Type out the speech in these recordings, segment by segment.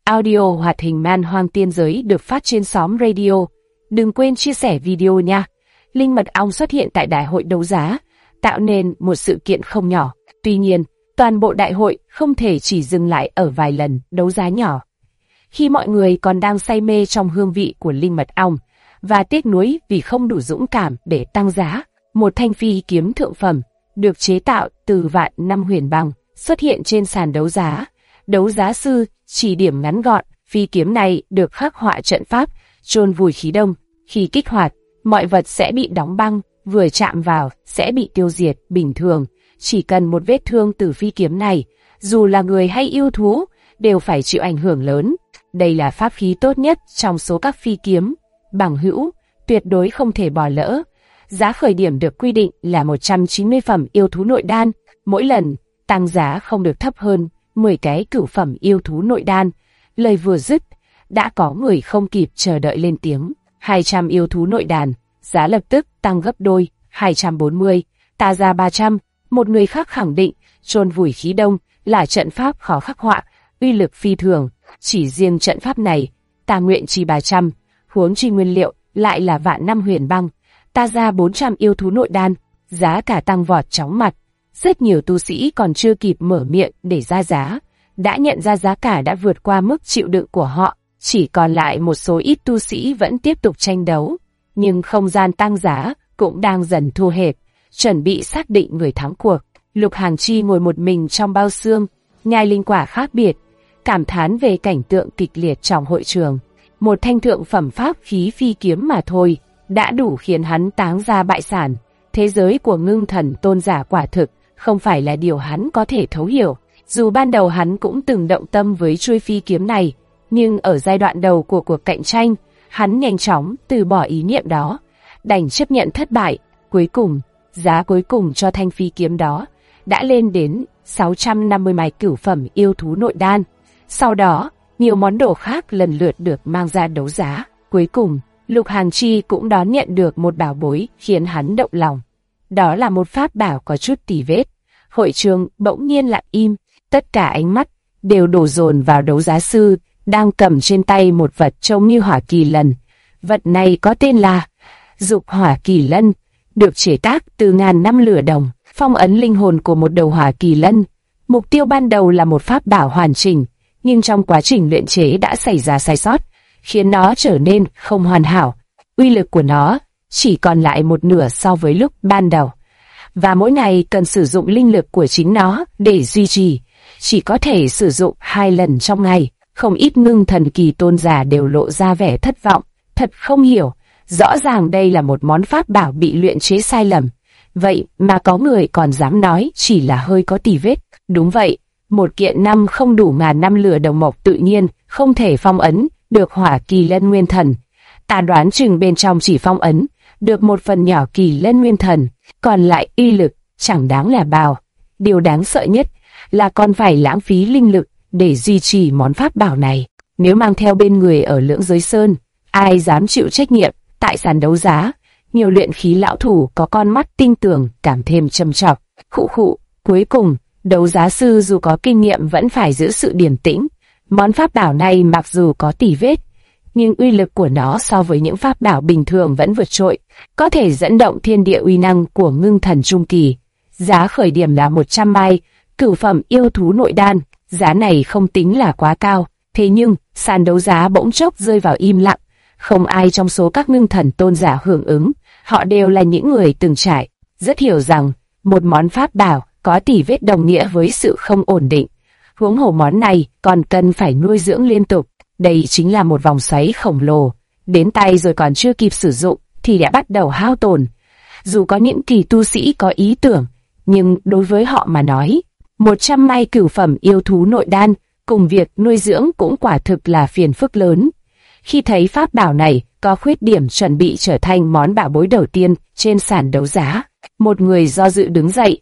Audio hoạt hình Man Hoang Tiên Giới được phát trên xóm radio. Đừng quên chia sẻ video nha. Linh mật ong xuất hiện tại đại hội đấu giá, tạo nên một sự kiện không nhỏ. Tuy nhiên, toàn bộ đại hội không thể chỉ dừng lại ở vài lần đấu giá nhỏ. Khi mọi người còn đang say mê trong hương vị của linh mật ong và tiếc nuối vì không đủ dũng cảm để tăng giá, một thanh phi kiếm thượng phẩm được chế tạo từ vạn năm huyền băng xuất hiện trên sàn đấu giá. Đấu giá sư chỉ điểm ngắn gọn, phi kiếm này được khắc họa trận pháp chôn vùi khí đông. Khi kích hoạt, mọi vật sẽ bị đóng băng, vừa chạm vào sẽ bị tiêu diệt. Bình thường, chỉ cần một vết thương từ phi kiếm này, dù là người hay yêu thú, đều phải chịu ảnh hưởng lớn. Đây là pháp khí tốt nhất trong số các phi kiếm. Bằng hữu, tuyệt đối không thể bỏ lỡ. Giá khởi điểm được quy định là 190 phẩm yêu thú nội đan, mỗi lần tăng giá không được thấp hơn 10 cái cửu phẩm yêu thú nội đan. Lời vừa dứt, đã có người không kịp chờ đợi lên tiếng. 200 yêu thú nội đan, giá lập tức tăng gấp đôi. 240, ta ra 300. Một người khác khẳng định, chôn vùi khí đông là trận pháp khó khắc họa, uy lực phi thường. Chỉ riêng trận pháp này, ta nguyện chi 300, huống chi nguyên liệu lại là vạn năm huyền băng. Ta ra 400 yêu thú nội đan, giá cả tăng vọt chóng mặt. Rất nhiều tu sĩ còn chưa kịp mở miệng để ra giá, đã nhận ra giá cả đã vượt qua mức chịu đựng của họ. Chỉ còn lại một số ít tu sĩ vẫn tiếp tục tranh đấu, nhưng không gian tăng giá cũng đang dần thu hẹp, chuẩn bị xác định người thắng cuộc. Lục Hàng Chi ngồi một mình trong bao xương, nhai linh quả khác biệt, cảm thán về cảnh tượng kịch liệt trong hội trường. Một thanh thượng phẩm pháp khí phi kiếm mà thôi, đã đủ khiến hắn táng ra bại sản. Thế giới của Ngưng Thần tôn giả quả thực không phải là điều hắn có thể thấu hiểu. Dù ban đầu hắn cũng từng động tâm với chuôi phi kiếm này, nhưng ở giai đoạn đầu của cuộc cạnh tranh, hắn nhanh chóng từ bỏ ý niệm đó, đành chấp nhận thất bại. Cuối cùng, giá cuối cùng cho thanh phi kiếm đó đã lên đến 650 mạch cửu phẩm yêu thú nội đan. Sau đó, nhiều món đồ khác lần lượt được mang ra đấu giá. Cuối cùng, Lục Hàng Chi cũng đón nhận được một bảo bối khiến hắn động lòng. Đó là một pháp bảo có chút tì vết. Hội trường bỗng nhiên lặng im, tất cả ánh mắt đều đổ dồn vào đấu giá sư đang cầm trên tay một vật trông như hỏa kỳ lân. Vật này có tên là Dục Hỏa Kỳ Lân, được chế tác từ ngàn năm lửa đồng, phong ấn linh hồn của một đầu hỏa kỳ lân. Mục tiêu ban đầu là một pháp bảo hoàn chỉnh, nhưng trong quá trình luyện chế đã xảy ra sai sót, khiến nó trở nên không hoàn hảo. Uy lực của nó chỉ còn lại một nửa so với lúc ban đầu, và mỗi ngày cần sử dụng linh lực của chính nó để duy trì, chỉ có thể sử dụng 2 lần trong ngày. Không ít ngưng thần kỳ tôn giả đều lộ ra vẻ thất vọng, thật không hiểu, rõ ràng đây là một món pháp bảo bị luyện chế sai lầm, vậy mà có người còn dám nói chỉ là hơi có tì vết. Đúng vậy, một kiện năm không đủ ngàn năm lửa đồng mộc tự nhiên không thể phong ấn được hỏa kỳ lân nguyên thần. Ta đoán chừng bên trong chỉ phong ấn được một phần nhỏ kỳ lân nguyên thần, còn lại uy lực chẳng đáng là bao. Điều đáng sợ nhất là còn phải lãng phí linh lực để duy trì món pháp bảo này. Nếu mang theo bên người ở Lưỡng Giới Sơn, ai dám chịu trách nhiệm? Tại sàn đấu giá, nhiều luyện khí lão thủ có con mắt tinh tường cảm thêm châm chọc. Khụ khụ, cuối cùng, đấu giá sư dù có kinh nghiệm vẫn phải giữ sự điềm tĩnh. Món pháp bảo này mặc dù có tỉ vết, nhưng uy lực của nó so với những pháp bảo bình thường vẫn vượt trội, có thể dẫn động thiên địa uy năng của ngưng thần trung kỳ. Giá khởi điểm là 100 mai, cửu phẩm yêu thú nội đan. Giá này không tính là quá cao, thế nhưng sàn đấu giá bỗng chốc rơi vào im lặng. Không ai trong số các ngưng thần tôn giả hưởng ứng, họ đều là những người từng trải, rất hiểu rằng một món pháp bảo có tỉ vết đồng nghĩa với sự không ổn định. Huống hồ món này còn cần phải nuôi dưỡng liên tục, đây chính là một vòng xoáy khổng lồ, đến tay rồi còn chưa kịp sử dụng thì đã bắt đầu hao tổn. Dù có những kỳ tu sĩ có ý tưởng, nhưng đối với họ mà nói, 100 mai cửu phẩm yêu thú nội đan cùng việc nuôi dưỡng cũng quả thực là phiền phức lớn. Khi thấy pháp bảo này có khuyết điểm chuẩn bị trở thành món bảo bối đầu tiên trên sàn đấu giá, một người do dự đứng dậy.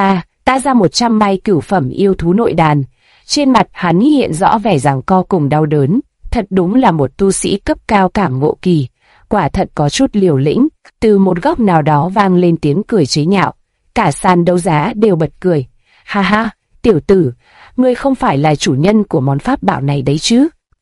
Ta ra 100 mai cửu phẩm yêu thú nội đan. Trên mặt hắn hiện rõ vẻ giằng co cùng đau đớn. Thật đúng là một tu sĩ cấp cao cảm ngộ kỳ, quả thật có chút liều lĩnh. Từ một góc nào đó vang lên tiếng cười chế nhạo, cả sàn đấu giá đều bật cười. Ha ha, tiểu tử, ngươi không phải là chủ nhân của món pháp bảo này đấy chứ?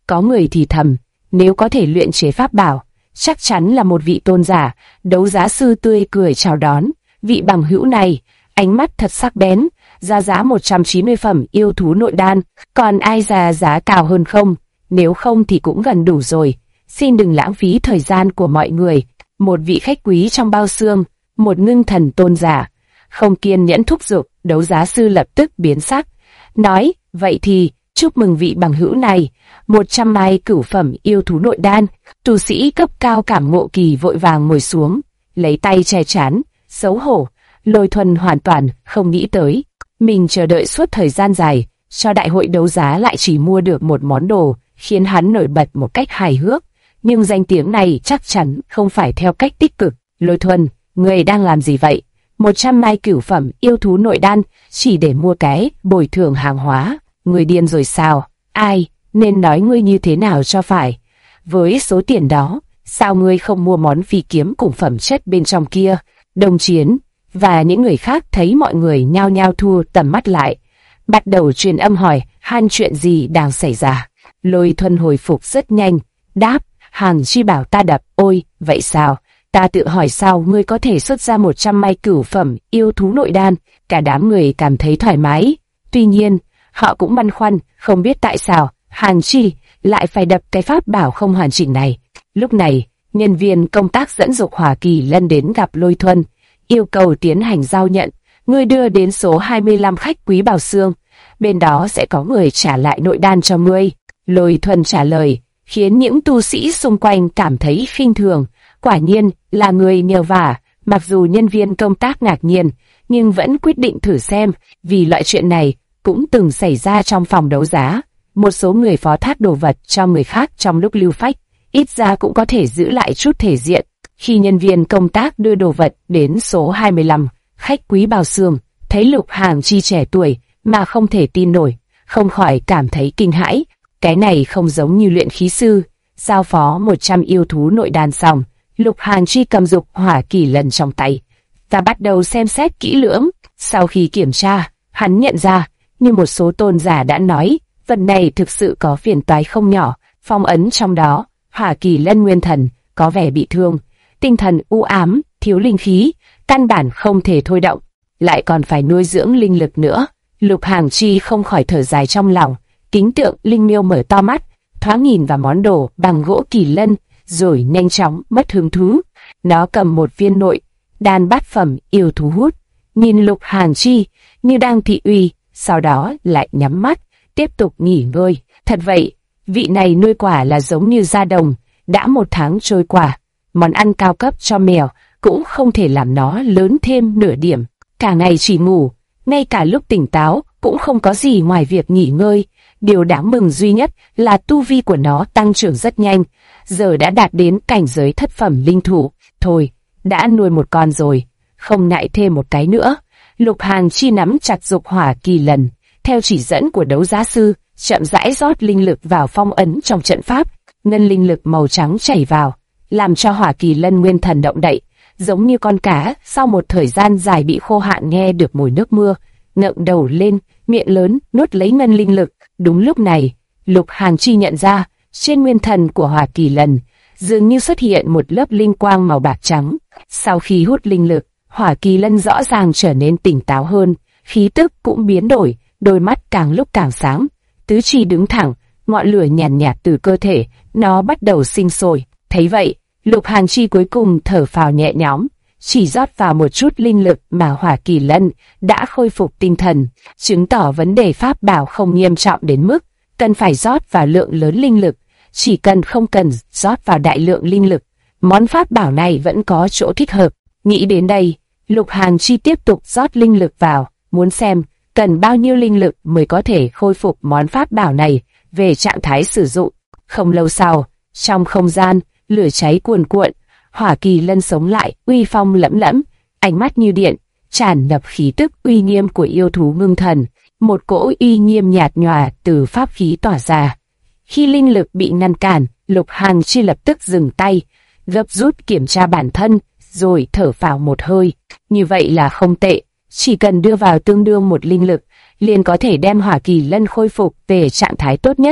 Có người thì thầm, nếu có thể luyện chế pháp bảo, chắc chắn là một vị tôn giả. Đấu giá sư tươi cười chào đón vị bằng hữu này, ánh mắt thật sắc bén. Giá 190 phẩm yêu thú nội đan, còn ai ra giá cao hơn không? Nếu không thì cũng gần đủ rồi. Xin đừng lãng phí thời gian của mọi người. Một vị khách quý trong bao xương, một ngưng thần tôn giả, không kiên nhẫn thúc giục. Đấu giá sư lập tức biến sắc, nói, vậy thì chúc mừng vị bằng hữu này, 100 mai cửu phẩm yêu thú nội đan. Tu sĩ cấp cao cảm ngộ kỳ vội vàng ngồi xuống, lấy tay che trán, xấu hổ. Lôi Thuần hoàn toàn không nghĩ tới, mình chờ đợi suốt thời gian dài, cho đại hội đấu giá lại chỉ mua được một món đồ, khiến hắn nổi bật một cách hài hước. Nhưng danh tiếng này chắc chắn không phải theo cách tích cực. Lôi Thuần, người đang làm gì vậy? 100 mai cửu phẩm yêu thú nội đan, chỉ để mua cái bồi thường hàng hóa. Người điên rồi sao? Ai, nên nói ngươi như thế nào cho phải? Với số tiền đó, sao ngươi không mua món phi kiếm cùng phẩm chất bên trong kia? Đồng Chiến và những người khác thấy mọi người nhao nhao thu tầm mắt lại, bắt đầu truyền âm hỏi han chuyện gì đang xảy ra. Lôi Thuần hồi phục rất nhanh, đáp, Hàn Chi bảo ta đập. Ôi, vậy sao? Ta tự hỏi sao ngươi có thể xuất ra 100 mai cửu phẩm yêu thú nội đan. Cả đám người cảm thấy thoải mái. Tuy nhiên, họ cũng băn khoăn, không biết tại sao Hàn Chi lại phải đập cái pháp bảo không hoàn chỉnh này. Lúc này, nhân viên công tác dẫn dục Hỏa Kỳ Lân đến gặp Lôi Thuần, yêu cầu tiến hành giao nhận. Ngươi đưa đến số 25 khách quý bảo xương, bên đó sẽ có người trả lại nội đan cho ngươi. Lôi Thuần trả lời, khiến những tu sĩ xung quanh cảm thấy khinh thường. Quả nhiên là người nhờ vả. Mặc dù nhân viên công tác ngạc nhiên, nhưng vẫn quyết định thử xem, vì loại chuyện này cũng từng xảy ra trong phòng đấu giá. Một số người phó thác đồ vật cho người khác trong lúc lưu phách, ít ra cũng có thể giữ lại chút thể diện. Khi nhân viên công tác đưa đồ vật đến số 25, khách quý bao xương, thấy Lục Hàng Chi trẻ tuổi mà không thể tin nổi, không khỏi cảm thấy kinh hãi. Cái này không giống như luyện khí sư. Giao phó 100 yêu thú nội đan xong, Lục Hàng Chi cầm dục Hỏa Kỳ Lân trong tay và bắt đầu xem xét kỹ lưỡng. Sau khi kiểm tra, hắn nhận ra, như một số tôn giả đã nói, vật này thực sự có phiền toái không nhỏ. Phong ấn trong đó, Hỏa Kỳ Lân nguyên thần có vẻ bị thương, tinh thần u ám, thiếu linh khí, căn bản không thể thôi động, lại còn phải nuôi dưỡng linh lực nữa. Lục Hàng Chi không khỏi thở dài trong lòng. Kính tượng linh miêu mở to mắt, thoáng nhìn vào món đồ bằng gỗ kỳ lân, rồi nhanh chóng mất hứng thú. Nó cầm một viên nội đan bát phẩm yêu thú hút, nhìn Lục Hàng Chi như đang thị uy, sau đó lại nhắm mắt, tiếp tục nghỉ ngơi. Thật vậy, vị này nuôi quả là giống như da đồng. Đã 1 tháng trôi qua, món ăn cao cấp cho mèo cũng không thể làm nó lớn thêm nửa điểm. Cả ngày chỉ ngủ, ngay cả lúc tỉnh táo cũng không có gì ngoài việc nghỉ ngơi. Điều đáng mừng duy nhất là tu vi của nó tăng trưởng rất nhanh, giờ đã đạt đến cảnh giới thất phẩm linh thủ. Thôi, đã nuôi một con rồi, không ngại thêm một cái nữa. Lục Hàng Chi nắm chặt dục Hỏa Kỳ Lân, theo chỉ dẫn của đấu giá sư, chậm rãi rót linh lực vào phong ấn trong trận pháp. Ngân linh lực màu trắng chảy vào, làm cho Hỏa Kỳ Lân nguyên thần động đậy, giống như con cá sau một thời gian dài bị khô hạn nghe được mùi nước mưa, ngẩng đầu lên, miệng lớn nuốt lấy ngân linh lực. Đúng lúc này, Lục Hàng Chi nhận ra, trên nguyên thần của Hỏa Kỳ Lân dường như xuất hiện một lớp linh quang màu bạc trắng. Sau khi hút linh lực, Hỏa Kỳ Lân rõ ràng trở nên tỉnh táo hơn, khí tức cũng biến đổi, đôi mắt càng lúc càng sáng, tứ chi đứng thẳng, ngọn lửa nhàn nhạt từ cơ thể nó bắt đầu sinh sôi. Thấy vậy, Lục Hàng Chi cuối cùng thở phào nhẹ nhõm, chỉ rót vào một chút linh lực mà Hỏa Kỳ Lân đã khôi phục tinh thần, chứng tỏ vấn đề pháp bảo không nghiêm trọng đến mức cần phải rót vào lượng lớn linh lực. Chỉ cần không cần rót vào đại lượng linh lực, món pháp bảo này vẫn có chỗ thích hợp. Nghĩ đến đây, Lục Hàng Chi tiếp tục rót linh lực vào, muốn xem cần bao nhiêu linh lực mới có thể khôi phục món pháp bảo này về trạng thái sử dụng. Không lâu sau, trong không gian, lửa cháy cuồn cuộn, Hỏa Kỳ Lân sống lại, uy phong lẫm lẫm, ánh mắt như điện, tràn ngập khí tức uy nghiêm của yêu thú ngưng thần. Một cỗ uy nghiêm nhạt nhòa từ pháp khí tỏa ra. Khi linh lực bị ngăn cản, Lục Hàng Chi lập tức dừng tay, gấp rút kiểm tra bản thân, rồi thở phào một hơi. Như vậy là không tệ, chỉ cần đưa vào tương đương một linh lực, liền có thể đem Hỏa Kỳ Lân khôi phục về trạng thái tốt nhất.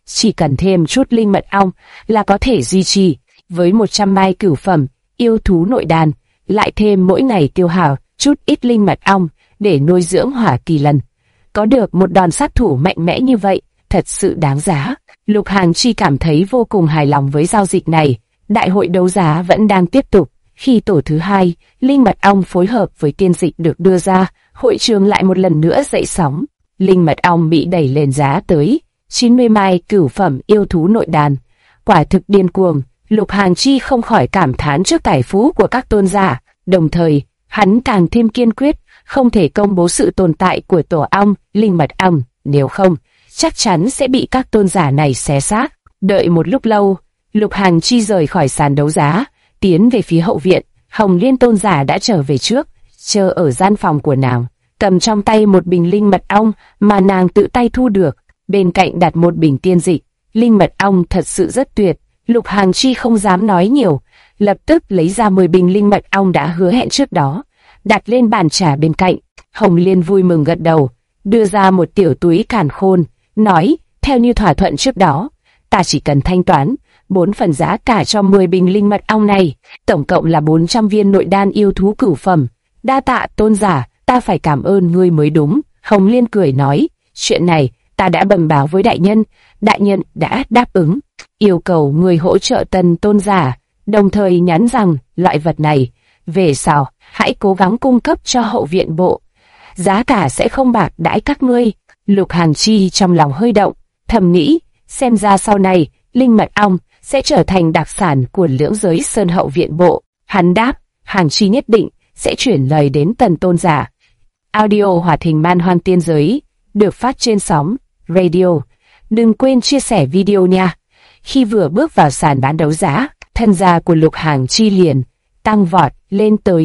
chỉ cần thêm chút linh mật ong là có thể duy trì. Với 100 mai cửu phẩm yêu thú nội đan, lại thêm mỗi ngày tiêu hao chút ít linh mật ong để nuôi dưỡng hỏa kỳ lân. Có được một đòn sát thủ mạnh mẽ như vậy, thật sự đáng giá. Lục Hàng Chi cảm thấy vô cùng hài lòng với giao dịch này. Đại hội đấu giá vẫn đang tiếp tục. Khi tổ thứ hai, linh mật ong phối hợp với tiên dịch được đưa ra, hội trường lại một lần nữa dậy sóng. Linh mật ong bị đẩy lên giá tới 90 mai cửu phẩm yêu thú nội đàn. Quả thực điên cuồng. Lục Hàng Chi không khỏi cảm thán trước tài phú của các tôn giả. Đồng thời, hắn càng thêm kiên quyết, không thể công bố sự tồn tại của tổ ong, linh mật ong, nếu không, chắc chắn sẽ bị các tôn giả này xé xác. Đợi một lúc lâu, Lục Hàng Chi rời khỏi sàn đấu giá, tiến về phía hậu viện. Hồng Liên tôn giả đã trở về trước, chờ ở gian phòng của nàng, cầm trong tay một bình linh mật ong mà nàng tự tay thu được, bên cạnh đặt một bình tiên dịch. Linh mật ong thật sự rất tuyệt. Lục Hàng Chi không dám nói nhiều, lập tức lấy ra 10 bình linh mật ong đã hứa hẹn trước đó, đặt lên bàn trà bên cạnh. Hồng Liên vui mừng gật đầu, đưa ra một tiểu túi càn khôn, nói, theo như thỏa thuận trước đó, ta chỉ cần thanh toán 4 phần giá cả cho 10 bình linh mật ong này, tổng cộng là 400 viên nội đan yêu thú cửu phẩm. Đa tạ tôn giả, ta phải cảm ơn ngươi mới đúng. Hồng Liên cười nói, chuyện này ta đã bẩm báo với đại nhân đã đáp ứng, yêu cầu người hỗ trợ tần tôn giả, đồng thời nhắn rằng loại vật này, về sau, hãy cố gắng cung cấp cho hậu viện bộ. Giá cả sẽ không bạc đãi các ngươi. Lục Hàng Chi trong lòng hơi động, thầm nghĩ, xem ra sau này, linh mật ong sẽ trở thành đặc sản của Lưỡng Giới Sơn hậu viện bộ. Hắn đáp, Hàng Chi nhất định sẽ chuyển lời đến tần tôn giả. Audio hoạt hình Man Hoang Tiên Giới được phát trên sóng radio. Đừng quên chia sẻ video nha. Khi vừa bước vào sàn bán đấu giá, thân gia của Lục Hàng Chi liền tăng vọt lên tới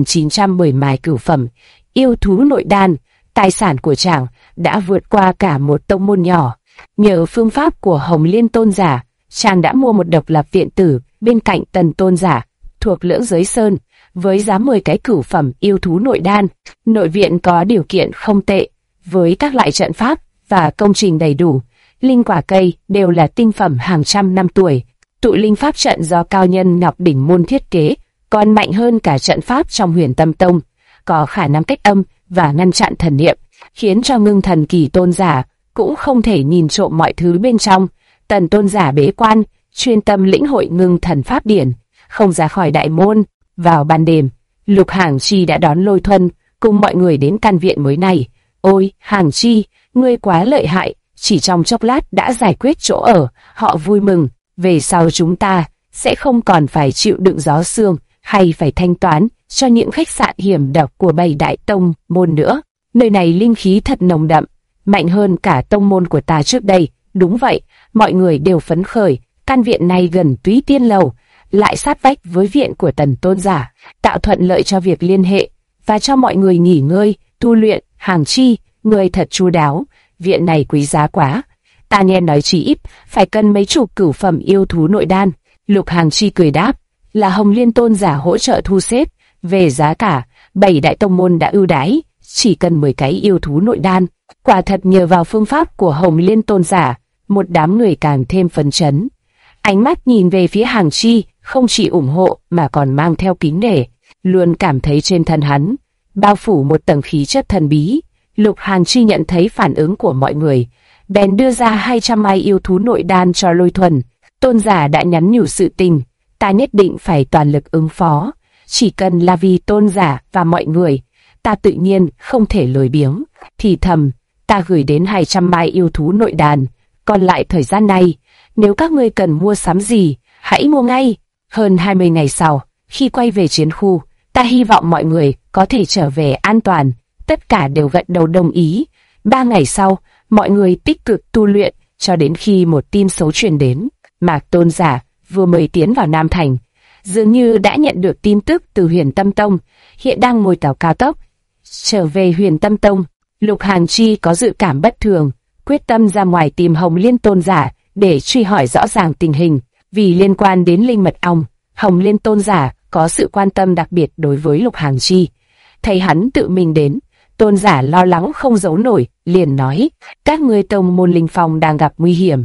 1.910 mai cửu phẩm yêu thú nội đan. Tài sản của chàng đã vượt qua cả một tông môn nhỏ. Nhờ phương pháp của Hồng Liên tôn giả, chàng đã mua một độc lập viện tử bên cạnh tần tôn giả thuộc Lưỡng Giới Sơn với giá 10 cái cửu phẩm yêu thú nội đan. Nội viện có điều kiện không tệ, với các loại trận pháp và công trình đầy đủ. Linh quả cây đều là tinh phẩm hàng trăm năm tuổi. Tụ linh pháp trận do cao nhân Ngọc Đỉnh Môn thiết kế, còn mạnh hơn cả trận pháp trong Huyền Tâm Tông, có khả năng cách âm và ngăn chặn thần niệm, khiến cho Ngưng Thần kỳ tôn giả cũng không thể nhìn trộm mọi thứ bên trong. Tần tôn giả bế quan, chuyên tâm lĩnh hội Ngưng Thần pháp điển, không ra khỏi đại môn. Vào ban đêm, Lục Hàng Chi đã đón Lôi Thuần cùng mọi người đến căn viện mới này. Ôi, Hàng Chi, ngươi quá lợi hại, chỉ trong chốc lát đã giải quyết chỗ ở. Họ vui mừng, về sau chúng ta sẽ không còn phải chịu đựng gió sương hay phải thanh toán cho những khách sạn hiểm độc của 7 đại tông môn nữa. Nơi này linh khí thật nồng đậm, mạnh hơn cả tông môn của ta trước đây. Đúng vậy, mọi người đều phấn khởi. Căn viện này gần Túy Tiên Lầu, lại sát vách với viện của tần tôn giả, tạo thuận lợi cho việc liên hệ và cho mọi người nghỉ ngơi, tu luyện. Hàng Chi, người thật chu đáo, viện này quý giá quá. Ta nghe nói chỉ ít phải cần mấy chục cửu phẩm yêu thú nội đan. Lục Hàng Chi cười đáp, là Hồng Liên tôn giả hỗ trợ thu xếp. Về giá cả, 7 đại tông môn đã ưu đãi, chỉ cần 10 cái yêu thú nội đan. Quả thật nhờ vào phương pháp của Hồng Liên tôn giả, một đám người càng thêm phấn chấn. Ánh mắt nhìn về phía Hàng Chi, không chỉ ủng hộ mà còn mang theo kính nể, luôn cảm thấy trên thân hắn bao phủ một tầng khí chất thần bí. Lục Hàng Chi nhận thấy phản ứng của mọi người, bèn đưa ra 200 mai yêu thú nội đan cho Lôi Thuần. Tôn giả đã nhắn nhủ sự tình, ta nhất định phải toàn lực ứng phó, chỉ cần là vì tôn giả và mọi người, ta tự nhiên không thể lười biếng. Thì thầm, ta gửi đến 200 mai yêu thú nội đan, còn lại thời gian này, nếu các ngươi cần mua sắm gì, hãy mua ngay. Hơn 20 ngày sau, khi quay về chiến khu, ta hy vọng mọi người có thể trở về an toàn. Tất cả đều gật đầu đồng ý. 3 ngày sau, mọi người tích cực tu luyện, cho đến khi một tin xấu truyền đến. Mạc tôn giả vừa mới tiến vào Nam Thành, dường như đã nhận được tin tức từ Huyền Tâm Tông, hiện đang ngồi tàu cao tốc trở về Huyền Tâm Tông. Lục Hàng Chi có dự cảm bất thường, quyết tâm ra ngoài tìm Hồng Liên tôn giả để truy hỏi rõ ràng tình hình. Vì liên quan đến linh mật ong, Hồng Liên tôn giả có sự quan tâm đặc biệt đối với Lục Hàng Chi. Thấy hắn tự mình đến, tôn giả lo lắng không giấu nổi, liền nói, các ngươi tông môn linh phong đang gặp nguy hiểm,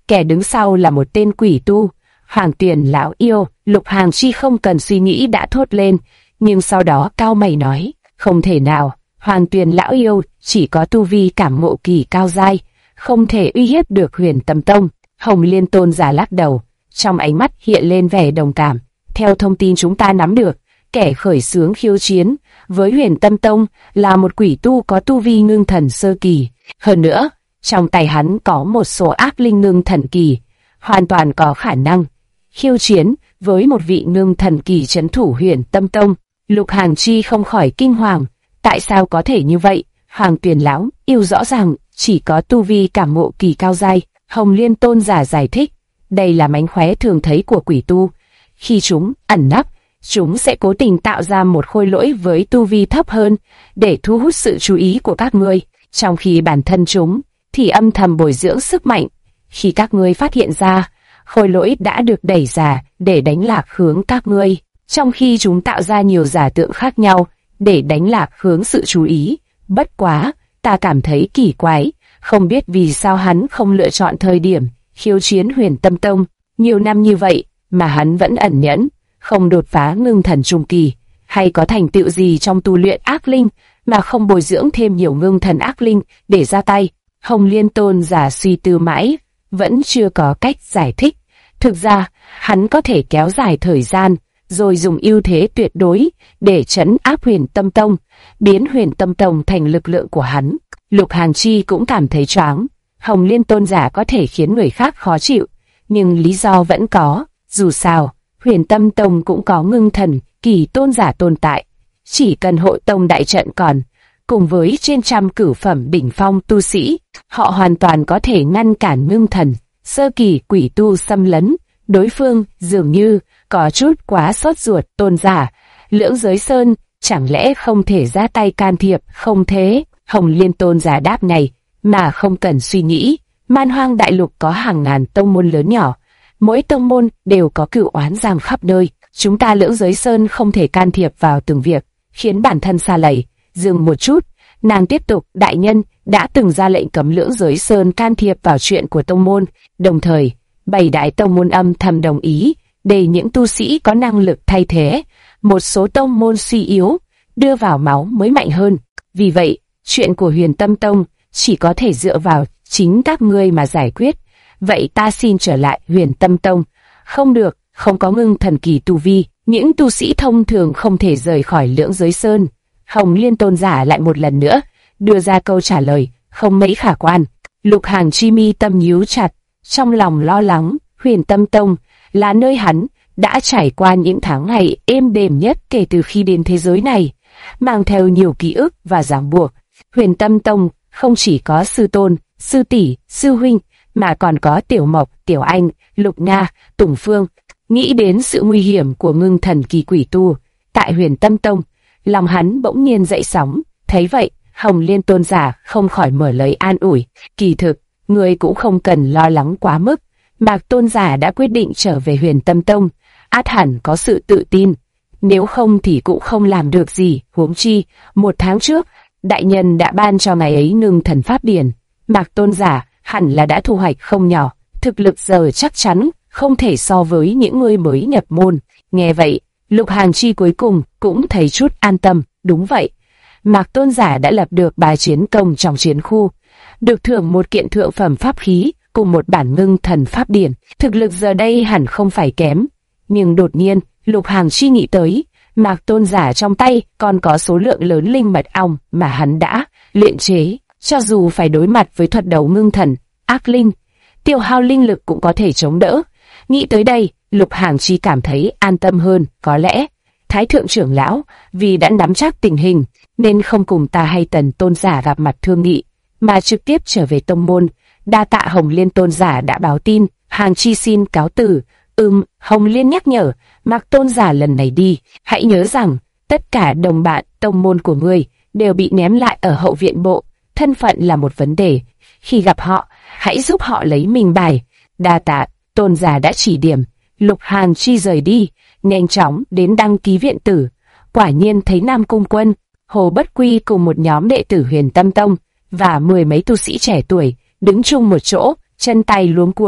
kẻ đứng sau là một tên quỷ tu. Hoàng Tuyền lão yêu. Lục Hàng Chi không cần suy nghĩ đã thốt lên, nhưng sau đó cau mày nói, không thể nào, Hoàng Tuyền lão yêu chỉ có tu vi cảm ngộ kỳ cao giai, không thể uy hiếp được Huyền Tâm Tông. Hồng Liên tôn giả lắc đầu, trong ánh mắt hiện lên vẻ đồng cảm. Theo thông tin chúng ta nắm được, kẻ khởi xướng khiêu chiến với Huyền Tâm Tông là một quỷ tu có tu vi ngưng thần sơ kỳ. Hơn nữa, trong tay hắn có một số ác linh ngưng thần kỳ, hoàn toàn có khả năng khiêu chiến với một vị ngưng thần kỳ trấn thủ Huyền Tâm Tông. Lục Hàng Chi không khỏi kinh hoàng, tại sao có thể như vậy? Hoàng Tuyền lão yêu rõ ràng chỉ có tu vi cảm ngộ kỳ cao giai. Hồng Liên tôn giả giải thích, đây là mánh khóe thường thấy của quỷ tu. Khi chúng ẩn nấp, chúng sẽ cố tình tạo ra một khôi lỗi với tu vi thấp hơn để thu hút sự chú ý của các ngươi, trong khi bản thân chúng thì âm thầm bồi dưỡng sức mạnh. Khi các ngươi phát hiện ra, khôi lỗi đã được đẩy ra để đánh lạc hướng các ngươi, trong khi chúng tạo ra nhiều giả tượng khác nhau để đánh lạc hướng sự chú ý. Bất quá, ta cảm thấy kỳ quái, không biết vì sao hắn không lựa chọn thời điểm khiêu chiến Huyền Tâm Tông. Nhiều năm như vậy mà hắn vẫn ẩn nhẫn, không đột phá ngưng thần trung kỳ, hay có thành tựu gì trong tu luyện ác linh mà không bồi dưỡng thêm nhiều ngưng thần ác linh để ra tay. Hồng Liên tôn giả suy tư mãi, vẫn chưa có cách giải thích. Thực ra, hắn có thể kéo dài thời gian, rồi dùng ưu thế tuyệt đối để trấn áp Huyền Tâm Tông, biến Huyền Tâm Tông thành lực lượng của hắn. Lục Hàng Chi cũng cảm thấy choáng. Hồng Liên tôn giả có thể khiến người khác khó chịu, nhưng lý do vẫn có. Dù sao, Huyền Tâm Tông cũng có ngưng thần kỳ tôn giả tồn tại. Chỉ cần hội tông đại trận còn, cùng với trên trăm cửu phẩm đỉnh phong tu sĩ, họ hoàn toàn có thể ngăn cản ngưng thần sơ kỳ quỷ tu xâm lấn. Đối phương dường như có chút quá sốt ruột. Tôn giả, Lưỡng Giới Sơn chẳng lẽ không thể ra tay can thiệp? Không thế. Hồng Liên tôn giả đáp này mà không cần suy nghĩ. Man Hoang đại lục có hàng ngàn tông môn lớn nhỏ, mỗi tông môn đều có cửu oán giang khắp nơi. Chúng ta Lưỡng Giới Sơn không thể can thiệp vào từng việc, khiến bản thân sa lầy. Dừng một chút, nàng tiếp tục, đại nhân đã từng ra lệnh cấm Lưỡng Giới Sơn can thiệp vào chuyện của tông môn, đồng thời 7 đại tông môn âm thầm đồng ý để những tu sĩ có năng lực thay thế một số tông môn suy yếu, đưa vào máu mới mạnh hơn. Vì vậy, chuyện của Huyền Tâm Tông chỉ có thể dựa vào chính các ngươi mà giải quyết. Vậy ta xin trở lại Huyền Tâm Tông. Không được, không có ngưng thần kỳ tu vi, những tu sĩ thông thường không thể rời khỏi Lưỡng Giới Sơn. Hồng Liên tôn giả lại một lần nữa đưa ra câu trả lời không mấy khả quan. Lục Hàng Chi mi tâm nhíu chặt, trong lòng lo lắng. Huyền Tâm Tông là nơi hắn đã trải qua những tháng ngày êm đềm nhất kể từ khi đến thế giới này, mang theo nhiều ký ức và ràng buộc. Huyền Tâm Tông không chỉ có sư tôn, sư tỷ, sư huynh, mà còn có Tiểu Mộc, Tiểu Anh, Lục Nga, Tùng Phương. Nghĩ đến sự nguy hiểm của ngưng thần kỳ quỷ tu tại Huyền Tâm Tông, lòng hắn bỗng nhiên dậy sóng. Thấy vậy, Hồng Liên tôn giả không khỏi mở lời an ủi. Kỳ thực, người cũng không cần lo lắng quá mức. Mạc tôn giả đã quyết định trở về Huyền Tâm Tông, ắt hẳn có sự tự tin. Nếu không thì cũng không làm được gì. Huống chi, 1 tháng trước, đại nhân đã ban cho ngài ấy ngưng thần pháp điển. Mạc tôn giả hẳn là đã thu hoạch không nhỏ, thực lực giờ chắc chắn không thể so với những người mới nhập môn. Nghe vậy, Lục Hàng Chi cuối cùng cũng thấy chút an tâm. Đúng vậy, Mạc tôn giả đã lập được bài chiến công trong chiến khu, được thưởng một kiện thượng phẩm pháp khí cùng một bản ngưng thần pháp điển. Thực lực giờ đây hẳn không phải kém. Nhưng đột nhiên, Lục Hàng Chi nghĩ tới, Mạc tôn giả trong tay còn có số lượng lớn linh mật ong mà hắn đã luyện chế. Cho dù phải đối mặt với thuật đấu ngưng thần, ác linh, tiêu hao linh lực cũng có thể chống đỡ. Nghĩ tới đây, Lục Hàng Chi cảm thấy an tâm hơn. Có lẽ Thái thượng trưởng lão vì đã nắm chắc tình hình nên không cùng ta hay Tần tôn giả gặp mặt thương nghị, mà trực tiếp trở về tông môn. Đa tạ Hồng Liên tôn giả đã báo tin. Hàng Chi xin cáo từ. Hồng Liên nhắc nhở, Mạc tôn giả lần này đi, hãy nhớ rằng tất cả đồng bạn tông môn của ngươi đều bị ném lại ở hậu viện bộ. Thân phận là một vấn đề, khi gặp họ, hãy giúp họ lấy mình bài. Đa tạ tôn giả đã chỉ điểm. Lục Hàng Chi rời đi, nhanh chóng đến đăng ký viện tử. Quả nhiên thấy Nam Cung Quân, Hồ Bất Quy cùng một nhóm đệ tử Huyền Tâm Tông và 10 mấy tu sĩ trẻ tuổi đứng chung một chỗ, chân tay luống cuống.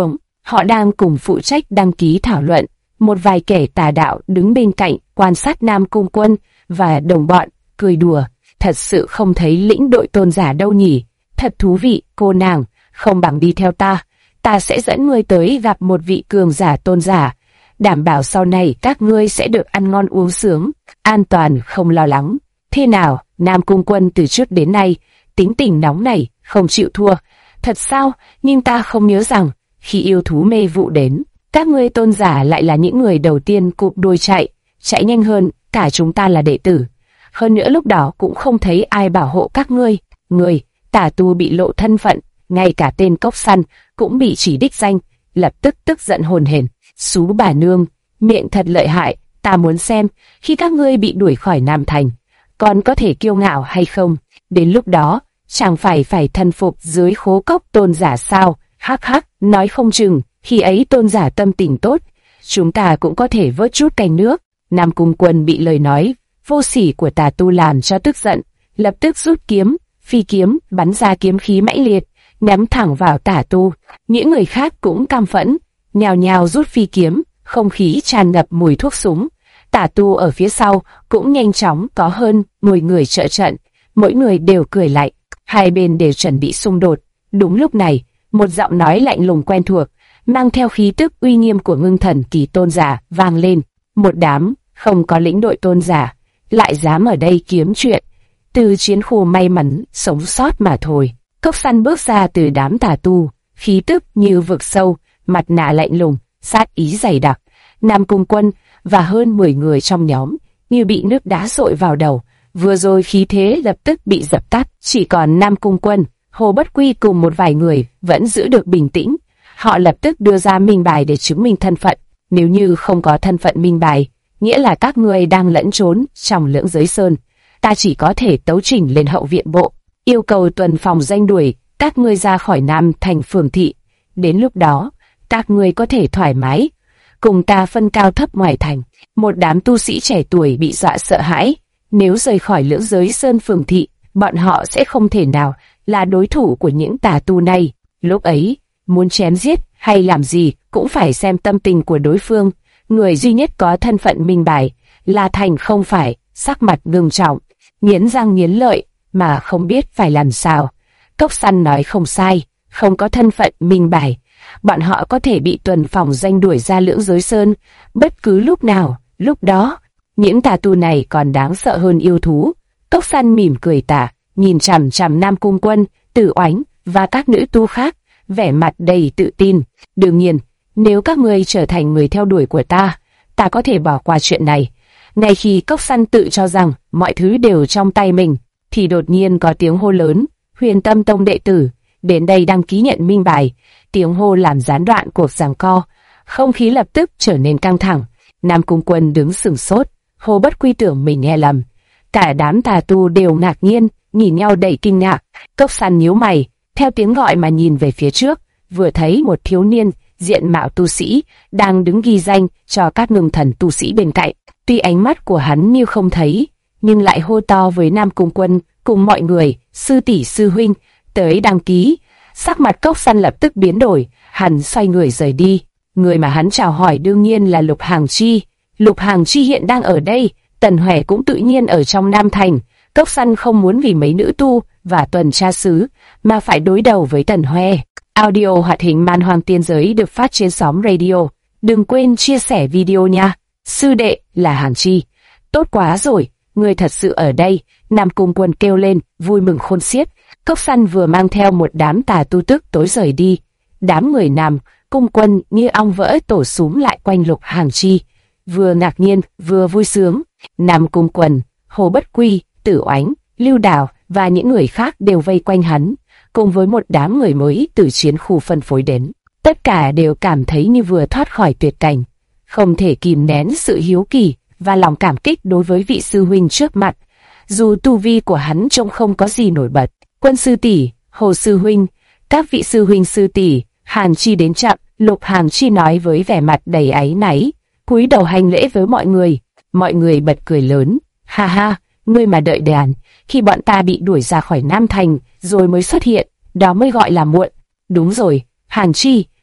Họ đang cùng phụ trách đăng ký thảo luận. Một vài kẻ tà đạo đứng bên cạnh quan sát Nam Cung Quân và đồng bọn, cười đùa. Thật sự không thấy lĩnh đội tôn giả đâu nhỉ? Thật thú vị, cô nàng, không bằng đi theo ta. Ta sẽ dẫn ngươi tới gặp một vị cường giả tôn giả. Đảm bảo sau này các ngươi sẽ được ăn ngon uống sướng, an toàn không lo lắng. Thế nào, Nam Cung Quân từ trước đến nay, tính tình nóng nảy, không chịu thua. Thật sao, nhưng ta không nhớ rằng, khi yêu thú mê vụ đến, các ngươi tôn giả lại là những người đầu tiên cụp đuôi chạy nhanh hơn cả chúng ta là đệ tử. Hơn nữa lúc đó cũng không thấy ai bảo hộ các ngươi. Người, tà tu bị lộ thân phận, ngay cả tên cốc săn cũng bị chỉ đích danh, lập tức tức giận hồn hển. Xú bà nương, miệng thật lợi hại, ta muốn xem, khi các ngươi bị đuổi khỏi Nam Thành, còn có thể kiêu ngạo hay không? Đến lúc đó, chẳng phải thần phục dưới khố cốc tôn giả sao? Hắc hắc, nói không chừng, khi ấy tôn giả tâm tình tốt, chúng ta cũng có thể vớt chút canh nước. Nam Cung Quân bị lời nói vô sỉ của tà tu làm cho tức giận, lập tức rút kiếm, phi kiếm, bắn ra kiếm khí mãnh liệt, nhắm thẳng vào tà tu. Những người khác cũng căm phẫn, nhào nhào rút phi kiếm, không khí tràn ngập mùi thuốc súng. Tà tu ở phía sau cũng nhanh chóng có hơn 10 người trợ trận, mỗi người đều cười lạnh, hai bên đều chuẩn bị xung đột. Đúng lúc này, một giọng nói lạnh lùng quen thuộc, mang theo khí tức uy nghiêm của Ngưng Thần Kỳ tôn giả vang lên. Một đám không có lĩnh đội tôn giả lại dám ở đây kiếm chuyện, từ chiến khu may mắn sống sót mà thôi. Cốc Săn bước ra từ đám tà tu, khí tức như vực sâu, mặt nạ lạnh lùng, sát ý dày đặc. Nam Cung Quân và hơn 10 người trong nhóm như bị nước đá dội vào đầu, vừa rồi khí thế lập tức bị dập tắt. Chỉ còn Nam Cung Quân, Hồ Bất Quy cùng một vài người vẫn giữ được bình tĩnh. Họ lập tức đưa ra minh bài để chứng minh thân phận. Nếu như không có thân phận minh bài, nghĩa là các ngươi đang lẫn trốn trong Lưỡng Giới Sơn. Ta chỉ có thể tấu trình lên hậu viện bộ, yêu cầu tuần phòng danh đuổi các ngươi ra khỏi Nam Thành phường thị. Đến lúc đó, các ngươi có thể thoải mái cùng ta phân cao thấp ngoài thành. Một đám tu sĩ trẻ tuổi bị dọa sợ hãi. Nếu rời khỏi Lưỡng Giới Sơn phường thị, bọn họ sẽ không thể nào là đối thủ của những tà tu này. Lúc ấy, muốn chém giết hay làm gì cũng phải xem tâm tình của đối phương. Người duy nhất có thân phận minh bài là Thành, không phải, sắc mặt ngưng trọng, nghiến răng nghiến lợi mà không biết phải làm sao. Cốc Săn nói không sai, không có thân phận minh bài, bọn họ có thể bị tuần phòng danh đuổi ra Lưỡng Giới Sơn bất cứ lúc nào. Lúc đó, những tà tu này còn đáng sợ hơn yêu thú. Cốc Săn mỉm cười tà, nhìn chằm chằm Nam Cung Quân, Tử Oánh và các nữ tu khác, vẻ mặt đầy tự tin. Đương nhiên, nếu các ngươi trở thành người theo đuổi của ta, ta có thể bỏ qua chuyện này. Ngay khi Cốc Săn tự cho rằng mọi thứ đều trong tay mình, thì đột nhiên có tiếng hô lớn: Huyền Tâm Tông đệ tử đến đây đăng ký nhận minh bài. Tiếng hô làm gián đoạn cuộc giằng co, không khí lập tức trở nên căng thẳng. Nam Cung Quân đứng sửng sốt, Hồ Bất Quy tưởng mình nghe lầm. Cả đám tà tu đều ngạc nhiên, nhìn nhau đầy kinh ngạc. Cốc Săn nhíu mày, theo tiếng gọi mà nhìn về phía trước, vừa thấy một thiếu niên diện mạo tu sĩ đang đứng ghi danh cho các ngưng thần tu sĩ bên cạnh. Tuy ánh mắt của hắn như không thấy, nhưng lại hô to với Nam Cung Quân cùng mọi người: sư tỷ sư huynh, tới đăng ký. Sắc mặt Cốc Săn lập tức biến đổi, hắn xoay người rời đi. Người mà hắn chào hỏi đương nhiên là Lục Hàng Chi. Lục Hàng Chi hiện đang ở đây, Tần Huệ cũng tự nhiên ở trong Nam Thành. Cốc Săn không muốn vì mấy nữ tu và tuần tra sứ mà phải đối đầu với Tần Huệ. Audio hoạt hình Man Hoang Tiên Giới được phát trên xóm radio. Đừng quên chia sẻ video nha. Sư đệ là Hàng Chi. Tốt quá rồi, người thật sự ở đây. Nam Cung Quân kêu lên, vui mừng khôn xiết. Cốc Săn vừa mang theo một đám tà tu tức tối rời đi. Đám người Nam Cung Quân như ong vỡ tổ súm lại quanh Lục Hàng Chi, vừa ngạc nhiên vừa vui sướng. Nam Cung Quân, Hồ Bất Quy, Tử Oánh, Lưu Đào và những người khác đều vây quanh hắn, cùng với một đám người mới từ chiến khu phân phối đến. Tất cả đều cảm thấy như vừa thoát khỏi tuyệt cảnh, không thể kìm nén sự hiếu kỳ và lòng cảm kích đối với vị sư huynh trước mặt. Dù tu vi của hắn trông không có gì nổi bật. Quân sư tỷ, Hồ sư huynh, các vị sư huynh sư tỷ. Hàn Chi đến chậm, Lục Hàng Chi nói với vẻ mặt đầy áy náy, cúi đầu hành lễ với mọi người. Mọi người bật cười lớn, ha ha, ngươi mà đợi đàn, khi bọn ta bị đuổi ra khỏi Nam Thành rồi mới xuất hiện, đó mới gọi là muộn. Đúng rồi, Hàn Chi,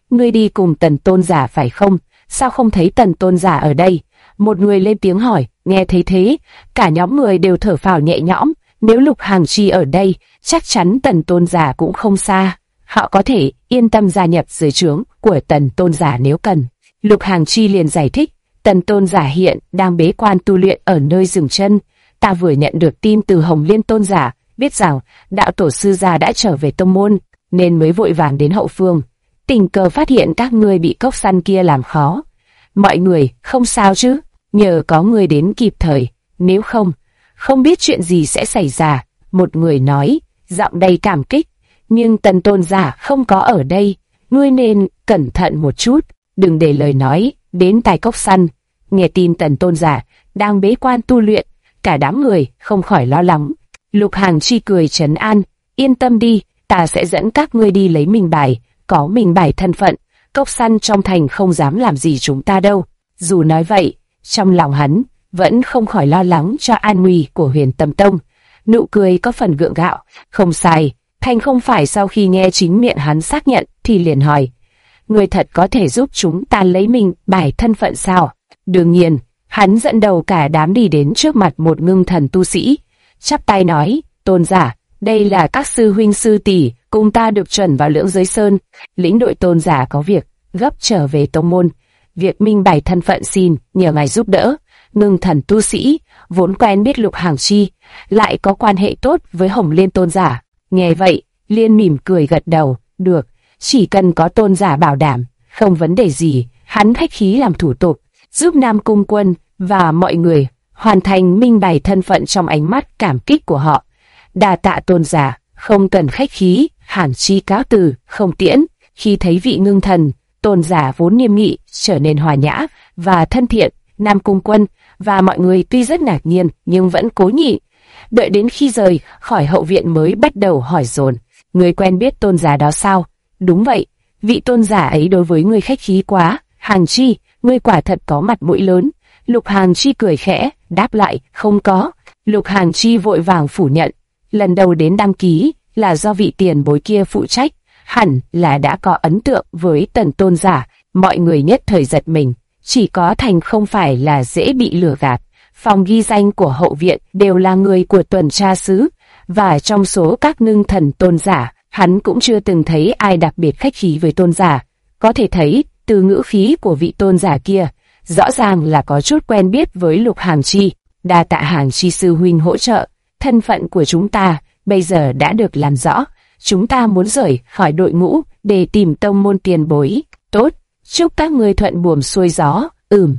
ngươi đi cùng Tần tôn giả phải không? Sao không thấy Tần tôn giả ở đây? Một người lên tiếng hỏi. Nghe thấy thế, cả nhóm người đều thở phào nhẹ nhõm. Nếu Lục Hàng Chi ở đây, chắc chắn Tần tôn giả cũng không xa. Họ có thể yên tâm gia nhập dưới trướng của Tần tôn giả nếu cần. Lục Hàng Chi liền giải thích, Tần tôn giả hiện đang bế quan tu luyện ở nơi dừng chân. Ta vừa nhận được tin từ Hồng Liên tôn giả, biết rằng đạo tổ sư gia đã trở về tông môn, nên mới vội vàng đến hậu phương. Tình cờ phát hiện các ngươi bị cốc săn kia làm khó. Mọi người không sao chứ? Nhờ có người đến kịp thời, nếu không, không biết chuyện gì sẽ xảy ra. Một người nói, giọng đầy cảm kích. Nhưng Tần tôn giả không có ở đây, ngươi nên cẩn thận một chút, đừng để lời nói đến tai cốc săn. Nghe tin Tần tôn giả đang bế quan tu luyện, cả đám người không khỏi lo lắng. Lục Hàng Chi cười trấn an, yên tâm đi, ta sẽ dẫn các ngươi đi lấy minh bài, có minh bài thân phận, cốc săn trong thành không dám làm gì chúng ta đâu. Dù nói vậy, trong lòng hắn vẫn không khỏi lo lắng cho an nguy của Huyền Tâm Tông. Nụ cười có phần gượng gạo, không sai. Thành không phải sau khi nghe chính miệng hắn xác nhận thì liền hỏi, người thật có thể giúp chúng ta lấy minh bài thân phận sao? Đương nhiên, hắn dẫn đầu cả đám đi đến trước mặt một ngưng thần tu sĩ, chắp tay nói, tôn giả, đây là các sư huynh sư tỷ cùng ta được chuẩn vào Lưỡng Giới Sơn. Lĩnh đội tôn giả có việc gấp trở về tông môn, việc minh bài thân phận xin nhờ ngài giúp đỡ. Ngưng thần tu sĩ vốn quen biết Lục Hàng Chi, lại có quan hệ tốt với Hồng Liên tôn giả. Nghe vậy, liền mỉm cười gật đầu, được, chỉ cần có tôn giả bảo đảm, không vấn đề gì. Hắn khách khí làm thủ tục, giúp Nam Cung Quân và mọi người hoàn thành minh bày thân phận trong ánh mắt cảm kích của họ. Đa tạ tôn giả, không cần khách khí. Hàn Chi cáo từ, không tiễn. Khi thấy vị ngưng thần, tôn giả vốn nghiêm nghị, trở nên hòa nhã và thân thiện. Nam Cung Quân và mọi người tuy rất ngạc nhiên, nhưng vẫn cố nhịn. Đợi đến khi rời khỏi hậu viện mới bắt đầu hỏi dồn, người quen biết tôn giả đó sao? Đúng vậy, vị tôn giả ấy đối với người khách khí quá. Hàng Chi, ngươi quả thật có mặt mũi lớn. Lục Hàng Chi cười khẽ, đáp lại, không có. Lục Hàng Chi vội vàng phủ nhận, lần đầu đến đăng ký là do vị tiền bối kia phụ trách, hẳn là đã có ấn tượng với Tần tôn giả. Mọi người nhất thời giật mình, chỉ có Thành không phải là dễ bị lừa gạt. Phòng ghi danh của hậu viện đều là người của tuần tra xứ, và trong số các ngưng thần tôn giả, hắn cũng chưa từng thấy ai đặc biệt khách khí với tôn giả. Có thể thấy, từ ngữ khí của vị tôn giả kia, rõ ràng là có chút quen biết với Lục Hàng Chi. Đa tạ Hàng Chi sư huynh hỗ trợ, thân phận của chúng ta bây giờ đã được làm rõ. Chúng ta muốn rời khỏi đội ngũ để tìm tông môn tiền bối. Tốt, chúc các ngươi thuận buồm xuôi gió.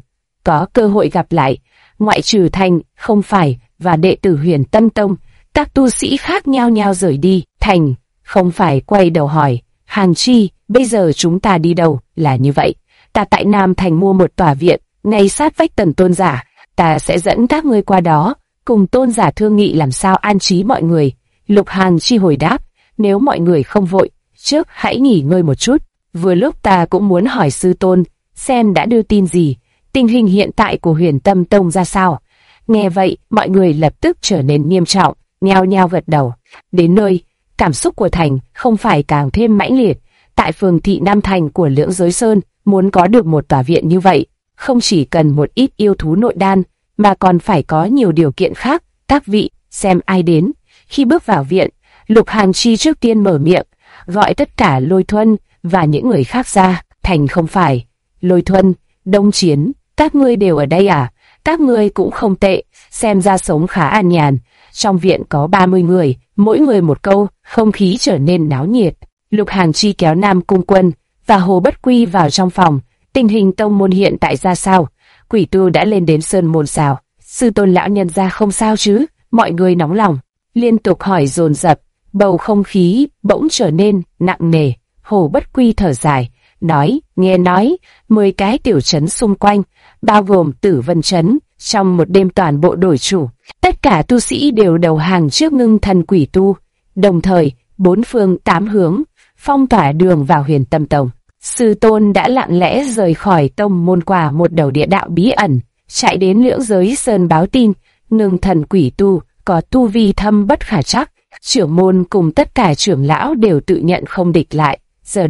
Có cơ hội gặp lại. Ngoại trừ Thành, không phải, và đệ tử Huyền Tâm Tông, các tu sĩ khác nhao nhao rời đi. Thành, không phải quay đầu hỏi, Hàng Chi, bây giờ chúng ta đi đâu? Là như vậy, ta tại Nam Thành mua một tòa viện, ngay sát vách Tần tôn giả, ta sẽ dẫn các ngươi qua đó, cùng tôn giả thương nghị làm sao an trí mọi người. Lục Hàng Chi hồi đáp, nếu mọi người không vội, trước hãy nghỉ ngơi một chút, vừa lúc ta cũng muốn hỏi sư tôn, xem đã đưa tin gì, tình hình hiện tại của Huyền Tâm Tông ra sao. Nghe vậy, mọi người lập tức trở nên nghiêm trọng, nhao nhao gật đầu. Đến nơi, cảm xúc của Thành không phải càng thêm mãnh liệt. Tại phường thị Nam Thành của Lưỡng Giới Sơn, muốn có được một tòa viện như vậy, không chỉ cần một ít yêu thú nội đan, mà còn phải có nhiều điều kiện khác. Các vị, xem ai đến. Khi bước vào viện, Lục Hàng Chi trước tiên mở miệng, gọi tất cả Lôi Thuân và những người khác ra. Thành không phải, Lôi Thuân, Đông Chiến, các ngươi đều ở đây à? Các ngươi cũng không tệ, xem ra sống khá an nhàn. Trong viện có 30 người, mỗi người một câu, không khí trở nên náo nhiệt. Lục Hàng Chi kéo Nam Cung Quân và Hồ Bất Quy vào trong phòng. Tình hình tông môn hiện tại ra sao? Quỷ tu đã lên đến sơn môn sao? Sư tôn lão nhân gia không sao chứ? Mọi người nóng lòng, liên tục hỏi dồn dập. Bầu không khí bỗng trở nên nặng nề. Hồ Bất Quy thở dài, nói, nghe nói 10 cái tiểu trấn xung quanh, bao gồm Tử Vân trấn, trong một đêm toàn bộ đổi chủ. Tất cả tu sĩ đều đầu hàng trước ngưng thần quỷ tu. Đồng thời, 4 phương 8 hướng phong tỏa đường vào Huyền Tâm Tông. Sư tôn đã lặng lẽ rời khỏi tông môn qua một đầu địa đạo bí ẩn, chạy đến Lưỡng Giới Sơn báo tin, ngưng thần quỷ tu có tu vi thâm bất khả trắc. Trưởng môn cùng tất cả trưởng lão đều tự nhận không địch lại. Giờ đây,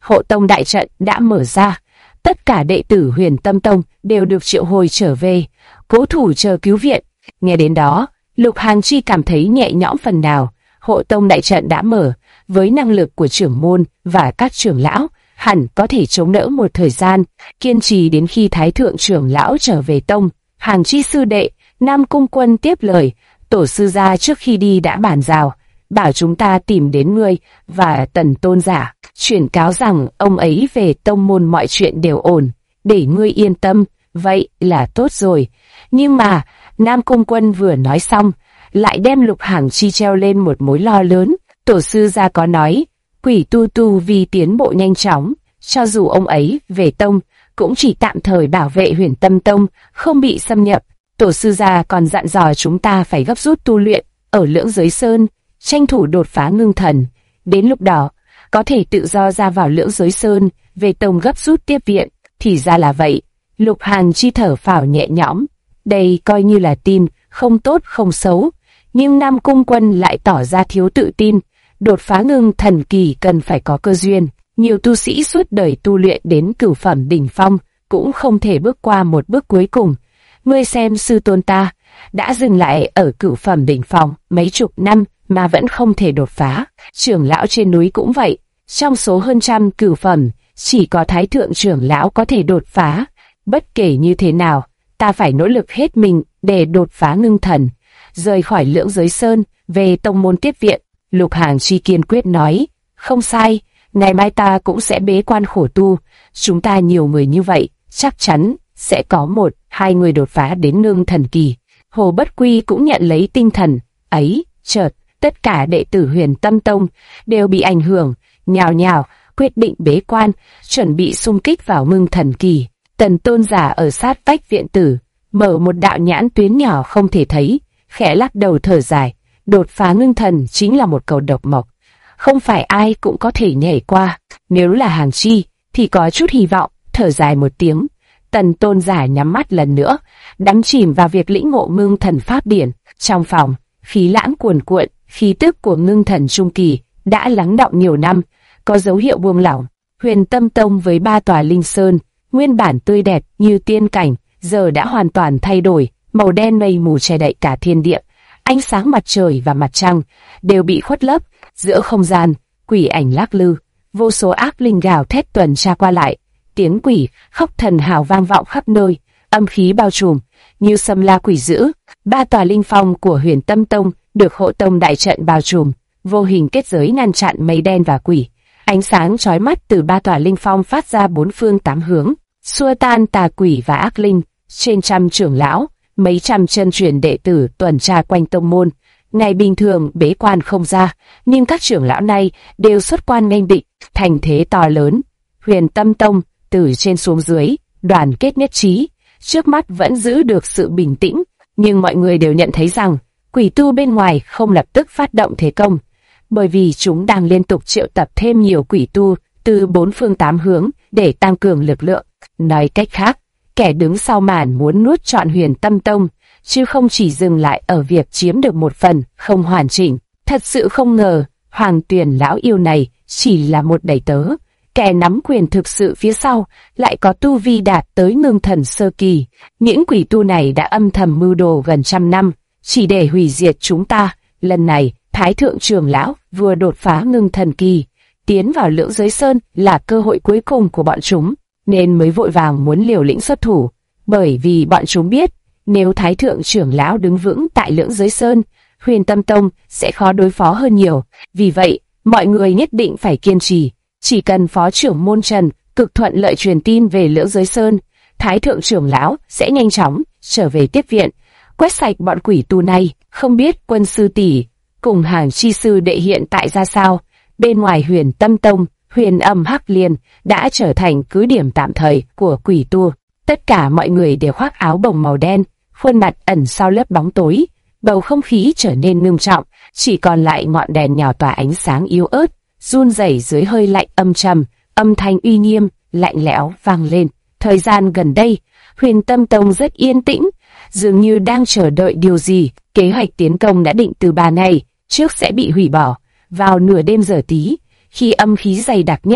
hộ tông đại trận đã mở ra. Tất cả đệ tử Huyền Tâm Tông đều được triệu hồi trở về, cố thủ chờ cứu viện. Nghe đến đó, Lục Hàng Chi cảm thấy nhẹ nhõm phần nào. Hộ tông đại trận đã mở, với năng lực của trưởng môn và các trưởng lão, hẳn có thể chống đỡ một thời gian, kiên trì đến khi Thái thượng trưởng lão trở về tông. Hàng Chi sư đệ, Nam Cung Quân tiếp lời, tổ sư gia trước khi đi đã bàn giao, bảo chúng ta tìm đến ngươi và Tần tôn giả, chuyển cáo rằng ông ấy về tông môn mọi chuyện đều ổn, để ngươi yên tâm. Vậy là tốt rồi. Nhưng mà, Nam Cung Quân vừa nói xong, lại đem Lục Hàng Chi treo lên một mối lo lớn. Tổ sư gia có nói, quỷ tu vì tiến bộ nhanh chóng, cho dù ông ấy về tông, cũng chỉ tạm thời bảo vệ Huyền Tâm Tông, không bị xâm nhập. Tổ sư gia còn dặn dò chúng ta phải gấp rút tu luyện ở Lưỡng Giới Sơn, tranh thủ đột phá ngưng thần. Đến lúc đó, có thể tự do ra vào Lưỡng Giới Sơn, về tông gấp rút tiếp viện. Thì ra là vậy. Lục Hàng Chi thở phào nhẹ nhõm. Đây coi như là tin, không tốt không xấu. Nhưng Nam Cung Quân lại tỏ ra thiếu tự tin. Đột phá ngưng thần kỳ cần phải có cơ duyên. Nhiều tu sĩ suốt đời tu luyện đến cửu phẩm đỉnh phong, cũng không thể bước qua một bước cuối cùng. Ngươi xem sư tôn ta, đã dừng lại ở cửu phẩm đỉnh phong mấy chục năm mà vẫn không thể đột phá. Trưởng lão trên núi cũng vậy, trong số hơn trăm cửu phẩm, chỉ có Thái thượng trưởng lão có thể đột phá. Bất kể như thế nào, ta phải nỗ lực hết mình để đột phá ngưng thần, rời khỏi Lưỡng Giới Sơn, về tông môn tiếp viện. Lục Hàng Chi kiên quyết nói, không sai, ngày mai ta cũng sẽ bế quan khổ tu, chúng ta nhiều người như vậy, chắc chắn sẽ có một, hai người đột phá đến ngưng thần kỳ. Hồ Bất Quy cũng nhận lấy tinh thần ấy, chợt tất cả đệ tử Huyền Tâm Tông đều bị ảnh hưởng, nhào nhào quyết định bế quan, chuẩn bị xung kích vào ngưng thần kỳ. Tần tôn giả ở sát vách viện tử, mở một đạo nhãn tuyến nhỏ không thể thấy, khẽ lắc đầu thở dài, đột phá ngưng thần chính là một cầu độc mộc, không phải ai cũng có thể nhảy qua. Nếu là Hàng Chi thì có chút hy vọng. Thở dài một tiếng, Tần tôn giả nhắm mắt lần nữa, đắm chìm vào việc lĩnh ngộ ngưng thần pháp điển. Trong phòng, khí lãng cuồn cuộn, khí tức của ngưng thần trung kỳ đã lắng đọng nhiều năm, có dấu hiệu buông lỏng. Huyền Tâm Tông với 3 tòa linh sơn, nguyên bản tươi đẹp như tiên cảnh, giờ đã hoàn toàn thay đổi, màu đen mây mù che đậy cả thiên địa. Ánh sáng mặt trời và mặt trăng đều bị khuất lấp. Giữa không gian, quỷ ảnh lắc lư, vô số ác linh gào thét tuần tra qua lại, tiếng quỷ khóc thần hào vang vọng khắp nơi, âm khí bao trùm như xâm la quỷ dữ. 3 tòa linh phong của Huyền Tâm Tông được hộ tông đại trận bao trùm, vô hình kết giới ngăn chặn mây đen và quỷ. Ánh sáng chói mắt từ 3 tòa linh phong phát ra 4 phương 8 hướng, xua tan tà quỷ và ác linh. Trên trăm trưởng lão, mấy trăm chân truyền đệ tử tuần tra quanh tông môn. Ngày bình thường bế quan không ra, nhưng các trưởng lão này đều xuất quan nghênh địch. Thành thế to lớn, Huyền Tâm Tông từ trên xuống dưới đoàn kết nhất trí, trước mắt vẫn giữ được sự bình tĩnh, nhưng mọi người đều nhận thấy rằng quỷ tu bên ngoài không lập tức phát động thế công, bởi vì chúng đang liên tục triệu tập thêm nhiều quỷ tu từ 4 phương 8 hướng để tăng cường lực lượng. Nói cách khác, kẻ đứng sau màn muốn nuốt trọn Huyền Tâm Tông, chứ không chỉ dừng lại ở việc chiếm được một phần không hoàn chỉnh. Thật sự không ngờ, Hoàng Tuyền lão yêu này chỉ là một đầy tớ, kẻ nắm quyền thực sự phía sau lại có tu vi đạt tới ngưng thần sơ kỳ. Những quỷ tu này đã âm thầm mưu đồ gần trăm năm, chỉ để hủy diệt chúng ta. Lần này, Thái thượng trưởng lão vừa đột phá ngưng thần kỳ, tiến vào Lưỡng Giới Sơn là cơ hội cuối cùng của bọn chúng, nên mới vội vàng muốn liều lĩnh xuất thủ. Bởi vì bọn chúng biết, nếu Thái thượng trưởng lão đứng vững tại Lưỡng Giới Sơn, Huyền Tâm Tông sẽ khó đối phó hơn nhiều. Vì vậy, mọi người nhất định phải kiên trì. Chỉ cần phó trưởng môn Trần cực thuận lợi truyền tin về Lưỡng Giới Sơn, Thái thượng trưởng lão sẽ nhanh chóng trở về tiếp viện, quét sạch bọn quỷ tu này. Không biết Quân sư tỷ cùng Hàng Chi sư đệ hiện tại ra sao? Bên ngoài Huyền Tâm Tông, Huyền Âm Hắc Liên đã trở thành cứ điểm tạm thời của quỷ tu. Tất cả mọi người đều khoác áo bồng màu đen, khuôn mặt ẩn sau lớp bóng tối. Bầu không khí trở nên ngưng trọng, chỉ còn lại ngọn đèn nhỏ tỏa ánh sáng yếu ớt, run rẩy dưới hơi lạnh âm trầm, âm thanh uy nghiêm, lạnh lẽo vang lên. Thời gian gần đây, Huyền Tâm Tông rất yên tĩnh, dường như đang chờ đợi điều gì. Kế hoạch tiến công đã định từ 3 ngày trước sẽ bị hủy bỏ. Vào nửa đêm giờ tí, khi âm khí dày đặc nhất,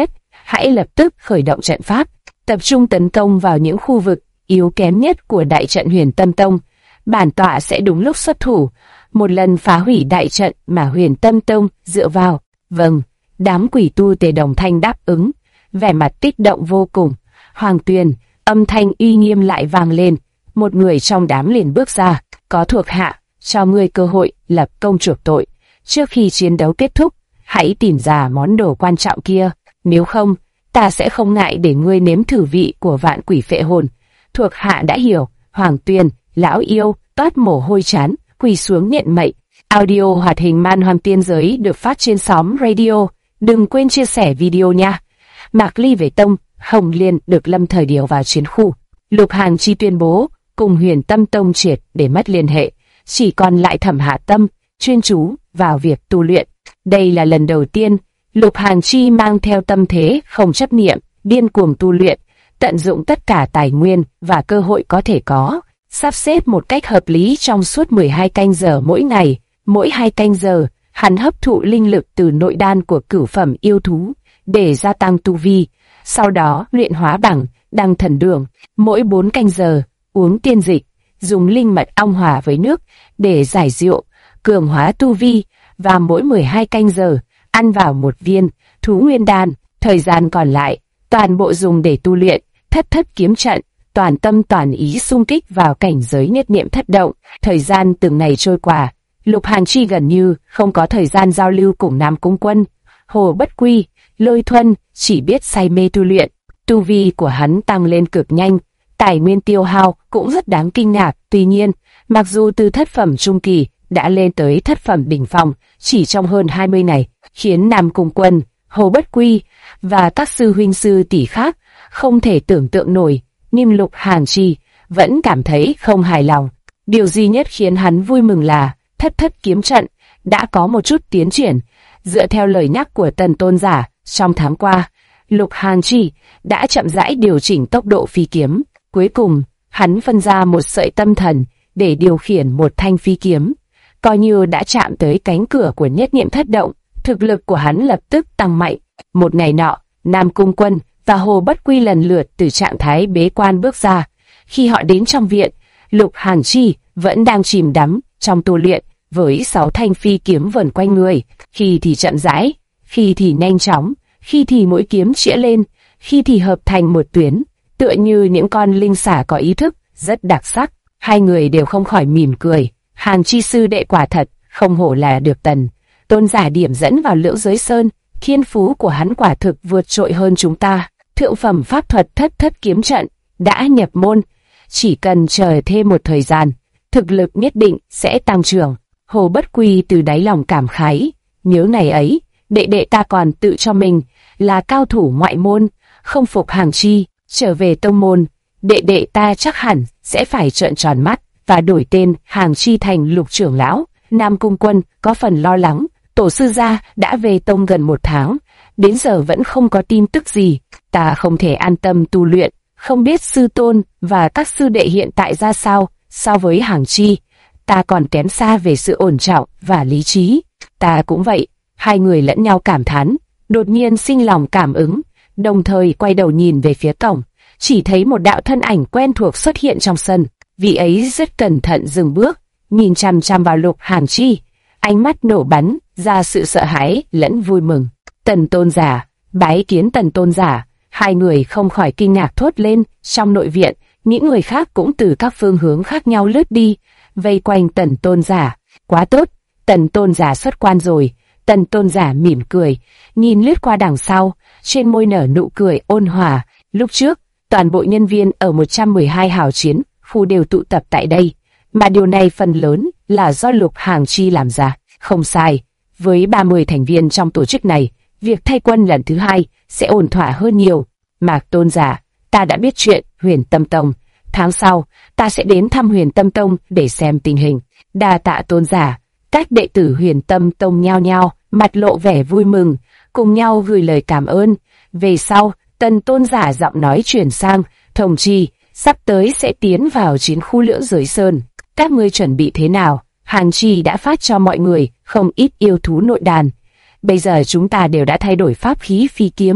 hãy lập tức khởi động trận pháp, tập trung tấn công vào những khu vực yếu kém nhất của đại trận Huyền Tâm Tông. Bản tọa sẽ đúng lúc xuất thủ, một lần phá hủy đại trận mà Huyền Tâm Tông dựa vào. Vâng, đám quỷ tu Tề đồng thanh đáp ứng, vẻ mặt kích động vô cùng. Hoàng Tuyền, âm thanh uy nghiêm lại vang lên, một người trong đám liền bước ra, có thuộc hạ, cho ngươi cơ hội lập công chuộc tội. Trước khi chiến đấu kết thúc, hãy tìm ra món đồ quan trọng kia, nếu không, ta sẽ không ngại để ngươi nếm thử vị của vạn quỷ phệ hồn. Thuộc hạ đã hiểu. Hoàng Tuyền, lão yêu, toát mồ hôi chán, quỳ xuống nhận mệnh. Audio hoạt hình Man Hoang Tiên Giới được phát trên xóm radio. Đừng quên chia sẻ video nha. Mạc Ly về tông, Hồng Liên được lâm thời điều vào chiến khu. Lục Hàn Chi tuyên bố cùng Huyền Tâm Tông triệt để mất liên hệ, chỉ còn lại Thẩm Hạ Tâm chuyên chú vào việc tu luyện. Đây là lần đầu tiên Lục Hàn Chi mang theo tâm thế không chấp niệm, điên cuồng tu luyện, tận dụng tất cả tài nguyên và cơ hội có thể có, sắp xếp một cách hợp lý trong suốt 12 canh giờ mỗi ngày. Mỗi 2 canh giờ, hắn hấp thụ linh lực từ nội đan của cửu phẩm yêu thú để gia tăng tu vi, sau đó luyện hóa bằng đăng thần đường. Mỗi 4 canh giờ, uống tiên dịch, dùng linh mật ong hòa với nước để giải rượu, cường hóa tu vi, và mỗi 12 canh giờ, ăn vào một viên thú nguyên đan. Thời gian còn lại, toàn bộ dùng để tu luyện thất thất kiếm trận, toàn tâm toàn ý xung kích vào cảnh giới nhất niệm thất động. Thời gian từng ngày trôi qua, Lục Hàn Chi gần như không có thời gian giao lưu cùng Nam Cung Quân. Hồ Bất Quy, Lôi Thuần chỉ biết say mê tu luyện, tu vi của hắn tăng lên cực nhanh, tài nguyên tiêu hao cũng rất đáng kinh ngạc. Tuy nhiên, mặc dù từ thất phẩm trung kỳ đã lên tới thất phẩm đỉnh phong chỉ trong hơn 20 ngày, khiến Nam Cung Quân, Hồ Bất Quy và các sư huynh sư tỷ khác không thể tưởng tượng nổi, nhưng Lục Hàn Chi vẫn cảm thấy không hài lòng. Điều duy nhất khiến hắn vui mừng là thất thất kiếm trận đã có một chút tiến triển. Dựa theo lời nhắc của Tần Tôn giả, trong tháng qua, Lục Hàn Chi đã chậm rãi điều chỉnh tốc độ phi kiếm. Cuối cùng, hắn phân ra một sợi tâm thần để điều khiển một thanh phi kiếm, coi như đã chạm tới cánh cửa của nhất niệm thất động. Thực lực của hắn lập tức tăng mạnh. Một ngày nọ, Nam Cung Quân và Hồ Bất Quy lần lượt từ trạng thái bế quan bước ra. Khi họ đến trong viện, Lục Hàn Chi vẫn đang chìm đắm trong tu luyện với 6 thanh phi kiếm vờn quanh người, khi thì chậm rãi, khi thì nhanh chóng, khi thì mỗi kiếm chĩa lên, khi thì hợp thành một tuyến, tựa như những con linh xả có ý thức, rất đặc sắc. Hai người đều không khỏi mỉm cười. Hàn Chi sư đệ quả thật không hổ là được Tần Tôn giả điểm dẫn vào Lưỡng Giới Sơn, thiên phú của hắn quả thực vượt trội hơn chúng ta. Thượng phẩm pháp thuật thất thất kiếm trận đã nhập môn, chỉ cần chờ thêm một thời gian, thực lực nhất định sẽ tăng trưởng. Hồ Bất Quy từ đáy lòng cảm khái, nhớ ngày ấy, đệ đệ ta còn tự cho mình là cao thủ ngoại môn, không phục Hàn Chi, trở về tông môn, đệ đệ ta chắc hẳn sẽ phải trợn tròn mắt và đổi tên Hàn Chi thành Lục trưởng lão. Nam Cung Quân có phần lo lắng, tổ sư gia đã về tông gần 1 tháng, đến giờ vẫn không có tin tức gì, ta không thể an tâm tu luyện, không biết sư tôn và các sư đệ hiện tại ra sao. So với Hàn Chi, ta còn kém xa về sự ổn trọng và lý trí. Ta cũng vậy. Hai người lẫn nhau cảm thán, đột nhiên sinh lòng cảm ứng, đồng thời quay đầu nhìn về phía cổng, chỉ thấy một đạo thân ảnh quen thuộc xuất hiện trong sân. Vị ấy rất cẩn thận dừng bước, nhìn chằm chằm vào Lục Hàn Chi, ánh mắt nổ bắn ra sự sợ hãi lẫn vui mừng. Tần Tôn giả, bái kiến Tần Tôn giả. Hai người không khỏi kinh ngạc thốt lên. Trong nội viện, những người khác cũng từ các phương hướng khác nhau lướt đi, vây quanh Tần Tôn giả. Quá tốt, Tần Tôn giả xuất quan rồi. Tần Tôn giả mỉm cười, nhìn lướt qua đằng sau, trên môi nở nụ cười ôn hòa. Lúc trước, toàn bộ nhân viên ở 112 hào chiến khu đều tụ tập tại đây, mà điều này phần lớn là do Lục Hàn Chi làm ra. Không sai, với 30 thành viên trong tổ chức này, việc thay quân lần thứ 2 sẽ ổn thỏa hơn nhiều. Mạc Tôn giả, ta đã biết chuyện Huyền Tâm Tông. Tháng sau, ta sẽ đến thăm Huyền Tâm Tông để xem tình hình. Đa tạ Tôn giả. Các đệ tử Huyền Tâm Tông nhao nhao, mặt lộ vẻ vui mừng, cùng nhau gửi lời cảm ơn. Về sau, Tần Tôn giả giọng nói chuyển sang, Thông Chi, sắp tới sẽ tiến vào chiến khu Lưỡng Giới Sơn. Các ngươi chuẩn bị thế nào? Hàn Chi đã phát cho mọi người không ít yêu thú nội đàn. Bây giờ chúng ta đều đã thay đổi pháp khí phi kiếm,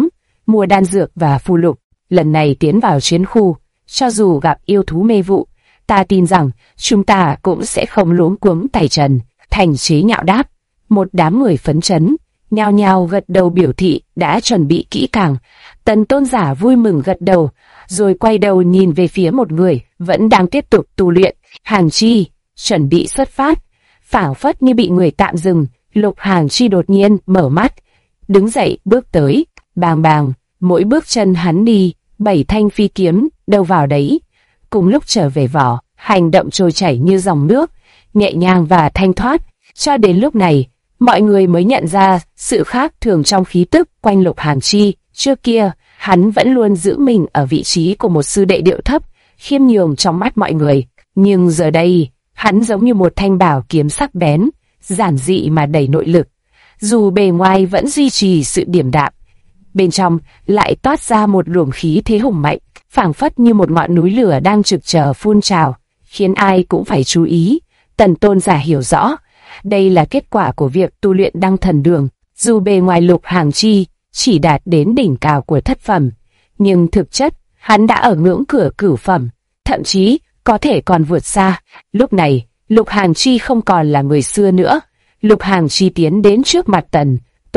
mua đan dược và phù lục. Lần này tiến vào chiến khu, cho dù gặp yêu thú mê vụ, ta tin rằng chúng ta cũng sẽ không luống cuống tay chân. Thành chế nhạo đáp. Một đám người phấn chấn, nhao nhao gật đầu biểu thị đã chuẩn bị kỹ càng. Tần tôn giả vui mừng gật đầu, rồi quay đầu nhìn về phía một người vẫn đang tiếp tục tu luyện. Hàng Chi chuẩn bị xuất phát. Phảng phất như bị người tạm dừng, Lục Hàng Chi đột nhiên mở mắt, đứng dậy bước tới. Bàng bàng, mỗi bước chân hắn đi, 7 thanh phi kiếm đâu vào đấy. Cùng lúc trở về vỏ, hành động trôi chảy như dòng nước, nhẹ nhàng và thanh thoát. Cho đến lúc này, mọi người mới nhận ra sự khác thường trong khí tức quanh Lục Hàng Chi. Trước kia, hắn vẫn luôn giữ mình ở vị trí của một sư đệ điệu thấp, khiêm nhường trong mắt mọi người. Nhưng giờ đây, hắn giống như một thanh bảo kiếm sắc bén, giản dị mà đầy nội lực. Dù bề ngoài vẫn duy trì sự điềm đạm, bên trong lại toát ra một luồng khí thế hùng mạnh, phảng phất như một ngọn núi lửa đang trực chờ phun trào, khiến ai cũng phải chú ý. Tần tôn giả hiểu rõ, đây là kết quả của việc tu luyện đăng thần đường. Dù bề ngoài Lục Hàng Chi chỉ đạt đến đỉnh cao của thất phẩm, nhưng thực chất hắn đã ở ngưỡng cửa cửu phẩm, thậm chí có thể còn vượt xa. Lúc này, Lục Hàng Chi không còn là người xưa nữa. Lục Hàng Chi tiến đến trước mặt Tần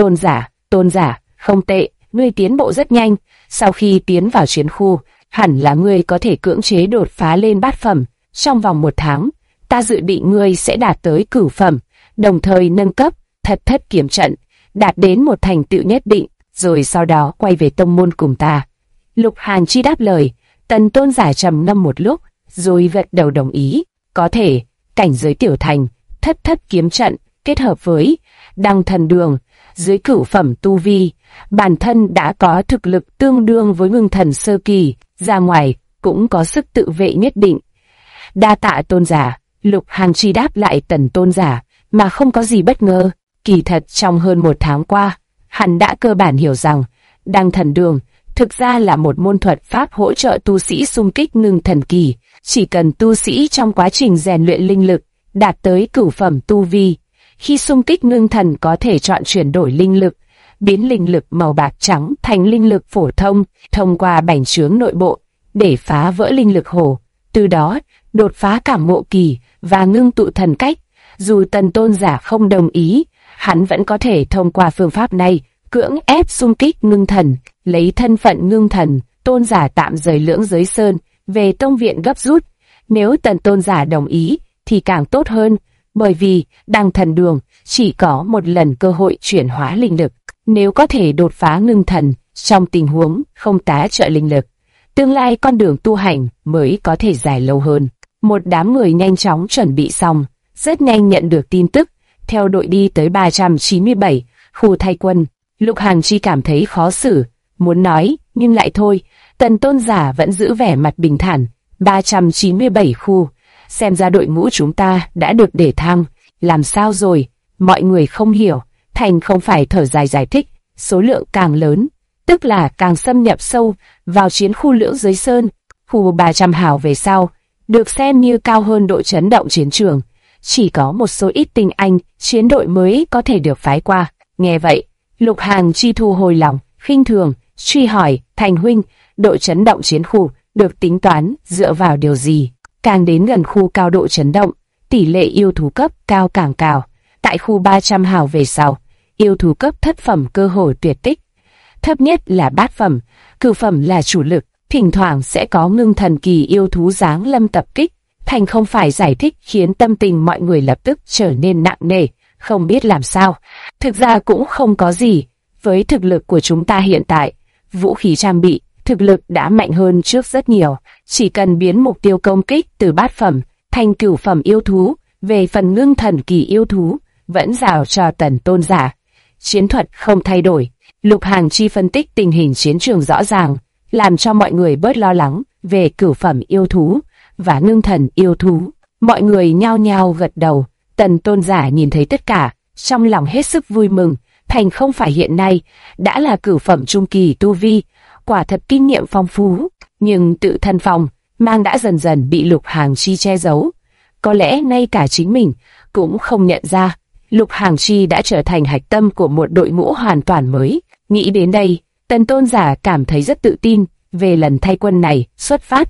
tôn giả, không tệ, ngươi tiến bộ rất nhanh. Sau khi tiến vào chiến khu, hẳn là ngươi có thể cưỡng chế đột phá lên bát phẩm. Trong vòng 1 tháng, ta dự định ngươi sẽ đạt tới cửu phẩm, đồng thời nâng cấp thất kiếm trận, đạt đến một thành tựu nhất định, rồi sau đó quay về tông môn cùng ta. Lục Hàng Chi đáp lời. Tần tôn giả trầm ngâm một lúc, rồi gật đầu đồng ý. Có thể, cảnh giới tiểu thành, thất kiếm trận, kết hợp với đăng thần đường, dưới cửu phẩm tu vi, bản thân đã có thực lực tương đương với ngưng thần sơ kỳ, ra ngoài cũng có sức tự vệ nhất định. Đa tạ tôn giả. Lục Hàng Chi đáp lại Tần tôn giả mà không có gì bất ngờ. Kỳ thật trong hơn 1 tháng qua, hắn đã cơ bản hiểu rằng đăng thần đường thực ra là một môn thuật pháp hỗ trợ tu sĩ xung kích ngưng thần kỳ. Chỉ cần tu sĩ trong quá trình rèn luyện linh lực đạt tới cửu phẩm tu vi, khi xung kích ngưng thần có thể chọn chuyển đổi linh lực, biến linh lực màu bạc trắng thành linh lực phổ thông, thông qua bành trướng nội bộ để phá vỡ linh lực hồ, từ đó đột phá cảm ngộ kỳ và ngưng tụ thần cách. Dù Tần tôn giả không đồng ý, hắn vẫn có thể thông qua phương pháp này cưỡng ép xung kích ngưng thần. Lấy thân phận ngưng thần, tôn giả tạm rời Lưỡng Giới Sơn, về tông viện gấp rút. Nếu Tần tôn giả đồng ý thì càng tốt hơn, bởi vì đăng thần đường chỉ có một lần cơ hội chuyển hóa linh lực. Nếu có thể đột phá ngưng thần trong tình huống không tá trợ linh lực, tương lai con đường tu hành mới có thể dài lâu hơn. Một đám người nhanh chóng chuẩn bị xong, rất nhanh nhận được tin tức, theo đội đi tới 397, khu thay quân. Lục Hàng Chi cảm thấy khó xử, muốn nói, nhưng lại thôi. Tần tôn giả vẫn giữ vẻ mặt bình thản. 397 khu, xem ra đội ngũ chúng ta đã được đề thăng. Làm sao rồi? Mọi người không hiểu. Thành không phải thở dài giải thích, số lượng càng lớn, tức là càng xâm nhập sâu vào chiến khu Lưỡng Giới Sơn. Khu 300 hào về sau, được xem như cao hơn độ chấn động chiến trường. Chỉ có một số ít tinh anh, chiến đội mới có thể được phái qua. Nghe vậy, Lục Hàng Chi thu hồi lòng, khinh thường, truy hỏi, Thành huynh, độ chấn động chiến khu được tính toán dựa vào điều gì? Càng đến gần khu cao độ chấn động, tỷ lệ yêu thú cấp cao càng cao. Tại khu 300 hào về sau, yêu thú cấp thất phẩm cơ hội tuyệt tích. Thấp nhất là bát phẩm, cửu phẩm là chủ lực, thỉnh thoảng sẽ có ngưng thần kỳ yêu thú giáng lâm tập kích. Thành không phải giải thích khiến tâm tình mọi người lập tức trở nên nặng nề, không biết làm sao. Thực ra cũng không có gì, với thực lực của chúng ta hiện tại, vũ khí trang bị, thực lực đã mạnh hơn trước rất nhiều. Chỉ cần biến mục tiêu công kích từ bát phẩm thành cửu phẩm yêu thú, về phần ngưng thần kỳ yêu thú, vẫn giao cho Tần tôn giả. Chiến thuật không thay đổi. Lục Hàng Chi phân tích tình hình chiến trường rõ ràng, làm cho mọi người bớt lo lắng về cửu phẩm yêu thú và ngưng thần yêu thú. Mọi người nhao nhao gật đầu. Tần tôn giả nhìn thấy tất cả, trong lòng hết sức vui mừng. Thành không phải hiện nay đã là cửu phẩm trung kỳ tu vi, quả thật kinh nghiệm phong phú, nhưng tự thân phòng mang đã dần dần bị Lục Hàng Chi che giấu. Có lẽ ngay cả chính mình cũng không nhận ra, Lục Hàng Chi đã trở thành hạch tâm của một đội ngũ hoàn toàn mới. Nghĩ đến đây, Tần Tôn giả cảm thấy rất tự tin về lần thay quân này. Xuất phát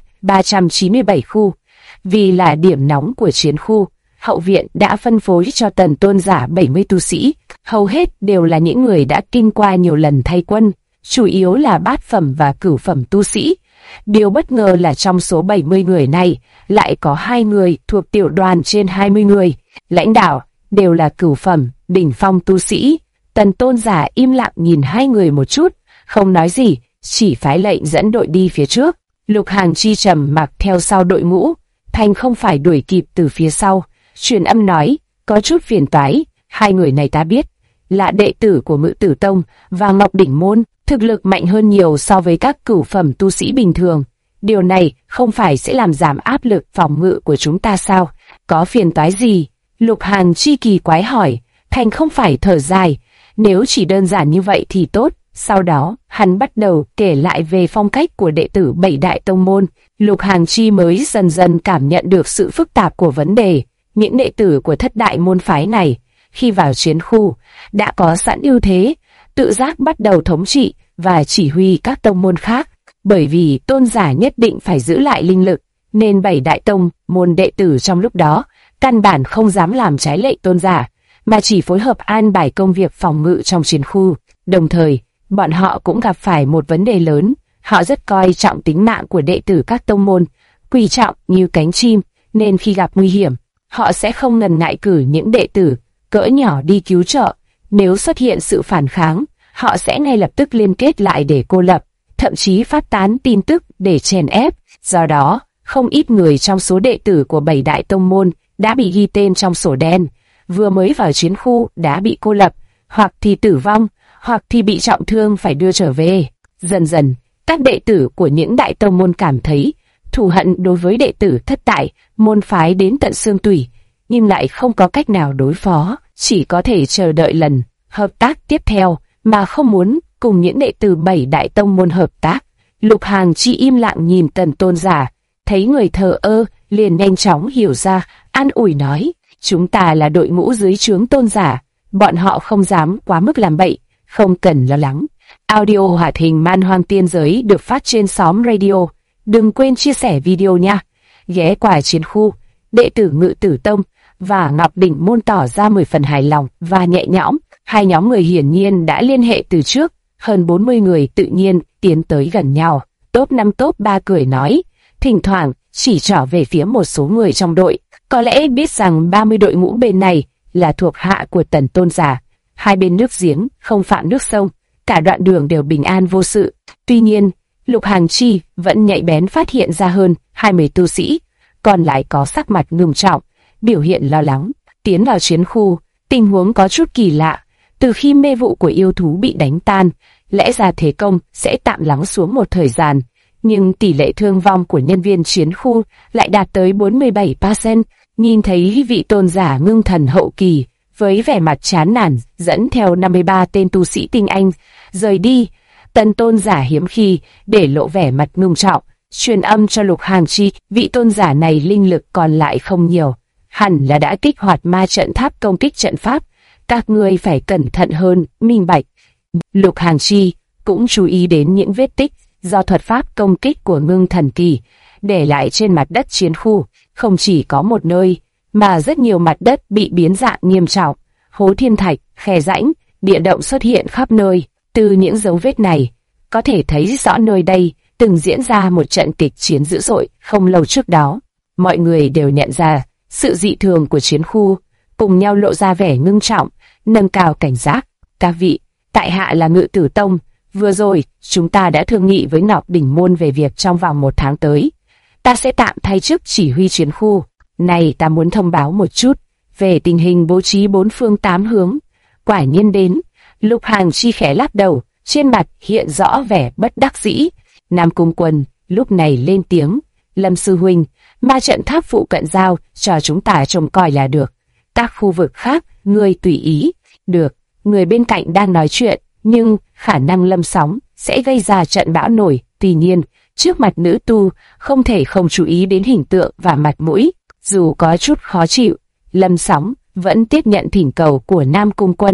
397 khu, vì là điểm nóng của chiến khu, hậu viện đã phân phối cho Tần Tôn giả 70 tu sĩ, hầu hết đều là những người đã kinh qua nhiều lần thay quân, chủ yếu là bát phẩm và cửu phẩm tu sĩ. Điều bất ngờ là trong số 70 người này, lại có 2 người thuộc tiểu đoàn trên 20 người, lãnh đạo đều là cửu phẩm, đỉnh phong tu sĩ. Tần Tôn giả im lặng nhìn 2 người một chút, không nói gì, chỉ phái lệnh dẫn đội đi phía trước. Lục Hàng Chi trầm mặc theo sau đội ngũ, Thành không phải đuổi kịp từ phía sau, truyền âm nói, có chút phiền toái, 2 người này ta biết, là đệ tử của Ngự Tử Tông và Ngọc Đỉnh Môn, thực lực mạnh hơn nhiều so với các cửu phẩm tu sĩ bình thường. Điều này không phải sẽ làm giảm áp lực phòng ngự của chúng ta sao? Có phiền toái gì? Lục Hàng Chi kỳ quái hỏi. Thành không phải thở dài, nếu chỉ đơn giản như vậy thì tốt. Sau đó, hắn bắt đầu kể lại về phong cách của đệ tử 7 đại tông môn. Lục Hàng Chi mới dần dần cảm nhận được sự phức tạp của vấn đề. Những đệ tử của thất đại môn phái này, khi vào chiến khu, đã có sẵn ưu thế, tự giác bắt đầu thống trị và chỉ huy các tông môn khác. Bởi vì tôn giả nhất định phải giữ lại linh lực, nên 7 đại tông môn đệ tử trong lúc đó, căn bản không dám làm trái lệnh tôn giả, mà chỉ phối hợp an bài công việc phòng ngự trong chiến khu. Đồng thời, bọn họ cũng gặp phải một vấn đề lớn, họ rất coi trọng tính mạng của đệ tử các tông môn, quý trọng như cánh chim, nên khi gặp nguy hiểm, họ sẽ không ngần ngại cử những đệ tử cỡ nhỏ đi cứu trợ. Nếu xuất hiện sự phản kháng, họ sẽ ngay lập tức liên kết lại để cô lập, thậm chí phát tán tin tức để chèn ép. Do đó, không ít người trong số đệ tử của 7 đại tông môn đã bị ghi tên trong sổ đen, vừa mới vào chiến khu đã bị cô lập, hoặc thì tử vong, hoặc thì bị trọng thương phải đưa trở về. Dần dần, các đệ tử của những đại tông môn cảm thấy thù hận đối với đệ tử thất đại môn phái đến tận xương tủy, nhưng lại không có cách nào đối phó, chỉ có thể chờ đợi lần hợp tác tiếp theo, mà không muốn cùng những đệ tử 7 đại tông môn hợp tác. Lục Hàng Chi im lặng nhìn Tần Tôn giả, thấy người thờ ơ, liền nhanh chóng hiểu ra, an ủi nói, chúng ta là đội ngũ dưới trướng tôn giả, bọn họ không dám quá mức làm bậy, không cần lo lắng. Audio hoạt hình Man Hoang Tiên Giới được phát trên xóm radio, đừng quên chia sẻ video nha. Ghé qua chiến khu, đệ tử Ngự Tử Tông và Ngọc Đỉnh Môn tỏ ra 10 phần hài lòng và nhẹ nhõm. Hai nhóm người hiển nhiên đã liên hệ từ trước, hơn 40 người tự nhiên tiến tới gần nhau. Top 5 top 3 cười nói, thỉnh thoảng chỉ trỏ về phía một số người trong đội, có lẽ biết rằng 30 đội ngũ bên này là thuộc hạ của Tần Tôn giả. Hai bên nước giếng không phạm nước sông, cả đoạn đường đều bình an vô sự. Tuy nhiên, Lục Hàng Chi vẫn nhạy bén phát hiện ra hơn 20 tu sĩ, còn lại có sắc mặt ngưng trọng, biểu hiện lo lắng. Tiến vào chiến khu, tình huống có chút kỳ lạ. Từ khi mê vụ của yêu thú bị đánh tan, lẽ ra thế công sẽ tạm lắng xuống một thời gian, nhưng tỷ lệ thương vong của nhân viên chiến khu lại đạt tới 47%. Nhìn thấy vị tôn giả ngưng thần hậu kỳ, với vẻ mặt chán nản, dẫn theo 53 tên tu sĩ tinh anh, rời đi. Tần tôn giả hiếm khi để lộ vẻ mặt ngưng trọng, truyền âm cho Lục Hàng Chi, vị tôn giả này linh lực còn lại không nhiều, hẳn là đã kích hoạt ma trận tháp công kích trận pháp, các ngươi phải cẩn thận hơn, minh bạch. Lục Hàng Chi cũng chú ý đến những vết tích do thuật pháp công kích của ngưng thần kỳ để lại trên mặt đất chiến khu, không chỉ có một nơi, mà rất nhiều mặt đất bị biến dạng nghiêm trọng, hố thiên thạch, khe rãnh, địa động xuất hiện khắp nơi. Từ những dấu vết này, có thể thấy rõ nơi đây từng diễn ra một trận kịch chiến dữ dội không lâu trước đó. Mọi người đều nhận ra sự dị thường của chiến khu, cùng nhau lộ ra vẻ ngưng trọng, nâng cao cảnh giác. Các vị, tại hạ là Ngự Tử Tông, vừa rồi chúng ta đã thương nghị với Ngọc Đỉnh Môn về việc trong vòng 1 tháng tới, ta sẽ tạm thay chức chỉ huy chiến khu. Này ta muốn thông báo một chút về tình hình bố trí 4 phương 8 hướng. Quả nhiên đến. Lục Hàng Chi khẽ lắc đầu, trên mặt hiện rõ vẻ bất đắc dĩ. Nam Cung Quân lúc này lên tiếng, Lâm sư huynh, ma trận tháp phụ cận giao cho chúng ta trông coi là được. Các khu vực khác, ngươi tùy ý. Được, người bên cạnh đang nói chuyện, nhưng khả năng Lâm Sóng sẽ gây ra trận bão nổi. Tuy nhiên, trước mặt nữ tu, không thể không chú ý đến hình tượng và mặt mũi. Dù có chút khó chịu, Lâm Sóng vẫn tiếp nhận thỉnh cầu của Nam Cung Quân.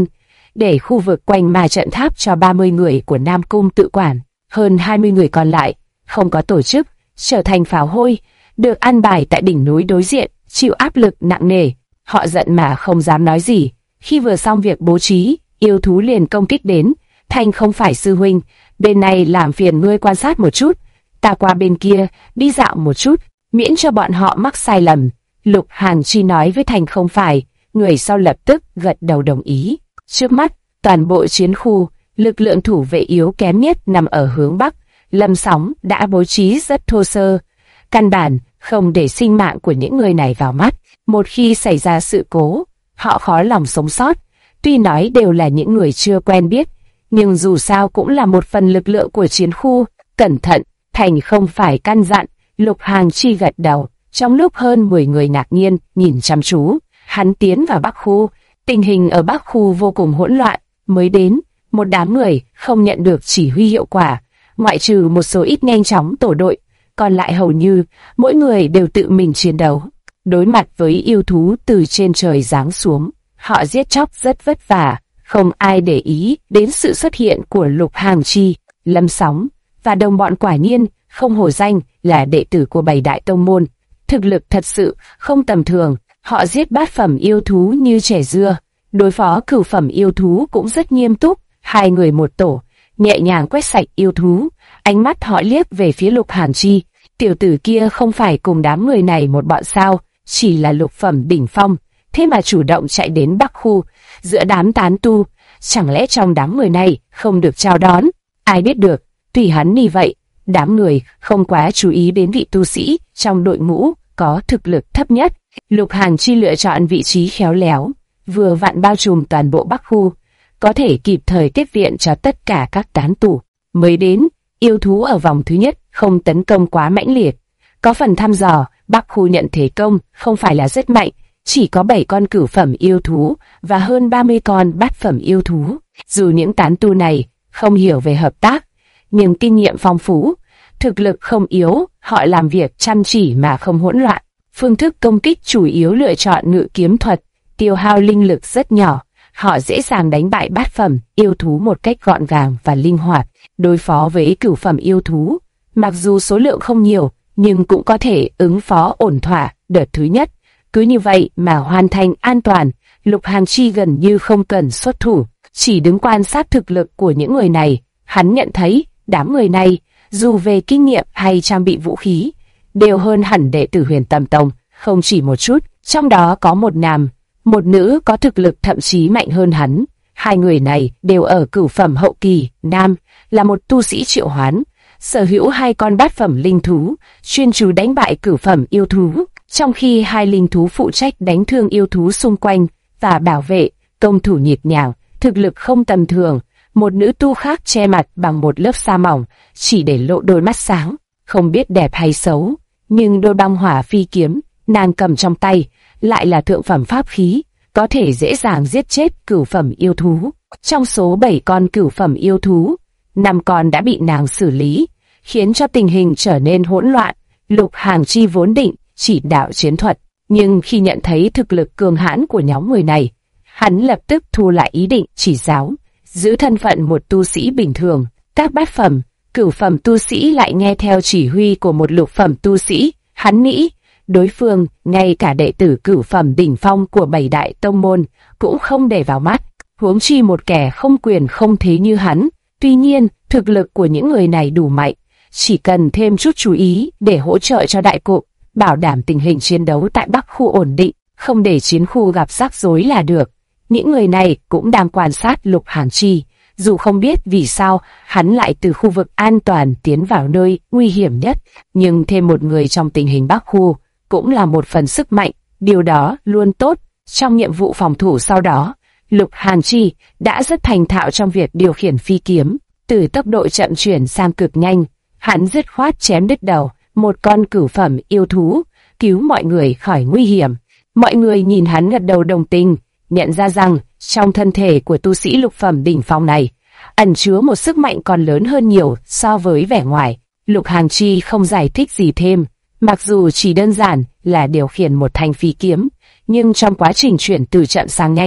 để khu vực quanh ma trận tháp cho 30 người của Nam Cung tự quản. Hơn 20 người còn lại, không có tổ chức, trở thành pháo hôi, được an bài tại đỉnh núi đối diện, chịu áp lực nặng nề. Họ giận mà không dám nói gì. Khi vừa xong việc bố trí, yêu thú liền công kích đến. Thành không phải sư huynh, bên này làm phiền ngươi quan sát một chút, ta qua bên kia, đi dạo một chút, miễn cho bọn họ mắc sai lầm. Lục Hàn Chi nói với Thành không phải, người sau lập tức gật đầu đồng ý. Trước mắt, toàn bộ chiến khu, lực lượng thủ vệ yếu kém nhất nằm ở hướng Bắc. Lâm Sóng đã bố trí rất thô sơ, căn bản không để sinh mạng của những người này vào mắt. Một khi xảy ra sự cố, họ khó lòng sống sót. Tuy nói đều là những người chưa quen biết, nhưng dù sao cũng là một phần lực lượng của chiến khu. Cẩn thận, Thành không phải căn dặn. Lục Hàn Chi gật đầu. Trong lúc hơn 10 người ngạc nhiên nhìn chăm chú, hắn tiến vào Bắc khu. Tình hình ở Bắc khu vô cùng hỗn loạn. Mới đến, một đám người không nhận được chỉ huy hiệu quả, ngoại trừ một số ít nhanh chóng tổ đội, còn lại hầu như mỗi người đều tự mình chiến đấu. Đối mặt với yêu thú từ trên trời giáng xuống, họ giết chóc rất vất vả, không ai để ý đến sự xuất hiện của Lục Hàn Chi. Lâm Sóng và đồng bọn quả nhiên không hổ danh là đệ tử của 7 đại tông môn, thực lực thật sự không tầm thường. Họ giết bát phẩm yêu thú như trẻ dưa, đối phó cửu phẩm yêu thú cũng rất nghiêm túc. Hai người một tổ, nhẹ nhàng quét sạch yêu thú. Ánh mắt họ liếc về phía Lục Hàn Chi. Tiểu tử kia không phải cùng đám người này một bọn sao, chỉ là lục phẩm đỉnh phong, thế mà chủ động chạy đến Bắc khu, giữa đám tán tu. Chẳng lẽ trong đám người này không được chào đón? Ai biết được, tùy hắn như vậy. Đám người không quá chú ý đến vị tu sĩ trong đội ngũ có thực lực thấp nhất. Lục Hàn Chi lựa chọn vị trí khéo léo, vừa vặn bao trùm toàn bộ Bắc khu, có thể kịp thời tiếp viện cho tất cả các tán tu. Mới đến, yêu thú ở vòng thứ nhất không tấn công quá mãnh liệt. Có phần thăm dò, Bắc khu nhận thế công không phải là rất mạnh, chỉ có 7 con cửu phẩm yêu thú và hơn 30 con bát phẩm yêu thú. Dù những tán tu này không hiểu về hợp tác, nhưng kinh nghiệm phong phú, thực lực không yếu, họ làm việc chăm chỉ mà không hỗn loạn. Phương thức công kích chủ yếu lựa chọn ngự kiếm thuật, tiêu hao linh lực rất nhỏ. Họ dễ dàng đánh bại bát phẩm yêu thú một cách gọn gàng và linh hoạt. Đối phó với cửu phẩm yêu thú, mặc dù số lượng không nhiều, nhưng cũng có thể ứng phó ổn thỏa đợt thứ nhất. Cứ như vậy mà hoàn thành an toàn. Lục Hàn Chi gần như không cần xuất thủ, chỉ đứng quan sát thực lực của những người này. Hắn nhận thấy đám người này, dù về kinh nghiệm hay trang bị vũ khí, đều hơn hẳn đệ tử Huyền Tâm Tông, không chỉ một chút. Trong đó có một nam, một nữ có thực lực thậm chí mạnh hơn hắn. Hai người này đều ở cửu phẩm hậu kỳ. Nam là một tu sĩ triệu hoán, sở hữu 2 con bát phẩm linh thú, chuyên chú đánh bại cửu phẩm yêu thú, trong khi 2 linh thú phụ trách đánh thương yêu thú xung quanh và bảo vệ. Công thủ nhịp nhàng, thực lực không tầm thường. Một nữ tu khác che mặt bằng một lớp sa mỏng, chỉ để lộ đôi mắt sáng, không biết đẹp hay xấu, nhưng đôi băng hỏa phi kiếm nàng cầm trong tay lại là thượng phẩm pháp khí, có thể dễ dàng giết chết cửu phẩm yêu thú. Trong số 7 con cửu phẩm yêu thú, 5 con đã bị nàng xử lý, khiến cho tình hình trở nên hỗn loạn. Lục Hàn Chi vốn định chỉ đạo chiến thuật, nhưng khi nhận thấy thực lực cường hãn của nhóm người này, hắn lập tức thu lại ý định chỉ giáo, giữ thân phận một tu sĩ bình thường. Các bát phẩm, cửu phẩm tu sĩ lại nghe theo chỉ huy của một lục phẩm tu sĩ. Hắn nghĩ, đối phương, ngay cả đệ tử cửu phẩm đỉnh phong của 7 đại tông môn, cũng không để vào mắt, huống chi một kẻ không quyền không thế như hắn. Tuy nhiên, thực lực của những người này đủ mạnh, chỉ cần thêm chút chú ý để hỗ trợ cho đại cục, bảo đảm tình hình chiến đấu tại Bắc khu ổn định, không để chiến khu gặp rắc rối là được. Những người này cũng đang quan sát Lục Hàn Chi, dù không biết vì sao hắn lại từ khu vực an toàn tiến vào nơi nguy hiểm nhất, nhưng thêm một người trong tình hình Bắc khu cũng là một phần sức mạnh, điều đó luôn tốt. Trong nhiệm vụ phòng thủ sau đó, Lục Hàn Chi đã rất thành thạo trong việc điều khiển phi kiếm, từ tốc độ chậm chuyển sang cực nhanh. Hắn dứt khoát chém đứt đầu một con cửu phẩm yêu thú, cứu mọi người khỏi nguy hiểm. Mọi người nhìn hắn gật đầu đồng tình, nhận ra rằng trong thân thể của tu sĩ lục phẩm đỉnh phong này ẩn chứa một sức mạnh còn lớn hơn nhiều so với vẻ ngoài. Lục Hàn Chi không giải thích gì thêm, mặc dù chỉ đơn giản là điều khiển một thanh phi kiếm, nhưng trong quá trình chuyển từ chậm sang nhanh,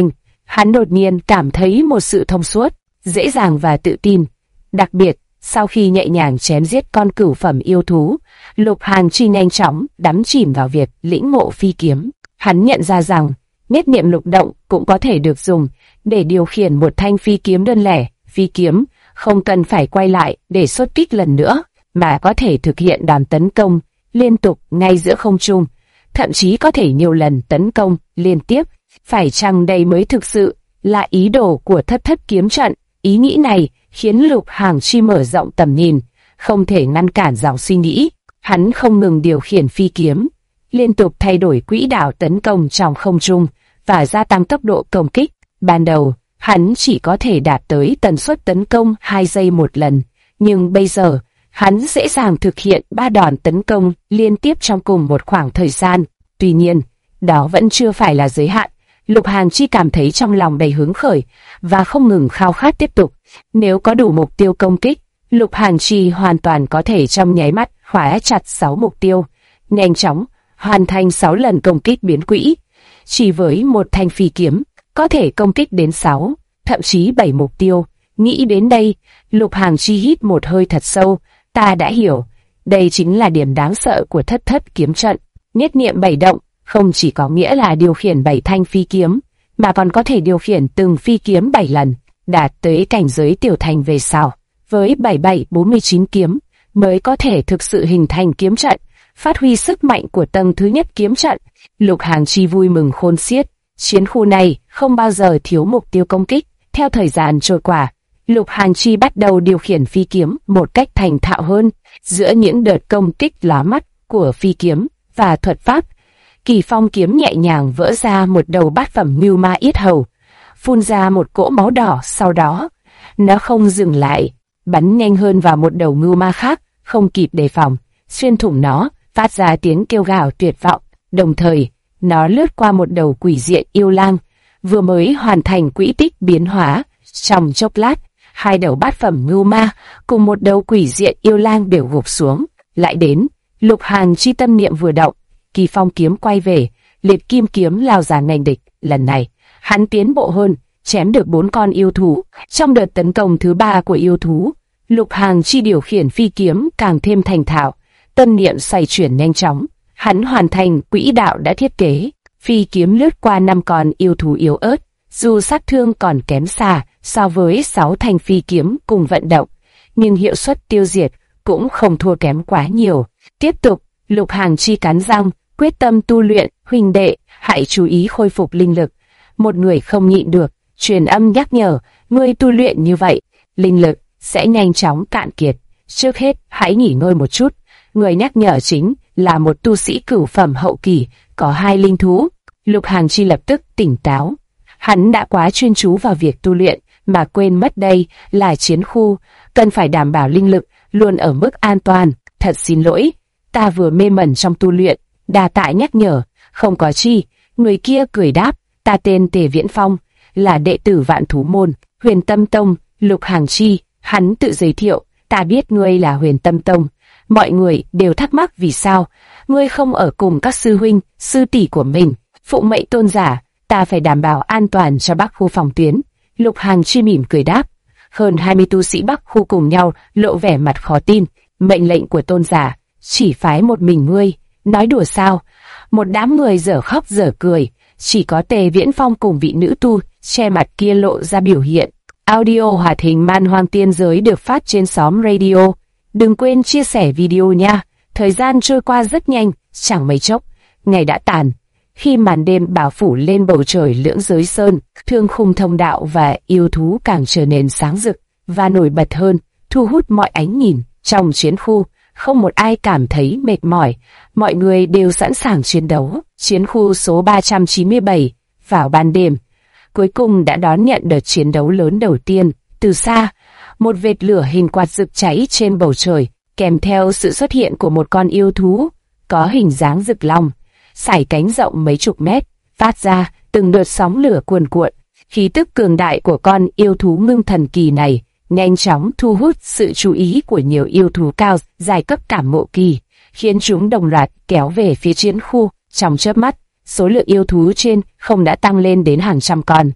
hắn đột nhiên cảm thấy một sự thông suốt, dễ dàng và tự tin. Đặc biệt, sau khi nhẹ nhàng chém giết con cửu phẩm yêu thú, Lục Hàn Chi nhanh chóng đắm chìm vào việc lĩnh ngộ phi kiếm. Hắn nhận ra rằng, nhất niệm lục động cũng có thể được dùng để điều khiển một thanh phi kiếm đơn lẻ. Phi kiếm không cần phải quay lại để xuất kích lần nữa, mà có thể thực hiện đòn tấn công liên tục ngay giữa không trung, thậm chí có thể nhiều lần tấn công liên tiếp. Phải chăng đây mới thực sự là ý đồ của Thất Thất kiếm trận? Ý nghĩ này khiến Lục Hàn Chi mở rộng tầm nhìn, không thể ngăn cản dòng suy nghĩ. Hắn không ngừng điều khiển phi kiếm, liên tục thay đổi quỹ đạo tấn công trong không trung và gia tăng tốc độ công kích. Ban đầu, hắn chỉ có thể đạt tới tần suất tấn công 2 giây một lần, nhưng bây giờ, hắn dễ dàng thực hiện 3 đòn tấn công liên tiếp trong cùng một khoảng thời gian. Tuy nhiên, đó vẫn chưa phải là giới hạn. Lục Hàn Chi cảm thấy trong lòng đầy hứng khởi và không ngừng khao khát tiếp tục. Nếu có đủ mục tiêu công kích, Lục Hàn Chi hoàn toàn có thể trong nháy mắt khóa chặt 6 mục tiêu, nhanh chóng hoàn thành 6 lần công kích biến quỹ. Chỉ với một thanh phi kiếm, có thể công kích đến 6, thậm chí 7 mục tiêu. Nghĩ đến đây, Lục Hàn Chi hít một hơi thật sâu. Ta đã hiểu, đây chính là điểm đáng sợ của Thất Thất kiếm trận. Nhất niệm 7 động không chỉ có nghĩa là điều khiển 7 thanh phi kiếm, mà còn có thể điều khiển từng phi kiếm 7 lần, đạt tới cảnh giới tiểu thành về sau. Với 7749 kiếm, mới có thể thực sự hình thành kiếm trận, phát huy sức mạnh của tầng thứ nhất kiếm trận. Lục Hàn Chi vui mừng khôn xiết, chiến khu này không bao giờ thiếu mục tiêu công kích. Theo thời gian trôi qua, Lục Hàn Chi bắt đầu điều khiển phi kiếm một cách thành thạo hơn. Giữa những đợt công kích lóa mắt của phi kiếm và thuật pháp, Kỳ Phong kiếm nhẹ nhàng vỡ ra một đầu bát phẩm ngưu ma yết hầu, phun ra một cỗ máu đỏ. Sau đó, nó không dừng lại, bắn nhanh hơn vào một đầu ngưu ma khác, không kịp đề phòng, xuyên thủng nó, phát ra tiếng kêu gào tuyệt vọng. Đồng thời, nó lướt qua một đầu quỷ diện yêu lang, vừa mới hoàn thành quỹ tích biến hóa. Trong chốc lát, 2 đầu bát phẩm ngưu ma cùng một đầu quỷ diện yêu lang đều gục xuống. Lại đến, Lục Hàn Chi tâm niệm vừa động, Kỳ Phong kiếm quay về, liệt kim kiếm lao ra nghênh địch. Lần này, hắn tiến bộ hơn, chém được 4 con yêu thú. Trong đợt tấn công thứ 3 của yêu thú, Lục Hàn Chi điều khiển phi kiếm càng thêm thành thạo, tâm niệm xoay chuyển nhanh chóng. Hắn hoàn thành quỹ đạo đã thiết kế, phi kiếm lướt qua 5 con yêu thú yếu ớt, dù sát thương còn kém xa so với 6 thanh phi kiếm cùng vận động, nhưng hiệu suất tiêu diệt cũng không thua kém quá nhiều. Tiếp tục, Lục Hàn Chi cắn răng, quyết tâm tu luyện. Huynh đệ, hãy chú ý khôi phục linh lực. Một người không nhịn được, truyền âm nhắc nhở, ngươi tu luyện như vậy, linh lực sẽ nhanh chóng cạn kiệt. Trước hết, hãy nghỉ ngơi một chút. Người nhắc nhở chính là một tu sĩ cửu phẩm hậu kỳ, có 2 linh thú. Lục Hàn Chi lập tức tỉnh táo. Hắn đã quá chuyên chú vào việc tu luyện, mà quên mất đây là chiến khu, cần phải đảm bảo linh lực luôn ở mức an toàn. Thật xin lỗi, ta vừa mê mẩn trong tu luyện, đa tạ nhắc nhở. Không có chi, người kia cười đáp, ta tên Tề Viễn Phong, là đệ tử Vạn Thú Môn, Huyền Tâm Tông. Lục Hàn Chi, hắn tự giới thiệu, ta biết ngươi là Huyền Tâm Tông. Mọi người đều thắc mắc vì sao ngươi không ở cùng các sư huynh, sư tỷ của mình. Phụng mệnh tôn giả, ta phải đảm bảo an toàn cho Bắc khu phòng tuyến. Lục Hàn Chi mỉm cười đáp. Hơn 20 tu sĩ Bắc khu cùng nhau lộ vẻ mặt khó tin. Mệnh lệnh của tôn giả, chỉ phái một mình ngươi, nói đùa sao? Một đám người dở khóc dở cười, chỉ có Tề Viễn Phong cùng vị nữ tu che mặt kia lộ ra biểu hiện. Audio hoạt hình Man Hoang Tiên Giới được phát trên xóm radio. Đừng quên chia sẻ video nha. Thời gian trôi qua rất nhanh, chẳng mấy chốc, ngày đã tàn. Khi màn đêm bao phủ lên bầu trời Lưỡng Giới Sơn, thương khung thông đạo và yêu thú càng trở nên sáng rực và nổi bật hơn, thu hút mọi ánh nhìn. Trong chiến khu, không một ai cảm thấy mệt mỏi, mọi người đều sẵn sàng chiến đấu. Chiến khu số 397, vào ban đêm, cuối cùng đã đón nhận đợt chiến đấu lớn đầu tiên. Từ xa, một vệt lửa hình quạt rực cháy trên bầu trời, kèm theo sự xuất hiện của một con yêu thú, có hình dáng rực long, sải cánh rộng mấy chục mét, phát ra từng đợt sóng lửa cuồn cuộn. Khí tức cường đại của con yêu thú ngưng thần kỳ này nhanh chóng thu hút sự chú ý của nhiều yêu thú cao giai cấp cảm ngộ kỳ, khiến chúng đồng loạt kéo về phía chiến khu. Trong chớp mắt, số lượng yêu thú trên không đã tăng lên đến hàng trăm con.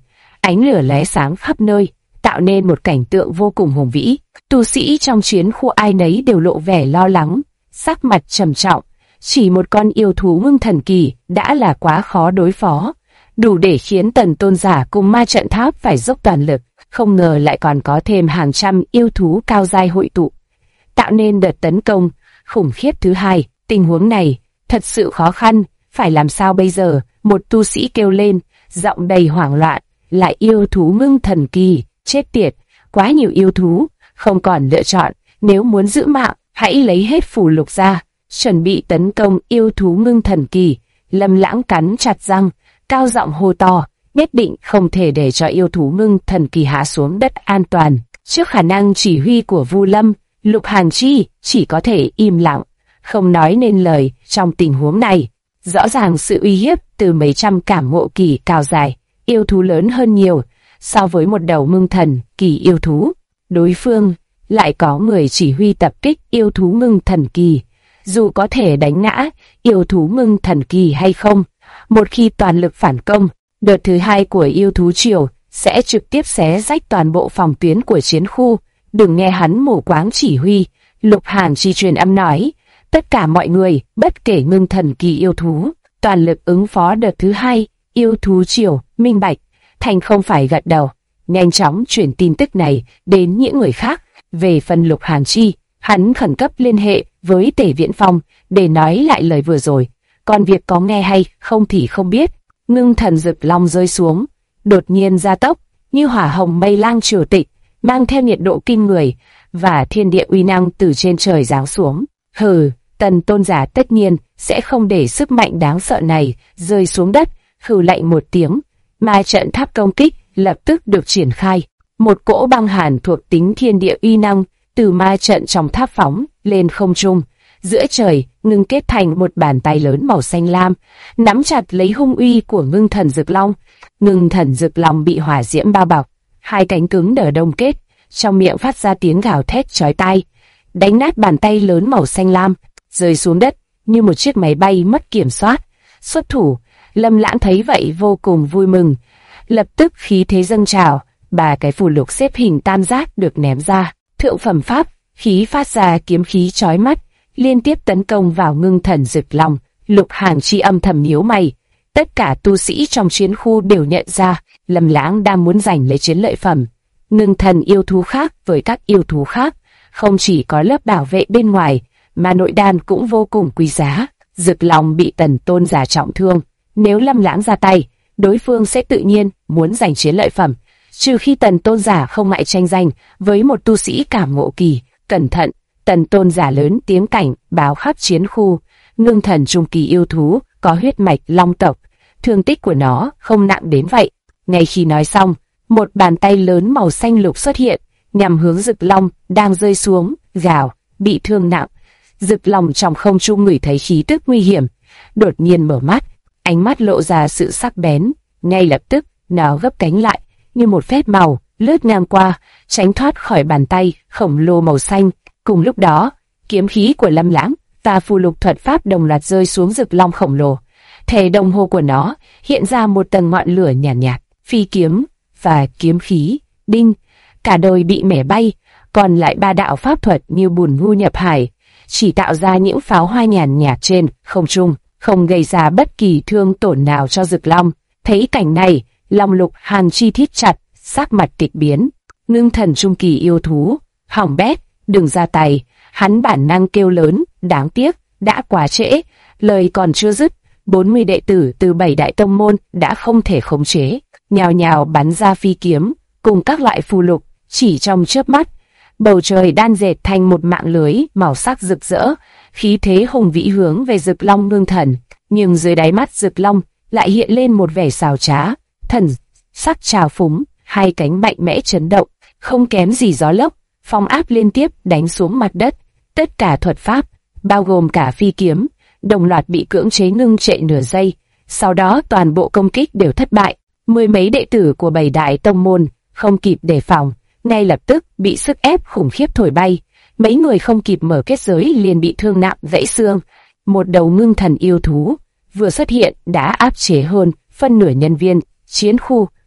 ánh lửa lóe sáng khắp nơi, tạo nên một cảnh tượng vô cùng hùng vĩ. Tu sĩ trong chiến khu ai nấy đều lộ vẻ lo lắng, sắc mặt trầm trọng. Chỉ một con yêu thú ngưng thần kỳ đã là quá khó đối phó, đủ để khiến Tần Tôn giả cùng ma trận tháp phải dốc toàn lực. Không ngờ lại còn có thêm hàng trăm yêu thú cao giai hội tụ, tạo nên đợt tấn công khủng khiếp thứ hai. Tình huống này thật sự khó khăn, phải làm sao bây giờ? Một tu sĩ kêu lên, giọng đầy hoảng loạn. Lại yêu thú ngưng thần kỳ, chết tiệt, quá nhiều yêu thú, không còn lựa chọn. Nếu muốn giữ mạng, hãy lấy hết phù lục ra, chuẩn bị tấn công yêu thú ngưng thần kỳ. Lâm Lãng cắn chặt răng, cao giọng hô to, nhất định không thể để cho yêu thú ngưng thần kỳ hạ xuống đất an toàn. Trước khả năng chỉ huy của Vu Lâm, Lục Hàn Chi chỉ có thể im lặng, không nói nên lời. Trong tình huống này, rõ ràng sự uy hiếp từ mấy trăm cảm ngộ kỳ cao dài, yêu thú lớn hơn nhiều so với một đầu ngưng thần kỳ yêu thú. Đối phương lại có người chỉ huy tập kích yêu thú ngưng thần kỳ, dù có thể đánh ngã yêu thú ngưng thần kỳ hay không, một khi toàn lực phản công, đợt thứ hai của yêu thú triều sẽ trực tiếp xé rách toàn bộ phòng tuyến của chiến khu. Đừng nghe hắn mù quáng chỉ huy, Lục Hàn Chi truyền âm nói, tất cả mọi người, bất kể ngưng thần kỳ yêu thú, toàn lực ứng phó đợt thứ hai. Yêu thú triều minh bạch, thành không phải gật đầu, nhanh chóng chuyển tin tức này đến những người khác. Về phần Lục Hàn Chi, hắn khẩn cấp liên hệ với Tề Viễn Phong để nói lại lời vừa rồi, còn việc có nghe hay không thì không biết. Ngưng thần rực long rơi xuống, đột nhiên gia tốc, như hỏa hồng mây lang triều tịch, mang theo nhiệt độ kinh người và thiên địa uy năng từ trên trời giáng xuống. Hừ, Tần Tôn giả tất nhiên sẽ không để sức mạnh đáng sợ này rơi xuống đất. Hừ lạnh một tiếng, ma trận tháp công kích lập tức được triển khai. Một cỗ băng hàn thuộc tính thiên địa uy năng từ ma trận trong tháp phóng lên không trung, giữa trời ngưng kết thành một bàn tay lớn màu xanh lam, nắm chặt lấy hung uy của ngưng thần rực long. Ngưng thần rực long bị hỏa diễm bao bọc, hai cánh cứng đờ đông kết, trong miệng phát ra tiếng gào thét chói tai, đánh nát bàn tay lớn màu xanh lam, rơi xuống đất như một chiếc máy bay mất kiểm soát. Xuất thủ. Lâm Lãng thấy vậy vô cùng vui mừng, lập tức khí thế dâng trào, ba cái phù lục xếp hình tam giác được ném ra. Thượng phẩm pháp khí phát ra kiếm khí chói mắt, liên tiếp tấn công vào ngưng thần rực long. Lục Hàn Chi âm thầm nhíu mày. Tất cả tu sĩ trong chiến khu đều nhận ra Lâm Lãng đang muốn giành lấy chiến lợi phẩm. Ngưng thần yêu thú khác với các yêu thú khác, không chỉ có lớp bảo vệ bên ngoài, mà nội đan cũng vô cùng quý giá. Rực long bị Tần Tôn giả trọng thương, nếu Lâm Lãng ra tay, đối phương sẽ tự nhiên muốn giành chiến lợi phẩm, trừ khi Tần Tôn giả không ngại tranh giành với một tu sĩ cảm ngộ kỳ. Cẩn thận! Tần Tôn giả lớn tiếng cảnh báo khắp chiến khu. Ngưng thần trung kỳ yêu thú có huyết mạch long tộc, thương tích của nó không nặng đến vậy. Ngay khi nói xong, một bàn tay lớn màu xanh lục xuất hiện, nhằm hướng rực long đang rơi xuống. Gào, bị thương nặng. Rực long trong không trung ngửi thấy khí tức nguy hiểm, đột nhiên mở mắt, ánh mắt lộ ra sự sắc bén. Ngay lập tức, nó gấp cánh lại, như một phép màu lướt ngang qua, tránh thoát khỏi bàn tay khổng lồ màu xanh. Cùng lúc đó, kiếm khí của Lâm Lãng và phù lục thuật pháp đồng loạt rơi xuống rực long khổng lồ. Thể đồng hồ của nó hiện ra một tầng ngọn lửa nhàn nhạt, phi kiếm và kiếm khí, đinh, cả đôi bị mẻ bay. Còn lại ba đạo pháp thuật như bùn ngu nhập hải, chỉ tạo ra những pháo hoa nhàn nhạt trên không trung, không gây ra bất kỳ thương tổn nào cho rực long. Thấy cảnh này, lòng Lục Hàn Chi thít chặt, sắc mặt kịch biến. Ngưng thần trung kỳ yêu thú, hỏng bét, đừng ra tay. Hắn bản năng kêu lớn, đáng tiếc, đã quá trễ. Lời còn chưa dứt, 40 đệ tử từ 7 đại tông môn đã không thể khống chế, nhào nhào bắn ra phi kiếm cùng các loại phù lục. Chỉ trong chớp mắt, bầu trời đan dệt thành một mạng lưới màu sắc rực rỡ, khí thế hùng vĩ hướng về rực long ngưng thần. Nhưng dưới đáy mắt rực long lại hiện lên một vẻ xảo trá, thần sắc trào phúng, hai cánh mạnh mẽ chấn động, không kém gì gió lốc, phong áp liên tiếp đánh xuống mặt đất. Tất cả thuật pháp, bao gồm cả phi kiếm, đồng loạt bị cưỡng chế ngưng trệ nửa giây. Sau đó toàn bộ công kích đều thất bại. Mười mấy đệ tử của 7 đại tông môn không kịp đề phòng, ngay lập tức bị sức ép khủng khiếp thổi bay. Mấy người không kịp mở kết giới liền bị thương nặng gãy xương. Một đầu ngưng thần yêu thú vừa xuất hiện đã áp chế hơn phân nửa nhân viên chiến khu.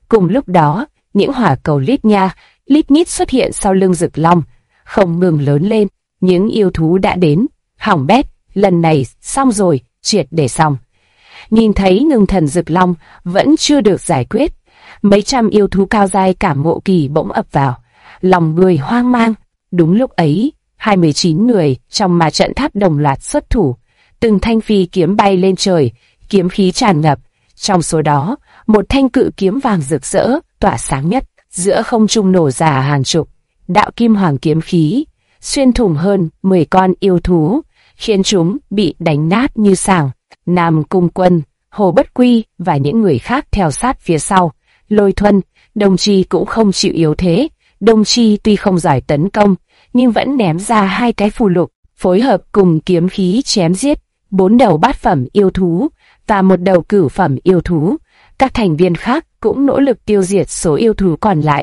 Cùng lúc đó, những hỏa cầu lít nha, lít nhít xuất hiện sau lưng Dực Long, không ngừng lớn lên. Những yêu thú đã đến, hỏng bét, lần này xong rồi, triệt để xong. Nhìn thấy Ngưng Thần Dực Long vẫn chưa được giải quyết, mấy trăm yêu thú cao giai cảm ngộ kỳ bỗng ập vào, lòng người hoang mang. Đúng lúc ấy, 29 người trong ma trận tháp đồng loạt xuất thủ, từng thanh phi kiếm bay lên trời, kiếm khí tràn ngập. Trong số đó, một thanh cự kiếm vàng rực rỡ, tỏa sáng nhất, giữa không trung nổ ra hàng chục đạo kim hoàng kiếm khí, xuyên thủng hơn 10 con yêu thú, khiến chúng bị đánh nát như sàng. Nam Cung Quân, Hồ Bất Quy và những người khác theo sát phía sau. Lôi Thuần, Đồng Chi cũng không chịu yếu thế. Đồng Chi tuy không giỏi tấn công, nhưng vẫn ném ra 2 cái phù lục, phối hợp cùng kiếm khí chém giết 4 đầu bát phẩm yêu thú và 1 đầu cửu phẩm yêu thú. Các thành viên khác cũng nỗ lực tiêu diệt số yêu thú còn lại.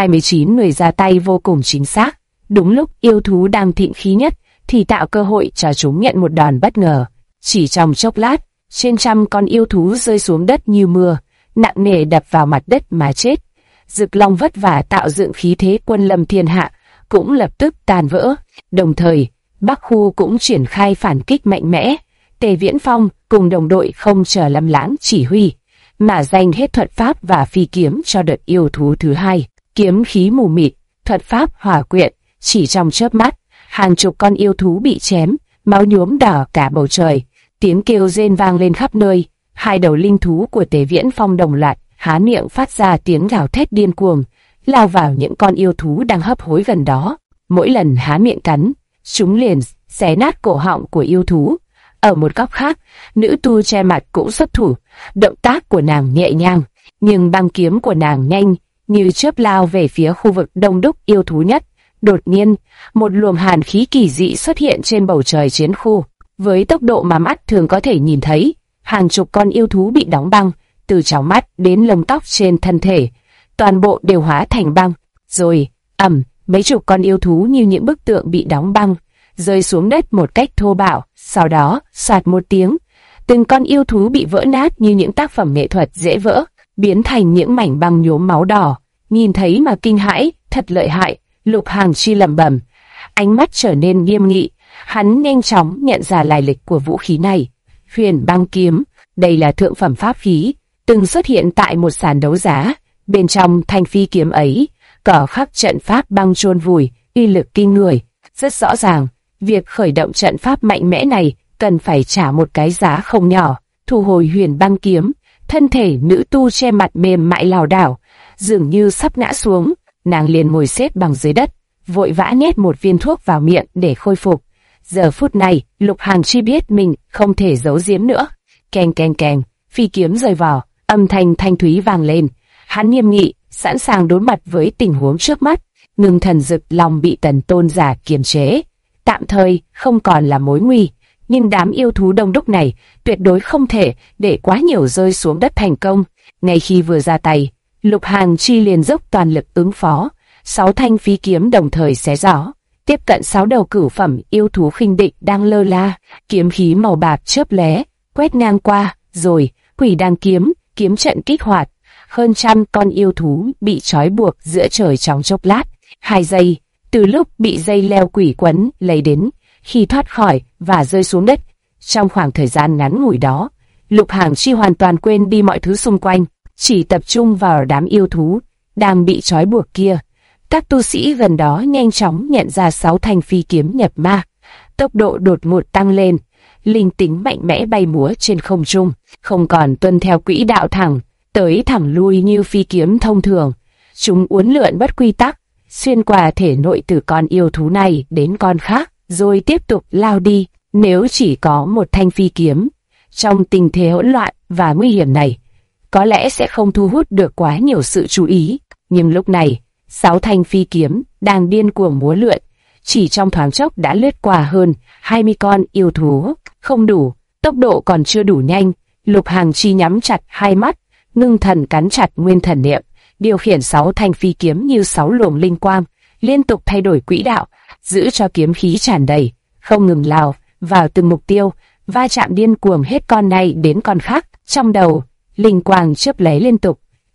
29 người ra tay vô cùng chính xác. Đúng lúc yêu thú đang thịnh khí nhất, thì tạo cơ hội cho chúng nhận một đòn bất ngờ. Chỉ trong chốc lát, trên trăm con yêu thú rơi xuống đất như mưa, nặng nề đập vào mặt đất mà chết. Dực Long vất vả tạo dựng khí thế quân lâm thiên hạ, cũng lập tức tan vỡ. Đồng thời, Bắc Khu cũng triển khai phản kích mạnh mẽ. Tề Viễn Phong cùng đồng đội không chờ Lâm Lãng chỉ huy, mà dành hết thuật pháp và phi kiếm cho đợt yêu thú thứ 2. Kiếm khí mù mịt, thuật pháp hỏa quyện, chỉ trong chớp mắt, hàng chục con yêu thú bị chém, máu nhuốm đỏ cả bầu trời, tiếng kêu rên vang lên khắp nơi. 2 đầu linh thú của Tề Viễn Phong đồng loạt há miệng phát ra tiếng gào thét điên cuồng, lao vào những con yêu thú đang hấp hối gần đó. Mỗi lần há miệng cắn, chúng liền xé nát cổ họng của yêu thú. Ở một góc khác, nữ tu che mặt cũng xuất thủ, động tác của nàng nhẹ nhàng, nhưng băng kiếm của nàng nhanh như chớp lao về phía khu vực đông đúc yêu thú nhất. Đột nhiên, một luồng hàn khí kỳ dị xuất hiện trên bầu trời chiến khu. Với tốc độ mà mắt thường có thể nhìn thấy, hàng chục con yêu thú bị đóng băng, từ chóng mắt đến lông tóc trên thân thể, toàn bộ đều hóa thành băng. Rồi, mấy chục con yêu thú như những bức tượng bị đóng băng, rơi xuống đất một cách thô bạo. Sau đó, soạt một tiếng, từng con yêu thú bị vỡ nát như những tác phẩm nghệ thuật dễ vỡ, biến thành những mảnh băng nhuốm máu đỏ. Nhìn thấy mà kinh hãi, thật lợi hại. Lục Hàng Chi lẩm bẩm, ánh mắt trở nên nghiêm nghị. Hắn nhanh chóng nhận ra lai lịch của vũ khí này. Huyền băng kiếm, đây là thượng phẩm pháp khí, từng xuất hiện tại một sàn đấu giá. Bên trong thanh phi kiếm ấy, có khắc trận pháp băng chôn vùi, uy lực kinh người. Rất rõ ràng, việc khởi động trận pháp mạnh mẽ này cần phải trả một cái giá không nhỏ. Thu hồi huyền băng kiếm, thân thể nữ tu che mặt mềm mại lảo đảo, dường như sắp ngã xuống. Nàng liền ngồi xếp bằng dưới đất, vội vã nhét một viên thuốc vào miệng để khôi phục. Giờ phút này, Lục Hàn Chi biết mình không thể giấu giếm nữa. Keng keng keng, phi kiếm rơi vào, âm thanh thanh thúy vang lên. Hắn nghiêm nghị, sẵn sàng đối mặt với tình huống trước mắt. Ngưng Thần Dực Long bị Tần Tôn giả kiềm chế, tạm thời không còn là mối nguy, nhưng đám yêu thú đông đúc này tuyệt đối không thể để quá nhiều rơi xuống đất thành công. Ngay khi vừa ra tay, Lục Hàn Chi liền dốc toàn lực ứng phó. 6 thanh phi kiếm đồng thời xé gió, tiếp cận 6 đầu cửu phẩm yêu thú khinh địch đang lơ la. Kiếm khí màu bạc chớp lóe, quét ngang qua, rồi Quỷ Đan kiếm, kiếm trận kích hoạt. Hơn trăm con yêu thú bị trói buộc giữa trời trong chốc lát. 2 giây, từ lúc bị dây leo quỷ quấn lấy đến khi thoát khỏi và rơi xuống đất. Trong khoảng thời gian ngắn ngủi đó, Lục Hàn Chi hoàn toàn quên đi mọi thứ xung quanh, chỉ tập trung vào đám yêu thú đang bị trói buộc kia. Các tu sĩ gần đó nhanh chóng nhận ra 6 thanh phi kiếm nhập ma, tốc độ đột ngột tăng lên, linh tính mạnh mẽ bay múa trên không trung, không còn tuân theo quỹ đạo thẳng tới thẳng lui như phi kiếm thông thường. Chúng uốn lượn bất quy tắc, xuyên qua thể nội từ con yêu thú này đến con khác, rồi tiếp tục lao đi. Nếu chỉ có một thanh phi kiếm, trong tình thế hỗn loạn và nguy hiểm này, có lẽ sẽ không thu hút được quá nhiều sự chú ý. Nhưng lúc này, 6 thanh phi kiếm đang điên cuồng múa lượn, chỉ trong thoáng chốc đã lướt qua hơn 20 con yêu thú. Không đủ, tốc độ còn chưa đủ nhanh. Lục Hàn Chi nhắm chặt hai mắt, ngưng thần cắn chặt nguyên thần niệm, điều khiển 6 thanh phi kiếm như 6 luồng linh quang, liên tục thay đổi quỹ đạo, giữ cho kiếm khí tràn đầy, không ngừng lao vào từng mục tiêu, va chạm điên cuồng hết con này đến con khác. Trong đầu, linh quang chớp lóe liên tục,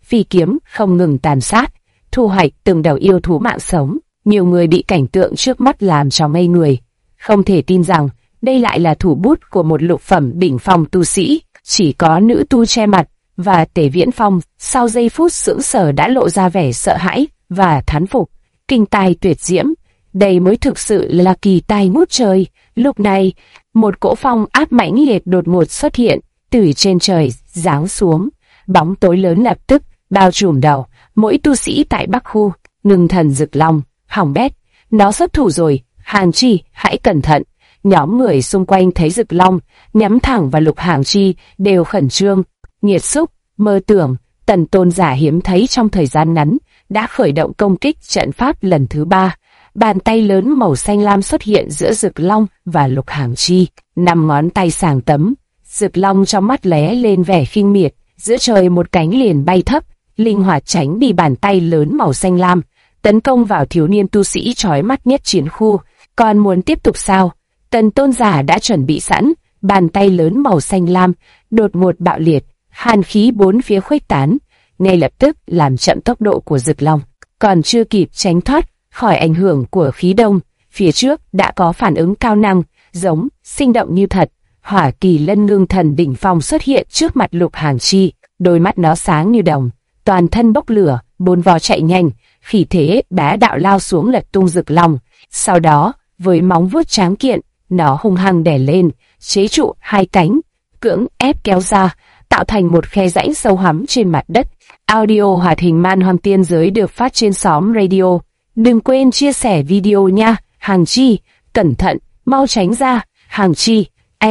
phi kiếm không ngừng tàn sát, thu hoạch từng đầu yêu thú mạng sống. Nhiều người bị cảnh tượng trước mắt làm cho ngây người, không thể tin rằng đây lại là thủ bút của một lục phẩm đỉnh phong tu sĩ. Chỉ có nữ tu che mặt và Tề Viễn Phong sau giây phút sững sờ đã lộ ra vẻ sợ hãi và thán phục. Kinh tài tuyệt diễm, đây mới thực sự là kỳ tài ngút trời. Lúc này, một cỗ phong áp mãnh liệt đột ngột xuất hiện từ trên trời giáng xuống, bóng tối lớn lập tức bao trùm đầu mỗi tu sĩ tại Bắc khu. Ngưng Thần Dực Long, hỏng bét, nó xuất thủ rồi, Hàng Chi, hãy cẩn thận. Nhóm người xung quanh thấy Dực Long nhắm thẳng vào Lục Hàng Chi đều khẩn trương. Nghiệt xúc, mơ tưởng, Tần Tôn giả hiếm thấy trong thời gian ngắn đã khởi động công kích trận pháp lần thứ 3. Bàn tay lớn màu xanh lam xuất hiện giữa Dực Long và Lục Hàng Chi, 5 ngón tay sàng tấm. Dực Long trong mắt lóe lên vẻ khinh miệt, giữa trời một cánh liền bay thấp, linh hoạt tránh đi bàn tay lớn màu xanh lam, tấn công vào thiếu niên tu sĩ chói mắt nhất chiến khu. Còn muốn tiếp tục sao? Tần Tôn giả đã chuẩn bị sẵn, bàn tay lớn màu xanh lam đột ngột bạo liệt, hàn khí bốn phía khuếch tán, ngay lập tức làm chậm tốc độ của Dực Long. Còn chưa kịp tránh thoát khỏi ảnh hưởng của khí đông, phía trước đã có phản ứng cao năng, giống, sinh động như thật. Hỏa Kỳ Lân Ngưng Thần đỉnh phong xuất hiện trước mặt Lục Hàng Chi, đôi mắt nó sáng như đồng, toàn thân bốc lửa, bốn vó chạy nhanh, khí thế bá đạo lao xuống lật tung Dực Long. Sau đó, với móng vuốt tráng kiện, nó hung hăng đè lên, chế trụ hai cánh, cưỡng ép kéo ra, tạo thành một khe rãnh sâu hắm trên mặt đất. Audio hoạt hình Man Hoang Tiên Giới được phát trên xóm radio. Đừng quên chia sẻ video nha. Hàng Chi, cẩn thận, mau tránh ra. Hàng Chi,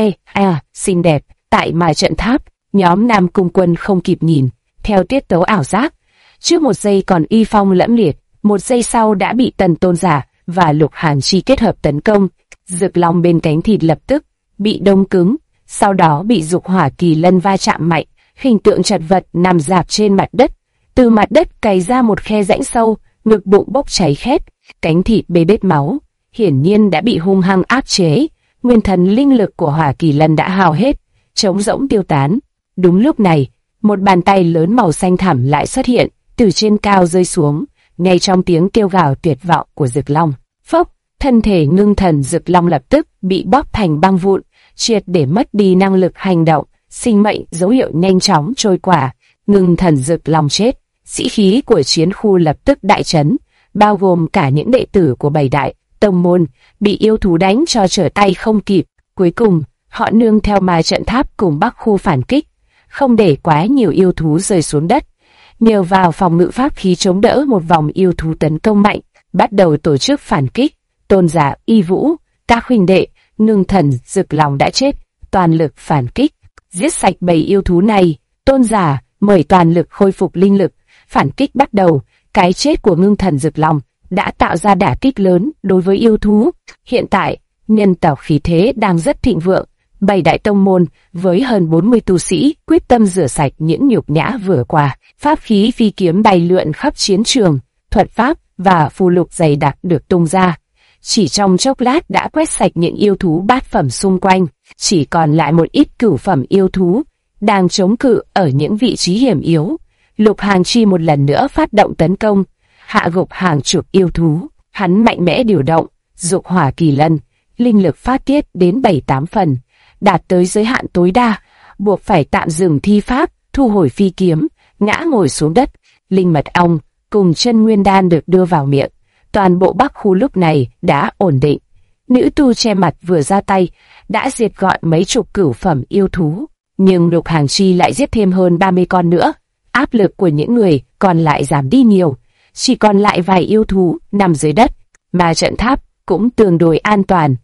xinh đẹp. Tại mà trận tháp, nhóm Nam Cung Quân không kịp nhìn, theo tiết tấu ảo giác. Trước một giây còn uy phong lẫm liệt, một giây sau đã bị Tần Tôn giả và Lục Hàng Chi kết hợp tấn công. Dực Long bên cánh thịt lập tức bị đông cứng, sau đó bị Dục Hỏa Kỳ Lân va chạm mạnh, hình tượng chật vật nằm rạp trên mặt đất. Từ mặt đất cày ra một khe rãnh sâu, ngực bụng bốc cháy khét, cánh thịt bê bết máu, hiển nhiên đã bị hung hăng áp chế. Nguyên thần linh lực của Hỏa Kỳ Lân đã hao hết, trống rỗng tiêu tán. Đúng lúc này, một bàn tay lớn màu xanh thẳm lại xuất hiện, từ trên cao rơi xuống, ngay trong tiếng kêu gào tuyệt vọng của Dực Long. Phốc, thân thể Ngưng Thần Dực Long lập tức bị bóp thành băng vụn, triệt để mất đi năng lực hành động, sinh mệnh dấu hiệu nhanh chóng trôi qua. Ngưng Thần Dực Long chết, sĩ khí của chiến khu lập tức đại chấn, bao gồm cả những đệ tử của 7 đại tông môn bị yêu thú đánh cho trở tay không kịp. Cuối cùng, họ nương theo ma trận tháp cùng Bắc khu phản kích, không để quá nhiều yêu thú rơi xuống đất. Nhờ vào phòng ngự pháp khí chống đỡ một vòng yêu thú tấn công mạnh, bắt đầu tổ chức phản kích. Tôn giả, Y Vũ, các huynh đệ, Ngưng Thần Dực Long đã chết, toàn lực phản kích, giết sạch bầy yêu thú này. Tôn giả mời toàn lực khôi phục linh lực, phản kích bắt đầu. Cái chết của Ngưng Thần Dực Long đã tạo ra đả kích lớn đối với yêu thú. Hiện tại, nhân tộc khí thế đang rất thịnh vượng. 7 đại tông môn với hơn 40 tu sĩ quyết tâm rửa sạch những nhục nhã vừa qua. Pháp khí phi kiếm bay lượn khắp chiến trường, thuật pháp và phù lục dày đặc được tung ra. Chỉ trong chốc lát đã quét sạch những yêu thú bát phẩm xung quanh, chỉ còn lại một ít cửu phẩm yêu thú đang chống cự ở những vị trí hiểm yếu. Lục Hàng Chi một lần nữa phát động tấn công, hạ gục hàng chục yêu thú. Hắn mạnh mẽ điều động Dục Hỏa Kỳ Lân, linh lực phát tiết đến 7-8 phần, đạt tới giới hạn tối đa, buộc phải tạm dừng thi pháp, thu hồi phi kiếm, ngã ngồi xuống đất. Linh mật ong cùng chân nguyên đan được đưa vào miệng. Toàn bộ Bắc khu lúc này đã ổn định. Nữ tu che mặt vừa ra tay đã diệt gọn mấy chục cửu phẩm yêu thú, nhưng Lục Hàng Chi lại giết thêm hơn 30 con nữa. Áp lực của những người còn lại giảm đi nhiều, chỉ còn lại vài yêu thú nằm dưới đất. Mà trận tháp cũng tương đối an toàn,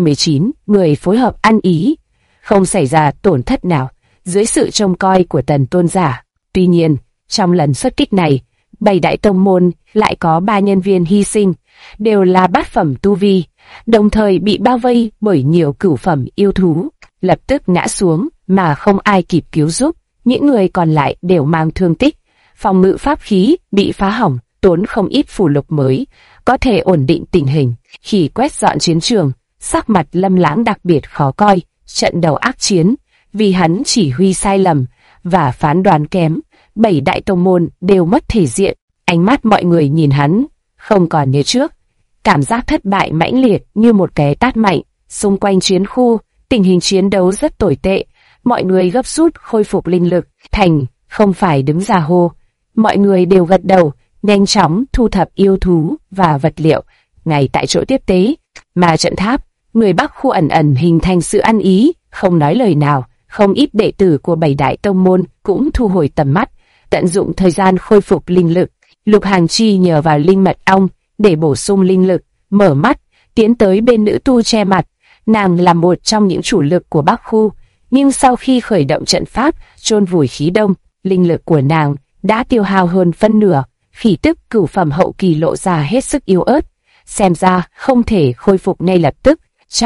29 người phối hợp ăn ý, không xảy ra tổn thất nào dưới sự trông coi của Tần Tôn giả. Tuy nhiên, trong lần xuất kích này, 7 đại tông môn lại có 3 nhân viên hy sinh, đều là bát phẩm tu vi, đồng thời bị bao vây bởi nhiều cửu phẩm yêu thú, lập tức ngã xuống mà không ai kịp cứu giúp. Những người còn lại đều mang thương tích, phòng ngự pháp khí bị phá hỏng, tốn không ít phù lục mới có thể ổn định tình hình. Khi quét dọn chiến trường, sắc mặt Lâm Lãng đặc biệt khó coi. Trận đầu ác chiến, vì hắn chỉ huy sai lầm và phán đoán kém, 7 đại tông môn đều mất thể diện. Ánh mắt mọi người nhìn hắn, không còn như trước. Cảm giác thất bại mãnh liệt như một cái tát mạnh. Xung quanh chiến khu, tình hình chiến đấu rất tồi tệ. Mọi người gấp rút khôi phục linh lực. Thành không phải đứng ra hô. Mọi người đều gật đầu, nhanh chóng thu thập yêu thú và vật liệu. Ngay tại chỗ tiếp tế, mà trận tháp, người Bắc khu ẩn ẩn hình thành sự ăn ý, không nói lời nào. Không ít đệ tử của 7 đại tông môn cũng thu hồi tầm mắt, tận dụng thời gian khôi phục linh lực. Lục Hàng Chi nhờ vào linh mật ong để bổ sung linh lực, mở mắt, tiến tới bên nữ tu che mặt. Nàng là một trong những chủ lực của Bắc khu, nhưng sau khi khởi động trận pháp chôn vùi khí đông, linh lực của nàng đã tiêu hao hơn phân nửa, khí tức cửu phẩm hậu kỳ lộ ra hết sức yếu ớt. Xem ra không thể khôi phục ngay lập tức.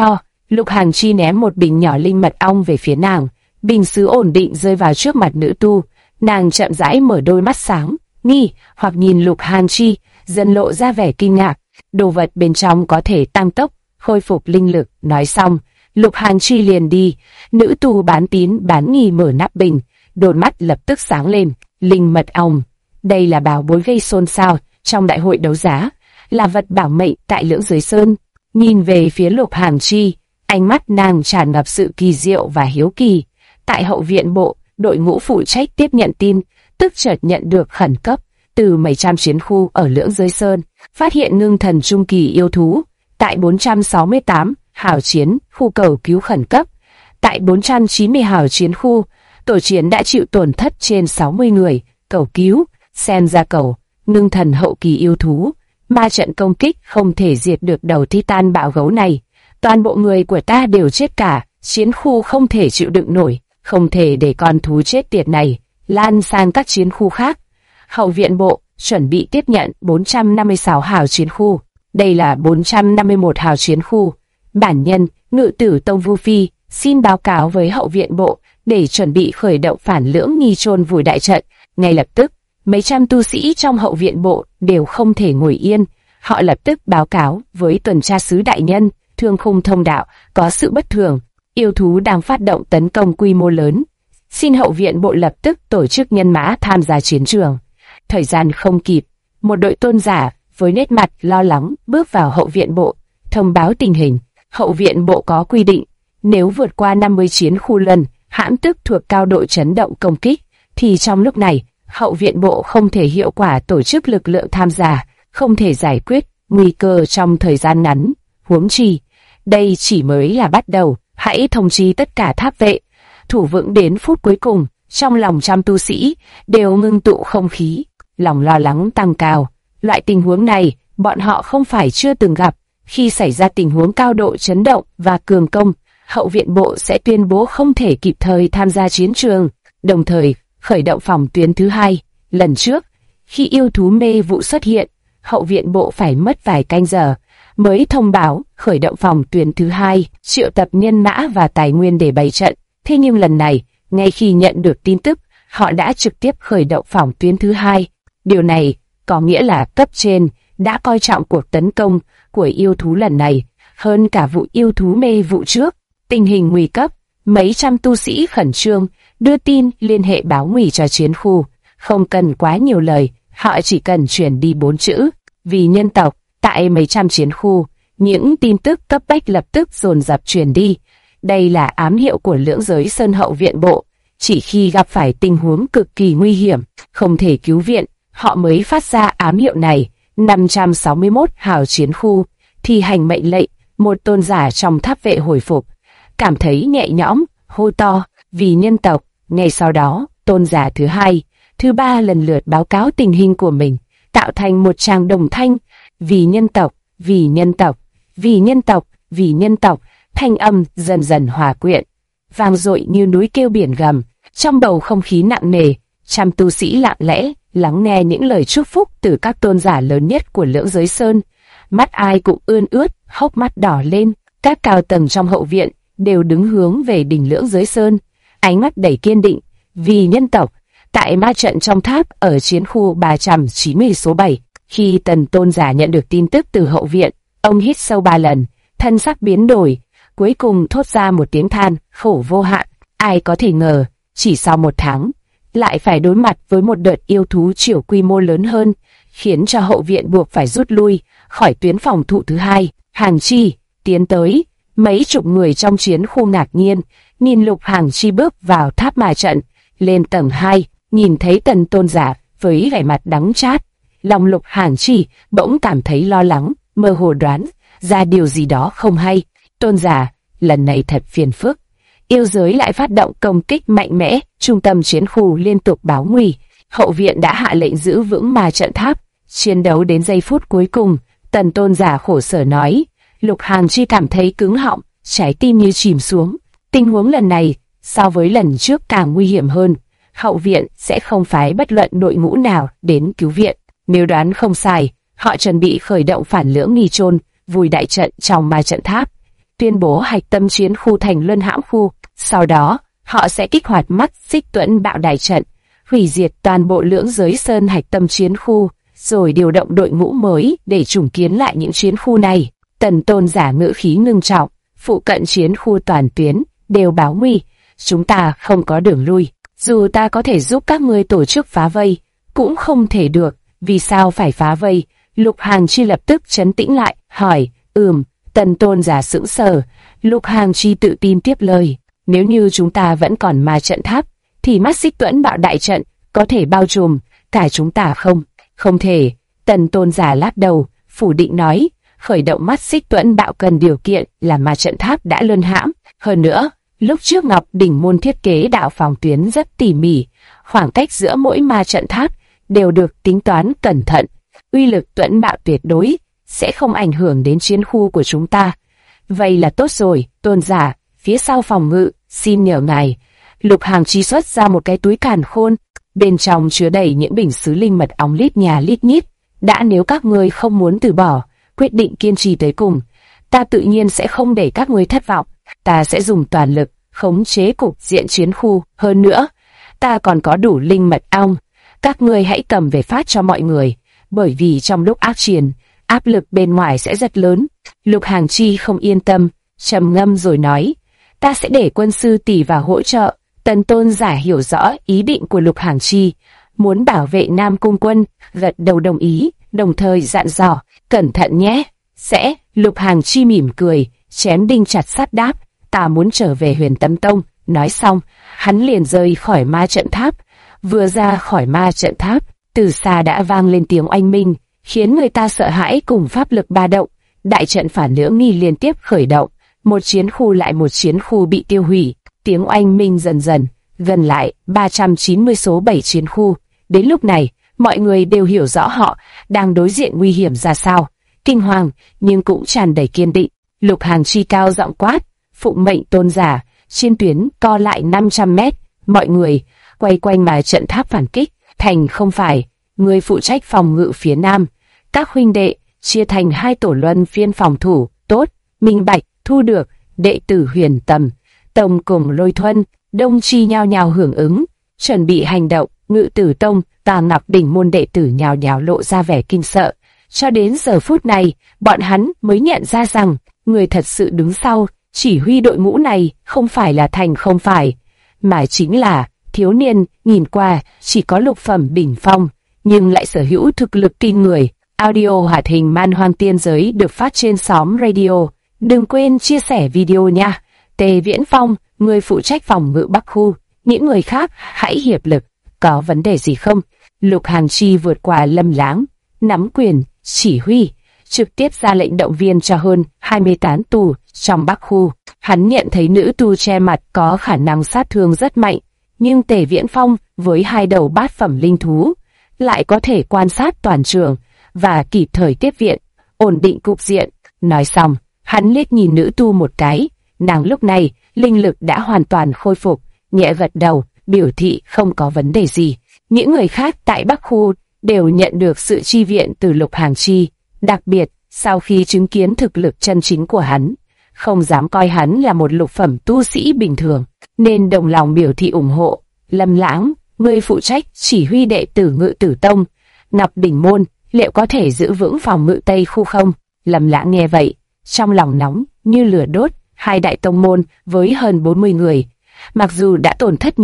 Lục Hàng Chi ném một bình nhỏ linh mật ong về phía nàng, bình sứ ổn định rơi vào trước mặt nữ tu. Nàng chậm rãi mở đôi mắt sáng, nghi hoặc nhìn Lục Hàng Chi, dần lộ ra vẻ kinh ngạc. Đồ vật bên trong có thể tăng tốc khôi phục linh lực. Nói xong, Lục Hàng Chi liền đi. Nữ tu bán tín bán nghi mở nắp bình, đôi mắt lập tức sáng lên. Linh mật ong, đây là bảo bối gây xôn xao trong đại hội đấu giá, là vật bảo mệnh tại Lưỡng Giới Sơn. Nhìn về phía Lục Hàng Chi, ánh mắt nàng tràn ngập sự kỳ diệu và hiếu kỳ. Tại hậu viện bộ, đội ngũ phụ trách tiếp nhận tin tức chợt nhận được khẩn cấp từ mấy trăm chiến khu ở Lưỡng Giới Sơn, phát hiện ngưng thần trung kỳ yêu thú. Tại 468 hào chiến khu cầu cứu khẩn cấp. Tại 490 hào chiến khu, tổ chiến đã chịu tổn thất trên 60 người. Cầu cứu, xem ra cầu ngưng thần hậu kỳ yêu thú. Ma trận công kích không thể diệt được đầu Titan bạo gấu này. Toàn bộ người của ta đều chết cả, chiến khu không thể chịu đựng nổi, không thể để con thú chết tiệt này lan sang các chiến khu khác. Hậu viện bộ chuẩn bị tiếp nhận 456 hào chiến khu. Đây là 451 hào chiến khu. Bản nhân, Ngự Tử Tông Vu Phi, xin báo cáo với hậu viện bộ để chuẩn bị khởi động phản Lưỡng Nghi chôn vùi đại trận. Ngay lập tức, mấy trăm tu sĩ trong hậu viện bộ đều không thể ngồi yên. Họ lập tức báo cáo với tuần tra sứ đại nhân, Thương Khung thông đạo, có sự bất thường. Yêu thú đang phát động tấn công quy mô lớn. Xin hậu viện bộ lập tức tổ chức nhân mã tham gia chiến trường. Thời gian không kịp, một đội tôn giả với nét mặt lo lắng bước vào hậu viện bộ, thông báo tình hình. Hậu viện bộ có quy định, nếu vượt qua 50 chiến khu lần, hãm tức thuộc cao độ chấn động công kích, thì trong lúc này, hậu viện bộ không thể hiệu quả tổ chức lực lượng tham gia, không thể giải quyết nguy cơ trong thời gian ngắn. Huống chi, đây chỉ mới là bắt đầu, hãy thông chi tất cả tháp vệ, thủ vững đến phút cuối cùng. Trong lòng trăm tu sĩ đều ngưng tụ không khí, lòng lo lắng tăng cao. Loại tình huống này, bọn họ không phải chưa từng gặp. Khi xảy ra tình huống cao độ chấn động và cường công, hậu viện bộ sẽ tuyên bố không thể kịp thời tham gia chiến trường, đồng thời khởi động phòng tuyến thứ hai. Lần trước, khi yêu thú mê vụ xuất hiện, hậu viện bộ phải mất vài canh giờ mới thông báo khởi động phòng tuyến thứ hai, triệu tập nhân mã và tài nguyên để bày trận. Thế nhưng lần này, ngay khi nhận được tin tức, họ đã trực tiếp khởi động phòng tuyến thứ hai. Điều này có nghĩa là cấp trên đã coi trọng cuộc tấn công của yêu thú lần này hơn cả vụ yêu thú mê vụ trước. Tình hình nguy cấp, mấy trăm tu sĩ khẩn trương đưa tin liên hệ báo nguy cho chiến khu. Không cần quá nhiều lời, họ chỉ cần truyền đi 4 chữ: vì nhân tộc. Tại mấy trăm chiến khu, những tin tức cấp bách lập tức dồn dập truyền đi. Đây là ám hiệu của Lưỡng Giới Sơn hậu viện bộ. Chỉ khi gặp phải tình huống cực kỳ nguy hiểm, không thể cứu viện, họ mới phát ra ám hiệu này. 561 hào chiến khu, thi hành mệnh lệnh. Một tôn giả trong tháp vệ hồi phục, cảm thấy nhẹ nhõm, hô to: vì nhân tộc. Ngay sau đó, tôn giả thứ hai, thứ ba lần lượt báo cáo tình hình của mình, tạo thành một tràng đồng thanh: vì nhân tộc, vì nhân tộc, vì nhân tộc, vì nhân tộc. Thanh âm dần dần hòa quyện, vang dội như núi kêu biển gầm. Trong bầu không khí nặng nề, trăm tu sĩ lặng lẽ lắng nghe những lời chúc phúc từ các tôn giả lớn nhất của Lưỡng Giới Sơn. Mắt ai cũng ươn ướt, hốc mắt đỏ lên. Các cao tầng trong hậu viện đều đứng hướng về đỉnh Lưỡng Giới Sơn, ánh mắt đầy kiên định. Vì nhân tộc. Tại ma trận trong tháp ở chiến khu 390 số 7, khi Tần tôn giả nhận được tin tức từ hậu viện, ông hít sâu 3 lần, thân sắc biến đổi, cuối cùng thốt ra một tiếng than khổ vô hạn. Ai có thể ngờ, chỉ sau 1 tháng, lại phải đối mặt với một đợt yêu thú triều quy mô lớn hơn, khiến cho hậu viện buộc phải rút lui khỏi tuyến phòng thủ thứ hai. Hàng Chi tiến tới, mấy chục người trong chiến khu ngạc nhiên, nhìn Lục Hàng Chi bước vào tháp ma trận, lên tầng 2, nhìn thấy Tần Tôn giả với vẻ mặt đắng chát. Lòng Lục Hàng Chi bỗng cảm thấy lo lắng, mơ hồ đoán ra điều gì đó không hay. Tôn giả, lần này thật phiền phức. Yêu giới lại phát động công kích mạnh mẽ, trung tâm chiến khu liên tục báo nguy. Hậu viện đã hạ lệnh giữ vững ma trận tháp, chiến đấu đến giây phút cuối cùng. Tần Tôn giả khổ sở nói. Lục Hàng Chi cảm thấy cứng họng, trái tim như chìm xuống. Tình huống lần này so với lần trước càng nguy hiểm hơn. Hậu viện sẽ không phái bất luận đội ngũ nào đến cứu viện. Nếu đoán không sai, họ chuẩn bị khởi động phản lưỡng nghi chôn, vùi đại trận trong ma trận tháp, tuyên bố hạch tâm chiến khu thành luân hãm khu. Sau đó, họ sẽ kích hoạt mắt xích tuẫn bạo đại trận, hủy diệt toàn bộ lưỡng giới sơn hạch tâm chiến khu, rồi điều động đội ngũ mới để trùng kiến lại những chiến khu này. Tần Tôn giả ngữ khí ngưng trọng, phụ cận chiến khu toàn tuyến đều báo nguy, chúng ta không có đường lui. Dù ta có thể giúp các ngươi tổ chức phá vây, cũng không thể được. Vì sao phải phá vây? Lục Hàng Chi lập tức trấn tĩnh lại, hỏi. Tần Tôn giả sững sờ. Lục Hàng Chi tự tin tiếp lời. Nếu như chúng ta vẫn còn ma trận tháp, thì mắt xích tuẫn bạo đại trận có thể bao trùm cả chúng ta không? Không thể. Tần Tôn giả lắc đầu, phủ định nói. Khởi động mắt xích tuẫn bạo cần điều kiện là ma trận tháp đã luân hãm. Hơn nữa, lúc trước Ngọc Đỉnh Môn thiết kế đạo phòng tuyến rất tỉ mỉ, khoảng cách giữa mỗi ma trận tháp đều được tính toán cẩn thận. Uy lực tuẫn bạo tuyệt đối sẽ không ảnh hưởng đến chiến khu của chúng ta. Vậy là tốt rồi, Tôn giả, phía sau phòng ngự, xin nhờ ngài. Lục Hàng Chi xuất ra một cái túi càn khôn, bên trong chứa đầy những bình sứ linh mật óng lít nhà lít nhít. Đã nếu các ngươi không muốn từ bỏ, quyết định kiên trì tới cùng, ta tự nhiên sẽ không để các ngươi thất vọng. Ta sẽ dùng toàn lực khống chế cục diện chiến khu. Hơn nữa, ta còn có đủ linh mật ong. Các ngươi hãy cầm về phát cho mọi người, bởi vì trong lúc ác chiến, áp lực bên ngoài sẽ rất lớn. Lục Hàng Chi không yên tâm, trầm ngâm rồi nói, ta sẽ để quân sư tỷ vào hỗ trợ. Tần Tôn giả hiểu rõ ý định của Lục Hàng Chi, muốn bảo vệ Nam Cung quân, gật đầu đồng ý, đồng thời dặn dò, cẩn thận nhé. Sẽ. Lục Hàng Chi mỉm cười, chém đinh chặt sắt đáp, ta muốn trở về Huyền Tâm Tông. Nói xong, hắn liền rời khỏi ma trận tháp. Vừa ra khỏi ma trận tháp, từ xa đã vang lên tiếng oanh minh, khiến người ta sợ hãi cùng pháp lực ba động. Đại trận phản lưỡng nghi liên tiếp khởi động, một chiến khu lại một chiến khu bị tiêu hủy. Tiếng oanh minh dần dần gần lại 390 số 7 chiến khu. Đến lúc này, mọi người đều hiểu rõ họ đang đối diện nguy hiểm ra sao. Kinh hoàng nhưng cũng tràn đầy kiên định. Lục Hàng Chi cao giọng quát, phụng mệnh Tôn giả, trên tuyến co lại 500 mét, mọi người quay quanh mà trận tháp phản kích. Thành không phải, người phụ trách phòng ngự phía nam. Các huynh đệ chia thành 2 tổ luân phiên phòng thủ. Tốt, minh bạch, thu được. Đệ tử Huyền Tầm Tông cùng Lôi Thuân, Đông Chi nhao nhao hưởng ứng, chuẩn bị hành động. Ngự Tử Tông và Ngọc Đỉnh Môn đệ tử nhao nhao lộ ra vẻ kinh sợ. Cho đến giờ phút này, bọn hắn mới nhận ra rằng người thật sự đứng sau chỉ huy đội ngũ này không phải là Thành không phải, mà chính là thiếu niên nhìn qua chỉ có lục phẩm đỉnh phong, nhưng lại sở hữu thực lực kinh người. Audio hoạt hình Man Hoang Tiên Giới được phát trên xóm radio. Đừng quên chia sẻ video nha. Tề Viễn Phong, người phụ trách phòng ngự Bắc Khu. Những người khác hãy hiệp lực. Có vấn đề gì không? Lục Hàng Chi vượt qua Lâm Lãng, nắm quyền chỉ huy, trực tiếp ra lệnh động viên cho hơn 20 tán tù trong Bắc Khu. Hắn nhận thấy nữ tù che mặt có khả năng sát thương rất mạnh, nhưng Tề Viễn Phong với 2 đầu bát phẩm linh thú lại có thể quan sát toàn trường và kịp thời tiếp viện, ổn định cục diện. Nói xong, hắn liếc nhìn nữ tu một cái, nàng lúc này linh lực đã hoàn toàn khôi phục, nhẹ gật đầu, biểu thị không có vấn đề gì. Những người khác tại Bắc Khu đều nhận được sự chi viện từ Lục Hàng Chi, đặc biệt sau khi chứng kiến thực lực chân chính của hắn, không dám coi hắn là một lục phẩm tu sĩ bình thường, nên đồng lòng biểu thị ủng hộ. Lâm Lãng, người phụ trách chỉ huy đệ tử Ngự Tử Tông, Ngọc Đỉnh Môn, liệu có thể giữ vững phòng ngự Tây Khu không? Lâm Lãng nghe vậy, trong lòng nóng như lửa đốt. 2 đại tông môn với hơn 40 người, mặc dù đã tổn thất nhiều,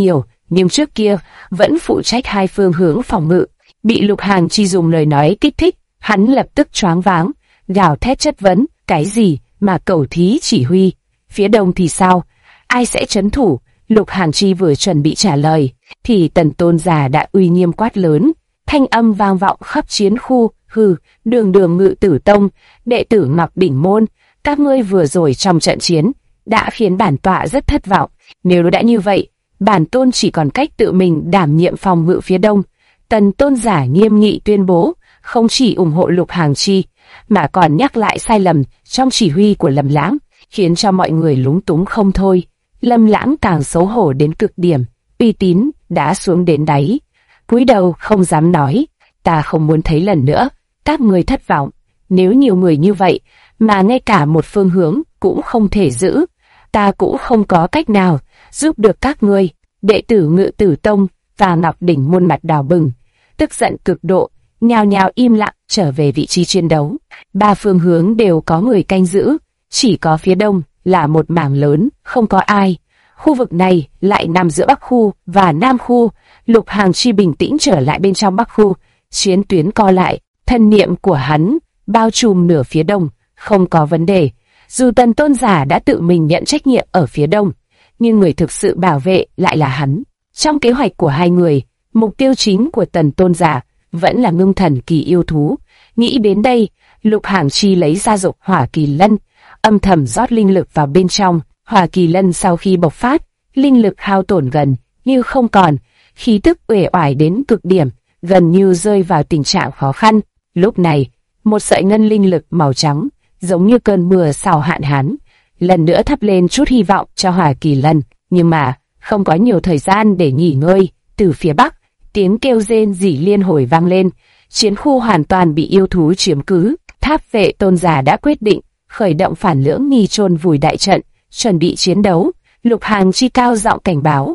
nhưng trước kia vẫn phụ trách hai phương hướng phòng ngự. Bị Lục Hàng Chi dùng lời nói kích thích, hắn lập tức choáng váng, gào thét chất vấn, cái gì mà cẩu thí chỉ huy? Phía đông thì sao? Ai sẽ trấn thủ? Lục Hàng Chi vừa chuẩn bị trả lời, thì Tần Tôn giả đã uy nghiêm quát lớn, thanh âm vang vọng khắp chiến khu, hừ, Đường Đường Ngự Tử Tông, đệ tử Ngọc Đỉnh Môn, các ngươi vừa rồi trong trận chiến, đã khiến bản tọa rất thất vọng. Nếu đã như vậy, bản tôn chỉ còn cách tự mình đảm nhiệm phòng ngự phía đông. Tần Tôn giả nghiêm nghị tuyên bố, không chỉ ủng hộ Lục Hàng Chi, mà còn nhắc lại sai lầm trong chỉ huy của Lâm Lãng, khiến cho mọi người lúng túng không thôi. Lâm Lãng càng xấu hổ đến cực điểm, uy tín đã xuống đến đáy, cúi đầu không dám nói, ta không muốn thấy lần nữa các người thất vọng. Nếu nhiều người như vậy mà ngay cả một phương hướng cũng không thể giữ, ta cũng không có cách nào giúp được các ngươi. Đệ tử Ngự Tử Tông và Ngọc Đỉnh Môn mặt đỏ bừng, tức giận cực độ, nhao nhao im lặng trở về vị trí chiến đấu. Ba phương hướng đều có người canh giữ, chỉ có phía đông là một mảng lớn, không có ai. Khu vực này lại nằm giữa Bắc khu và Nam khu. Lục Hàng Chi bình tĩnh trở lại bên trong Bắc khu, chiến tuyến co lại, thân niệm của hắn bao trùm nửa phía đông, không có vấn đề. Dù Tần Tôn giả đã tự mình nhận trách nhiệm ở phía đông, nhưng người thực sự bảo vệ lại là hắn. Trong kế hoạch của hai người, mục tiêu chính của Tần Tôn giả vẫn là ngưng thần kỳ yêu thú. Nghĩ đến đây, Lục Hàng Chi lấy ra dục hỏa kỳ lân, âm thầm rót linh lực vào bên trong. Hỏa kỳ lân sau khi bộc phát, linh lực hao tổn gần như không còn, khí tức uể oải đến cực điểm, gần như rơi vào tình trạng khó khăn. Lúc này, một sợi ngân linh lực màu trắng, giống như cơn mưa sau hạn hán, lần nữa thắp lên chút hy vọng cho hỏa kỳ lân. Nhưng mà, không có nhiều thời gian để nghỉ ngơi. Từ phía bắc, tiếng kêu rên rỉ liên hồi vang lên, chiến khu hoàn toàn bị yêu thú chiếm cứ. Tháp Vệ Tôn giả đã quyết định khởi động phản lưỡng nghi chôn vùi đại trận, chuẩn bị chiến đấu. Lục Hàng Chi cao giọng cảnh báo,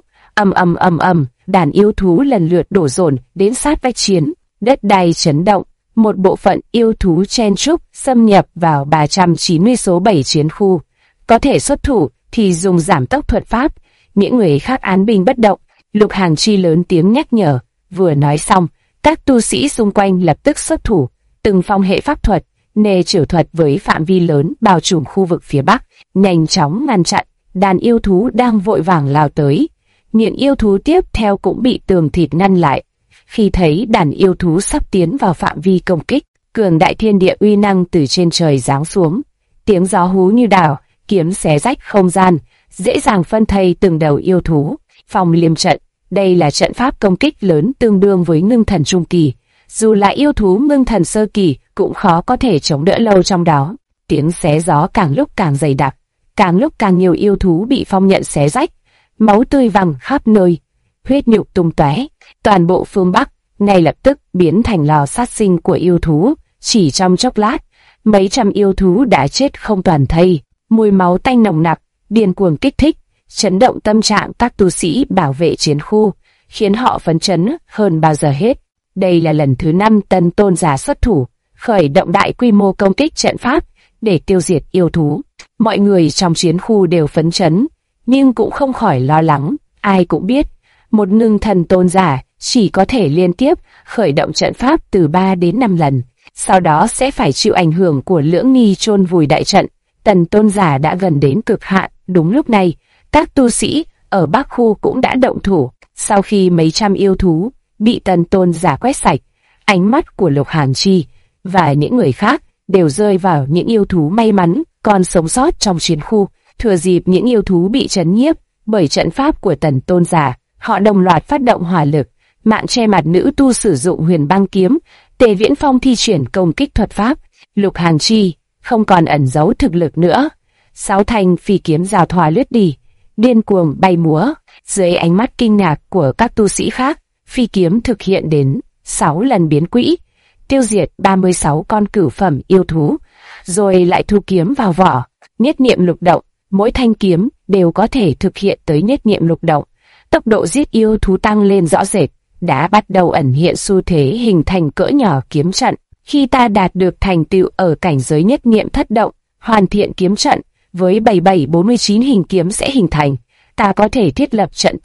ầm, đàn yêu thú lần lượt đổ dồn đến sát vách chiến, đất đai chấn động. Một bộ phận yêu thú chen trúc xâm nhập vào 390 số 7 chiến khu. Có thể xuất thủ thì dùng giảm tốc thuật pháp, những người khác án binh bất động. Lục Hàng Chi lớn tiếng nhắc nhở, vừa nói xong, các tu sĩ xung quanh lập tức xuất thủ, từng phong hệ pháp thuật, nề chửu thuật với phạm vi lớn bao trùm khu vực phía bắc, nhanh chóng ngăn chặn đàn yêu thú đang vội vàng lao tới. Những yêu thú tiếp theo cũng bị tường thịt ngăn lại. Khi thấy đàn yêu thú sắp tiến vào phạm vi công kích, cường đại thiên địa uy năng từ trên trời giáng xuống, tiếng gió hú như đào, kiếm xé rách không gian, dễ dàng phân thây từng đầu yêu thú. Phong Liêm trận, đây là trận pháp công kích lớn tương đương với ngưng thần trung kỳ, dù là yêu thú ngưng thần sơ kỳ cũng khó có thể chống đỡ lâu trong đó. Tiếng xé gió càng lúc càng dày đặc, càng lúc càng nhiều yêu thú bị phong nhận xé rách, máu tươi văng khắp nơi, huyết nhục tung tóe. Toàn bộ phương Bắc ngay lập tức biến thành lò sát sinh của yêu thú. Chỉ trong chốc lát, mấy trăm yêu thú đã chết không toàn thây. Mùi máu tanh nồng nặc, điên cuồng kích thích, chấn động tâm trạng các tu sĩ bảo vệ chiến khu, khiến họ phấn chấn hơn bao giờ hết. Đây là lần thứ 5 Tần Tôn giả xuất thủ, khởi động đại quy mô công kích trận pháp để tiêu diệt yêu thú. Mọi người trong chiến khu đều phấn chấn, nhưng cũng không khỏi lo lắng. Ai cũng biết, một ngưng thần tôn giả chỉ có thể liên tiếp khởi động trận pháp từ 3 đến 5 lần, sau đó sẽ phải chịu ảnh hưởng của lưỡng nghi chôn vùi đại trận. Tần Tôn giả đã gần đến cực hạn. Đúng lúc này, các tu sĩ ở Bắc khu cũng đã động thủ. Sau khi mấy trăm yêu thú bị Tần Tôn giả quét sạch, ánh mắt của Lục Hàng Chi và những người khác đều rơi vào những yêu thú may mắn còn sống sót trong chiến khu. Thừa dịp những yêu thú bị trấn nhiếp bởi trận pháp của Tần Tôn giả, họ đồng loạt phát động hỏa lực. Mạng Che Mặt nữ tu sử dụng Huyền Băng kiếm, Tề Viễn Phong thi triển công kích thuật pháp. Lục Hàng Chi không còn ẩn giấu thực lực nữa. 6 thanh phi kiếm giao thoa lướt đi, điên cuồng bay múa. Dưới ánh mắt kinh ngạc của các tu sĩ khác, phi kiếm thực hiện đến 6 lần biến quỹ, tiêu diệt 36 con cửu phẩm yêu thú, rồi lại thu kiếm vào vỏ. Nhất niệm lục động, mỗi thanh kiếm đều có thể thực hiện tới nhất niệm lục động. Tốc độ giết yêu thú tăng lên rõ rệt, đã bắt đầu ẩn hiện xu thế hình thành cỡ nhỏ kiếm trận. Khi ta đạt được thành tựu ở cảnh giới nhất niệm thất động, hoàn thiện kiếm trận, với 7749 hình kiếm sẽ hình thành. Ta có thể thiết lập trận tâm,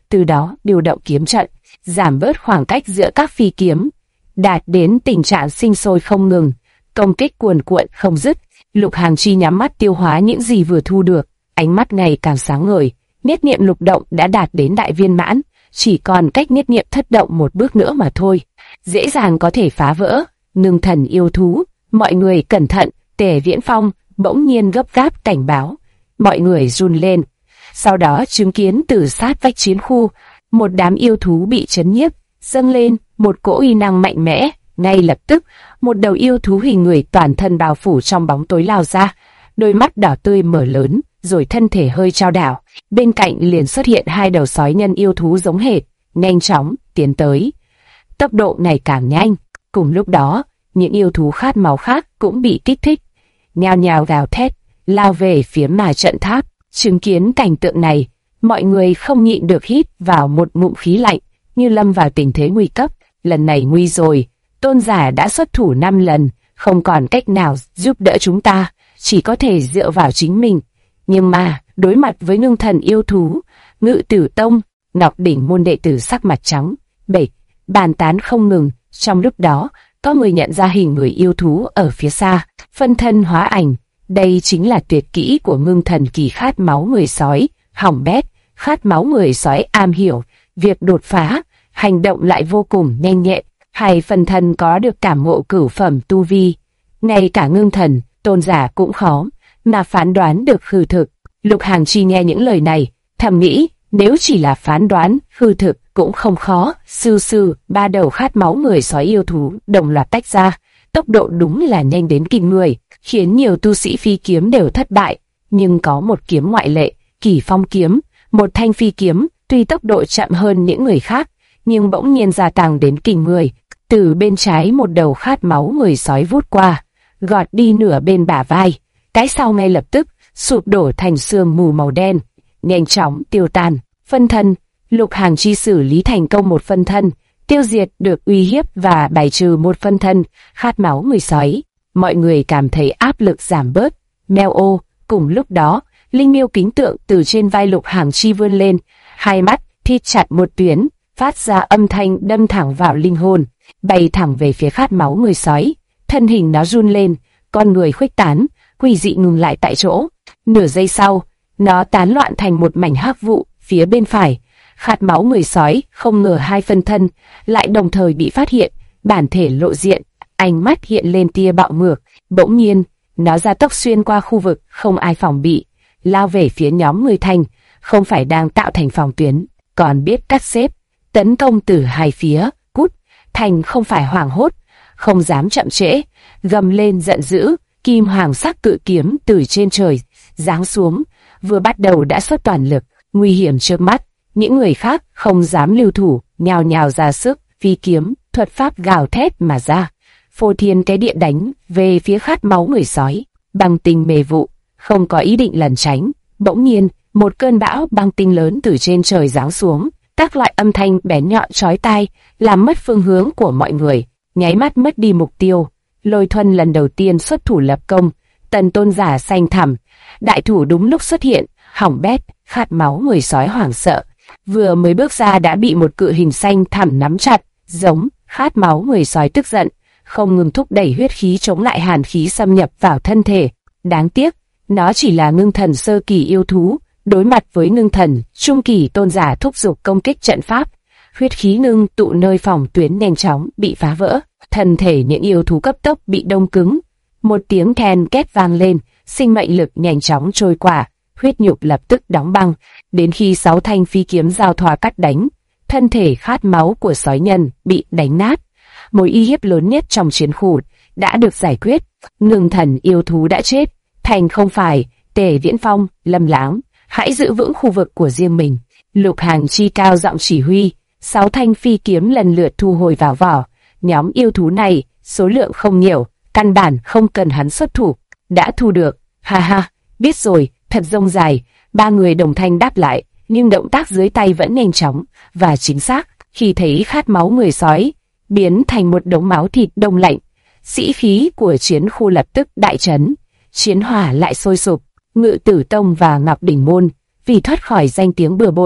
từ đó điều động kiếm trận, giảm bớt khoảng cách giữa các phi kiếm, đạt đến tình trạng sinh sôi không ngừng, công kích cuồn cuộn không dứt. Lục Hằng Chi nhắm mắt tiêu hóa những gì vừa thu được, ánh mắt ngày càng sáng ngời. Niết niệm lục động đã đạt đến đại viên mãn, chỉ còn cách niết niệm thất động một bước nữa mà thôi, dễ dàng có thể phá vỡ. Ngưng thần yêu thú, mọi người cẩn thận! Tề Viễn Phong bỗng nhiên gấp gáp cảnh báo, mọi người run lên. Sau đó chứng kiến từ sát vách chiến khu, một đám yêu thú bị chấn nhiếp, dâng lên một cỗ uy năng mạnh mẽ. Ngay lập tức, một đầu yêu thú hình người toàn thân bao phủ trong bóng tối lao ra, đôi mắt đỏ tươi mở lớn, rồi thân thể hơi chao đảo. Bên cạnh liền xuất hiện hai đầu sói nhân yêu thú giống hệt, nhanh chóng tiến tới. Tốc độ ngày càng nhanh. Cùng lúc đó, những yêu thú khát máu khác cũng bị kích thích, nhao nhao gào thét, lao về phía mà trận tháp. Chứng kiến cảnh tượng này, mọi người không nhịn được hít vào một ngụm khí lạnh, như lâm vào tình thế nguy cấp. Lần này nguy rồi, tôn giả đã xuất thủ 5 lần, không còn cách nào giúp đỡ chúng ta, chỉ có thể dựa vào chính mình. Nhưng mà, đối mặt với ngưng thần yêu thú, Ngự Tử Tông, Ngọc Đỉnh môn đệ tử sắc mặt trắng bệch, bàn tán không ngừng. Trong lúc đó, có người nhận ra hình người yêu thú ở phía xa, phân thân hóa ảnh. Đây chính là tuyệt kỹ của ngưng thần kỳ khát máu người sói. Hỏng bét, khát máu người sói am hiểu việc đột phá, hành động lại vô cùng nhanh nhẹn. Hay phân thân có được cảm ngộ cửu phẩm tu vi, ngay cả ngưng thần tôn giả cũng khó mà phán đoán được hư thực. Lục Hằng Chi nghe những lời này, thầm nghĩ, nếu chỉ là phán đoán hư thực cũng không khó. Sư, ba đầu khát máu người sói yêu thú đồng loạt tách ra, tốc độ đúng là nhanh đến kinh người, khiến nhiều tu sĩ phi kiếm đều thất bại. Nhưng có một kiếm ngoại lệ, Kỳ Phong kiếm, một thanh phi kiếm, tuy tốc độ chậm hơn những người khác, nhưng bỗng nhiên gia tăng đến kinh người. Từ bên trái một đầu khát máu người sói vút qua, gọt đi nửa bên bả vai, cái sau ngay lập tức sụp đổ thành sương mù màu đen, nhanh chóng tiêu tan. Phân thân, Lục Hằng Chi xử lý thành công một phân thân, tiêu diệt được uy hiếp và bài trừ một phân thân khát máu người sói. Mọi người cảm thấy áp lực giảm bớt. Meo ô, cùng lúc đó, linh miêu kính tượng từ trên vai Lục Hằng Chi vươn lên, hai mắt thít chặt một tuyến, phát ra âm thanh đâm thẳng vào linh hồn, bay thẳng về phía khát máu người sói. Thân hình nó run lên, con người khuếch tán, quỷ dị ngừng lại tại chỗ. Nửa giây sau, nó tán loạn thành một mảnh hắc vụ phía bên phải. Khát máu người sói không ngờ hai phân thân lại đồng thời bị phát hiện, bản thể lộ diện, ánh mắt hiện lên tia bạo ngược. Bỗng nhiên, nó ra tốc xuyên qua khu vực không ai phòng bị, lao về phía nhóm người Thành. Không phải đang tạo thành phòng tuyến, còn biết cắt xếp, tấn công từ hai phía. Cút! Thành không phải hoảng hốt, không dám chậm trễ, gầm lên giận dữ. Kim hoàng sắc cự kiếm từ trên trời giáng xuống, vừa bắt đầu đã xuất toàn lực, nguy hiểm trước mắt. Những người khác không dám lưu thủ, nhào nhào ra sức, phi kiếm, thuật pháp gào thét mà ra, phô thiên cái địa đánh về phía khát máu người sói. Băng tinh mê vụ, không có ý định lẩn tránh. Bỗng nhiên, một cơn bão băng tinh lớn từ trên trời giáng xuống, các loại âm thanh bén nhọn chói tai, làm mất phương hướng của mọi người, nháy mắt mất đi mục tiêu. Lôi Thuần lần đầu tiên xuất thủ lập công, Tần tôn giả xanh thẳm, đại thủ đúng lúc xuất hiện. Hỏng bét, khát máu người sói hoảng sợ, vừa mới bước ra đã bị một cự hình xanh thẳm nắm chặt. Giống, khát máu người sói tức giận, không ngừng thúc đẩy huyết khí chống lại hàn khí xâm nhập vào thân thể. Đáng tiếc, nó chỉ là ngưng thần sơ kỳ yêu thú, đối mặt với ngưng thần trung kỳ tôn giả thúc giục công kích trận pháp, huyết khí ngưng tụ nơi phòng tuyến nhanh chóng bị phá vỡ, thân thể những yêu thú cấp tốc bị đông cứng. Một tiếng then két vang lên, sinh mệnh lực nhanh chóng trôi qua, huyết nhục lập tức đóng băng, đến khi 6 thanh phi kiếm giao thoa cắt đánh, thân thể khát máu của sói nhân bị đánh nát. Mối uy hiếp lớn nhất trong chiến khu đã được giải quyết, ngưng thần yêu thú đã chết. Thành không phải, Tề Viễn Phong, Lâm Lãng, hãy giữ vững khu vực của riêng mình. Lục Hằng Chi cao giọng chỉ huy, 6 thanh phi kiếm lần lượt thu hồi vào vỏ. Nhóm yêu thú này, số lượng không nhiều, căn bản không cần hắn xuất thủ, đã thu được. Ha ha, biết rồi, thật rông dài. 3 người đồng thanh đáp lại, nhưng động tác dưới tay vẫn nhanh chóng và chính xác. Khi thấy khát máu người sói biến thành một đống máu thịt đông lạnh, sĩ khí của chiến khu lập tức đại chấn, chiến hỏa lại sôi sục. Ngự Tử Tông và Ngọc Đỉnh môn vì thoát khỏi danh tiếng bừa bộn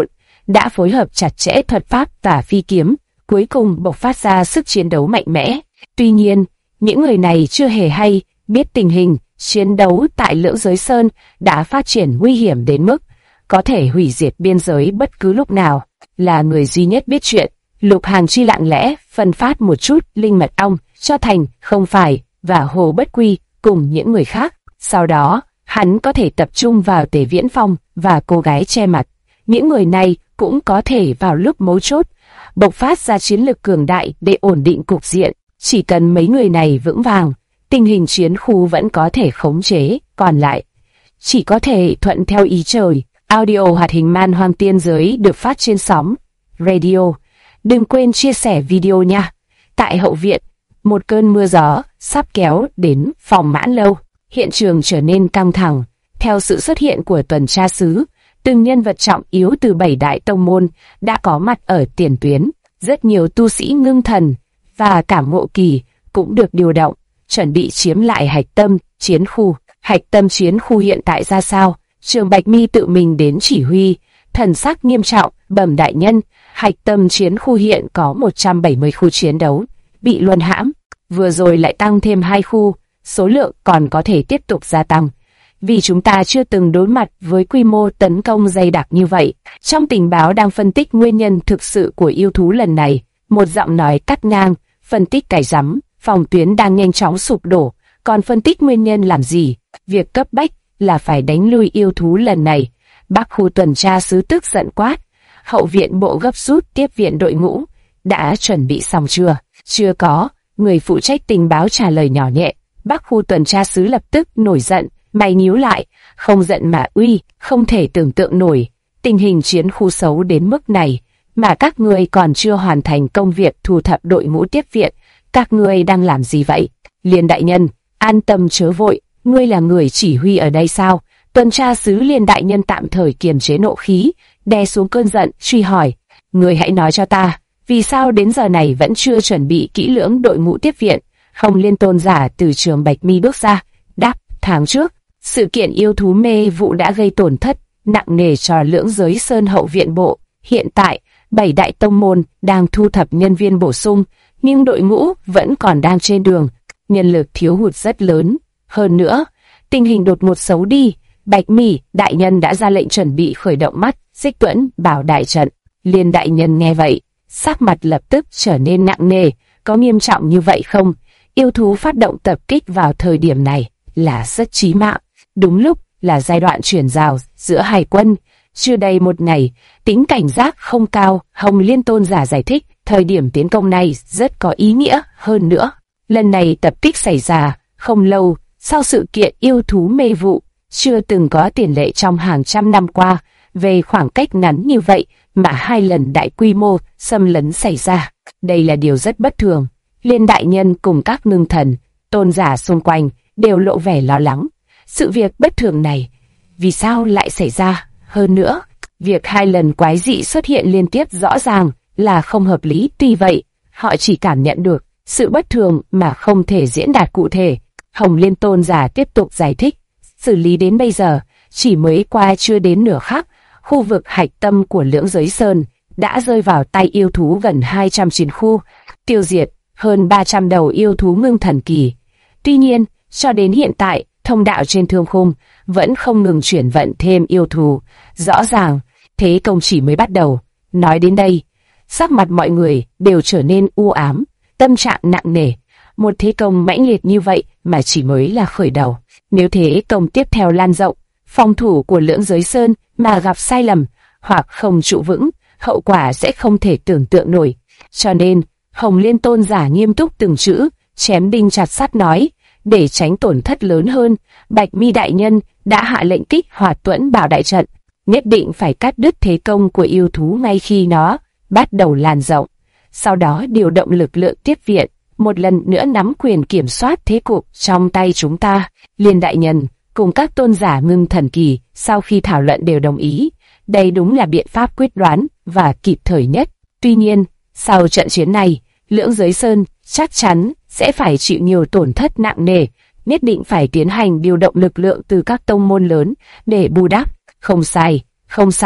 đã phối hợp chặt chẽ thuật pháp và phi kiếm, cuối cùng bộc phát ra sức chiến đấu mạnh mẽ. Tuy nhiên, những người này chưa hề hay biết tình hình chiến đấu tại Lưỡng Giới Sơn đã phát triển nguy hiểm đến mức có thể hủy diệt biên giới bất cứ lúc nào. Là người duy nhất biết chuyện, Lục Hàn Chi lặng lẽ phân phát một chút linh mật ong cho Thành, Không Phải và Hồ Bất Quy cùng những người khác. Sau đó, hắn có thể tập trung vào Tề Viễn Phong và cô gái che mặt. Những người này cũng có thể vào lúc mấu chốt bộc phát ra chiến lực cường đại để ổn định cục diện. Chỉ cần mấy người này vững vàng, tình hình chiến khu vẫn có thể khống chế, còn lại chỉ có thể thuận theo ý trời. Audio hoạt hình Man Hoang Tiên Giới được phát trên sóng radio. Đừng quên chia sẻ video nha. Tại hậu viện, một cơn mưa gió sắp kéo đến phòng Mãn Lâu. Hiện trường trở nên căng thẳng. Theo sự xuất hiện của tuần tra sứ, từng nhân vật trọng yếu từ 7 đại tông môn đã có mặt ở tiền tuyến. Rất nhiều tu sĩ ngưng thần và cảm ngộ kỳ cũng được điều động, chuẩn bị chiếm lại hạch tâm chiến khu. Hạch tâm chiến khu hiện tại ra sao? Trường Bạch Mi tự mình đến chỉ huy, thần sắc nghiêm trọng, bẩm đại nhân, hạch tâm chiến khu hiện có 170 khu chiến đấu, bị luân hãm, vừa rồi lại tăng thêm 2 khu, số lượng còn có thể tiếp tục gia tăng. Vì chúng ta chưa từng đối mặt với quy mô tấn công dày đặc như vậy. Trong tình báo đang phân tích nguyên nhân thực sự của yêu thú lần này, một giọng nói cắt ngang, phân tích cái rắm, phòng tuyến đang nhanh chóng sụp đổ, còn phân tích nguyên nhân làm gì? Việc cấp bách là phải đánh lui yêu thú lần này. Bắc khu tuần tra sứ tức giận quát, hậu viện bộ gấp rút tiếp viện đội ngũ, đã chuẩn bị xong chưa? Chưa có, người phụ trách tình báo trả lời nhỏ nhẹ. Bắc khu tuần tra sứ lập tức nổi giận, mày nhíu lại, không giận mà uy, không thể tưởng tượng nổi. Tình hình chiến khu xấu đến mức này, mà các ngươi còn chưa hoàn thành công việc thu thập đội ngũ tiếp viện, các ngươi đang làm gì vậy? Liên đại nhân, an tâm chớ vội, ngươi là người chỉ huy ở đây sao? Tuần tra sứ Liên đại nhân tạm thời kiềm chế nộ khí, đè xuống cơn giận, truy hỏi, ngươi hãy nói cho ta, vì sao đến giờ này vẫn chưa chuẩn bị kỹ lưỡng đội ngũ tiếp viện? Không Liên tôn giả từ Trường Bạch Mi bước ra, đáp, tháng trước, sự kiện yêu thú mê vụ đã gây tổn thất nặng nề cho Lưỡng Giới Sơn hậu viện bộ. Hiện tại, 7 đại tông môn đang thu thập nhân viên bổ sung, nhưng đội ngũ vẫn còn đang trên đường, nhân lực thiếu hụt rất lớn. Hơn nữa, tình hình đột ngột xấu đi. Bạch Mi đại nhân đã ra lệnh chuẩn bị khởi động mắt Xích Tuẫn Bảo đại trận. Liên đại nhân nghe vậy, sắc mặt lập tức trở nên nặng nề. Có nghiêm trọng như vậy không? Yêu thú phát động tập kích vào thời điểm này là rất chí mạng. Đúng lúc là giai đoạn chuyển giao giữa hai quân. Chưa đầy một ngày, tính cảnh giác không cao. Hồng Liên tôn giả giải thích, thời điểm tiến công này rất có ý nghĩa. Hơn nữa, lần này tập kích xảy ra không lâu sau sự kiện yêu thú mê vụ, chưa từng có tiền lệ trong hàng trăm năm qua. Về khoảng cách ngắn như vậy mà 2 lần đại quy mô xâm lấn xảy ra, đây là điều rất bất thường. Liên đại nhân cùng các ngưng thần, tôn giả xung quanh đều lộ vẻ lo lắng. Sự việc bất thường này, vì sao lại xảy ra? Hơn nữa, việc 2 lần quái dị xuất hiện liên tiếp rõ ràng là không hợp lý. Tuy vậy, họ chỉ cảm nhận được sự bất thường mà không thể diễn đạt cụ thể. Hồng Liên tôn giả tiếp tục giải thích, xử lý đến bây giờ, chỉ mới qua chưa đến nửa khắc, khu vực hạch tâm của Lưỡng Giới Sơn đã rơi vào tay yêu thú gần 200 chiến khu, tiêu diệt hơn 300 đầu yêu thú ngưng thần kỳ. Tuy nhiên, cho đến hiện tại, thông đạo trên thương khung vẫn không ngừng chuyển vận thêm yêu thú. Rõ ràng, thế công chỉ mới bắt đầu. Nói đến đây, sắc mặt mọi người đều trở nên u ám, tâm trạng nặng nề. Một thế công mãnh liệt như vậy mà chỉ mới là khởi đầu. Nếu thế công tiếp theo lan rộng, phòng thủ của Lưỡng Giới Sơn mà gặp sai lầm hoặc không trụ vững, hậu quả sẽ không thể tưởng tượng nổi. Cho nên, Hồng Liên tôn giả nghiêm túc từng chữ, chém đinh chặt sắt nói, để tránh tổn thất lớn hơn, Bạch Mi đại nhân đã hạ lệnh kích hoạt Tuẫn Bảo đại trận, nhất định phải cắt đứt thế công của yêu thú ngay khi nó bắt đầu lan rộng. Sau đó điều động lực lượng tiếp viện, một lần nữa nắm quyền kiểm soát thế cục trong tay chúng ta. Liên đại nhân cùng các tôn giả ngưng thần kỳ sau khi thảo luận đều đồng ý, đây đúng là biện pháp quyết đoán và kịp thời nhất. Tuy nhiên, sau trận chiến này, Lưỡng Giới Sơn chắc chắn sẽ phải chịu nhiều tổn thất nặng nề, nhất định phải tiến hành điều động lực lượng từ các tông môn lớn để bù đắp. Không sai,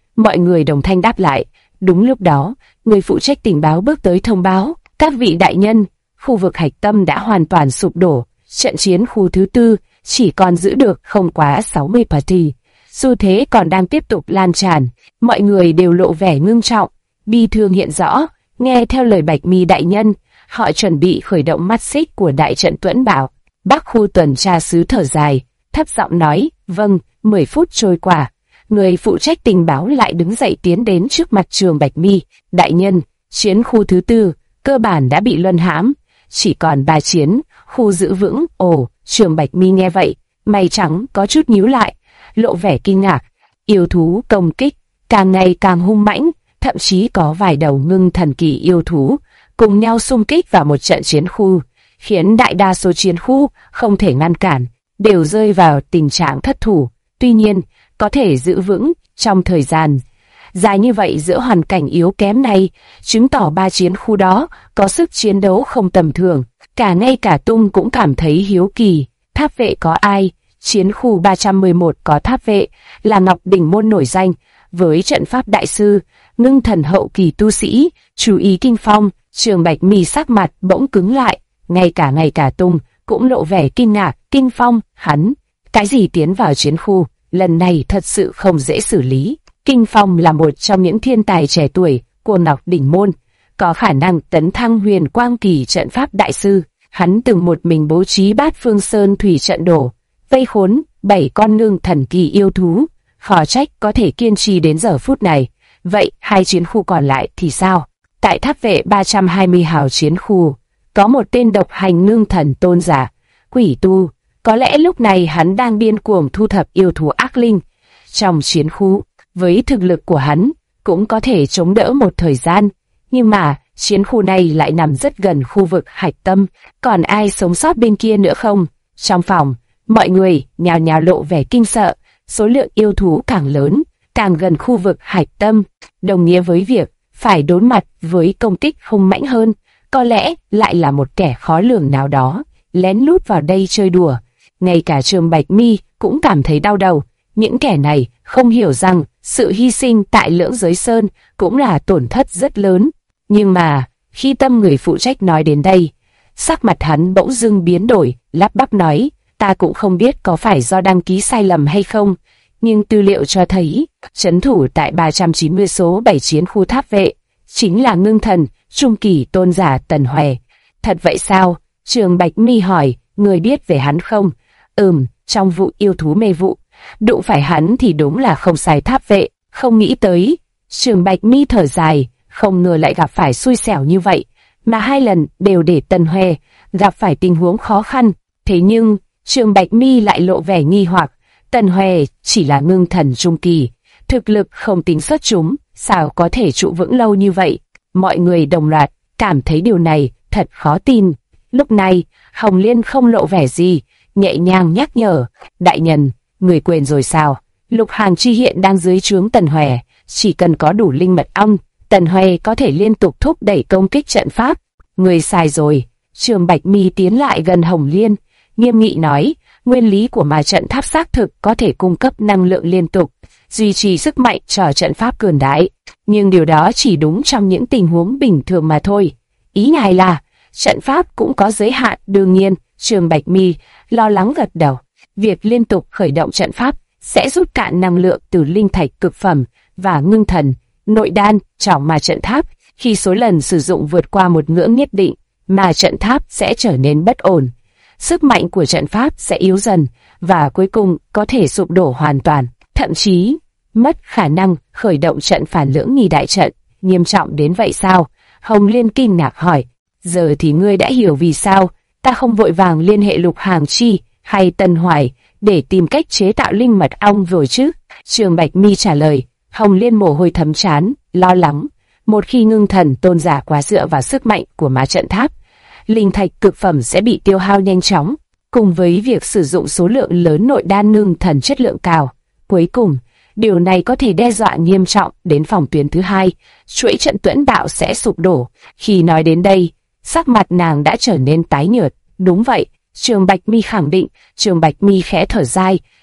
Mọi người đồng thanh đáp lại. Đúng lúc đó, người phụ trách tình báo bước tới thông báo, các vị đại nhân, khu vực hạch tâm đã hoàn toàn sụp đổ, trận chiến khu thứ tư chỉ còn giữ được không quá 60 party. Xu thế còn đang tiếp tục lan tràn, mọi người đều lộ vẻ ngưng trọng, bi thương hiện rõ. Nghe theo lời Bạch Mi đại nhân, họ chuẩn bị khởi động mắt xích của đại trận Tuẫn Bảo. Bắc khu tuần tra sứ thở dài, thấp giọng nói, vâng. 10 phút trôi qua, người phụ trách tình báo lại đứng dậy tiến đến trước mặt Trường Bạch Mi. Đại nhân, chiến khu thứ tư cơ bản đã bị luân hãm, chỉ còn 3 chiến khu giữ vững. Ồ, Trường Bạch Mi nghe vậy, mày trắng có chút nhíu lại, lộ vẻ kinh ngạc. Yêu thú công kích càng ngày càng hung mãnh, thậm chí có vài đầu ngưng thần kỳ yêu thú cùng nhau xung kích vào một trận chiến khu, khiến đại đa số chiến khu không thể ngăn cản, đều rơi vào tình trạng thất thủ. Tuy nhiên, có thể giữ vững trong thời gian dài như vậy giữa hoàn cảnh yếu kém này, chứng tỏ 3 chiến khu đó có sức chiến đấu không tầm thường. Ngay cả Tung cũng cảm thấy hiếu kỳ, tháp vệ có ai? Chiến khu 311 có tháp vệ, là Ngọc Đỉnh Môn nổi danh, với trận pháp đại sư, ngưng thần hậu kỳ tu sĩ, chú ý kinh phong. Trường Bạch Mi sắc mặt bỗng cứng lại, ngay cả Tung cũng lộ vẻ kinh ngạc. Kinh phong, hắn, cái gì tiến vào chiến khu, lần này thật sự không dễ xử lý. Kinh phong là một trong những thiên tài trẻ tuổi của Ngọc Đỉnh Môn, có khả năng tấn thăng huyền quang kỳ trận pháp đại sư. Hắn từng một mình bố trí Bát Phương Sơn thủy trận đổ, vây khốn 7 con ngưng thần kỳ yêu thú, khó trách có thể kiên trì đến giờ phút này. Vậy 2 chiến khu còn lại thì sao? Tại tháp vệ 320 hào chiến khu, có một tên độc hành ngưng thần tôn giả, Quỷ Tu. Có lẽ lúc này hắn đang điên cuồng thu thập yêu thú ác linh. Trong chiến khu, với thực lực của hắn, cũng có thể chống đỡ một thời gian. Nhưng mà, chiến khu này lại nằm rất gần khu vực hạch tâm. Còn ai sống sót bên kia nữa không? Trong phòng, mọi người nhào nhào lộ vẻ kinh sợ. Số lượng yêu thú càng lớn, càng gần khu vực hạch tâm, đồng nghĩa với việc phải đối mặt với công kích hung mãnh hơn. Có lẽ lại là một kẻ khó lường nào đó lén lút vào đây chơi đùa. Ngay cả Trường Bạch Mi cũng cảm thấy đau đầu. Những kẻ này không hiểu rằng sự hy sinh tại Lưỡng Giới Sơn cũng là tổn thất rất lớn. Nhưng mà, khi Tâm người phụ trách nói đến đây, sắc mặt hắn bỗng dưng biến đổi, lắp bắp nói, ta cũng không biết có phải do đăng ký sai lầm hay không, nhưng tư liệu cho thấy, trấn thủ tại 390 số 7 chiến khu tháp vệ, chính là ngưng thần, trung kỳ tôn giả Tần Hòe. Thật vậy sao? Trường Bạch Mi hỏi, người biết về hắn không? Trong vụ yêu thú mê vụ, đụng phải hắn thì đúng là không sai tháp vệ, không nghĩ tới. Trường Bạch Mi thở dài, không ngờ lại gặp phải xui xẻo như vậy, mà 2 lần đều để Tần Hòe gặp phải tình huống khó khăn. Thế nhưng, Trường Bạch Mi lại lộ vẻ nghi hoặc, Tần Hòe chỉ là ngưng thần trung kỳ, thực lực không tính xuất chúng, sao có thể trụ vững lâu như vậy? Mọi người đồng loạt cảm thấy điều này thật khó tin. Lúc này, Hồng Liên không lộ vẻ gì, nhẹ nhàng nhắc nhở, đại nhân, người quên rồi sao? Lục Hàn Chi hiện đang dưới trướng Tần Hòe, chỉ cần có đủ linh mật ong, Tần Hòe có thể liên tục thúc đẩy công kích trận pháp. Người sai rồi. Trường Bạch Mi tiến lại gần Hồng Liên, nghiêm nghị nói, nguyên lý của ma trận tháp xác thực có thể cung cấp năng lượng liên tục, duy trì sức mạnh cho trận pháp cường đại, nhưng điều đó chỉ đúng trong những tình huống bình thường mà thôi. Ý ngài là, trận pháp cũng có giới hạn. Đương nhiên. Trường Bạch Mi lo lắng gật đầu. Việc liên tục khởi động trận pháp sẽ rút cạn năng lượng từ linh thạch cực phẩm và ngưng thần, nội đan trong ma trận tháp. Khi số lần sử dụng vượt qua một ngưỡng nhất định, ma trận tháp sẽ trở nên bất ổn. Sức mạnh của trận pháp sẽ yếu dần và cuối cùng có thể sụp đổ hoàn toàn, thậm chí mất khả năng khởi động trận phản lưỡng nghi đại trận. Nghiêm trọng đến vậy sao? Hồng Liên kinh ngạc hỏi. Giờ thì ngươi đã hiểu vì sao ta không vội vàng liên hệ Lục Hàng Chi hay Tần Hoài để tìm cách chế tạo linh mật ong rồi chứ? Trường Bạch Mi trả lời. Hồng Liên mồ hôi thấm trán, lo lắng. Một khi ngưng thần tôn giả quá dựa vào sức mạnh của ma trận tháp, linh thạch cực phẩm sẽ bị tiêu hao nhanh chóng, cùng với việc sử dụng số lượng lớn nội đan ngưng thần chất lượng cao. Cuối cùng, điều này có thể đe dọa nghiêm trọng đến phòng tuyến thứ 2, chuỗi trận Tuẫn Bạo sẽ sụp đổ. Khi nói đến đây, sắc mặt nàng đã trở nên tái nhợt. Đúng vậy, Trường Bạch Mi khẳng định. Trường Bạch Mi khẽ thở dài,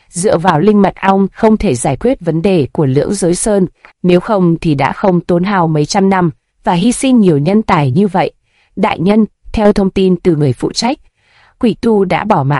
dựa vào linh mật ong không thể giải quyết vấn đề của Lưỡng Giới Sơn, nếu không thì đã không tốn hao mấy trăm năm và hy sinh nhiều nhân tài như vậy. Đại nhân, theo thông tin từ người phụ trách, quỷ tu đã bỏ mạng.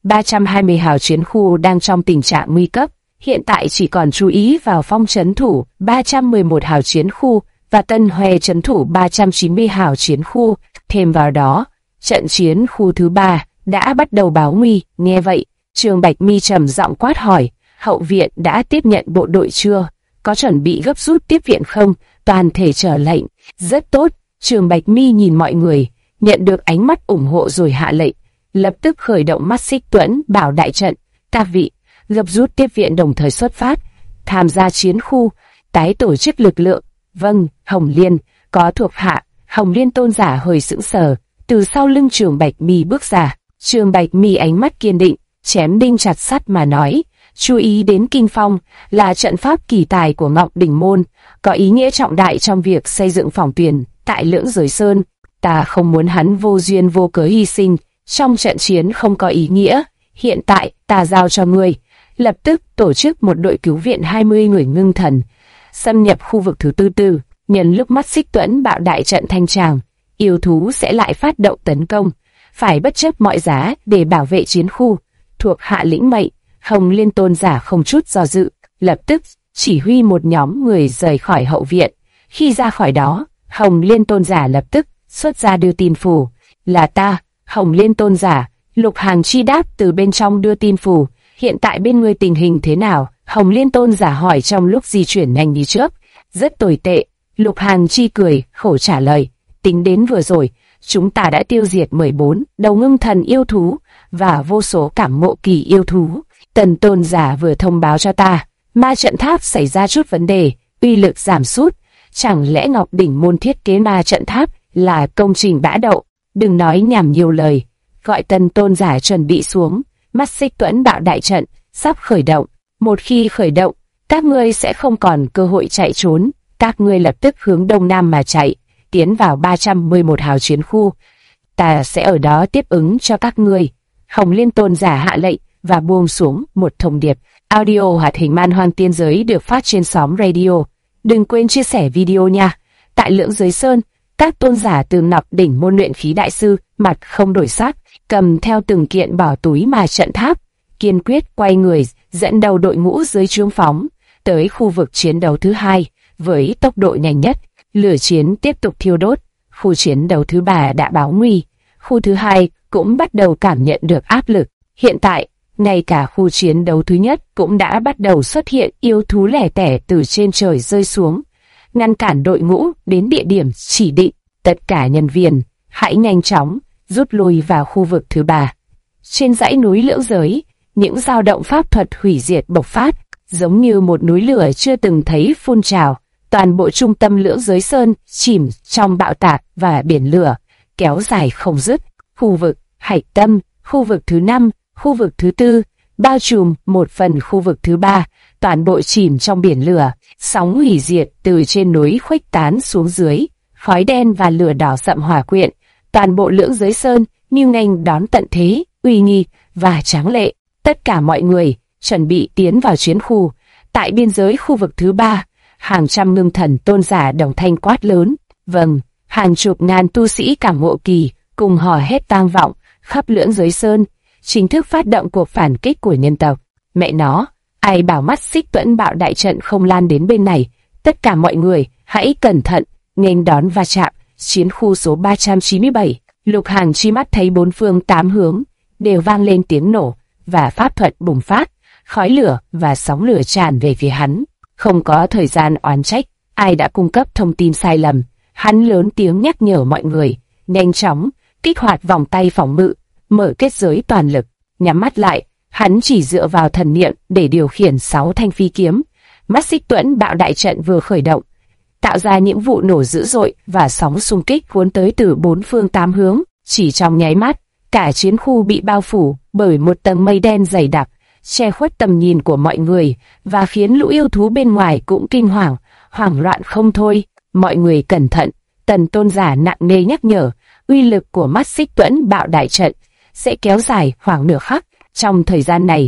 320 hào chiến khu đang trong tình trạng nguy cấp, hiện tại chỉ còn chú ý vào Phong trấn thủ 311 hào chiến khu và Tân Hoè trấn thủ 390 hào chiến khu. Thêm vào đó, trận chiến khu thứ 3 đã bắt đầu báo nguy. Nghe vậy, Trương Bạch Mi trầm giọng quát hỏi, hậu viện đã tiếp nhận bộ đội chưa? Có chuẩn bị gấp rút tiếp viện không? Toàn thể trở lệnh. Rất tốt. Trương Bạch Mi nhìn mọi người, nhận được ánh mắt ủng hộ rồi hạ lệnh, lập tức khởi động mắt xích tuẫn bảo đại trận. Các vị, gấp rút tiếp viện đồng thời xuất phát, tham gia chiến khu, tái tổ chức lực lượng. Vâng, Hồng Liên, có thuộc hạ. Hồng Liên tôn giả hơi sững sờ, từ sau lưng Trương Bạch Mi bước ra. Trương Bạch Mi ánh mắt kiên định, chém đinh chặt sắt mà nói, chú ý đến Kinh Phong là trận pháp kỳ tài của Ngọc Đỉnh Môn, có ý nghĩa trọng đại trong việc xây dựng phòng tuyển tại Lưỡng Giới Sơn. Ta không muốn hắn vô duyên vô cớ hy sinh trong trận chiến không có ý nghĩa. Hiện tại ta giao cho ngươi, lập tức tổ chức một đội cứu viện 20 người ngưng thần, xâm nhập khu vực thứ tư. Nhân lúc mắt xích tuẫn bạo đại trận thanh tràng, yêu thú sẽ lại phát động tấn công, phải bất chấp mọi giá để bảo vệ chiến khu. Thuộc hạ lĩnh mệnh. Hồng Liên tôn giả không chút do dự, lập tức chỉ huy một nhóm người rời khỏi hậu viện. Khi ra khỏi đó, Hồng Liên tôn giả lập tức xuất ra đưa tin phù. Là ta, Hồng Liên tôn giả. Lục Hàng Chi đáp từ bên trong đưa tin phù. Hiện tại bên ngươi tình hình thế nào? Hồng Liên tôn giả hỏi trong lúc di chuyển nhanh đi trước. Rất tồi tệ. Lục Hàng Chi cười khổ trả lời. Tính đến vừa rồi, chúng ta đã tiêu diệt 14 đầu ngưng thần yêu thú và vô số cảm ngộ kỳ yêu thú. Tần tôn giả vừa thông báo cho ta, ma trận tháp xảy ra chút vấn đề, uy lực giảm sút. Chẳng lẽ Ngọc Đỉnh Môn thiết kế ma trận tháp là công trình bã đậu? Đừng nói nhảm nhiều lời, gọi Tần tôn giả chuẩn bị xuống. Mắt xích tuẫn bạo đại trận sắp khởi động. Một khi khởi động, các ngươi sẽ không còn cơ hội chạy trốn. Các ngươi lập tức hướng đông nam mà chạy, tiến vào 311 hào chiến khu. Ta sẽ ở đó tiếp ứng cho các ngươi. Hồng Liên tôn giả hạ lệnh và buông xuống một thông điệp. Audio hoạt hình Man Hoang Tiên Giới được phát trên xóm radio. Đừng quên chia sẻ video nha. Tại Lưỡng Giới Sơn, các tôn giả từ Ngọc Đỉnh Môn luyện khí đại sư mặt không đổi sắc, cầm theo từng kiện bỏ túi mà trận tháp, kiên quyết quay người dẫn đầu đội ngũ dưới trướng phóng tới khu vực chiến đấu thứ 2 với tốc độ nhanh nhất. Lửa chiến tiếp tục thiêu đốt. Khu chiến đấu thứ 3 đã báo nguy. Khu thứ 2 cũng bắt đầu cảm nhận được áp lực. Hiện tại, ngay cả khu chiến đấu thứ nhất cũng đã bắt đầu xuất hiện yêu thú lẻ tẻ từ trên trời rơi xuống, ngăn cản đội ngũ đến địa điểm chỉ định. Tất cả nhân viên, hãy nhanh chóng rút lui vào khu vực thứ 3. Trên dãy núi Lưỡng Giới, những dao động pháp thuật hủy diệt bộc phát, giống như một núi lửa chưa từng thấy phun trào. Toàn bộ trung tâm Lưỡng Giới Sơn chìm trong bạo tạc và biển lửa, kéo dài không dứt. Khu vực Hạch Tâm, khu vực thứ 5, khu vực thứ 4, bao trùm một phần khu vực thứ 3, toàn bộ chìm trong biển lửa. Sóng hủy diệt từ trên núi khuếch tán xuống dưới, khói đen và lửa đỏ sậm hòa quyện. Toàn bộ Lưỡng Giới Sơn như nghênh đón tận thế, uy nghi và tráng lệ. Tất cả mọi người chuẩn bị tiến vào chiến khu. Tại biên giới khu vực thứ 3, hàng trăm ngưng thần tôn giả đồng thanh quát lớn. Vâng, hàng chục ngàn tu sĩ cảm ngộ kỳ cùng hò hét vang vọng khắp Lưỡng Giới Sơn, chính thức phát động cuộc phản kích của nhân tộc. Mẹ nó, ai bảo mắt xích tuẫn bạo đại trận không lan đến bên này? Tất cả mọi người hãy cẩn thận, nghênh đón va chạm. Chiến khu số 397. Lục Hàng Chi mắt thấy bốn phương tám hướng đều vang lên tiếng nổ và pháp thuật bùng phát, khói lửa và sóng lửa tràn về phía hắn. Không có thời gian oán trách ai đã cung cấp thông tin sai lầm. Hắn lớn tiếng nhắc nhở mọi người nhanh chóng kích hoạt vòng tay phòng ngự, mở kết giới toàn lực. Nhắm mắt lại, hắn chỉ dựa vào thần niệm để điều khiển 6 thanh phi kiếm. Mắt xích tuẫn bạo đại trận vừa khởi động, tạo ra những vụ nổ dữ dội và sóng xung kích cuốn tới từ bốn phương tám hướng. Chỉ trong nháy mắt, cả chiến khu bị bao phủ bởi một tầng mây đen dày đặc, che khuất tầm nhìn của mọi người và khiến lũ yêu thú bên ngoài cũng kinh hoàng, hoảng loạn không thôi. Mọi người cẩn thận, Tần tôn giả nặng nề nhắc nhở, uy lực của mắt xích tuẫn bạo đại trận sẽ kéo dài khoảng nửa khắc. Trong thời gian này,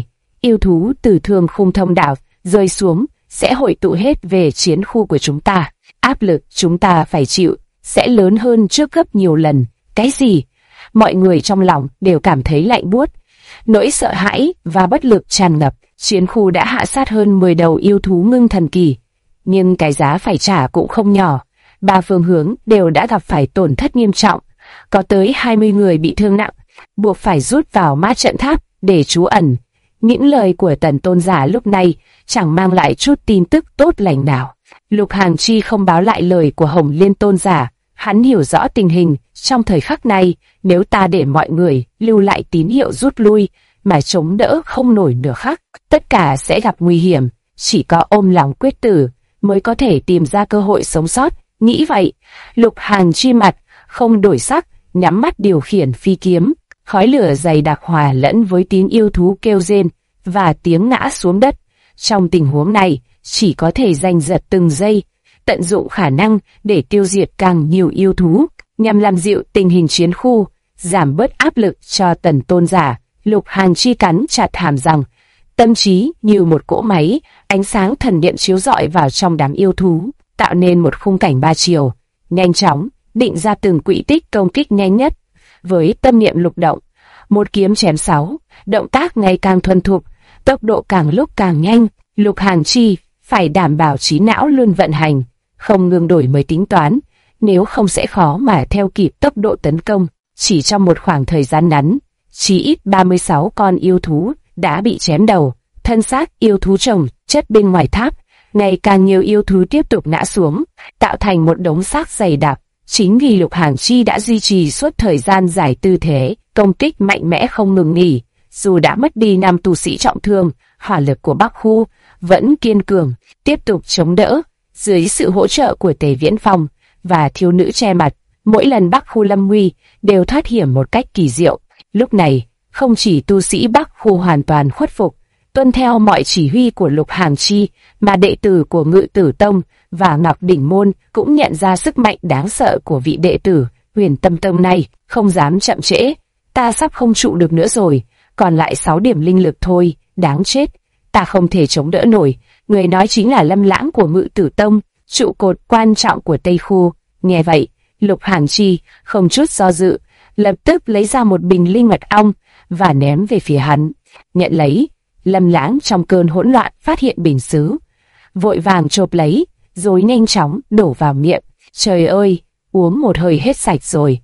yêu thú từ thương khung thông đạo rơi xuống sẽ hội tụ hết về chiến khu của chúng ta. Áp lực chúng ta phải chịu sẽ lớn hơn trước gấp nhiều lần. Cái gì? Mọi người trong lòng đều cảm thấy lạnh buốt. Nỗi sợ hãi và bất lực tràn ngập. Chiến khu đã hạ sát hơn 10 đầu yêu thú ngưng thần kỳ. Nhưng cái giá phải trả cũng không nhỏ. 3 phương hướng đều đã gặp phải tổn thất nghiêm trọng. Có tới 20 người bị thương nặng, buộc phải rút vào ma trận tháp để trú ẩn. Những lời của Tần tôn giả lúc này chẳng mang lại chút tin tức tốt lành nào. Lục Hàng Chi không báo lại lời của Hồng Liên tôn giả. Hắn hiểu rõ tình hình trong thời khắc này, nếu ta để mọi người lưu lại tín hiệu rút lui mà chống đỡ không nổi nửa khắc, tất cả sẽ gặp nguy hiểm. Chỉ có ôm lòng quyết tử mới có thể tìm ra cơ hội sống sót. Nghĩ vậy, Lục Hàng Chi mặt không đổi sắc, nhắm mắt điều khiển phi kiếm. Khói lửa dày đặc hòa lẫn với tiếng yêu thú kêu rên và tiếng ngã xuống đất. Trong tình huống này, chỉ có thể giành giật từng giây, tận dụng khả năng để tiêu diệt càng nhiều yêu thú, nhằm làm dịu tình hình chiến khu, giảm bớt áp lực cho Tần tôn giả. Lục Hàng Chi cắn chặt hàm răng, tâm trí như một cỗ máy, ánh sáng thần điện chiếu rọi vào trong đám yêu thú, tạo nên một khung cảnh 3 chiều, nhanh chóng định ra từng quỹ tích công kích nhanh nhất. Với tâm niệm lục động, một kiếm chém 6, động tác ngày càng thuần thục, tốc độ càng lúc càng nhanh. Lục Hàng Chi phải đảm bảo trí não luôn vận hành, không ngừng đổi mới tính toán, nếu không sẽ khó mà theo kịp tốc độ tấn công. Chỉ trong một khoảng thời gian ngắn, chí ít 36 con yêu thú đã bị chém đầu, thân xác yêu thú chồng chất bên ngoài tháp. Ngày càng nhiều yêu thú tiếp tục ngã xuống, tạo thành một đống xác dày đặc. Chính vì Lục Hàng Chi đã duy trì suốt thời gian dài tư thế công kích mạnh mẽ không ngừng nghỉ, dù đã mất đi 5 tu sĩ trọng thương, hỏa lực của Bắc Khu vẫn kiên cường, tiếp tục chống đỡ. Dưới sự hỗ trợ của Tề Viễn Phong và thiếu nữ che mặt, mỗi lần Bắc Khu lâm nguy đều thoát hiểm một cách kỳ diệu. Lúc này, không chỉ tu sĩ Bắc Khu hoàn toàn khuất phục, tuân theo mọi chỉ huy của Lục Hàng Chi, mà đệ tử của Ngự Tử Tông và Ngọc Đỉnh Môn cũng nhận ra sức mạnh đáng sợ của vị đệ tử Huyền Tâm Tông này, không dám chậm trễ. Ta sắp không trụ được nữa rồi, còn lại 6 điểm linh lực thôi, đáng chết, ta không thể chống đỡ nổi. Người nói chính là Lâm Lãng của Ngự Tử Tông, trụ cột quan trọng của Tây Khu. Nghe vậy, Lục Hàng Chi không chút do dự, lập tức lấy ra một bình linh mật ong và ném về phía hắn. Nhận lấy, Lâm Lãng trong cơn hỗn loạn phát hiện bình sứ, vội vàng chộp lấy, rồi nhanh chóng đổ vào miệng. Trời ơi, uống một hơi hết sạch rồi.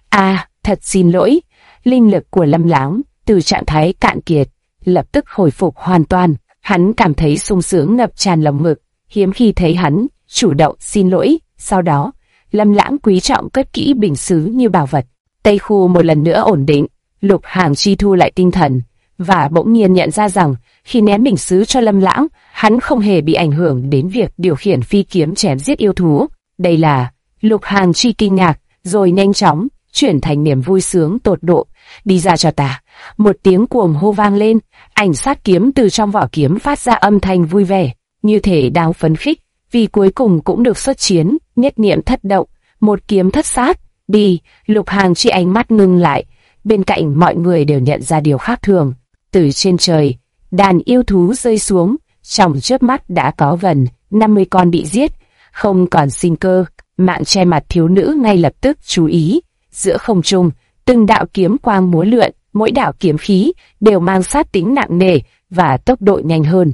Thật xin lỗi. Linh lực của Lâm Lãng từ trạng thái cạn kiệt lập tức hồi phục hoàn toàn. Hắn cảm thấy sung sướng ngập tràn lồng ngực, hiếm khi thấy hắn chủ động xin lỗi. Sau đó, Lâm Lãng quý trọng cất kỹ bình sứ như bảo vật. Tây Khu một lần nữa ổn định. Lục Hàng Chi thu lại tinh thần và bỗng nhiên nhận ra rằng khi ném bình sứ cho Lâm Lãng, hắn không hề bị ảnh hưởng đến việc điều khiển phi kiếm chém giết yêu thú. Đây là... Lục Hàng Chi kinh ngạc, rồi nhanh chóng chuyển thành niềm vui sướng tột độ. Đi ra cho ta. Một tiếng cuồng hô vang lên, ảnh sát kiếm từ trong vỏ kiếm phát ra âm thanh vui vẻ, như thể đang phấn khích, vì cuối cùng cũng được xuất chiến. Nhất niệm thất động, một kiếm thất sát. Đi. Lục Hàng Chi ánh mắt ngưng lại, bên cạnh mọi người đều nhận ra điều khác thường. Từ trên trời, đàn yêu thú rơi xuống, trong chớp mắt đã có gần 50 con bị giết, không còn sinh cơ. Mạng che mặt thiếu nữ ngay lập tức chú ý. Giữa không trung, từng đạo kiếm quang múa lượn, mỗi đạo kiếm khí đều mang sát tính nặng nề và tốc độ nhanh hơn.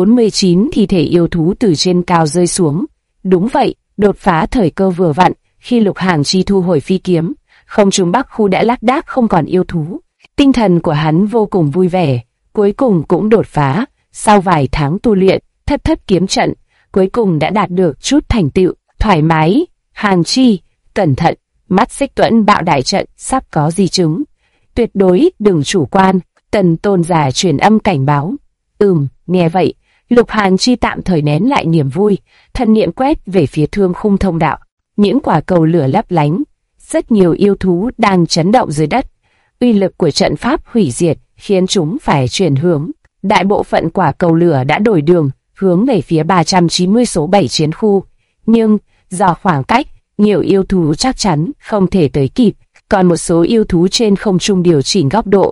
49 thi thể yêu thú từ trên cao rơi xuống. Đúng vậy, đột phá thời cơ vừa vặn. Khi Lục Hàng Chi thu hồi phi kiếm, không trung Bắc Khu đã lác đác không còn yêu thú. Tinh thần của hắn vô cùng vui vẻ, cuối cùng cũng đột phá. Sau vài tháng tu luyện, thất kiếm trận, cuối cùng đã đạt được chút thành tựu. Thoải mái. Hàng Chi, cẩn thận, mắt Xích Tuẫn bạo đại trận sắp có di chứng, tuyệt đối đừng chủ quan. Tần tôn giả truyền âm cảnh báo. Nghe vậy, Lục Hàng Chi tạm thời nén lại niềm vui, thần niệm quét về phía thương khung thông đạo. Những quả cầu lửa lấp lánh, rất nhiều yêu thú đang chấn động dưới đất. Uy lực của trận pháp hủy diệt khiến chúng phải chuyển hướng. Đại bộ phận quả cầu lửa đã đổi đường, hướng về phía 390 số 7 chiến khu. Nhưng do khoảng cách, nhiều yêu thú chắc chắn không thể tới kịp. Còn một số yêu thú trên không trung điều chỉnh góc độ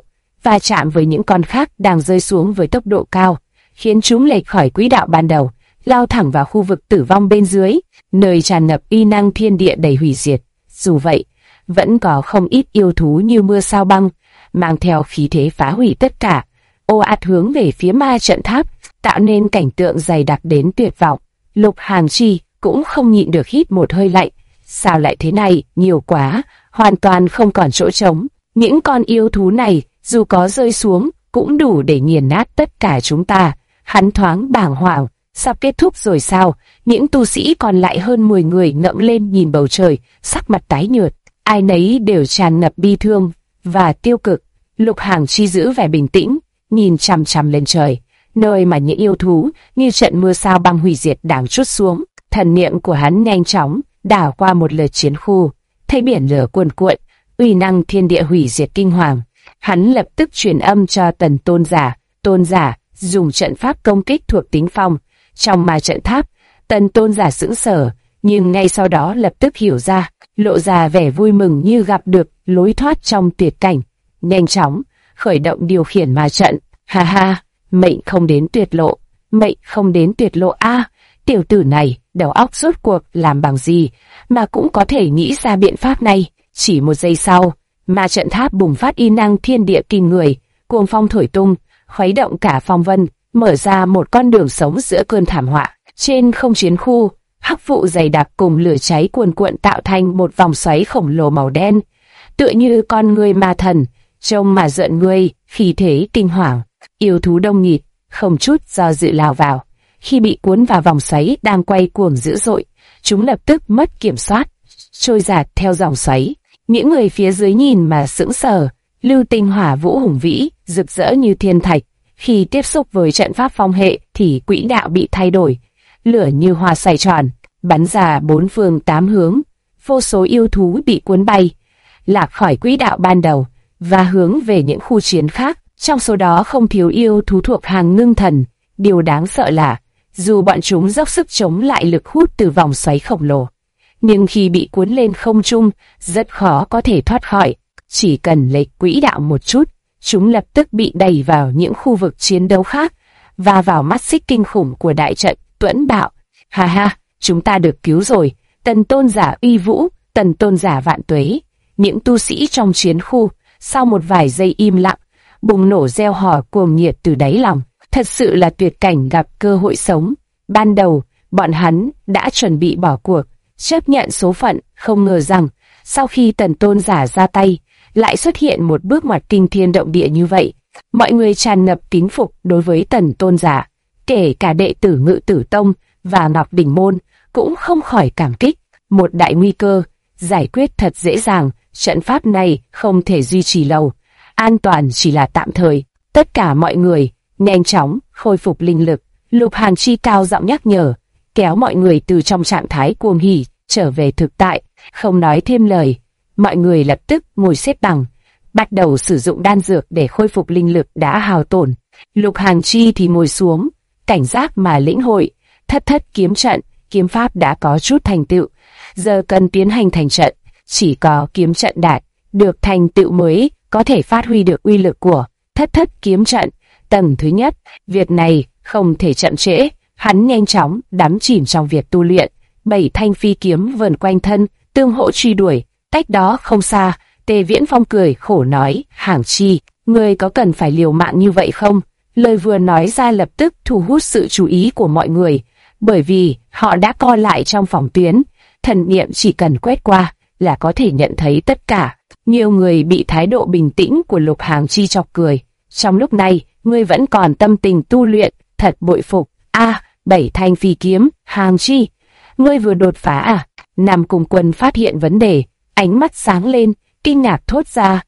va chạm với những con khác đang rơi xuống với tốc độ cao, khiến chúng lệch khỏi quỹ đạo ban đầu, lao thẳng vào khu vực tử vong bên dưới, nơi tràn ngập uy năng thiên địa đầy hủy diệt. Dù vậy, vẫn có không ít yêu thú như mưa sao băng, mang theo khí thế phá hủy tất cả, ồ ạt hướng về phía ma trận tháp, tạo nên cảnh tượng dày đặc đến tuyệt vọng. Lục Hàn Chi cũng không nhịn được hít một hơi lạnh. Sao lại thế này, nhiều quá, hoàn toàn không còn chỗ trống. Những con yêu thú này, dù có rơi xuống, cũng đủ để nghiền nát tất cả chúng ta. Hắn thoáng bàng hoàng, sắp kết thúc rồi sao? Những tu sĩ còn lại hơn 10 người ngẩng lên nhìn bầu trời, sắc mặt tái nhợt, ai nấy đều tràn ngập bi thương và tiêu cực. Lục Hàn Chi giữ vẻ bình tĩnh, nhìn chằm chằm lên trời, nơi mà những yêu thú như trận mưa sao băng hủy diệt đang trút xuống. Thần niệm của hắn nhanh chóng đảo qua một lượt chiến khu, thấy biển lửa cuồn cuộn, uy năng thiên địa hủy diệt kinh hoàng. Hắn lập tức truyền âm cho Tần Tôn Giả. Tôn Giả dùng trận pháp công kích thuộc tính phong trong ma trận tháp. Tần Tôn Giả sững sờ, nhưng ngay sau đó lập tức hiểu ra, lộ ra vẻ vui mừng như gặp được lối thoát trong tuyệt cảnh. Nhanh chóng khởi động điều khiển ma trận. Ha ha, mệnh không đến tuyệt lộ, mệnh không đến tuyệt lộ a. Tiểu tử này đầu óc rốt cuộc làm bằng gì mà cũng có thể nghĩ ra biện pháp này. Chỉ một giây sau, ma trận tháp bùng phát y năng thiên địa kinh người, cuồng phong thổi tung, khuấy động cả phong vân, mở ra một con đường sống giữa cơn thảm họa. Trên không chiến khu, hắc vụ dày đặc cùng lửa cháy cuồn cuộn tạo thành một vòng xoáy khổng lồ màu đen, tựa như con người ma thần, trông mà rợn người, khí thế kinh hoàng. Yêu thú đông nghịt, không chút do dự lao vào. Khi bị cuốn vào vòng xoáy đang quay cuồng dữ dội, chúng lập tức mất kiểm soát, trôi dạt theo dòng xoáy. Những người phía dưới nhìn mà sững sờ. Lưu tinh hỏa vũ hùng vĩ, rực rỡ như thiên thạch. Khi tiếp xúc với trận pháp phong hệ thì quỹ đạo bị thay đổi, lửa như hoa xoay tròn, bắn ra bốn phương tám hướng. Vô số yêu thú bị cuốn bay, lạc khỏi quỹ đạo ban đầu và hướng về những khu chiến khác. Trong số đó không thiếu yêu thú thuộc hàng ngưng thần. Điều đáng sợ là, dù bọn chúng dốc sức chống lại lực hút từ vòng xoáy khổng lồ, nhưng khi bị cuốn lên không trung, rất khó có thể thoát khỏi. Chỉ cần lệch quỹ đạo một chút, chúng lập tức bị đẩy vào những khu vực chiến đấu khác và vào mắt xích kinh khủng của đại trận Tuẫn Bạo. Ha ha, chúng ta được cứu rồi. Tần Tôn Giả uy vũ, Tần Tôn Giả vạn tuế. Những tu sĩ trong chiến khu, sau một vài giây im lặng, bùng nổ reo hò cuồng nhiệt từ đáy lòng. Thật sự là tuyệt cảnh gặp cơ hội sống. Ban đầu, bọn hắn đã chuẩn bị bỏ cuộc, chấp nhận số phận, không ngờ rằng, sau khi Tần Tôn Giả ra tay, lại xuất hiện một bước ngoặt kinh thiên động địa như vậy. Mọi người tràn ngập kính phục đối với Tần Tôn Giả, kể cả đệ tử Ngự Tử Tông và Ngọc Đỉnh Môn, cũng không khỏi cảm kích. Một đại nguy cơ, giải quyết thật dễ dàng, trận pháp này không thể duy trì lâu, an toàn chỉ là tạm thời. Tất cả mọi người nhanh chóng khôi phục linh lực. Lục Hàn Chi cao giọng nhắc nhở, kéo mọi người từ trong trạng thái cuồng hỉ trở về thực tại. Không nói thêm lời, mọi người lập tức ngồi xếp bằng, bắt đầu sử dụng đan dược để khôi phục linh lực đã hao tổn. Lục Hàn Chi thì ngồi xuống, cảnh giác mà lĩnh hội. Thất thất kiếm trận, kiếm pháp đã có chút thành tựu, giờ cần tiến hành thành trận. Chỉ có kiếm trận đạt được thành tựu mới có thể phát huy được uy lực của thất thất kiếm trận. Tầng thứ nhất, việc này không thể chậm trễ. Hắn nhanh chóng đắm chìm trong việc tu luyện. 7 thanh phi kiếm vờn quanh thân, tương hỗ truy đuổi. Cách đó không xa, Tề Viễn Phong cười khổ nói, Hàn Chi, ngươi có cần phải liều mạng như vậy không? Lời vừa nói ra lập tức thu hút sự chú ý của mọi người, bởi vì họ đã co lại trong phòng tuyến. Thần niệm chỉ cần quét qua là có thể nhận thấy tất cả. Nhiều người bị thái độ bình tĩnh của Lục Hàn Chi chọc cười. Trong lúc này, ngươi vẫn còn tâm tình tu luyện, thật bội phục. A, 7 thanh phi kiếm, Hàn Chi, ngươi vừa đột phá à? Nam Cung Quân phát hiện vấn đề, ánh mắt sáng lên, kinh ngạc thốt ra,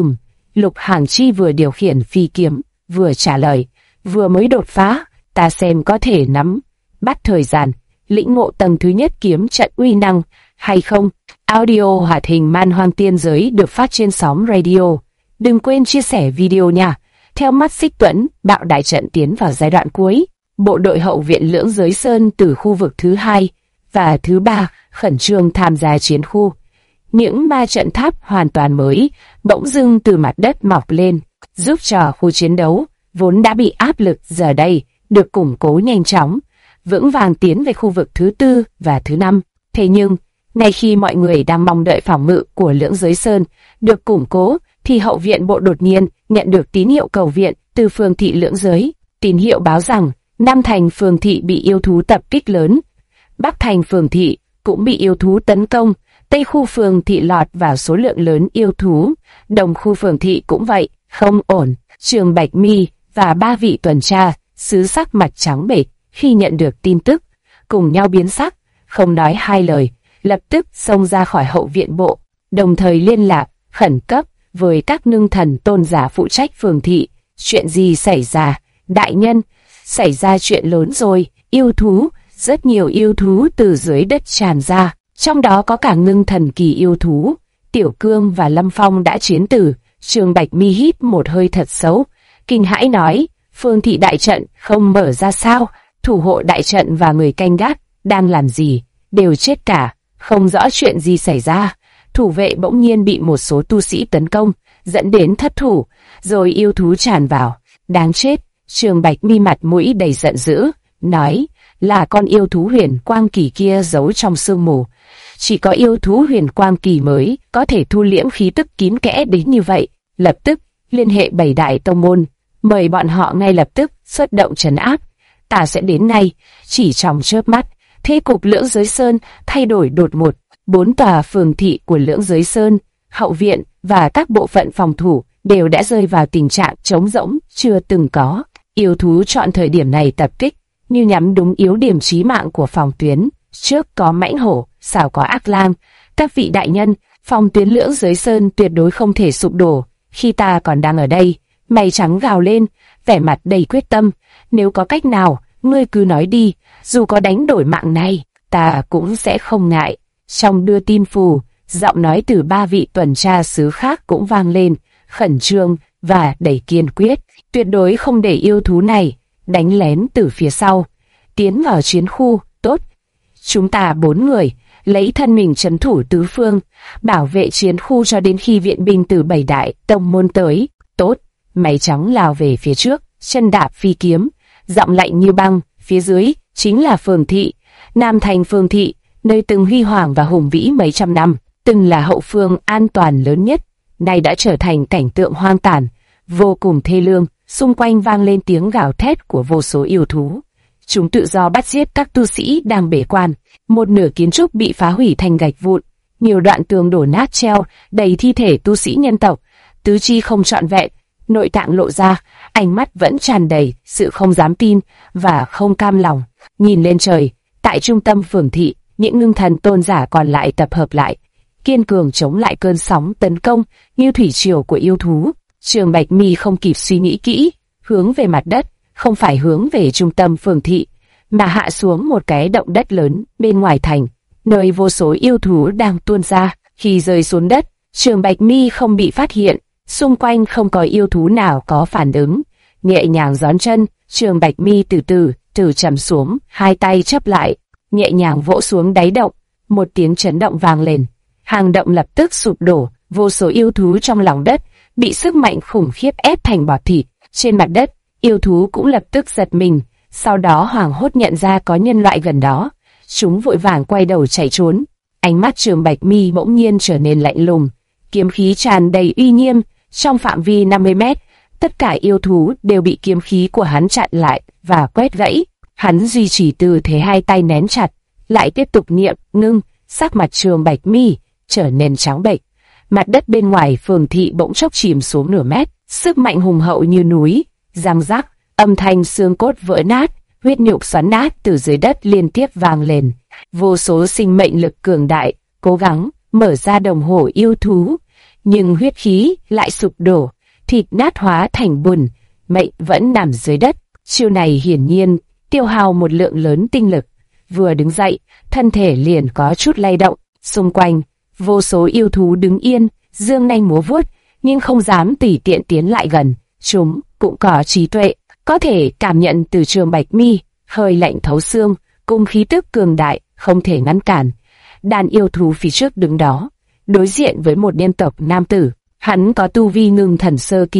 Lục Hàn Chi vừa điều khiển phi kiếm, vừa trả lời, vừa mới đột phá, ta xem có thể nắm bắt thời gian, lĩnh ngộ tầng thứ nhất kiếm trận uy năng, hay không? Audio hoạt hình Man Hoang Tiên Giới được phát trên sóng radio. Đừng quên chia sẻ video nha. Theo mắt xích Tuẫn, Bạo đại trận tiến vào giai đoạn cuối. Bộ đội hậu viện Lưỡng Giới Sơn từ khu vực thứ 2 và thứ 3 khẩn trương tham gia chiến khu. Những ma trận tháp hoàn toàn mới bỗng dưng từ mặt đất mọc lên, giúp cho khu chiến đấu vốn đã bị áp lực giờ đây được củng cố nhanh chóng, vững vàng tiến về khu vực thứ 4 và thứ 5. Thế nhưng, ngay khi mọi người đang mong đợi phòng ngự của Lưỡng Giới Sơn được củng cố, thì hậu viện bộ đột nhiên nhận được tín hiệu cầu viện từ phường thị Lưỡng Giới. Tín hiệu báo rằng Nam thành phường thị bị yêu thú tập kích lớn, Bắc thành phường thị cũng bị yêu thú tấn công, Tây khu phường thị lọt vào số lượng lớn yêu thú, Đông khu phường thị cũng vậy, không ổn. Trường Bạch Mi và 3 vị tuần tra sứ sắc mặt trắng bệch khi nhận được tin tức, cùng nhau biến sắc, không nói hai lời, lập tức xông ra khỏi hậu viện bộ, đồng thời liên lạc khẩn cấp với các nương thần tôn giả phụ trách phường thị. Chuyện gì xảy ra? Đại nhân, xảy ra chuyện lớn rồi, yêu thú, rất nhiều yêu thú từ dưới đất tràn ra, trong đó có cả ngưng thần kỳ yêu thú. Tiểu Cương và Lâm Phong đã chiến tử. Trường Bạch Mi hít một hơi thật xấu, kinh hãi nói, phường thị đại trận không mở ra sao? Thủ hộ đại trận và người canh gác đang làm gì? Đều chết cả, không rõ chuyện gì xảy ra. Thủ vệ bỗng nhiên bị một số tu sĩ tấn công, dẫn đến thất thủ, rồi yêu thú tràn vào. Đáng chết! Trường Bạch Mi mặt mũi đầy giận dữ, nói, là con yêu thú huyền quang kỳ kia giấu trong sương mù. Chỉ có yêu thú huyền quang kỳ mới có thể thu liễm khí tức kín kẽ đến như vậy. Lập tức liên hệ 7 đại tông môn, mời bọn họ ngay lập tức xuất động trấn áp. Ta sẽ đến ngay. Chỉ trong chớp mắt, thế cục Lưỡng Giới Sơn thay đổi đột ngột. 4 tòa phường thị của Lưỡng Giới Sơn, hậu viện và các bộ phận phòng thủ đều đã rơi vào tình trạng trống rỗng chưa từng có. Yêu thú chọn thời điểm này tập kích, như nhắm đúng yếu điểm chí mạng của phòng tuyến. Trước có mãnh hổ, sau có ác lang. Các vị đại nhân, phòng tuyến Lưỡng Giới Sơn tuyệt đối không thể sụp đổ. Khi ta còn đang ở đây, mày trắng gào lên, vẻ mặt đầy quyết tâm. Nếu có cách nào, ngươi cứ nói đi, dù có đánh đổi mạng này, ta cũng sẽ không ngại. Trong đưa tin phù, giọng nói từ 3 vị tuần tra sứ khác cũng vang lên, khẩn trương và đầy kiên quyết, tuyệt đối không để yêu thú này đánh lén từ phía sau, tiến vào chiến khu. Tốt, chúng ta 4 người lấy thân mình trấn thủ tứ phương, bảo vệ chiến khu cho đến khi viện binh từ 7 đại tông môn tới. Tốt, mày trắng lao về phía trước, chân đạp phi kiếm, giọng lạnh như băng. Phía dưới chính là phường thị Nam thành phường thị, nơi từng huy hoàng và hùng vĩ mấy trăm năm, từng là hậu phương an toàn lớn nhất, nay đã trở thành cảnh tượng hoang tàn, vô cùng thê lương. Xung quanh vang lên tiếng gào thét của vô số yêu thú. Chúng tự do bắt giết các tu sĩ đang bế quan. Một nửa kiến trúc bị phá hủy thành gạch vụn, nhiều đoạn tường đổ nát treo đầy thi thể tu sĩ nhân tộc, tứ chi không trọn vẹn, nội tạng lộ ra, ánh mắt vẫn tràn đầy sự không dám tin và không cam lòng. Nhìn lên trời, tại trung tâm phường thị, những ngưng thần tôn giả còn lại tập hợp lại, kiên cường chống lại cơn sóng tấn công như thủy triều của yêu thú. Trường Bạch Mi không kịp suy nghĩ kỹ, hướng về mặt đất, không phải hướng về trung tâm phường thị, mà hạ xuống một cái động đất lớn bên ngoài thành, nơi vô số yêu thú đang tuôn ra. Khi rơi xuống đất, Trường Bạch Mi không bị phát hiện, xung quanh không có yêu thú nào có phản ứng. Nhẹ nhàng gión chân, Trường Bạch Mi từ trầm xuống, hai tay chắp lại, nhẹ nhàng vỗ xuống đáy động. Một tiếng chấn động vang lên, hang động lập tức sụp đổ, vô số yêu thú trong lòng đất bị sức mạnh khủng khiếp ép thành bọt thịt. Trên mặt đất, yêu thú cũng lập tức giật mình, sau đó hoảng hốt nhận ra có nhân loại gần đó. Chúng vội vàng quay đầu chạy trốn. Ánh mắt Trường Bạch Mi bỗng nhiên trở nên lạnh lùng, kiếm khí tràn đầy uy nghiêm. Trong phạm vi 50 mét, tất cả yêu thú đều bị kiếm khí của hắn chặn lại và quét gãy. Hắn duy trì tư thế hai tay nén chặt, lại tiếp tục niệm ngưng. Sắc mặt Trường Bạch Mi trở nên trắng bệch. Mặt đất bên ngoài phường thị bỗng chốc chìm xuống nửa mét, sức mạnh hùng hậu như núi, răng rắc, âm thanh xương cốt vỡ nát, huyết nhục xoắn nát từ dưới đất liên tiếp vang lên. Vô số sinh mệnh lực cường đại cố gắng mở ra đồng hồ yêu thú, nhưng huyết khí lại sụp đổ, thịt nát hóa thành bùn, mệnh vẫn nằm dưới đất. Chiêu này hiển nhiên tiêu hao một lượng lớn tinh lực. Vừa đứng dậy, thân thể liền có chút lay động. Xung quanh, vô số yêu thú đứng yên, dương nanh múa vuốt, nhưng không dám tùy tiện tiến lại gần. Chúng cũng có trí tuệ, có thể cảm nhận từ Trường Bạch Mi, hơi lạnh thấu xương, cùng khí tức cường đại, không thể ngăn cản. Đàn yêu thú phía trước đứng đó, đối diện với một nhân tộc nam tử. Hắn có tu vi ngưng thần sơ kỳ,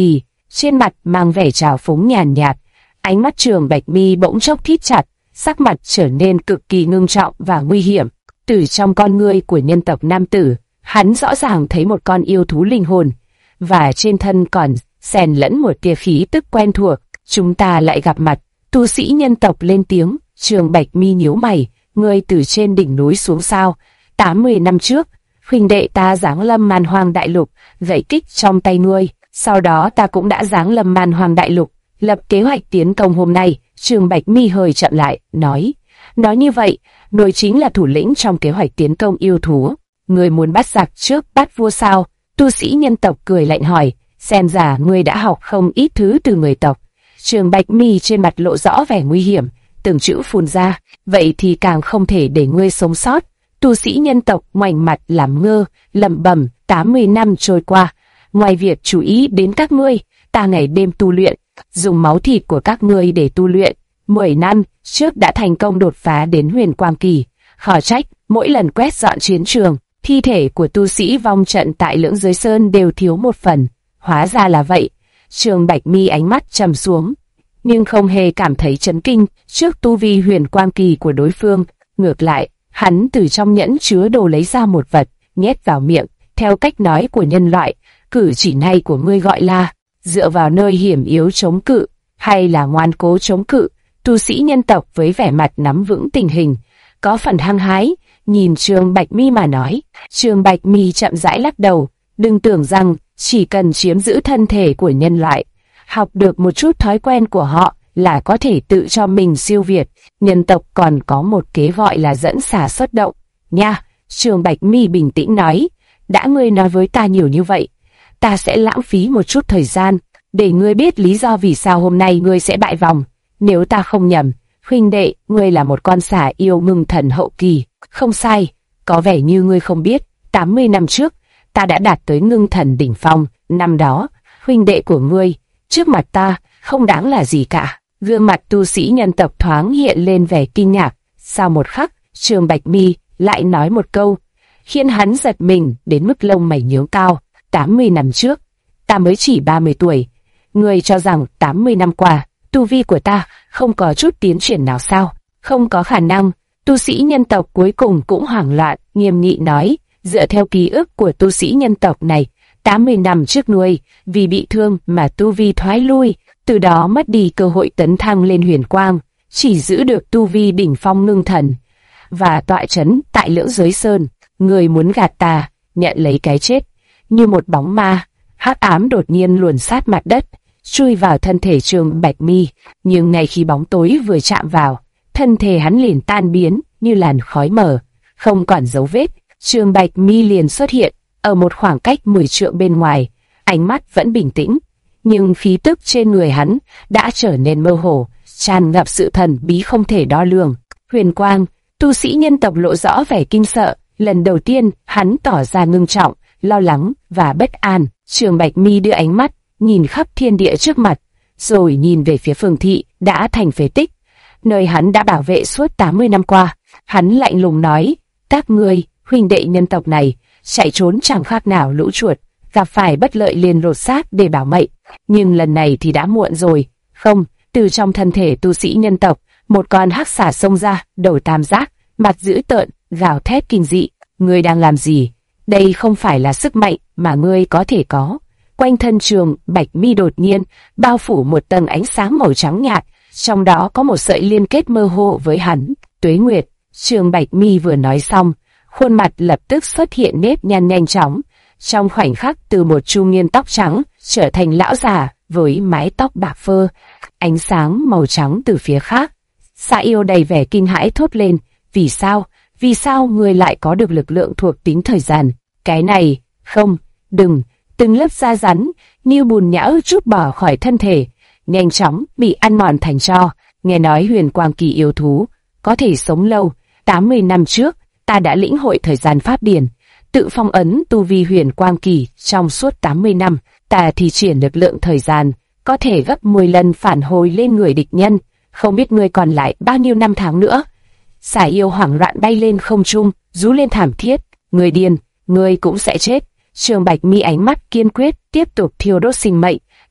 trên mặt mang vẻ trào phúng nhàn nhạt. Ánh mắt Trường Bạch Mi bỗng chốc thít chặt, sắc mặt trở nên cực kỳ ngưng trọng và nguy hiểm. Từ trong con ngươi của nhân tộc nam tử, hắn rõ ràng thấy một con yêu thú linh hồn, và trên thân còn xen lẫn một tia khí tức quen thuộc. Chúng ta lại gặp mặt. Tu sĩ nhân tộc lên tiếng. Trường Bạch Mi nhíu mày, ngươi từ trên đỉnh núi xuống sao? 80 năm trước, huynh đệ ta giáng lâm Man Hoang Đại Lục, gậy kích trong tay ngươi. Sau đó ta cũng đã giáng lâm Man Hoang Đại Lục, lập kế hoạch tiến công hôm nay. Trường Bạch Mi hơi chậm lại, nói như vậy, ngươi chính là thủ lĩnh trong kế hoạch tiến công yêu thú. Ngươi muốn bắt giặc trước bắt vua sao? Tu sĩ nhân tộc cười lạnh hỏi. Xem ra ngươi đã học không ít thứ từ người tộc. Trường Bạch Mi trên mặt lộ rõ vẻ nguy hiểm, từng chữ phun ra. Vậy thì càng không thể để ngươi sống sót. Tu sĩ nhân tộc ngoảnh mặt làm ngơ, lẩm bẩm. 80 năm trôi qua, ngoài việc chú ý đến các ngươi, ta ngày đêm tu luyện, dùng máu thịt của các ngươi để tu luyện. 10 năm trước đã thành công đột phá đến huyền quang kỳ. Khó trách mỗi lần quét dọn chiến trường, thi thể của tu sĩ vong trận tại Lưỡng Giới Sơn đều thiếu một phần. Hóa ra là vậy. Trường Bạch Mi ánh mắt trầm xuống, nhưng không hề cảm thấy chấn kinh trước tu vi huyền quang kỳ của đối phương. Ngược lại, hắn từ trong nhẫn chứa đồ lấy ra một vật, nhét vào miệng. Theo cách nói của nhân loại, cử chỉ này của ngươi gọi là dựa vào nơi hiểm yếu chống cự, hay là ngoan cố chống cự? Tu sĩ nhân tộc với vẻ mặt nắm vững tình hình, có phần hăng hái, nhìn Trường Bạch Mi mà nói. Trường Bạch Mi chậm rãi lắc đầu, đừng tưởng rằng chỉ cần chiếm giữ thân thể của nhân loại, học được một chút thói quen của họ là có thể tự cho mình siêu việt. Nhân tộc còn có một kế gọi là dẫn xà xuất động nha. Trường Bạch Mi bình tĩnh nói, đã ngươi nói với ta nhiều như vậy, ta sẽ lãng phí một chút thời gian để ngươi biết lý do vì sao hôm nay ngươi sẽ bại vòng. Nếu ta không nhầm, huynh đệ, ngươi là một con xà yêu ngưng thần hậu kỳ. Không sai, có vẻ như ngươi không biết, 80 năm trước, ta đã đạt tới ngưng thần đỉnh phong. Năm đó, huynh đệ của ngươi, trước mặt ta, không đáng là gì cả. Gương mặt tu sĩ nhân tộc thoáng hiện lên vẻ kinh ngạc. Sau một khắc, Trường Bạch Mi lại nói một câu, khiến hắn giật mình đến mức lông mày nhướng cao. 80 năm trước, ta mới chỉ 30 tuổi. Ngươi cho rằng 80 năm qua, tu vi của ta không có chút tiến triển nào sao? Không có khả năng. Tu sĩ nhân tộc cuối cùng cũng hoảng loạn, nghiêm nghị nói, dựa theo ký ức của tu sĩ nhân tộc này, 80 năm trước nuôi, vì bị thương mà tu vi thoái lui, từ đó mất đi cơ hội tấn thăng lên huyền quang, chỉ giữ được tu vi đỉnh phong ngưng thần, và tọa trấn tại Lưỡng Giới Sơn. Người muốn gạt ta, nhận lấy cái chết. Như một bóng ma, hắc ám đột nhiên luồn sát mặt đất, chui vào thân thể Trường Bạch Mi, nhưng ngay khi bóng tối vừa chạm vào, thân thể hắn liền tan biến như làn khói mờ, không còn dấu vết. Trường Bạch Mi liền xuất hiện ở một khoảng cách 10 trượng bên ngoài, ánh mắt vẫn bình tĩnh, nhưng khí tức trên người hắn đã trở nên mơ hồ, tràn ngập sự thần bí không thể đo lường. Huyền quang, tu sĩ nhân tộc lộ rõ vẻ kinh sợ, lần đầu tiên hắn tỏ ra ngưng trọng, lo lắng và bất an. Trường Bạch Mi đưa ánh mắt nhìn khắp thiên địa trước mặt, rồi nhìn về phía phường thị đã thành phế tích, nơi hắn đã bảo vệ suốt 80 năm qua. Hắn lạnh lùng nói, các ngươi, huynh đệ nhân tộc này, chạy trốn chẳng khác nào lũ chuột, gặp phải bất lợi liền lột xác để bảo mệnh. Nhưng lần này thì đã muộn rồi. Không, từ trong thân thể tu sĩ nhân tộc, một con hắc xà xông ra, đầu tam giác, mặt dữ tợn, gào thét kinh dị. Ngươi đang làm gì? Đây không phải là sức mạnh mà ngươi có thể có. Quanh thân Trường Bạch Mi đột nhiên bao phủ một tầng ánh sáng màu trắng nhạt, trong đó có một sợi liên kết mơ hồ với hắn. Tuế Nguyệt. Trường Bạch Mi vừa nói xong, khuôn mặt lập tức xuất hiện nếp nhăn nhanh chóng, trong khoảnh khắc từ một trung niên tóc trắng trở thành lão già với mái tóc bạc phơ. Ánh sáng màu trắng từ phía khác, Xà yêu đầy vẻ kinh hãi thốt lên, vì sao? Vì sao ngươi lại có được lực lượng thuộc tính thời gian? Cái này, không, đừng. Từng lớp da rắn như bùn nhão trút bỏ khỏi thân thể, nhanh chóng bị ăn mòn thành tro. Nghe nói huyền quang kỳ yêu thú có thể sống lâu. 80 năm trước, ta đã lĩnh hội thời gian pháp điển, tự phong ấn tu vi huyền quang kỳ. Trong suốt 80 năm, ta thi triển lực lượng thời gian, có thể gấp 10 lần phản hồi lên người địch nhân. Không biết ngươi còn lại bao nhiêu năm tháng nữa? Xà yêu hoảng loạn bay lên không trung, rú lên thảm thiết. Người điên, ngươi cũng sẽ chết. Trường Bạch Mi ánh mắt kiên quyết tiếp tục thiêu đốt sinh mệnh,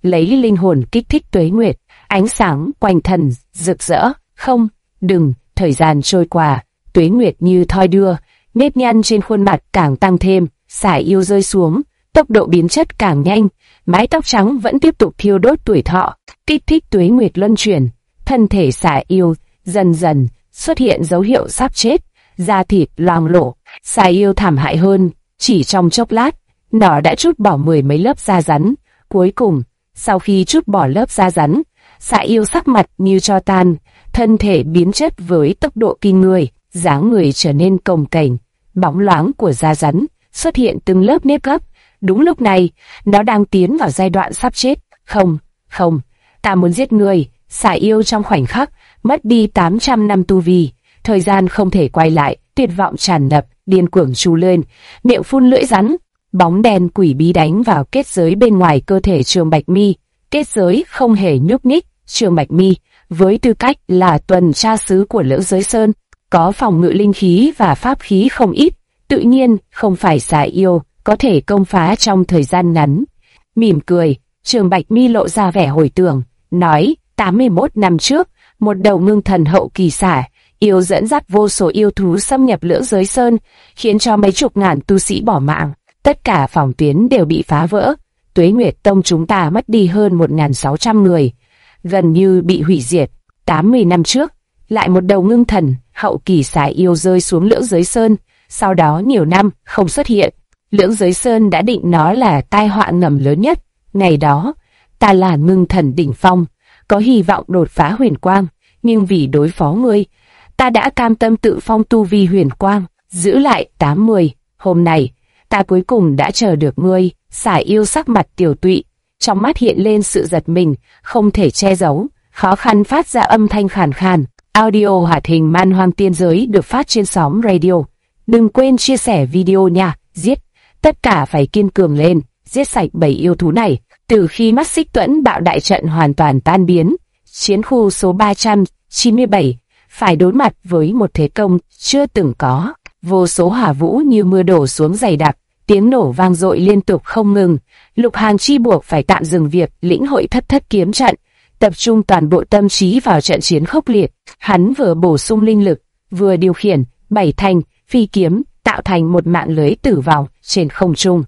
lấy linh hồn kích thích tuế nguyệt, ánh sáng quanh thân rực rỡ. Không, đừng, thời gian trôi qua, tuế nguyệt như thoi đưa, nếp nhăn trên khuôn mặt càng tăng thêm, xả yêu rơi xuống, tốc độ biến chất càng nhanh, mái tóc trắng vẫn tiếp tục thiêu đốt tuổi thọ, kích thích tuế nguyệt luân chuyển, thân thể xả yêu dần dần xuất hiện dấu hiệu sắp chết, da thịt loang lổ, xả yêu thảm hại hơn, chỉ trong chốc lát, nó đã trút bỏ mười mấy lớp da rắn. Cuối cùng, sau khi trút bỏ lớp da rắn, xả yêu sắc mặt như tro tan, thân thể biến chất với tốc độ kinh người, dáng người trở nên cồng kềnh, bóng loáng của da rắn xuất hiện từng lớp nếp gấp. Đúng lúc này, nó đang tiến vào giai đoạn sắp chết. Không, không, ta muốn giết người. Xả yêu trong khoảnh khắc mất đi 800 năm tu vi, thời gian không thể quay lại, tuyệt vọng tràn ngập, điên cuồng trú lên, miệng phun lưỡi rắn. Bóng đen quỷ bí đánh vào kết giới bên ngoài cơ thể Trường Bạch Mi, kết giới không hề nhúc nhích. Trường Bạch Mi, với tư cách là tuần tra sứ của Lưỡng Giới Sơn, có phòng ngự linh khí và pháp khí không ít, tự nhiên không phải xả yêu có thể công phá trong thời gian ngắn. Mỉm cười, Trường Bạch Mi lộ ra vẻ hồi tưởng, nói: 81 năm trước, một đầu ngưng thần hậu kỳ xả yêu dẫn dắt vô số yêu thú xâm nhập Lưỡng Giới Sơn, khiến cho mấy chục ngàn tu sĩ bỏ mạng. Tất cả phòng tuyến đều bị phá vỡ. Tuế Nguyệt Tông chúng ta mất đi hơn 1.600 người, gần như bị hủy diệt. 80 năm trước, lại một đầu ngưng thần hậu kỳ xả yêu rơi xuống Lưỡng Giới Sơn, sau đó nhiều năm không xuất hiện. Lưỡng Giới Sơn đã định nó là tai họa ngầm lớn nhất. Ngày đó, ta là ngưng thần đỉnh phong, có hy vọng đột phá huyền quang, nhưng vì đối phó ngươi, ta đã cam tâm tự phong tu vi huyền quang, giữ lại 80. Hôm nay, ta cuối cùng đã chờ được ngươi. Xả yêu sắc mặt tiểu tụy, trong mắt hiện lên sự giật mình, không thể che giấu, khó khăn phát ra âm thanh khàn khàn. Audio hoạt hình Man Hoang Tiên Giới được phát trên sóng radio. Đừng quên chia sẻ video nha. Giết, tất cả phải kiên cường lên, giết sạch 7 yêu thú này. Từ khi mắt Xích Tuẫn bạo đại trận hoàn toàn tan biến, chiến khu số 397 phải đối mặt với một thế công chưa từng có. Vô số hỏa vũ như mưa đổ xuống dày đặc, tiếng nổ vang dội liên tục không ngừng. Lục Hàn Chi buộc phải tạm dừng việc lĩnh hội thất thất kiếm trận, tập trung toàn bộ tâm trí vào trận chiến khốc liệt. Hắn vừa bổ sung linh lực, vừa điều khiển 7 thanh phi kiếm, tạo thành một mạng lưới tử vong trên không trung.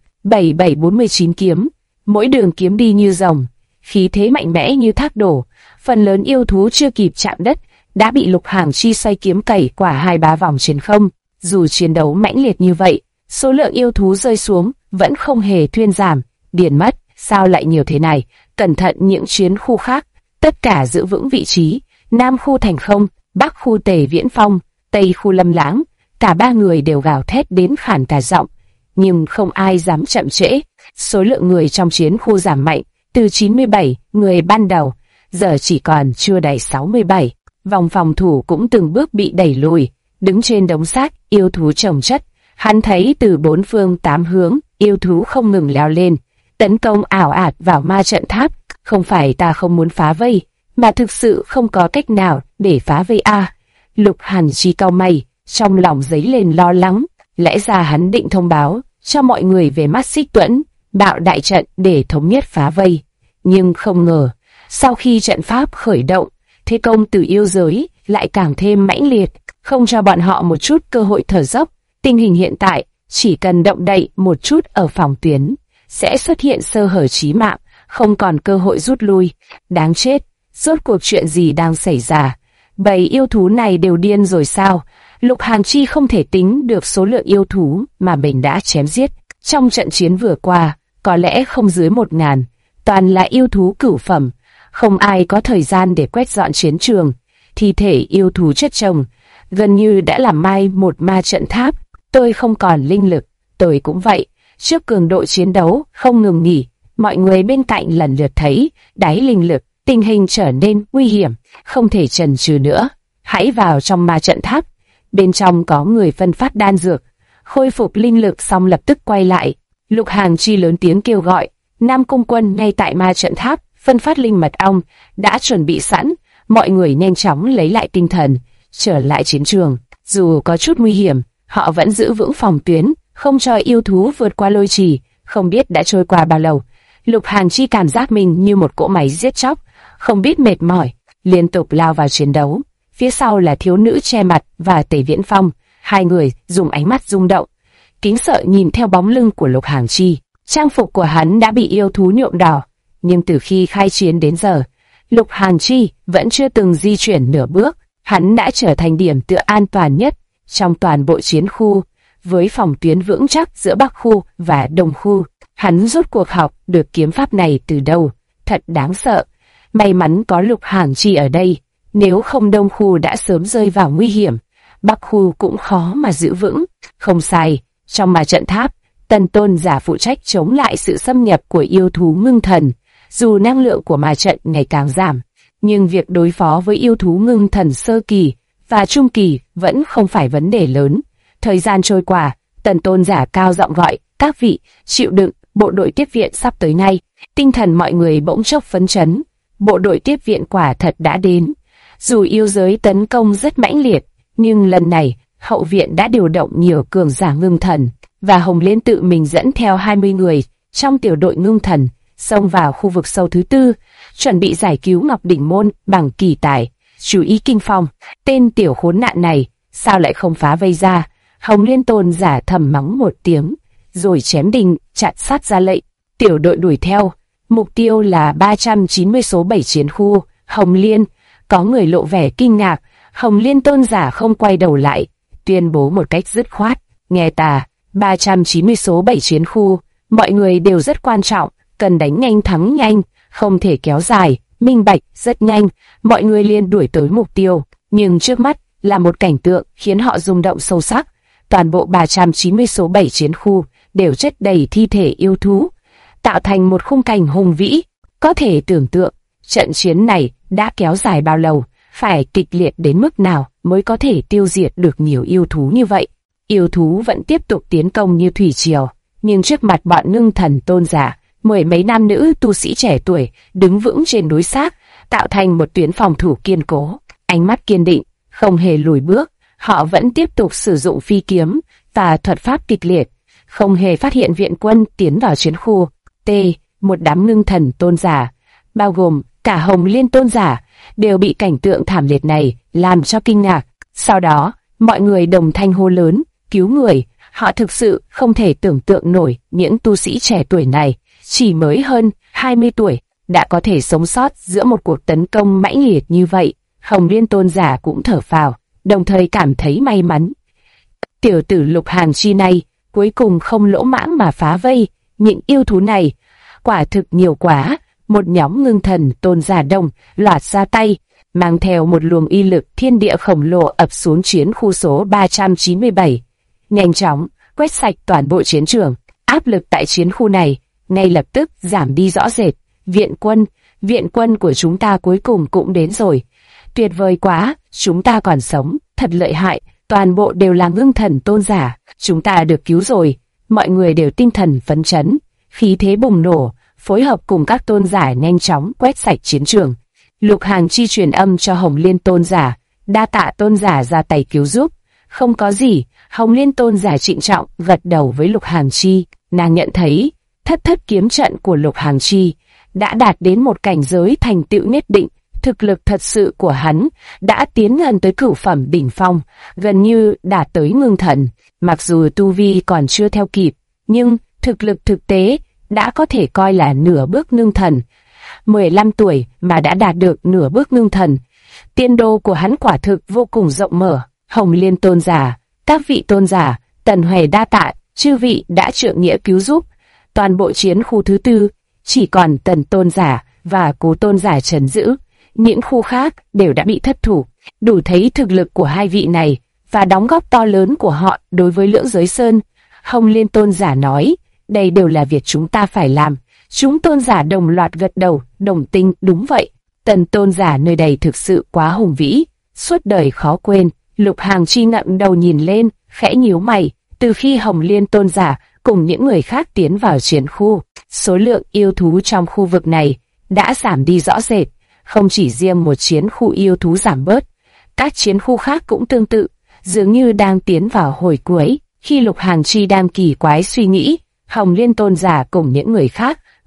7749 kiếm, mỗi đường kiếm đi như rồng, khí thế mạnh mẽ như thác đổ. Phần lớn yêu thú chưa kịp chạm đất đã bị Lục Hàn Chi xoay kiếm cày quả 2-3 vòng trên không. Dù chiến đấu mãnh liệt như vậy, số lượng yêu thú rơi xuống vẫn không hề thuyên giảm. Điền mất, sao lại nhiều thế này? Cẩn thận những chiến khu khác, tất cả giữ vững vị trí. Nam khu Thành Không, Bắc khu Tề Viễn Phong, Tây khu Lâm Lãng, cả ba người đều gào thét đến khản cả giọng, nhưng không ai dám chậm trễ. Số lượng người trong chiến khu giảm mạnh, từ 97 người ban đầu, giờ chỉ còn chưa đầy 67. Vòng phòng thủ cũng từng bước bị đẩy lùi. Đứng trên đống xác yêu thú chồng chất, hắn thấy từ 4 phương 8 hướng yêu thú không ngừng leo lên, tấn công ảo ạt vào ma trận tháp. Không phải ta không muốn phá vây, mà thực sự không có cách nào để phá vây a. Lục Hàn Chi cau mày, trong lòng dấy lên lo lắng. Lẽ ra hắn định thông báo cho mọi người về mắt Xích Tuẫn bạo đại trận để thống nhất phá vây, nhưng không ngờ sau khi trận pháp khởi động, thế công từ yêu giới lại càng thêm mãnh liệt, không cho bọn họ một chút cơ hội thở dốc. Tình hình hiện tại, chỉ cần động đậy một chút ở phòng tuyến, sẽ xuất hiện sơ hở chí mạng, không còn cơ hội rút lui. Đáng chết, rốt cuộc chuyện gì đang xảy ra? 7 yêu thú này đều điên rồi sao? Lục Hàn Chi không thể tính được số lượng yêu thú mà mình đã chém giết. Trong trận chiến vừa qua, có lẽ không dưới 1000, toàn là yêu thú cửu phẩm. Không ai có thời gian để quét dọn chiến trường. Thi thể yêu thú chất chồng, gần như đã làm mai một ma trận tháp. Tôi không còn linh lực, tôi cũng vậy. Trước cường độ chiến đấu không ngừng nghỉ, mọi người bên cạnh lần lượt thấy đáy linh lực, tình hình trở nên nguy hiểm, không thể chần chừ nữa. Hãy vào trong ma trận tháp. Bên trong có người phân phát đan dược, khôi phục linh lực xong lập tức quay lại. Lục Hàn Chi lớn tiếng kêu gọi. Nam Cung Quân ngay tại ma trận tháp phân phát linh mật ong đã chuẩn bị sẵn. Mọi người nhanh chóng lấy lại tinh thần, trở lại chiến trường. Dù có chút nguy hiểm, họ vẫn giữ vững phòng tuyến, không cho yêu thú vượt qua lôi trì. Không biết đã trôi qua bao lâu, Lục Hàn Chi cảm giác mình như một cỗ máy giết chóc, không biết mệt mỏi, liên tục lao vào chiến đấu. Phía sau là thiếu nữ che mặt và Tề Viễn Phong, hai người dùng ánh mắt rung động, kính sợ nhìn theo bóng lưng của Lục Hàn Chi. Trang phục của hắn đã bị yêu thú nhuộm đỏ, nhưng từ khi khai chiến đến giờ, Lục Hàn Chi vẫn chưa từng di chuyển nửa bước. Hắn đã trở thành điểm tựa an toàn nhất trong toàn bộ chiến khu, với phòng tuyến vững chắc giữa Bắc khu và Đông khu. Hắn rốt cuộc học được kiếm pháp này từ đâu, thật đáng sợ. May mắn có Lục Hàn Chi ở đây, nếu không Đông khu đã sớm rơi vào nguy hiểm, Bắc khu cũng khó mà giữ vững. Không sai, trong ma trận tháp, Tần Tôn giả phụ trách chống lại sự xâm nhập của yêu thú ngưng thần. Dù năng lượng của ma trận ngày càng giảm, nhưng việc đối phó với yêu thú ngưng thần sơ kỳ và trung kỳ vẫn không phải vấn đề lớn. Thời gian trôi qua, Tần Tôn giả cao giọng gọi, các vị, chịu đựng, bộ đội tiếp viện sắp tới ngay. Tinh thần mọi người bỗng chốc phấn chấn, bộ đội tiếp viện quả thật đã đến. Dù yêu giới tấn công rất mãnh liệt, nhưng lần này, hậu viện đã điều động nhiều cường giả ngưng thần, và Hồng Liên tự mình dẫn theo 20 người trong tiểu đội ngưng thần, xông vào khu vực sâu thứ tư, chuẩn bị giải cứu Ngọc Đỉnh Môn bằng kỳ tài. Chú ý Kinh Phong, tên tiểu khốn nạn này, sao lại không phá vây ra? Hồng Liên tôn giả thầm mắng một tiếng, rồi chém đình, chặn sát ra lệnh. Tiểu đội đuổi theo, mục tiêu là 390 số 7 chiến khu. Hồng Liên, có người lộ vẻ kinh ngạc. Hồng Liên tôn giả không quay đầu lại, tuyên bố một cách dứt khoát, nghe ta, 390 số 7 chiến khu, mọi người đều rất quan trọng, cần đánh nhanh thắng nhanh, không thể kéo dài, minh bạch, rất nhanh, mọi người liền đuổi tới mục tiêu. Nhưng trước mắt là một cảnh tượng khiến họ rung động sâu sắc. Toàn bộ 390 số 7 chiến khu đều chất đầy thi thể yêu thú, tạo thành một khung cảnh hùng vĩ. Có thể tưởng tượng, trận chiến này đã kéo dài bao lâu, phải kịch liệt đến mức nào mới có thể tiêu diệt được nhiều yêu thú như vậy. Yêu thú vẫn tiếp tục tiến công như thủy triều, nhưng trước mặt bọn ngưng thần tôn giả, mười mấy nam nữ tu sĩ trẻ tuổi đứng vững trên núi xác, tạo thành một tuyến phòng thủ kiên cố. Ánh mắt kiên định, không hề lùi bước, họ vẫn tiếp tục sử dụng phi kiếm và thuật pháp kịch liệt, không hề phát hiện viện quân tiến vào chiến khu. Một đám ngưng thần tôn giả, bao gồm cả Hồng Liên tôn giả, đều bị cảnh tượng thảm liệt này làm cho kinh ngạc. Sau đó, mọi người đồng thanh hô lớn, cứu người. Họ thực sự không thể tưởng tượng nổi những tu sĩ trẻ tuổi này, chỉ mới hơn 20 tuổi, đã có thể sống sót giữa một cuộc tấn công mãnh liệt như vậy. Hồng Liên tôn giả cũng thở phào, đồng thời cảm thấy may mắn. Tiểu tử Lục Hàn Chi này cuối cùng không lỗ mãng mà phá vây, những yêu thú này quả thực nhiều quá. Một nhóm ngưng thần tôn giả đồng loạt ra tay, mang theo một luồng uy lực thiên địa khổng lồ ập xuống chiến khu số 397, nhanh chóng quét sạch toàn bộ chiến trường. Áp lực tại chiến khu này ngay lập tức giảm đi rõ rệt. Viện quân của chúng ta cuối cùng cũng đến rồi. Tuyệt vời quá, chúng ta còn sống, thật lợi hại, toàn bộ đều là ngưng thần tôn giả, chúng ta được cứu rồi. Mọi người đều tinh thần phấn chấn, khí thế bùng nổ, phối hợp cùng các tôn giả nhanh chóng quét sạch chiến trường. Lục Hàn Chi truyền âm cho Hồng Liên tôn giả, đa tạ tôn giả ra tay cứu giúp. Không có gì, Hồng Liên tôn giả trịnh trọng gật đầu với Lục Hàn Chi. Nàng nhận thấy thất kiếm trận của Lục Hàn Chi đã đạt đến một cảnh giới thành tựu nhất định. Thực lực thật sự của hắn đã tiến gần tới cửu phẩm đỉnh phong, gần như đạt tới ngưng thần. Mặc dù tu vi còn chưa theo kịp, nhưng thực lực thực tế đã có thể coi là nửa bước ngưng thần. 15 tuổi mà đã đạt được nửa bước ngưng thần. Tiên đô của hắn quả thực vô cùng rộng mở. Hồng Liên tôn giả, các vị tôn giả, Tần Huệ đa tạ, chư vị đã trượng nghĩa cứu giúp. Toàn bộ chiến khu thứ tư, chỉ còn Tần tôn giả và Cố tôn giả trấn giữ. Những khu khác đều đã bị thất thủ. Đủ thấy thực lực của hai vị này và đóng góp to lớn của họ đối với Lưỡng Giới Sơn. Hồng Liên tôn giả nói, đây đều là việc chúng ta phải làm. Chúng tôn giả đồng loạt gật đầu, đồng tình, đúng vậy. Tần tôn giả nơi đây thực sự quá hùng vĩ, suốt đời khó quên. Lục Hàn Chi ngậm đầu nhìn lên, khẽ nhíu mày. Từ khi Hồng Liên tôn giả cùng những người khác tiến vào chiến khu, số lượng yêu thú trong khu vực này đã giảm đi rõ rệt. Không chỉ riêng một chiến khu yêu thú giảm bớt, các chiến khu khác cũng tương tự, dường như đang tiến vào hồi cuối. Khi Lục Hàn Chi đang kỳ quái suy nghĩ, Hồng Liên tôn giả cùng những người khác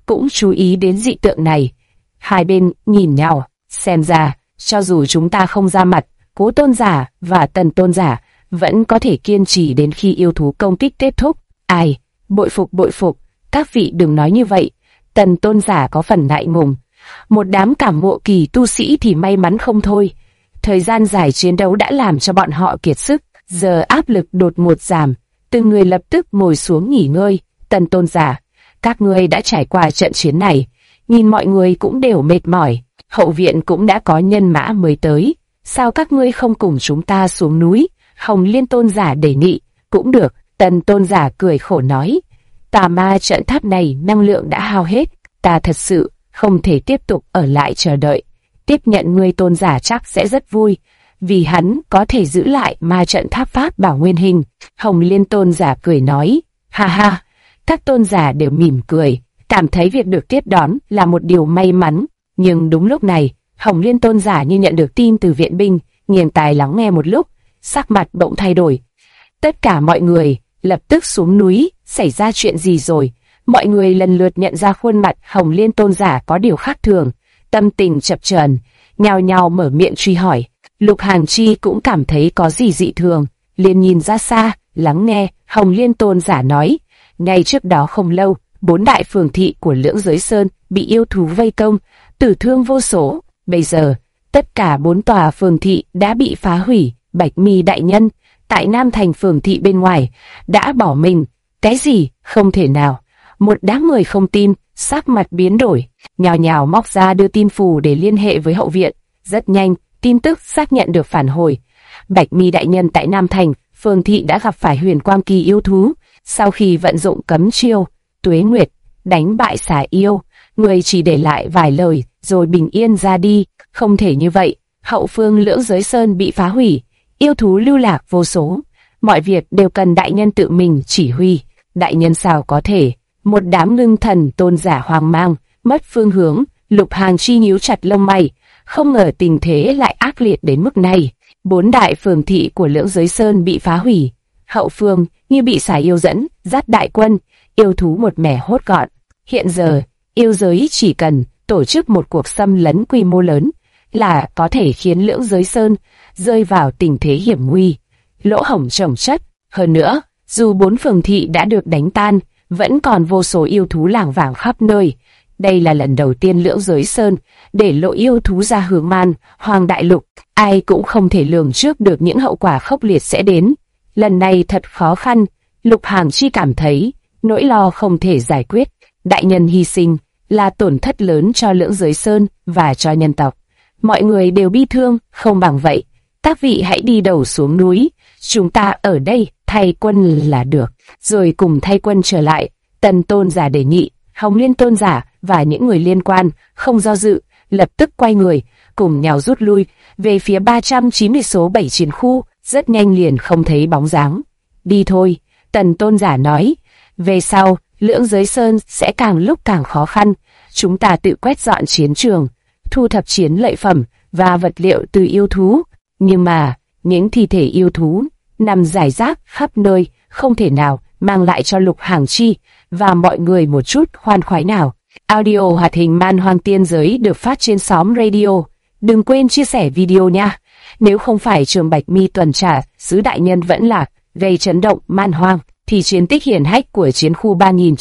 cũng chú ý đến dị tượng này. Hai bên nhìn nhau, xem ra, cho dù chúng ta không ra mặt, Cố tôn giả và Tần tôn giả vẫn có thể kiên trì đến khi yêu thú công kích kết thúc. Ai, bội phục, các vị đừng nói như vậy. Tần tôn giả có phần ngại ngùng. Một đám cảm ngộ kỳ tu sĩ thì may mắn không thôi. Thời gian dài chiến đấu đã làm cho bọn họ kiệt sức, giờ áp lực đột ngột giảm, từng người lập tức ngồi xuống nghỉ ngơi. Tần tôn giả, các ngươi đã trải qua trận chiến này, nhìn mọi người cũng đều mệt mỏi, hậu viện cũng đã có nhân mã mới tới, sao các ngươi không cùng chúng ta xuống núi? Hồng Liên tôn giả đề nghị. Cũng được. Tần tôn giả cười khổ nói, tà ma trận tháp này năng lượng đã hao hết, ta thật sự không thể tiếp tục ở lại chờ đợi. Tiếp nhận ngươi tôn giả chắc sẽ rất vui, vì hắn có thể giữ lại ma trận tháp pháp bảo nguyên hình. Hồng Liên tôn giả cười nói, ha ha. Các tôn giả đều mỉm cười, cảm thấy việc được tiếp đón là một điều may mắn. Nhưng đúng lúc này, Hồng Liên tôn giả như nhận được tin từ viện binh, nghiêng tai lắng nghe một lúc, sắc mặt bỗng thay đổi. Tất cả mọi người lập tức xuống núi. Xảy ra chuyện gì rồi? Mọi người lần lượt nhận ra khuôn mặt Hồng Liên tôn giả có điều khác thường, tâm tình chập chờn, nhao nhao mở miệng truy hỏi. Lục Hàng Chi cũng cảm thấy có gì dị thường, liền nhìn ra xa, lắng nghe. Hồng Liên tôn giả nói, ngay trước đó không lâu, 4 đại phường thị của Lưỡng Giới Sơn bị yêu thú vây công, tử thương vô số. Bây giờ, tất cả 4 tòa phường thị đã bị phá hủy. Bạch Mi đại nhân, tại Nam Thành phường thị bên ngoài, đã bỏ mình. Cái gì? Không thể nào. Một đám người không tin, sắc mặt biến đổi, nhào nhào móc ra đưa tin phù để liên hệ với hậu viện. Rất nhanh, tin tức xác nhận được phản hồi. Bạch Mi đại nhân tại Nam Thành phường thị đã gặp phải huyền quang kỳ yêu thú. Sau khi vận dụng cấm chiêu Tuế Nguyệt đánh bại xà yêu, người chỉ để lại vài lời rồi bình yên ra đi. Không thể như vậy, hậu phương Lưỡng Giới Sơn bị phá hủy, yêu thú lưu lạc vô số, mọi việc đều cần đại nhân tự mình chỉ huy. Đại nhân sao có thể? Một đám ngưng thần tôn giả hoang mang, mất phương hướng. Lục Hàng Chi nhíu chặt lông mày, không ngờ tình thế lại ác liệt đến mức này. 4 đại phường thị của Lưỡng Giới Sơn bị phá hủy, hậu phương như bị xà yêu dẫn dắt đại quân, yêu thú một mẻ hốt gọn. Hiện giờ, yêu giới chỉ cần tổ chức một cuộc xâm lấn quy mô lớn là có thể khiến Lưỡng Giới Sơn rơi vào tình thế hiểm nguy, lỗ hổng chồng chất. Hơn nữa, dù 4 phường thị đã được đánh tan, vẫn còn vô số yêu thú lảng vảng khắp nơi. Đây là lần đầu tiên Lưỡng Giới Sơn để lộ yêu thú ra hướng Man Hoàng đại lục. Ai cũng không thể lường trước được những hậu quả khốc liệt sẽ đến. Lần này thật khó khăn. Lục Hàng Chi cảm thấy nỗi lo không thể giải quyết. Đại nhân hy sinh là tổn thất lớn cho Lưỡng Giới Sơn và cho nhân tộc. Mọi người đều bi thương. Không bằng vậy, các vị hãy đi đầu xuống núi, chúng ta ở đây thay quân là được, rồi cùng thay quân trở lại. Tần tôn giả đề nghị. Hồng Liên tôn giả và những người liên quan không do dự, lập tức quay người, cùng nhau rút lui về phía 390 số 7 chiến khu. Rất nhanh liền không thấy bóng dáng. Đi thôi, Tần tôn giả nói. Về sau, Lưỡng Giới Sơn sẽ càng lúc càng khó khăn. Chúng ta tự quét dọn chiến trường, thu thập chiến lợi phẩm và vật liệu từ yêu thú. Nhưng mà, những thi thể yêu thú nằm rải rác khắp nơi, không thể nào mang lại cho Lục Hàng Chi và mọi người một chút khoan khoái nào. Audio hoạt hình Man Hoang Tiên Giới được phát trên xóm radio. Đừng quên chia sẻ video nha. Nếu không phải Trường Bạch Mi tuần tra, sứ đại nhân vẫn lạc, gây chấn động man hoang, thì chiến tích hiển hách của chiến khu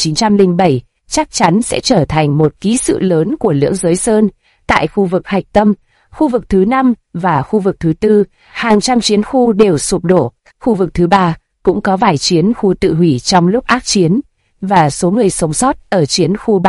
3907 chắc chắn sẽ trở thành một ký sự lớn của Lưỡng Giới Sơn. Tại khu vực hạch tâm, khu vực thứ 5 và khu vực thứ 4, hàng trăm chiến khu đều sụp đổ. Khu vực thứ 3 cũng có vài chiến khu tự hủy trong lúc ác chiến, và số người sống sót ở chiến khu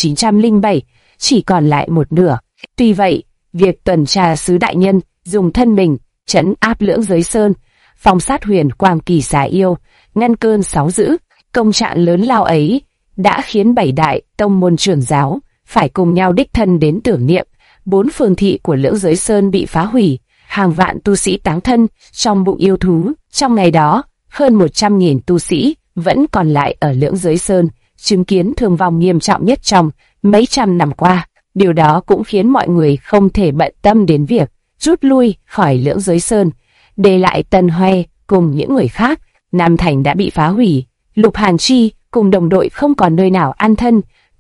3907 chỉ còn lại một nửa. Tuy vậy, việc tuần tra sứ đại nhân dùng thân mình trấn áp Lưỡng Giới Sơn, phong sát huyền quang kỳ xà yêu, ngăn cơn sóng dữ, công trạng lớn lao ấy đã khiến 7 đại tông môn trưởng giáo phải cùng nhau đích thân đến tưởng niệm. 4 phường thị của Lưỡng Giới Sơn bị phá hủy, hàng vạn tu sĩ táng thân trong bụng yêu thú. Trong ngày đó, hơn 100.000 tu sĩ vẫn còn lại ở Lưỡng Giới Sơn, chứng kiến thương vong nghiêm trọng nhất trong mấy trăm năm qua. Điều đó cũng khiến mọi người không thể bận tâm đến việc rút lui khỏi Lưỡng Giới Sơn, để lại Tần Hoè cùng những người khác. Nam Thành đã bị phá hủy, Lục Hàn Chi cùng đồng đội không còn nơi nào an thân.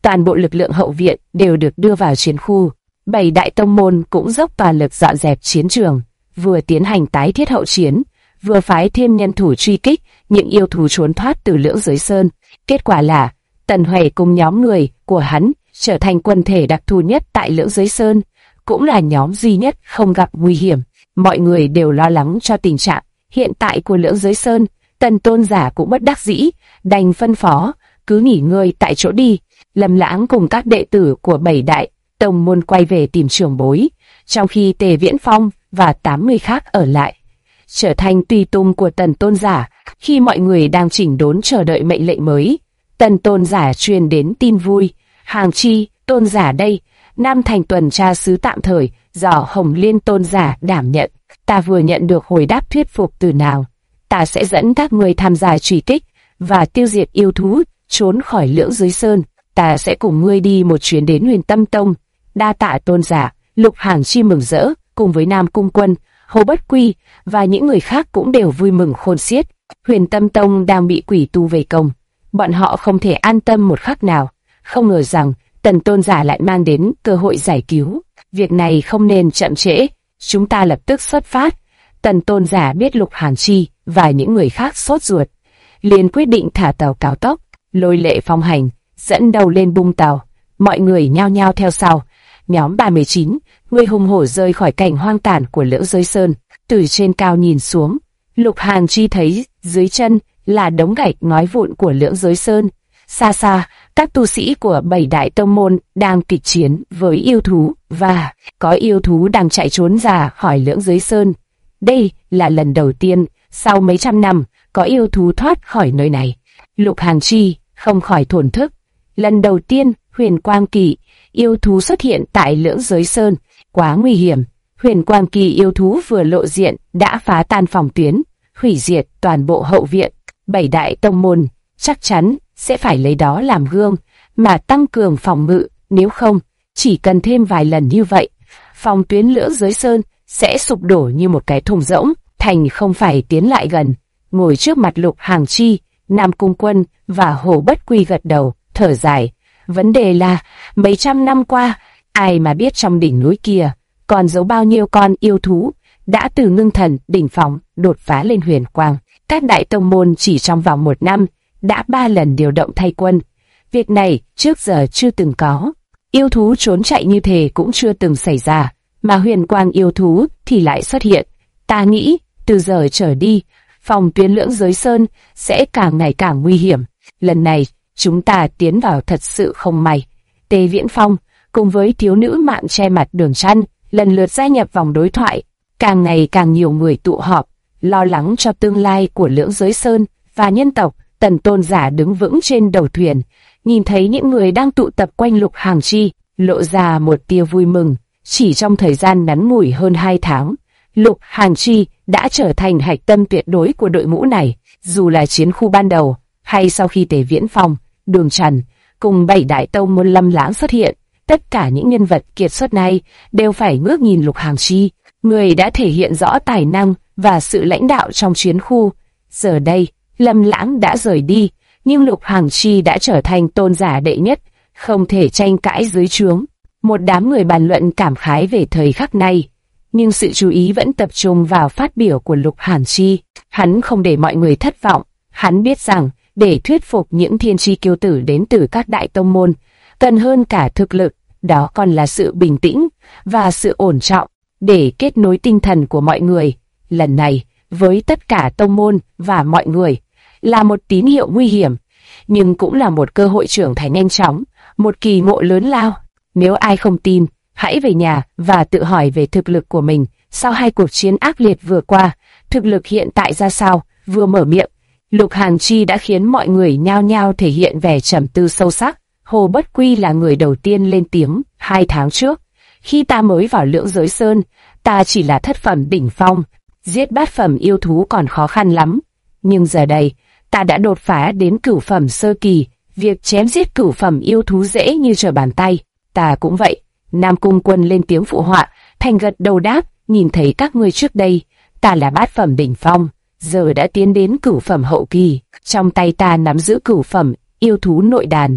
toàn bộ lực lượng hậu viện đều được đưa vào chiến khu. 7 đại tông môn cũng dốc toàn lực dọn dẹp chiến trường, vừa tiến hành tái thiết hậu chiến, vừa phái thêm nhân thủ truy kích những yêu thú trốn thoát từ Lưỡng Giới Sơn. Kết quả là Tần Huệ cùng nhóm người của hắn trở thành quần thể đặc thù nhất tại Lưỡng Giới Sơn, cũng là nhóm duy nhất không gặp nguy hiểm. Mọi người đều lo lắng cho tình trạng hiện tại của Lưỡng Giới Sơn. Tần Tôn giả cũng bất đắc dĩ, đành phân phó cứ nghỉ ngơi tại chỗ đi. Lâm Lãng cùng các đệ tử của 7 đại tông môn quay về tìm trưởng bối, trong khi Tề Viễn Phong và 8 người khác ở lại, trở thành tùy tùng của Tần Tôn giả. Khi mọi người đang chỉnh đốn chờ đợi mệnh lệnh mới, Tần Tôn giả truyền đến tin vui. Hàng Chi Tôn giả đây, Nam Thành tuần tra sứ tạm thời do Hồng Liên Tôn giả đảm nhận. Ta vừa nhận được hồi đáp thuyết phục từ nào. Ta sẽ dẫn các người tham gia truy kích và tiêu diệt yêu thú trốn khỏi Lưỡng Giới Sơn. Ta sẽ cùng ngươi đi một chuyến đến Huyền Tâm Tông. Đa tạ Tôn giả. Lục Hàng Chi mừng rỡ, cùng với Nam Cung Quân, Hồ Bất Quy và những người khác cũng đều vui mừng khôn xiết. Huyền Tâm Tông đang bị quỷ tu vây công, bọn họ không thể an tâm một khắc nào. Không ngờ rằng Tần Tôn giả lại mang đến cơ hội giải cứu. Việc này không nên chậm trễ, chúng ta lập tức xuất phát. Tần Tôn giả biết Lục Hàng Chi và những người khác sốt ruột, liền quyết định thả tàu cao tốc. Lôi Lệ Phong hành dẫn đầu lên bung tàu, mọi người nhao nhao theo sau. Nhóm 39 người hùng hổ rơi khỏi cảnh hoang tàn của Lưỡng Giới Sơn. Từ trên cao nhìn xuống, Lục Hàng Chi thấy dưới chân là đống gạch ngói vụn của Lưỡng Giới Sơn. Xa xa, các tu sĩ của 7 đại tông môn đang kịch chiến với yêu thú, và có yêu thú đang chạy trốn ra khỏi Lưỡng Giới Sơn. Đây là lần đầu tiên sau mấy trăm năm có yêu thú thoát khỏi nơi này. Lục Hàng Chi không khỏi thổn thức. Lần đầu tiên Huyền Quang Kỳ yêu thú xuất hiện tại Lưỡng Giới Sơn, quá nguy hiểm. Huyền Quang Kỳ yêu thú vừa lộ diện đã phá tan phòng tuyến, hủy diệt toàn bộ hậu viện. 7 đại tông môn chắc chắn sẽ phải lấy đó làm gương mà tăng cường phòng ngự, nếu không, chỉ cần thêm vài lần như vậy, phòng tuyến Lưỡng Giới Sơn sẽ sụp đổ như một cái thùng rỗng. Thành không phải tiến lại gần, ngồi trước mặt Lục Hàng Chi, Nam Cung Quân và Hồ Bất Quy gật đầu, thở dài. Vấn đề là, mấy trăm năm qua, ai mà biết trong đỉnh núi kia còn giấu bao nhiêu con yêu thú đã từ ngưng thần đỉnh phong đột phá lên huyền quang. Các đại tông môn chỉ trong vòng 1 năm đã 3 lần điều động thay quân. Việc này trước giờ chưa từng có. Yêu thú trốn chạy như thế cũng chưa từng xảy ra, mà huyền quang yêu thú thì lại xuất hiện. Ta nghĩ, từ giờ trở đi, phòng tuyến Lưỡng Giới Sơn sẽ càng ngày càng nguy hiểm. Lần này, chúng ta tiến vào thật sự không may. Tề Viễn Phong cùng với thiếu nữ mạng che mặt Đường Trăn lần lượt gia nhập vòng đối thoại. Càng ngày càng nhiều người tụ họp, lo lắng cho tương lai của Lưỡng Giới Sơn và nhân tộc. Tần Tôn giả đứng vững trên đầu thuyền, nhìn thấy những người đang tụ tập quanh Lục Hàng Chi, lộ ra một tia vui mừng. Chỉ trong thời gian ngắn ngủi hơn 2 tháng, Lục Hàng Chi đã trở thành hạch tâm tuyệt đối của đội ngũ này. Dù là chiến khu ban đầu, hay sau khi Tề Viễn Phong, Đường Trần cùng 7 đại tông môn Lâm Lãng xuất hiện, tất cả những nhân vật kiệt xuất này đều phải ngước nhìn Lục Hàng Chi, người đã thể hiện rõ tài năng và sự lãnh đạo trong chiến khu. Giờ đây, Lâm Lãng đã rời đi, nhưng Lục Hàng Chi đã trở thành tôn giả đệ nhất, không thể tranh cãi dưới trướng. Một đám người bàn luận cảm khái về thời khắc này, nhưng sự chú ý vẫn tập trung vào phát biểu của Lục Hàng Chi. Hắn không để mọi người thất vọng, hắn biết rằng để thuyết phục những thiên chi kiêu tử đến từ các đại tông môn, cần hơn cả thực lực, đó còn là sự bình tĩnh và sự ổn trọng để kết nối tinh thần của mọi người. Lần này, với tất cả tông môn và mọi người, là một tín hiệu nguy hiểm, nhưng cũng là một cơ hội trưởng thành nhanh chóng, một kỳ ngộ lớn lao. Nếu ai không tin, hãy về nhà và tự hỏi về thực lực của mình sau 2 cuộc chiến ác liệt vừa qua, thực lực hiện tại ra sao. Vừa mở miệng, Lục Hàng Chi đã khiến mọi người nhao nhao thể hiện vẻ trầm tư sâu sắc. Hồ Bất Quy là người đầu tiên lên tiếng. 2 tháng trước, khi ta mới vào Lưỡng Giới Sơn, ta chỉ là thất phẩm đỉnh phong, giết bát phẩm yêu thú còn khó khăn lắm. Nhưng giờ đây, ta đã đột phá đến cửu phẩm sơ kỳ, việc chém giết cửu phẩm yêu thú dễ như trở bàn tay. Ta cũng vậy. Nam Cung Quân lên tiếng phụ họa, thành gật đầu đáp, nhìn thấy các ngươi trước đây, ta là bát phẩm đỉnh phong, giờ đã tiến đến cửu phẩm hậu kỳ, trong tay ta nắm giữ cửu phẩm yêu thú nội đàn.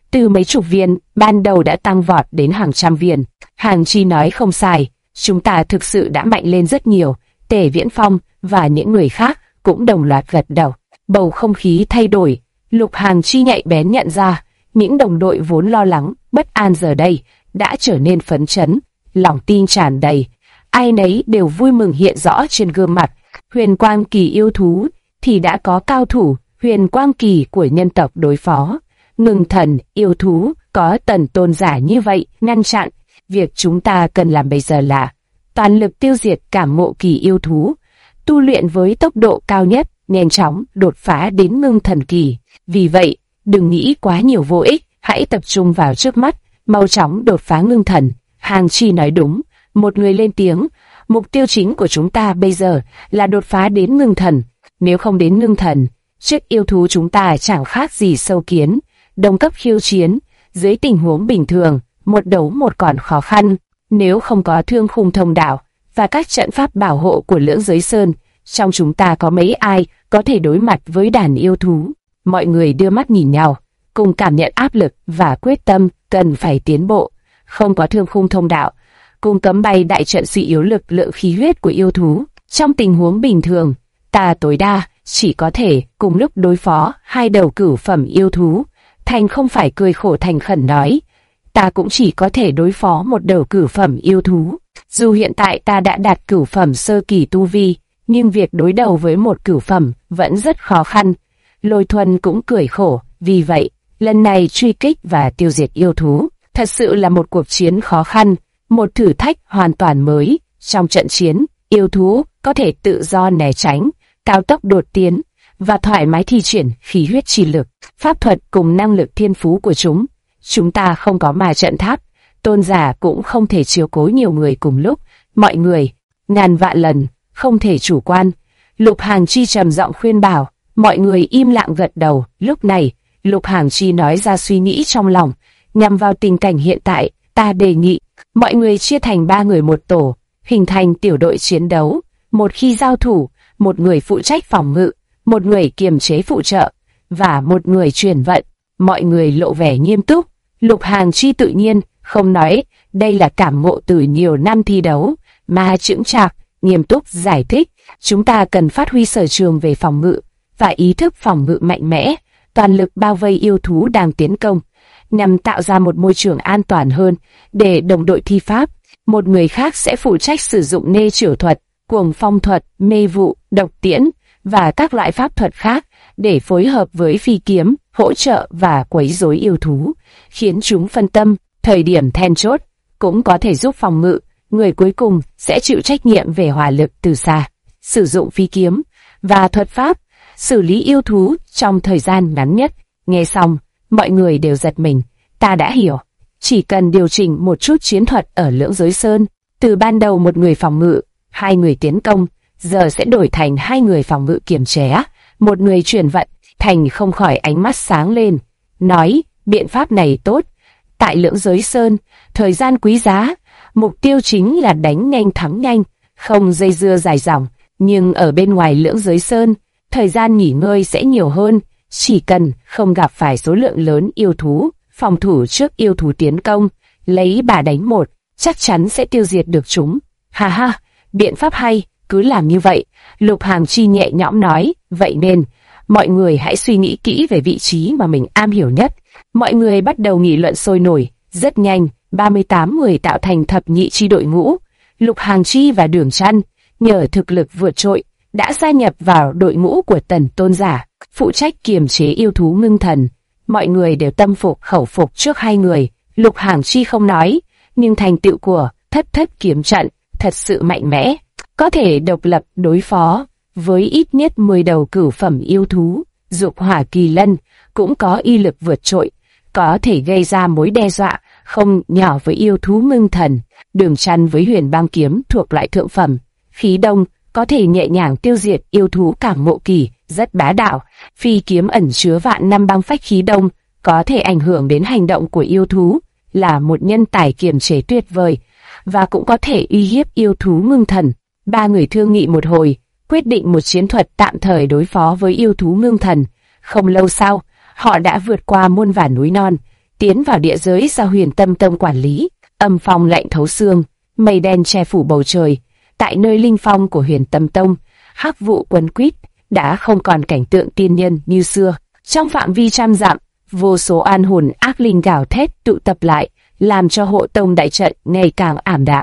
từ mấy chục viên, ban đầu đã tăng vọt đến hàng trăm viên. Hàng Chi nói không sai, chúng ta thực sự đã mạnh lên rất nhiều. Tề Viễn Phong và những người khác cũng đồng loạt gật đầu. Bầu không khí thay đổi, Lục Hàng Chi nhạy bén nhận ra, những đồng đội vốn lo lắng, bất an giờ đây đã trở nên phấn chấn, lòng tin tràn đầy. Ai nấy đều vui mừng hiện rõ trên gương mặt. Huyền Quang Kỳ yêu thú thì đã có cao thủ Huyền Quang Kỳ của nhân tộc đối phó. Ngưng thần yêu thú có Tần tôn giả như vậy ngăn chặn. Việc chúng ta cần làm bây giờ là toàn lực tiêu diệt Cảm Ngộ Kỳ yêu thú, tu luyện với tốc độ cao nhất, nhanh chóng đột phá đến Ngưng thần kỳ. Vì vậy, đừng nghĩ quá nhiều vô ích, hãy tập trung vào trước mắt, mau chóng đột phá ngưng thần. Hàng Chi nói đúng, một người lên tiếng, mục tiêu chính của chúng ta bây giờ là đột phá đến ngưng thần. Nếu không đến ngưng thần, trước yêu thú chúng ta chẳng khác gì sâu kiến, đồng cấp khiêu chiến. Dưới tình huống bình thường, một đấu một còn khó khăn. Nếu không có Thương Khung Thông Đạo và các trận pháp bảo hộ của Lưỡng Giới Sơn, trong chúng ta có mấy ai có thể đối mặt với đàn yêu thú. Mọi người đưa mắt nhìn nhau, cùng cảm nhận áp lực và quyết tâm cần phải tiến bộ. Không có Thương Khung Thông Đạo, cùng cấm bay đại trận suy yếu lực lượng khí huyết của yêu thú. Trong tình huống bình thường, ta tối đa chỉ có thể cùng lúc đối phó hai đầu cửu phẩm yêu thú. Thành không phải cười khổ thành khẩn nói, ta cũng chỉ có thể đối phó một đầu cửu phẩm yêu thú. Dù hiện tại ta đã đạt cửu phẩm sơ kỳ tu vi, nhưng việc đối đầu với một cửu phẩm vẫn rất khó khăn. Lôi Thuần cũng cười khổ, vì vậy, lần này truy kích và tiêu diệt yêu thú, thật sự là một cuộc chiến khó khăn, một thử thách hoàn toàn mới. Trong trận chiến, yêu thú có thể tự do né tránh, cao tốc đột tiến, và thoải mái thi triển khí huyết chi lực, pháp thuật cùng năng lực thiên phú của chúng. Chúng ta không có ma trận tháp, tôn giả cũng không thể chiếu cố nhiều người cùng lúc. Mọi người, ngàn vạn lần, không thể chủ quan. Lục Hàng Chi trầm giọng khuyên bảo, mọi người im lặng gật đầu. Lúc này, Lục Hàng Chi nói ra suy nghĩ trong lòng, nhằm vào tình cảnh hiện tại, ta đề nghị, mọi người chia thành 3 người một tổ, hình thành tiểu đội chiến đấu. Một khi giao thủ, một người phụ trách phòng ngự, một người kiềm chế phụ trợ, và một người truyền vận. Mọi người lộ vẻ nghiêm túc. Lục Hàng Chi tự nhiên không nói, đây là cảm ngộ từ nhiều năm thi đấu, mà chững chạc, nghiêm túc giải thích, chúng ta cần phát huy sở trường về phòng ngự và ý thức phòng ngự mạnh mẽ, toàn lực bao vây yêu thú đang tiến công, nhằm tạo ra một môi trường an toàn hơn để đồng đội thi pháp. Một người khác sẽ phụ trách sử dụng nê chiểu thuật, cuồng phong thuật, mê vụ, độc tiễn và các loại pháp thuật khác để phối hợp với phi kiếm, hỗ trợ và quấy rối yêu thú, khiến chúng phân tâm. Thời điểm then chốt cũng có thể giúp phòng ngự. Người cuối cùng sẽ chịu trách nhiệm về hỏa lực từ xa, sử dụng phi kiếm và thuật pháp, xử lý yêu thú trong thời gian ngắn nhất. Nghe xong, mọi người đều giật mình. Ta đã hiểu, chỉ cần điều chỉnh một chút chiến thuật ở Lưỡng Giới Sơn, từ ban đầu một người phòng ngự, 2 người tiến công, giờ sẽ đổi thành 2 người phòng ngự kiềm chế, một người truyền vận. Thành không khỏi ánh mắt sáng lên, nói, biện pháp này tốt. Tại Lưỡng Giới Sơn, thời gian quý giá, mục tiêu chính là đánh nhanh thắng nhanh, không dây dưa dài dòng. Nhưng ở bên ngoài Lưỡng Giới Sơn, thời gian nghỉ ngơi sẽ nhiều hơn, chỉ cần không gặp phải số lượng lớn yêu thú, phòng thủ trước yêu thú tiến công, lấy 3 đánh 1, chắc chắn sẽ tiêu diệt được chúng. Ha ha, biện pháp hay, cứ làm như vậy. Lục Hàng Chi nhẹ nhõm nói, vậy nên, mọi người hãy suy nghĩ kỹ về vị trí mà mình am hiểu nhất. Mọi người bắt đầu nghị luận sôi nổi, rất nhanh, 38 người tạo thành thập nhị chi đội ngũ. Lục Hàng Chi và Đường Trăn, nhờ thực lực vượt trội, đã gia nhập vào đội ngũ của Tần tôn giả, phụ trách kiềm chế yêu thú ngưng thần. Mọi người đều tâm phục khẩu phục trước 2 người. Lục Hàng Chi không nói, nhưng thành tựu của thất thất kiếm trận thật sự mạnh mẽ, có thể độc lập đối phó với ít nhất 10 đầu cửu phẩm yêu thú. Dục Hỏa Kỳ Lân cũng có y lực vượt trội, có thể gây ra mối đe dọa không nhỏ với yêu thú ngưng thần. Đường Trăn với Huyền Băng kiếm thuộc loại thượng phẩm, khí đông có thể nhẹ nhàng tiêu diệt yêu thú Cảm Ngộ Kỳ, rất bá đạo. Phi kiếm ẩn chứa vạn năm băng phách khí đông, có thể ảnh hưởng đến hành động của yêu thú, là một nhân tài kiềm chế tuyệt vời, và cũng có thể uy hiếp yêu thú ngưng thần. 3 người thương nghị một hồi, quyết định một chiến thuật tạm thời đối phó với yêu thú ngưng thần. Không lâu sau, họ đã vượt qua muôn vàn núi non, tiến vào địa giới do Huyền Tâm Tông quản lý. Âm phong lạnh thấu xương, mây đen che phủ bầu trời. Tại nơi linh phong của Huyền Tâm Tông, hắc vụ quấn quýt, đã không còn cảnh tượng tiên nhân như xưa. Trong phạm vi trăm dặm, vô số an hồn ác linh gào thét tụ tập lại, làm cho hộ tông đại trận ngày càng ảm đạm.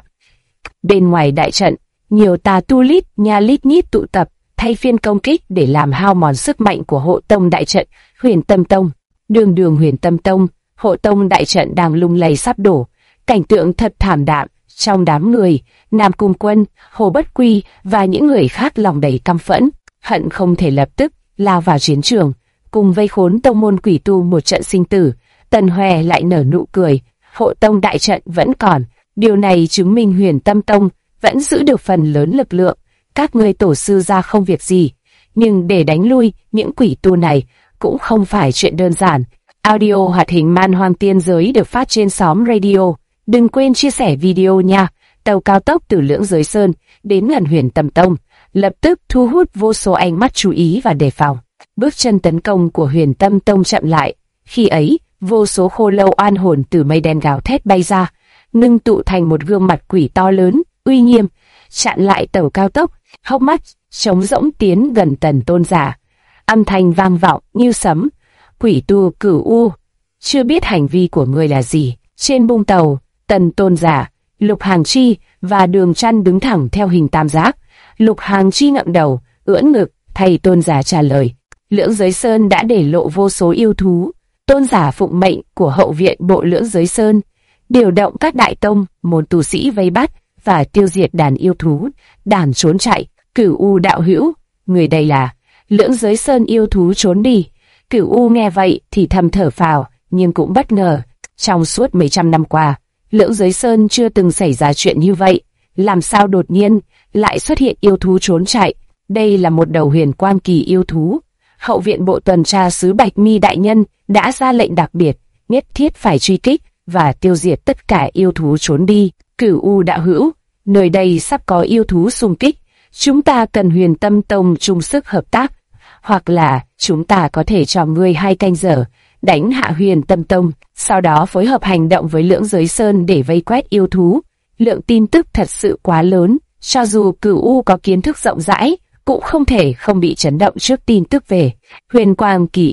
Bên ngoài đại trận, nhiều tà tu lít nhít tụ tập, thay phiên công kích để làm hao mòn sức mạnh của hộ tông đại trận Huyền Tâm Tông. Đường Huyền Tâm Tông, hộ tông đại trận đang lung lay sắp đổ, cảnh tượng thật thảm đạm. Trong đám người, Nam Cung Quân, Hồ Bất Quy và những người khác lòng đầy căm phẫn, hận không thể lập tức lao vào chiến trường, cùng vây khốn tông môn quỷ tu một trận sinh tử. Tần Hoè lại nở nụ cười, hộ tông đại trận vẫn còn, điều này chứng minh Huyền Tâm Tông vẫn giữ được phần lớn lực lượng. Các ngươi tổ sư ra không việc gì, nhưng để đánh lui những quỷ tu này cũng không phải chuyện đơn giản. Audio hoạt hình Man Hoang Tiên Giới được phát trên xóm radio. Đừng quên chia sẻ video nha. Tàu cao tốc từ Lưỡng Giới Sơn đến gần Huyền Tâm Tông lập tức thu hút vô số ánh mắt chú ý và đề phòng. Bước chân tấn công của Huyền Tâm Tông chậm lại. Khi ấy, vô số khô lâu oan hồn từ mây đen gào thét bay ra, ngưng tụ thành một gương mặt quỷ to lớn, uy nghiêm, chặn lại tàu cao tốc. Hốc mắt trống rỗng tiến gần Tần tôn giả, âm thanh vang vọng như sấm. Quỷ tu Cửu U, chưa biết hành vi của ngươi là gì. Trên bung tàu, Tần tôn giả, Lục Hàng Chi và Đường Trăn đứng thẳng theo hình tam giác. Lục Hàng Chi ngẩng đầu, ưỡn ngực, thầy tôn giả trả lời. Lưỡng Giới Sơn đã để lộ vô số yêu thú. Tôn giả phụng mệnh của hậu viện bộ Lưỡng Giới Sơn, điều động các đại tông, môn tu sĩ vây bắt và tiêu diệt đàn yêu thú, đàn trốn chạy. Cửu U đạo hữu, người đây là Lưỡng Giới Sơn yêu thú trốn đi. Cửu U nghe vậy thì thầm thở phào, nhưng cũng bất ngờ. Trong suốt mấy trăm năm qua, Lưỡng Giới Sơn chưa từng xảy ra chuyện như vậy. Làm sao đột nhiên lại xuất hiện yêu thú trốn chạy? Đây là một đầu huyền quan kỳ yêu thú. Hậu viện bộ tuần tra sứ Bạch Mi đại nhân đã ra lệnh đặc biệt, nhất thiết phải truy kích và tiêu diệt tất cả yêu thú trốn đi. Cửu U đạo hữu, nơi đây sắp có yêu thú xung kích. Chúng ta cần Huyền Tâm Tông chung sức hợp tác, hoặc là chúng ta có thể cho ngươi 2 canh giờ đánh hạ Huyền Tâm Tông, sau đó phối hợp hành động với Lưỡng Giới Sơn để vây quét yêu thú. Lượng tin tức thật sự quá lớn, cho dù Cửu U có kiến thức rộng rãi, cũng không thể không bị chấn động trước tin tức về huyền quang kỳ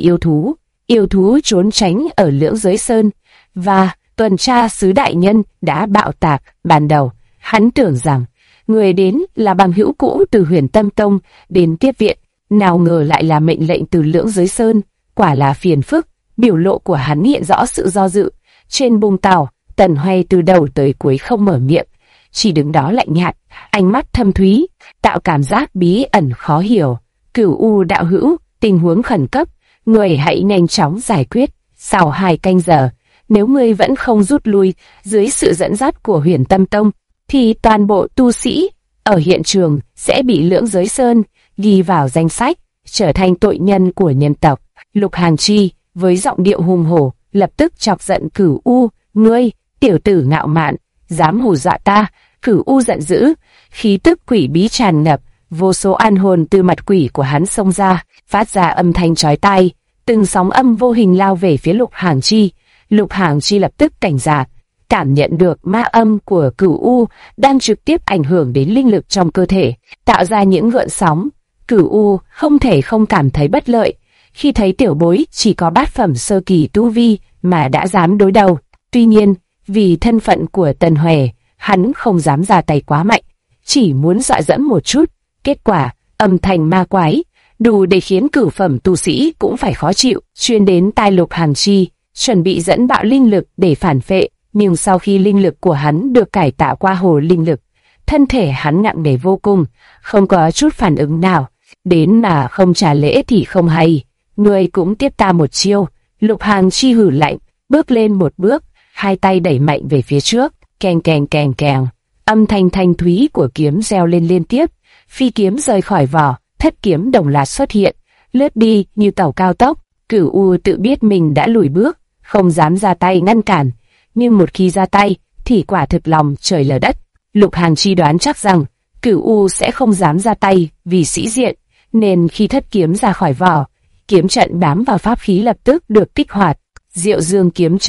yêu thú trốn tránh ở Lưỡng Giới Sơn, và tuần tra sứ đại nhân đã bạo tạc. Ban đầu, hắn tưởng rằng người đến là bằng hữu cũ từ Huyền Tâm Tông đến tiếp viện, nào ngờ lại là mệnh lệnh từ Lưỡng Giới Sơn, quả là phiền phức. Biểu lộ của hắn hiện rõ sự do dự. Trên bung tàu, Tần Hoè từ đầu tới cuối không mở miệng, chỉ đứng đó lạnh nhạt, ánh mắt thâm thúy, tạo cảm giác bí ẩn khó hiểu. Cửu U đạo hữu, tình huống khẩn cấp, người hãy nhanh chóng giải quyết. Sau 2 canh giờ, nếu ngươi vẫn không rút lui dưới sự dẫn dắt của Huyền Tâm Tông, thì toàn bộ tu sĩ ở hiện trường sẽ bị Lưỡng Giới Sơn ghi vào danh sách, trở thành tội nhân của nhân tộc. Lục Hàng Chi với giọng điệu hùng hổ lập tức chọc giận Cửu U. Ngươi, tiểu tử ngạo mạn, dám hù dọa ta! Cửu U giận dữ, khí tức quỷ bí tràn ngập, vô số an hồn từ mặt quỷ của hắn xông ra, phát ra âm thanh chói tai. Từng sóng âm vô hình lao về phía Lục Hàng Chi. Lục Hàng Chi lập tức cảnh giác, cảm nhận được ma âm của Cửu U đang trực tiếp ảnh hưởng đến linh lực trong cơ thể, tạo ra những gợn sóng. Cửu U không thể không cảm thấy bất lợi khi thấy tiểu bối chỉ có bát phẩm sơ kỳ tu vi mà đã dám đối đầu. Tuy nhiên, vì thân phận của Tần Hoè, hắn không dám ra tay quá mạnh, chỉ muốn dọa dẫm một chút. Kết quả, âm thanh ma quái, đủ để khiến cửu phẩm tu sĩ cũng phải khó chịu, truyền đến tai Lục Hàng Chi, chuẩn bị dẫn bạo linh lực để phản phệ. Nhưng sau khi linh lực của hắn được cải tạo qua hồ linh lực, thân thể hắn nặng nề vô cùng, không có chút phản ứng nào. Đến mà không trả lễ thì không hay. Ngươi cũng tiếp ta một chiêu. Lục Hàng Chi hử lạnh, bước lên một bước, 2 tay đẩy mạnh về phía trước. Keng keng keng keng, âm thanh thanh thúy của kiếm reo lên liên tiếp. Phi kiếm rời khỏi vỏ, thất kiếm đồng loạt xuất hiện, lướt đi như tàu cao tốc. Cửu U tự biết mình đã lùi bước, không dám ra tay ngăn cản, nhưng một khi ra tay thì quả thực lòng trời lở đất. Lục Hàng Chi đoán chắc rằng Cửu U sẽ không dám ra tay vì sĩ diện, nên khi thất kiếm ra khỏi vỏ, kiếm trận bám vào pháp khí lập tức được kích hoạt. Diệu Dương kiếm trận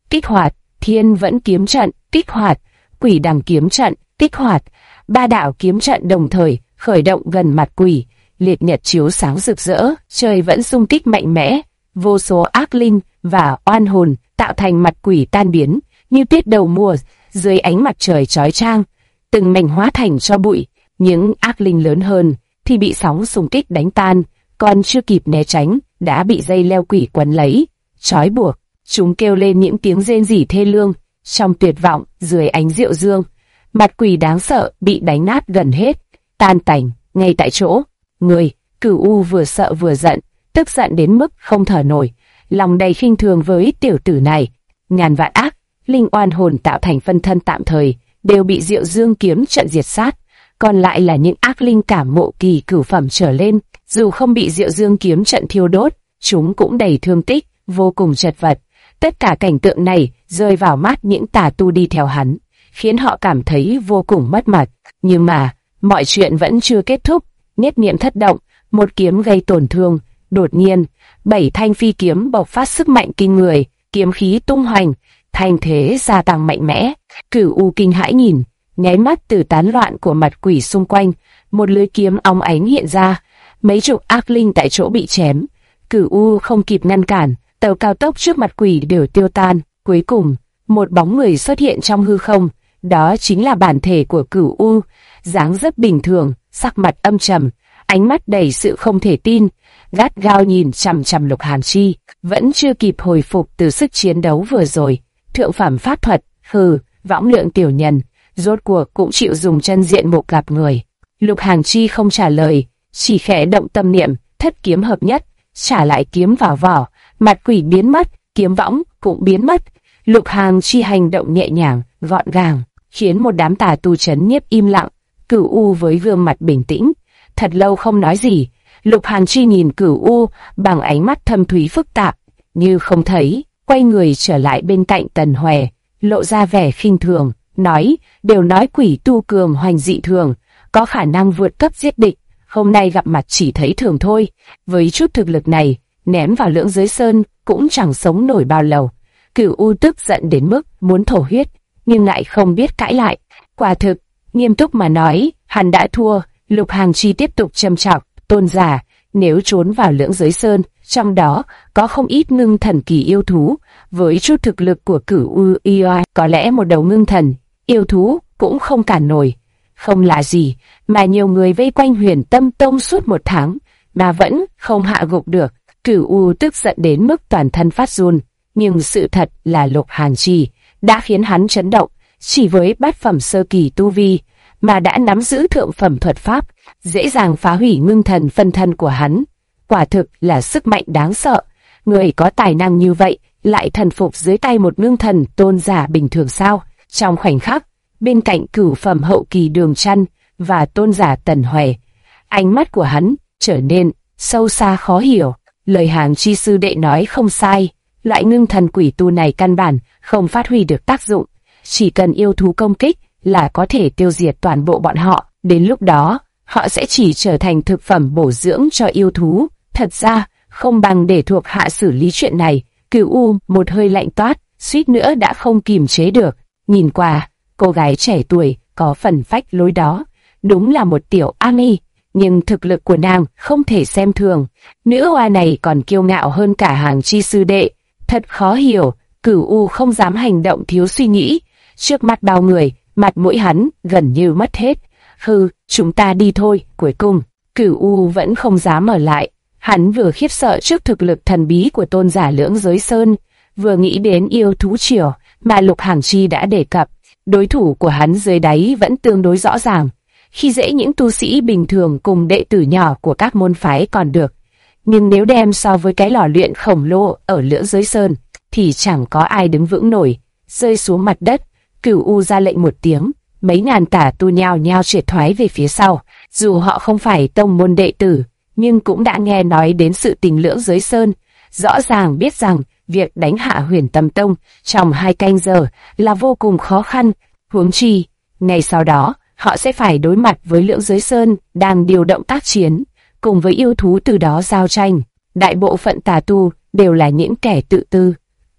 kích hoạt, Thiên Vẫn kiếm trận, kích hoạt, Quỷ Đằng kiếm trận, kích hoạt. Ba đạo kiếm trận đồng thời khởi động gần mặt quỷ, liệt nhật chiếu sáng rực rỡ, trời vẫn xung kích mạnh mẽ, vô số ác linh và oan hồn tạo thành mặt quỷ tan biến như tuyết đầu mùa dưới ánh mặt trời chói chang, từng mảnh hóa thành tro bụi. Những ác linh lớn hơn thì bị sóng xung kích đánh tan, còn chưa kịp né tránh đã bị dây leo quỷ quấn lấy, trói buộc. Chúng kêu lên những tiếng rên rỉ thê lương, trong tuyệt vọng dưới ánh diệu dương. Mặt quỷ đáng sợ bị đánh nát gần hết, tan tành ngay tại chỗ. Người Cửu U vừa sợ vừa giận, tức giận đến mức không thở nổi, lòng đầy khinh thường với tiểu tử này. Ngàn vạn ác linh oan hồn tạo thành phân thân tạm thời đều bị Diệu Dương kiếm trận diệt sát, còn lại là những ác linh cảm ngộ kỳ cửu phẩm trở lên, dù không bị Diệu Dương kiếm trận thiêu đốt, chúng cũng đầy thương tích, vô cùng chật vật. Tất cả cảnh tượng này rơi vào mắt những tà tu đi theo hắn, khiến họ cảm thấy vô cùng mất mặt. Nhưng mà mọi chuyện vẫn chưa kết thúc. Nhất niệm thất động, một kiếm gây tổn thương. Đột nhiên, 7 thanh phi kiếm bộc phát sức mạnh kinh người, kiếm khí tung hoành, thanh thế gia tăng mạnh mẽ. Cửu U kinh hãi nhìn, nháy mắt từ tán loạn của mặt quỷ xung quanh, một lưới kiếm óng ánh hiện ra, mấy chục ác linh tại chỗ bị chém. Cửu U không kịp ngăn cản, tàu cao tốc trước mặt quỷ đều tiêu tan. Cuối cùng, một bóng người xuất hiện trong hư không, đó chính là bản thể của Cửu U, dáng dấp bình thường, sắc mặt âm trầm, ánh mắt đầy sự không thể tin, gắt gao nhìn chằm chằm Lục Hàn Chi, vẫn chưa kịp hồi phục từ sức chiến đấu vừa rồi. Thượng phẩm pháp thuật, hừ, võng lượng tiểu nhân, rốt cuộc cũng chịu dùng chân diện mục gặp người. Lục Hàn Chi không trả lời, chỉ khẽ động tâm niệm, thất kiếm hợp nhất, trả lại kiếm vào vỏ, mặt quỷ biến mất, kiếm võng cũng biến mất. Lục Hàn Chi hành động nhẹ nhàng, gọn gàng, khiến một đám tà tu chấn nhiếp im lặng. Cửu U với gương mặt bình tĩnh, thật lâu không nói gì. Lục Hàn Chi nhìn Cửu U bằng ánh mắt thâm thúy phức tạp, như không thấy, quay người trở lại bên cạnh Tần Hoè, lộ ra vẻ khinh thường, nói, đều nói quỷ tu cường hoành dị thường, có khả năng vượt cấp giết địch, hôm nay gặp mặt chỉ thấy thường thôi, với chút thực lực này, ném vào Lưỡng Giới Sơn cũng chẳng sống nổi bao lâu. Cửu U tức giận đến mức muốn thổ huyết, nhưng lại không biết cãi lại. Quả thực, nghiêm túc mà nói, hắn đã thua. Lục Hàn Chi tiếp tục châm chọc, tôn giả, nếu trốn vào Lưỡng Giới Sơn, trong đó có không ít ngưng thần kỳ yêu thú, với chút thực lực của Cửu U có lẽ một đầu ngưng thần yêu thú cũng không cản nổi. Không là gì mà nhiều người vây quanh Huyền Tâm Tông suốt 1 tháng mà vẫn không hạ gục được. Cửu U tức giận đến mức toàn thân phát run, nhưng sự thật là Lục Hàn Chi đã khiến hắn chấn động. Chỉ với bát phẩm sơ kỳ tu vi mà đã nắm giữ thượng phẩm thuật pháp, dễ dàng phá hủy ngưng thần phân thân của hắn. Quả thực là sức mạnh đáng sợ. Người có tài năng như vậy lại thần phục dưới tay một ngưng thần tôn giả bình thường sao? Trong khoảnh khắc, bên cạnh cửu phẩm hậu kỳ Đường Trăn và tôn giả Tần Hoè, ánh mắt của hắn trở nên sâu xa khó hiểu. Lời Hàn Chi sư đệ nói không sai, loại ngưng thần quỷ tu này căn bản không phát huy được tác dụng, chỉ cần yêu thú công kích là có thể tiêu diệt toàn bộ bọn họ. Đến lúc đó, họ sẽ chỉ trở thành thực phẩm bổ dưỡng cho yêu thú. Thật ra, không bằng để thuộc hạ xử lý chuyện này. Cửu U một hơi lạnh toát, suýt nữa đã không kìm chế được. Nhìn qua, cô gái trẻ tuổi có phần phách lối đó, đúng là một tiểu Ani, nhưng thực lực của nàng không thể xem thường. Nữ hoa này còn kiêu ngạo hơn cả Hàn Chi sư đệ. Thật khó hiểu, Cửu U không dám hành động thiếu suy nghĩ. Trước mắt bao người, mặt mũi hắn gần như mất hết. Hừ, chúng ta đi thôi. Cuối cùng, Cửu U vẫn không dám ở lại. Hắn vừa khiếp sợ trước thực lực thần bí của tôn giả Lưỡng Giới Sơn, vừa nghĩ đến yêu thú triều mà Lục Hàn Chi đã đề cập. Đối thủ của hắn dưới đáy vẫn tương đối rõ ràng. Khi dễ những tu sĩ bình thường cùng đệ tử nhỏ của các môn phái còn được, nhưng nếu đem so với cái lò luyện khổng lồ ở Lưỡng Giới Sơn, thì chẳng có ai đứng vững nổi. Rơi xuống mặt đất, Cửu U ra lệnh một tiếng, mấy ngàn tà tu nhao nhao triệt thoái về phía sau. Dù họ không phải tông môn đệ tử, nhưng cũng đã nghe nói đến sự tình Lưỡng Giới Sơn, rõ ràng biết rằng việc đánh hạ Huyền Tâm Tông trong 2 canh giờ là vô cùng khó khăn. Huống chi, ngay sau đó, họ sẽ phải đối mặt với Lưỡng Giới Sơn đang điều động tác chiến, cùng với yêu thú từ đó giao tranh. Đại bộ phận tà tu đều là những kẻ tự tư,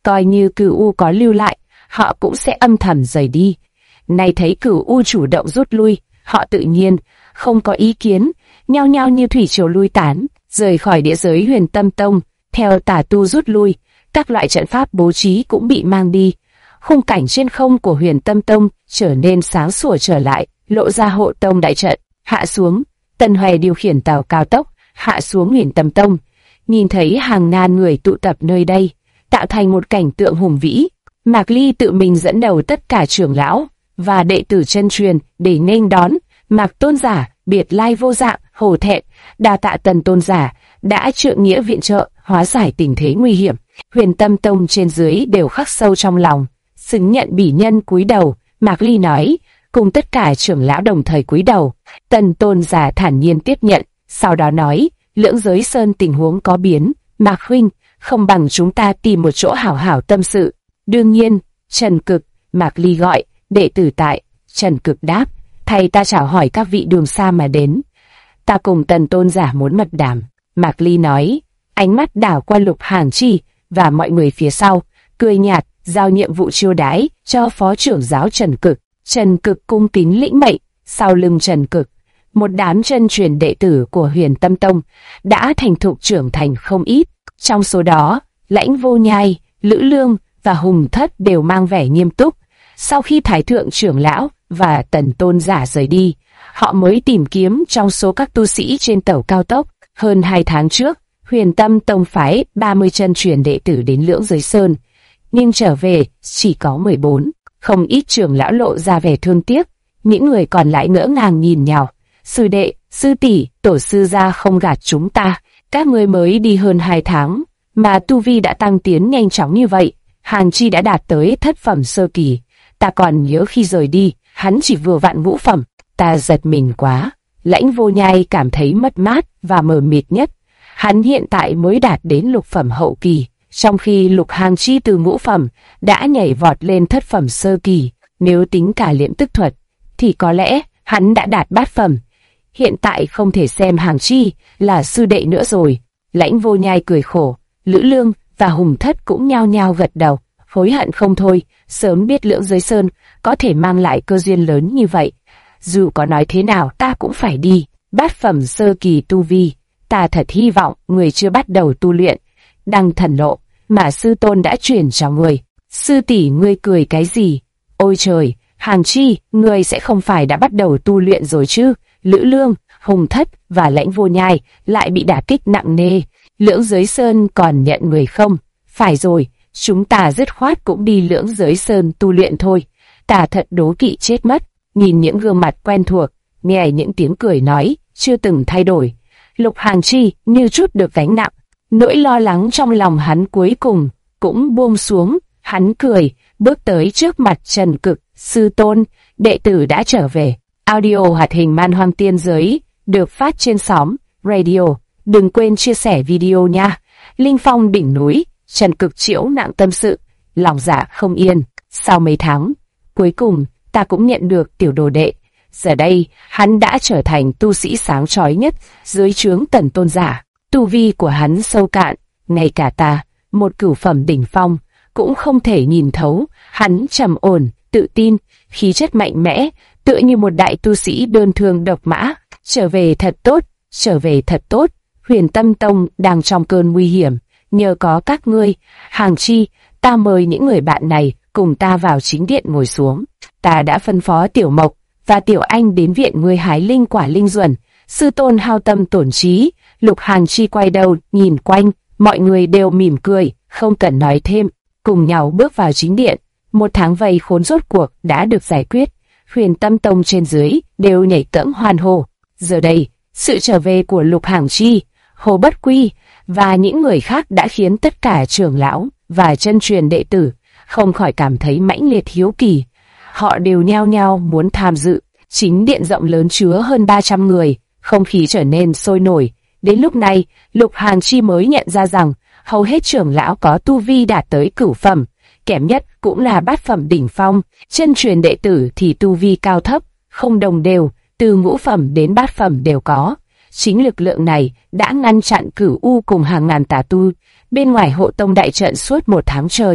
coi như Cửu U có lưu lại, họ cũng sẽ âm thầm rời đi. Nay thấy Cửu U chủ động rút lui, họ tự nhiên không có ý kiến, nhao nhao như thủy triều lui tán, rời khỏi địa giới Huyền Tâm Tông. Theo tà tu rút lui, các loại trận pháp bố trí cũng bị mang đi. Khung cảnh trên không của Huyền Tâm Tông trở nên sáng sủa trở lại, lộ ra hộ tông đại trận. Hạ xuống, Tần Hoè điều khiển tàu cao tốc hạ xuống Huyền Tâm Tông, nhìn thấy hàng ngàn người tụ tập nơi đây, tạo thành một cảnh tượng hùng vĩ. Mạc Ly tự mình dẫn đầu tất cả trưởng lão và đệ tử chân truyền để nghênh đón. Mạc Tôn giả biệt lai vô dạng, hổ thẹn, đa tạ Tần tôn giả đã trượng nghĩa viện trợ, hóa giải tình thế nguy hiểm. Huyền Tâm Tông trên dưới đều khắc sâu trong lòng, xứng nhận bỉ nhân cúi đầu. Mạc Ly nói, cùng tất cả trưởng lão đồng thời cúi đầu. Tần tôn giả thản nhiên tiếp nhận, sau đó nói, Lưỡng Giới Sơn tình huống có biến, Mạc huynh, không bằng chúng ta tìm một chỗ hảo hảo tâm sự. Đương nhiên. Trần Cực, Mạc Ly gọi, đệ tử tại. Trần Cực đáp, thầy ta chào hỏi các vị đường xa mà đến. Ta cùng Tần tôn giả muốn mật đàm. Mạc Ly nói, ánh mắt đảo qua Lục Hàng Chi và mọi người phía sau, cười nhạt, giao nhiệm vụ chiêu đãi cho phó trưởng giáo Trần Cực. Trần Cực cung kính lĩnh mệnh. Sau lưng Trần Cực, một đám chân truyền đệ tử của Huyền Tâm Tông đã thành thục trưởng thành không ít. Trong số đó, Lãnh Vô Nhai, Lữ Lương và Hùng Thất đều mang vẻ nghiêm túc. Sau khi Thái thượng trưởng lão và Tần tôn giả rời đi, họ mới tìm kiếm trong số các tu sĩ trên tàu cao tốc. Hơn 2 tháng trước, Huyền Tâm Tông phái 30 chân truyền đệ tử đến Lưỡng Giới Sơn, nhưng trở về chỉ có 14. Không ít trưởng lão lộ ra vẻ thương tiếc, những người còn lại ngỡ ngàng nhìn nhau. Sư đệ, sư tỷ, tổ sư gia không gạt chúng ta, các ngươi mới đi hơn 2 tháng, mà tu vi đã tăng tiến nhanh chóng như vậy. Hàn Chi đã đạt tới thất phẩm sơ kỳ, ta còn nhớ khi rời đi, hắn chỉ vừa vặn ngũ phẩm. Ta giật mình quá. Lãnh Vô Nhai cảm thấy mất mát và mờ mịt nhất. Hắn hiện tại mới đạt đến lục phẩm hậu kỳ, trong khi Lục Hàng Chi từ ngũ phẩm đã nhảy vọt lên thất phẩm sơ kỳ. Nếu tính cả liễm tức thuật, thì có lẽ hắn đã đạt bát phẩm. Hiện tại không thể xem Hàng Chi là sư đệ nữa rồi. Lãnh Vô Nhai cười khổ. Lữ Lương và Hùng Thất cũng nhao nhao gật đầu, hối hận không thôi. Sớm biết Lưỡng Giới Sơn có thể mang lại cơ duyên lớn như vậy, dù có nói thế nào ta cũng phải đi. Bát phẩm sơ kỳ tu vi, ta thật hy vọng người chưa bắt đầu tu luyện đăng thần lộ mà sư tôn đã truyền cho người. Sư tỷ, ngươi cười cái gì? Ôi trời, Hàng Chi, ngươi sẽ không phải đã bắt đầu tu luyện rồi chứ? Lữ Lương, Hùng Thất và Lãnh Vô Nhai lại bị đả kích nặng nề. Lưỡng Giới Sơn còn nhận người không? Phải rồi, chúng ta dứt khoát cũng đi Lưỡng Giới Sơn tu luyện thôi. Ta thật đố kỵ chết mất. Nhìn những gương mặt quen thuộc, nghe những tiếng cười nói chưa từng thay đổi, Lục Hàng Chi như chút được gánh nặng. Nỗi lo lắng trong lòng hắn cuối cùng cũng buông xuống. Hắn cười, bước tới trước mặt Trần Cực. Sư tôn, đệ tử đã trở về. Audio hoạt hình Man Hoang Tiên Giới được phát trên xóm radio. Đừng quên chia sẻ video nha. Linh Phong đỉnh núi, Trần Cực chịu nặng tâm sự, lòng dạ không yên. Sau mấy tháng, cuối cùng ta cũng nhận được tiểu đồ đệ. Giờ đây, hắn đã trở thành tu sĩ sáng chói nhất dưới trướng Tần tôn giả. Tu vi của hắn sâu cạn, ngay cả ta, một cửu phẩm đỉnh phong, cũng không thể nhìn thấu. Hắn trầm ổn, tự tin, khí chất mạnh mẽ, tựa như một đại tu sĩ đơn thương độc mã. Trở về thật tốt, trở về thật tốt. Huyền Tâm Tông đang trong cơn nguy hiểm, nhờ có các ngươi. Hàng Chi, ta mời những người bạn này cùng ta vào chính điện ngồi xuống. Ta đã phân phó Tiểu Mộc và Tiểu Anh đến viện ngươi hái linh quả linh duẩn. Sư tôn hao tâm tổn trí. Lục Hàng Chi quay đầu nhìn quanh, mọi người đều mỉm cười, không cần nói thêm, cùng nhau bước vào chính điện. 1 tháng vây khốn rốt cuộc đã được giải quyết. Huyền Tâm Tông trên dưới đều nhảy cẫng hoan hô. Giờ đây, sự trở về của Lục Hàng Chi, Hồ Bất Quy và những người khác đã khiến tất cả trưởng lão và chân truyền đệ tử không khỏi cảm thấy mãnh liệt hiếu kỳ. Họ đều nhao nhao muốn tham dự. Chính điện rộng lớn chứa hơn 300 người, không khí trở nên sôi nổi. Đến lúc này, Lục Hàng Chi mới nhận ra rằng hầu hết trưởng lão có tu vi đạt tới cửu phẩm, kém nhất cũng là bát phẩm đỉnh phong. Chân truyền đệ tử thì tu vi cao thấp, không đồng đều, từ ngũ phẩm đến bát phẩm đều có. Chính lực lượng này đã ngăn chặn Cửu U cùng hàng ngàn tà tu bên ngoài hộ tông đại trận suốt 1 tháng trời.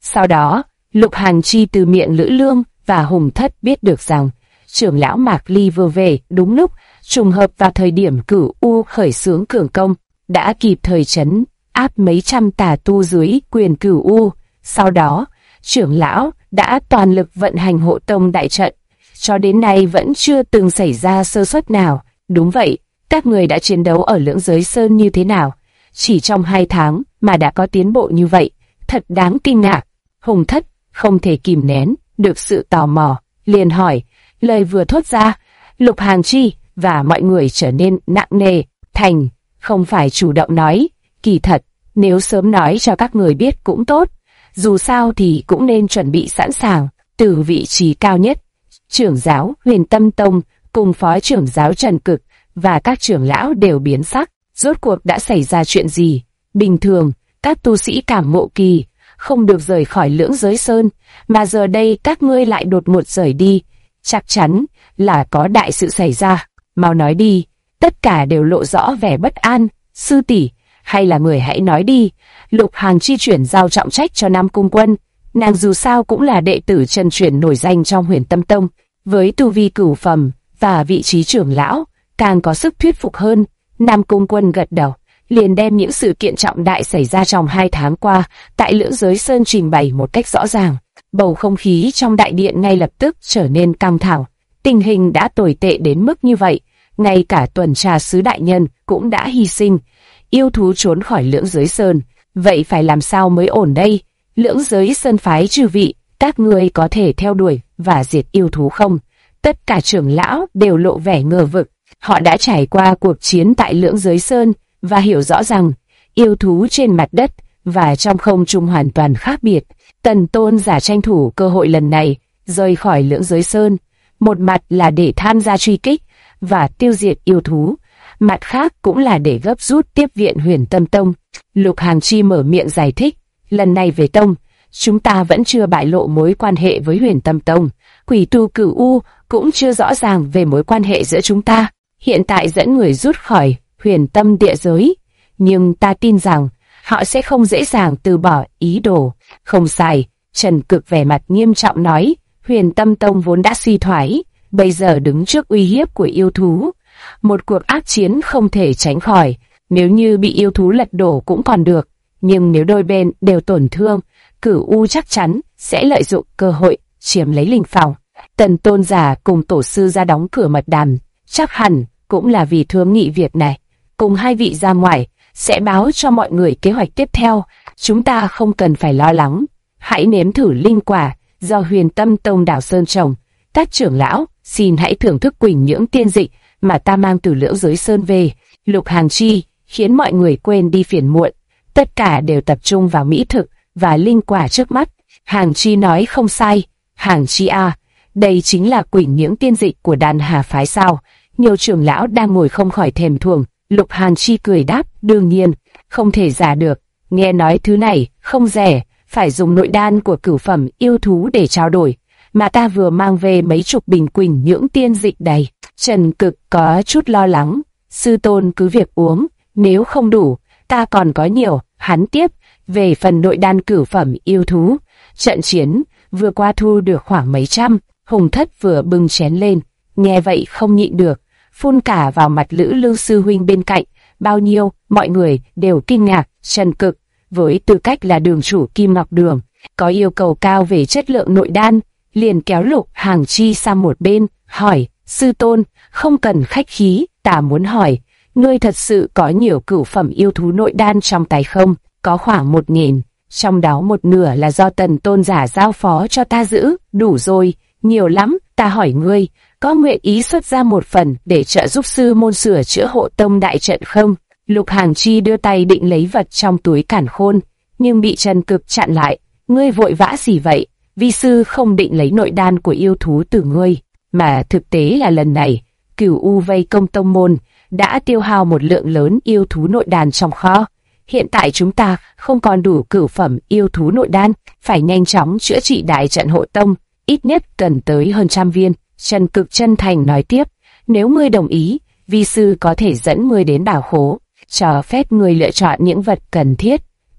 Sau đó, Lục Hàn Chi từ miệng Lữ Lương và Hùng Thất biết được rằng trưởng lão Mạc Ly vừa về đúng lúc, trùng hợp vào thời điểm Cửu U khởi xướng cường công, đã kịp thời trấn áp mấy trăm tà tu dưới quyền Cửu U. Sau đó, trưởng lão đã toàn lực vận hành hộ tông đại trận, cho đến nay vẫn chưa từng xảy ra sơ suất nào. Đúng vậy, các người đã chiến đấu ở Lưỡng Giới Sơn như thế nào? Chỉ trong 2 tháng mà đã có tiến bộ như vậy, thật đáng kinh ngạc. Hùng Thất không thể kìm nén được sự tò mò, liền hỏi. Lời vừa thốt ra, Lục Hàn Chi và mọi người trở nên nặng nề. Thành không phải chủ động nói, kỳ thật, nếu sớm nói cho các người biết cũng tốt, dù sao thì cũng nên chuẩn bị sẵn sàng. Từ vị trí cao nhất, trưởng giáo Huyền Tâm Tông cùng phó trưởng giáo Trần Cực và các trưởng lão đều biến sắc. Rốt cuộc đã xảy ra chuyện gì? Bình thường, các tu sĩ Cảm Ngộ Kỳ không được rời khỏi Lưỡng Giới Sơn, mà giờ đây các ngươi lại đột ngột rời đi. Chắc chắn là có đại sự xảy ra. Mau nói đi. Tất cả đều lộ rõ vẻ bất an. Sư tỷ, hay là người hãy nói đi. Lục Hàn Chi chuyển giao trọng trách cho Nam Cung Quân. Nàng dù sao cũng là đệ tử chân truyền nổi danh trong Huyền Tâm Tông, với tu vi cửu phẩm và vị trí trưởng lão, càng có sức thuyết phục hơn. Nam Cung Quân gật đầu, liền đem những sự kiện trọng đại xảy ra trong 2 tháng qua tại Lưỡng Giới Sơn trình bày một cách rõ ràng. Bầu không khí trong đại điện ngay lập tức trở nên căng thẳng. Tình hình đã tồi tệ đến mức như vậy, ngay cả tuần tra sứ đại nhân cũng đã hy sinh. Yêu thú trốn khỏi Lưỡng Giới Sơn, vậy phải làm sao mới ổn đây? Lưỡng Giới Sơn phái chư vị, các ngươi có thể theo đuổi và diệt yêu thú không? Tất cả trưởng lão đều lộ vẻ ngờ vực. Họ đã trải qua cuộc chiến tại Lưỡng Giới Sơn và hiểu rõ rằng yêu thú trên mặt đất và trong không trung hoàn toàn khác biệt. Tần Tôn giả tranh thủ cơ hội lần này rời khỏi Lưỡng Giới Sơn, một mặt là để tham gia truy kích và tiêu diệt yêu thú, mặt khác cũng là để gấp rút tiếp viện Huyền Tâm Tông. Lục Hàn Chi mở miệng giải thích, lần này về tông, chúng ta vẫn chưa bại lộ mối quan hệ với Huyền Tâm Tông, Quỷ Tu Cửu U cũng chưa rõ ràng về mối quan hệ giữa chúng ta. Hiện tại dẫn người rút khỏi Huyền Tâm địa giới, nhưng ta tin rằng họ sẽ không dễ dàng từ bỏ ý đồ. Không sai, Trần Cực vẻ mặt nghiêm trọng nói, Huyền Tâm Tông vốn đã suy thoái, bây giờ đứng trước uy hiếp của yêu thú. Một cuộc ác chiến không thể tránh khỏi, nếu như bị yêu thú lật đổ cũng còn được, nhưng nếu đôi bên đều tổn thương, Cửu U chắc chắn sẽ lợi dụng cơ hội chiếm lấy linh phòng. Tần Tôn giả cùng tổ sư ra đóng cửa mật đàm, chắc hẳn cũng là vì thương nghị việc này. Cùng hai vị ra ngoài, sẽ báo cho mọi người kế hoạch tiếp theo. Chúng ta không cần phải lo lắng. Hãy nếm thử linh quả do Huyền Tâm Tông Đảo Sơn trồng. Các trưởng lão, xin hãy thưởng thức quỳnh nhưỡng tiên dịch mà ta mang từ Lưỡng Giới Sơn về. Lục Hàn Chi khiến mọi người quên đi phiền muộn. Tất cả đều tập trung vào mỹ thực và linh quả trước mắt. Hàn Chi nói không sai. Hàn Chi à, đây chính là quỳnh nhưỡng tiên dịch của Đan Hà phái sao? Nhiều trưởng lão đang ngồi không khỏi thèm thuồng. Lục Hàn Chi cười đáp, đương nhiên, không thể giả được. Nghe nói thứ này không rẻ, phải dùng nội đan của cửu phẩm yêu thú để trao đổi, mà ta vừa mang về mấy chục bình quỳnh nhưỡng tiên dịch đầy. Trần Cực có chút lo lắng, sư tôn cứ việc uống, nếu không đủ, ta còn có nhiều. Hắn tiếp, về phần nội đan cửu phẩm yêu thú, trận chiến vừa qua thu được khoảng mấy trăm. Hùng Thất vừa bưng chén lên, nghe vậy không nhịn được, phun cả vào mặt Lữ Lưu sư huynh bên cạnh. Bao nhiêu, mọi người đều kinh ngạc. Trần Cực, với tư cách là đường chủ Kim Ngọc Đường, có yêu cầu cao về chất lượng nội đan, liền kéo Lục Hàn Chi sang một bên, hỏi, sư tôn, không cần khách khí, ta muốn hỏi, ngươi thật sự có nhiều cửu phẩm yêu thú nội đan trong tay không? Có khoảng 1000, trong đó một nửa là do Tần Tôn giả giao phó cho ta giữ. Đủ rồi, nhiều lắm. Ta hỏi ngươi, có nguyện ý xuất ra một phần để trợ giúp sư môn sửa chữa hộ tông đại trận không? Lục Hàn Chi đưa tay định lấy vật trong túi cản khôn, nhưng bị Trần Cực chặn lại. Ngươi vội vã gì vậy? Vi sư không định lấy nội đan của yêu thú từ ngươi, mà thực tế là lần này, Cửu U vây công tông môn, đã tiêu hao một lượng lớn yêu thú nội đan trong kho. Hiện tại chúng ta không còn đủ cửu phẩm yêu thú nội đan, phải nhanh chóng chữa trị đại trận hộ tông, ít nhất cần tới hơn 100 viên. Trần Cực chân thành nói tiếp, nếu ngươi đồng ý, vi sư có thể dẫn ngươi đến bảo khố, cho phép ngươi lựa chọn những vật cần thiết.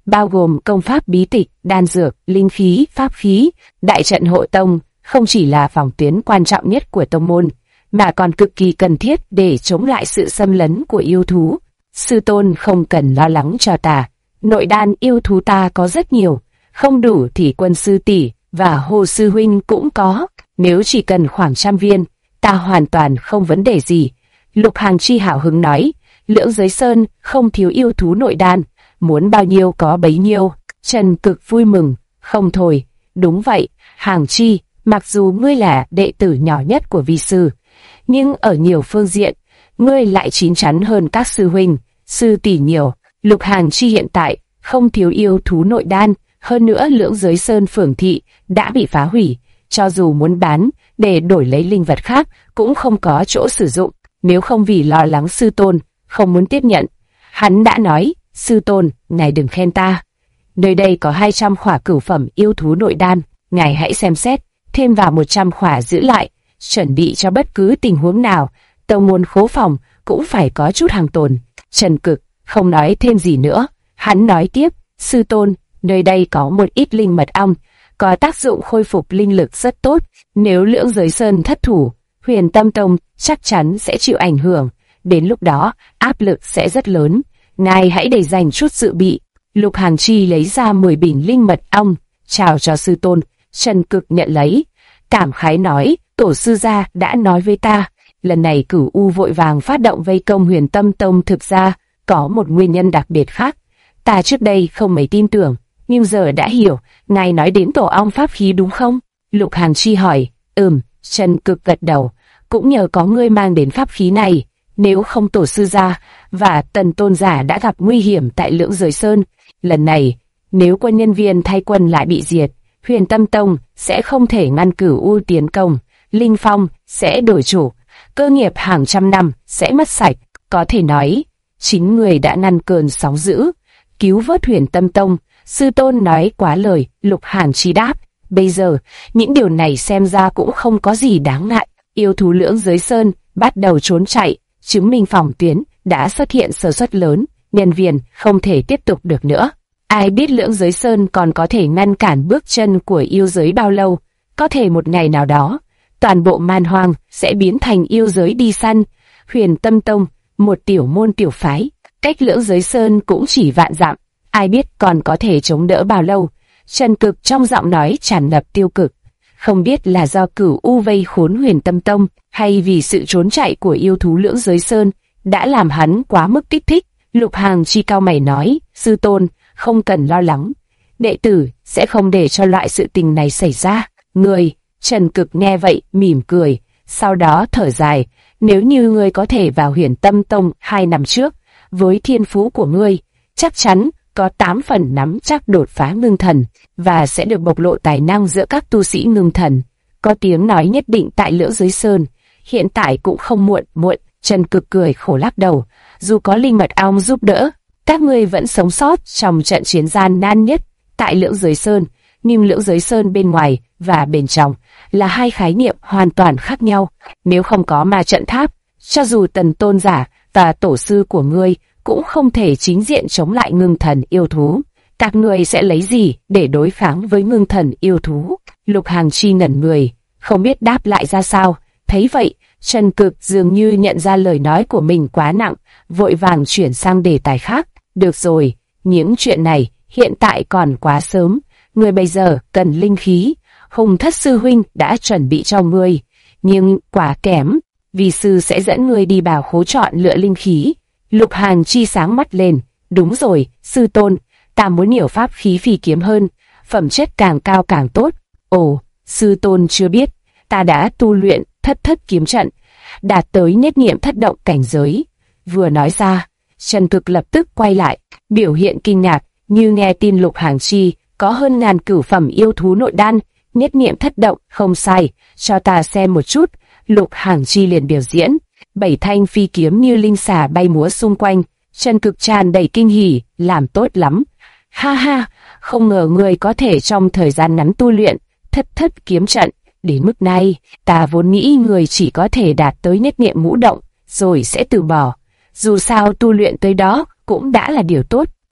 bao gồm công pháp bí tịch, đan dược, linh khí, pháp khí. Đại trận hộ tông không chỉ là phòng tuyến quan trọng nhất của tông môn, mà còn cực kỳ cần thiết để chống lại sự xâm lấn của yêu thú. Sư tôn không cần lo lắng cho ta, nội đan yêu thú ta có rất nhiều, không đủ thì Quân sư tỷ và Hồ sư huynh cũng có, nếu chỉ cần khoảng 100 viên, ta hoàn toàn không vấn đề gì. Lục Hàng Chi hào hứng nói, Lưỡng Giới Sơn không thiếu yêu thú nội đan, muốn bao nhiêu có bấy nhiêu. Trần Cực vui mừng, không thôi, đúng vậy, Hàng Chi, mặc dù ngươi là đệ tử nhỏ nhất của vi sư, nhưng ở nhiều phương diện, ngươi lại chín chắn hơn các sư huynh, sư tỷ nhiều. Lục Hàng Chi hiện tại không thiếu yêu thú nội đan, hơn nữa Lưỡng Giới Sơn phường thị đã bị phá hủy, cho dù muốn bán để đổi lấy linh vật khác cũng không có chỗ sử dụng. Nếu không vì lo lắng sư tôn không muốn tiếp nhận, hắn đã nói, sư tôn, ngài đừng khen ta. Nơi đây có 200 khỏa cửu phẩm yêu thú nội đan, ngài hãy xem xét, thêm vào 100 khỏa giữ lại, chuẩn bị cho bất cứ tình huống nào. Tông môn khố phòng cũng phải có chút hàng tồn. Trần Cực không nói thêm gì nữa, hắn nói tiếp, sư tôn, nơi đây có một ít linh mật ong, có tác dụng khôi phục linh lực rất tốt. Nếu Lưỡng Giới Sơn thất thủ, Huyền Tâm Tông chắc chắn sẽ chịu ảnh hưởng, đến lúc đó áp lực sẽ rất lớn. Ngài hãy để dành chút dự bị. Lục Hàng Chi lấy ra 10 bình linh mật ong, chào cho sư tôn. Trần Cực nhận lấy, cảm khái nói, tổ sư gia đã nói với ta, lần này Cửu U vội vàng phát động vây công Huyền Tâm Tông thực ra có một nguyên nhân đặc biệt khác. Ta trước đây không mấy tin tưởng, nhưng giờ đã hiểu. Ngài nói đến tổ ong pháp khí đúng không? Lục Hàng Chi hỏi. Trần Cực gật đầu. Cũng nhờ có ngươi mang đến pháp khí này, nếu không tổ sư gia và Tần tôn giả đã gặp nguy hiểm tại Lưỡng Giới Sơn. Lần này, nếu quân nhân viên thay quân lại bị diệt, Huyền Tâm Tông sẽ không thể ngăn Cửu U tiến công, Linh Phong sẽ đổi chủ, cơ nghiệp hàng trăm năm sẽ mất sạch. Có thể nói, chính người đã ngăn cơn sóng dữ, cứu vớt Huyền Tâm Tông. Sư tôn nói quá lời, Lục Hàng Chi đáp. Bây giờ, những điều này xem ra cũng không có gì đáng ngại. Yêu thú Lưỡng Giới Sơn bắt đầu trốn chạy, chứng minh phòng tuyến đã xuất hiện sơ suất lớn, nhân viên không thể tiếp tục được nữa. Ai biết Lưỡng Giới Sơn còn có thể ngăn cản bước chân của yêu giới bao lâu? Có thể một ngày nào đó, toàn bộ man hoang sẽ biến thành yêu giới đi săn. Huyền Tâm Tông, một tiểu môn tiểu phái, cách Lưỡng Giới Sơn cũng chỉ vạn dặm, ai biết còn có thể chống đỡ bao lâu. Trần Cực trong giọng nói tràn ngập tiêu cực. Không biết là do Cửu U vây khốn Huyền Tâm Tông, hay vì sự trốn chạy của yêu thú Lưỡng Giới Sơn đã làm hắn quá mức kích thích. Lục Hàng Chi cau mày nói, sư tôn, không cần lo lắng, đệ tử sẽ không để cho loại sự tình này xảy ra. Người, Trần Cực nghe vậy mỉm cười, sau đó thở dài, nếu như ngươi có thể vào Huyền Tâm Tông 2 năm trước, với thiên phú của ngươi, chắc chắn có 8 phần nắm chắc đột phá ngưng thần, và sẽ được bộc lộ tài năng giữa các tu sĩ ngưng thần. Có tiếng nói nhất định tại Lưỡng Giới Sơn, hiện tại cũng không muộn. Trần Cực cười khổ lắc đầu, dù có linh mật ong giúp đỡ, các ngươi vẫn sống sót trong trận chiến gian nan nhất tại Lưỡng Giới Sơn, nhưng Lưỡng Giới Sơn bên ngoài và bên trong là hai khái niệm hoàn toàn khác nhau. Nếu không có ma trận tháp, cho dù Tần tôn giả và tổ sư của ngươi cũng không thể chính diện chống lại ngưng thần yêu thú. Các ngươi sẽ lấy gì để đối kháng với ngưng thần yêu thú? Lục Hàng Chi ngẩn người, không biết đáp lại ra sao. Thấy vậy, Trần Cực dường như nhận ra lời nói của mình quá nặng, vội vàng chuyển sang đề tài khác. Được rồi, những chuyện này hiện tại còn quá sớm. Ngươi bây giờ cần linh khí, Hùng Thất sư huynh đã chuẩn bị cho ngươi, nhưng quá kém. Vi sư sẽ dẫn ngươi đi bảo khố chọn lựa linh khí. Lục Hàng Chi sáng mắt lên. Đúng rồi, sư tôn, ta muốn nhiều pháp khí phi kiếm hơn, phẩm chất càng cao càng tốt. Ồ, sư tôn chưa biết, ta đã tu luyện thất kiếm trận, đạt tới nhất niệm thất động cảnh giới. Vừa nói ra, Trần Cực lập tức quay lại, biểu hiện kinh ngạc, như nghe tin Lục Hàng Chi có hơn 1000 cửu phẩm yêu thú nội đan. Nhất niệm thất động, không sai, cho ta xem một chút. Lục Hàng Chi liền biểu diễn, 7 thanh phi kiếm như linh xà bay múa xung quanh. Trần Cực tràn đầy kinh hỉ, làm tốt lắm. Ha ha, không ngờ người có thể trong thời gian ngắn tu luyện thất kiếm trận đến mức này. Ta vốn nghĩ người chỉ có thể đạt tới nhất niệm ngũ động rồi sẽ từ bỏ. Dù sao tu luyện tới đó cũng đã là điều tốt.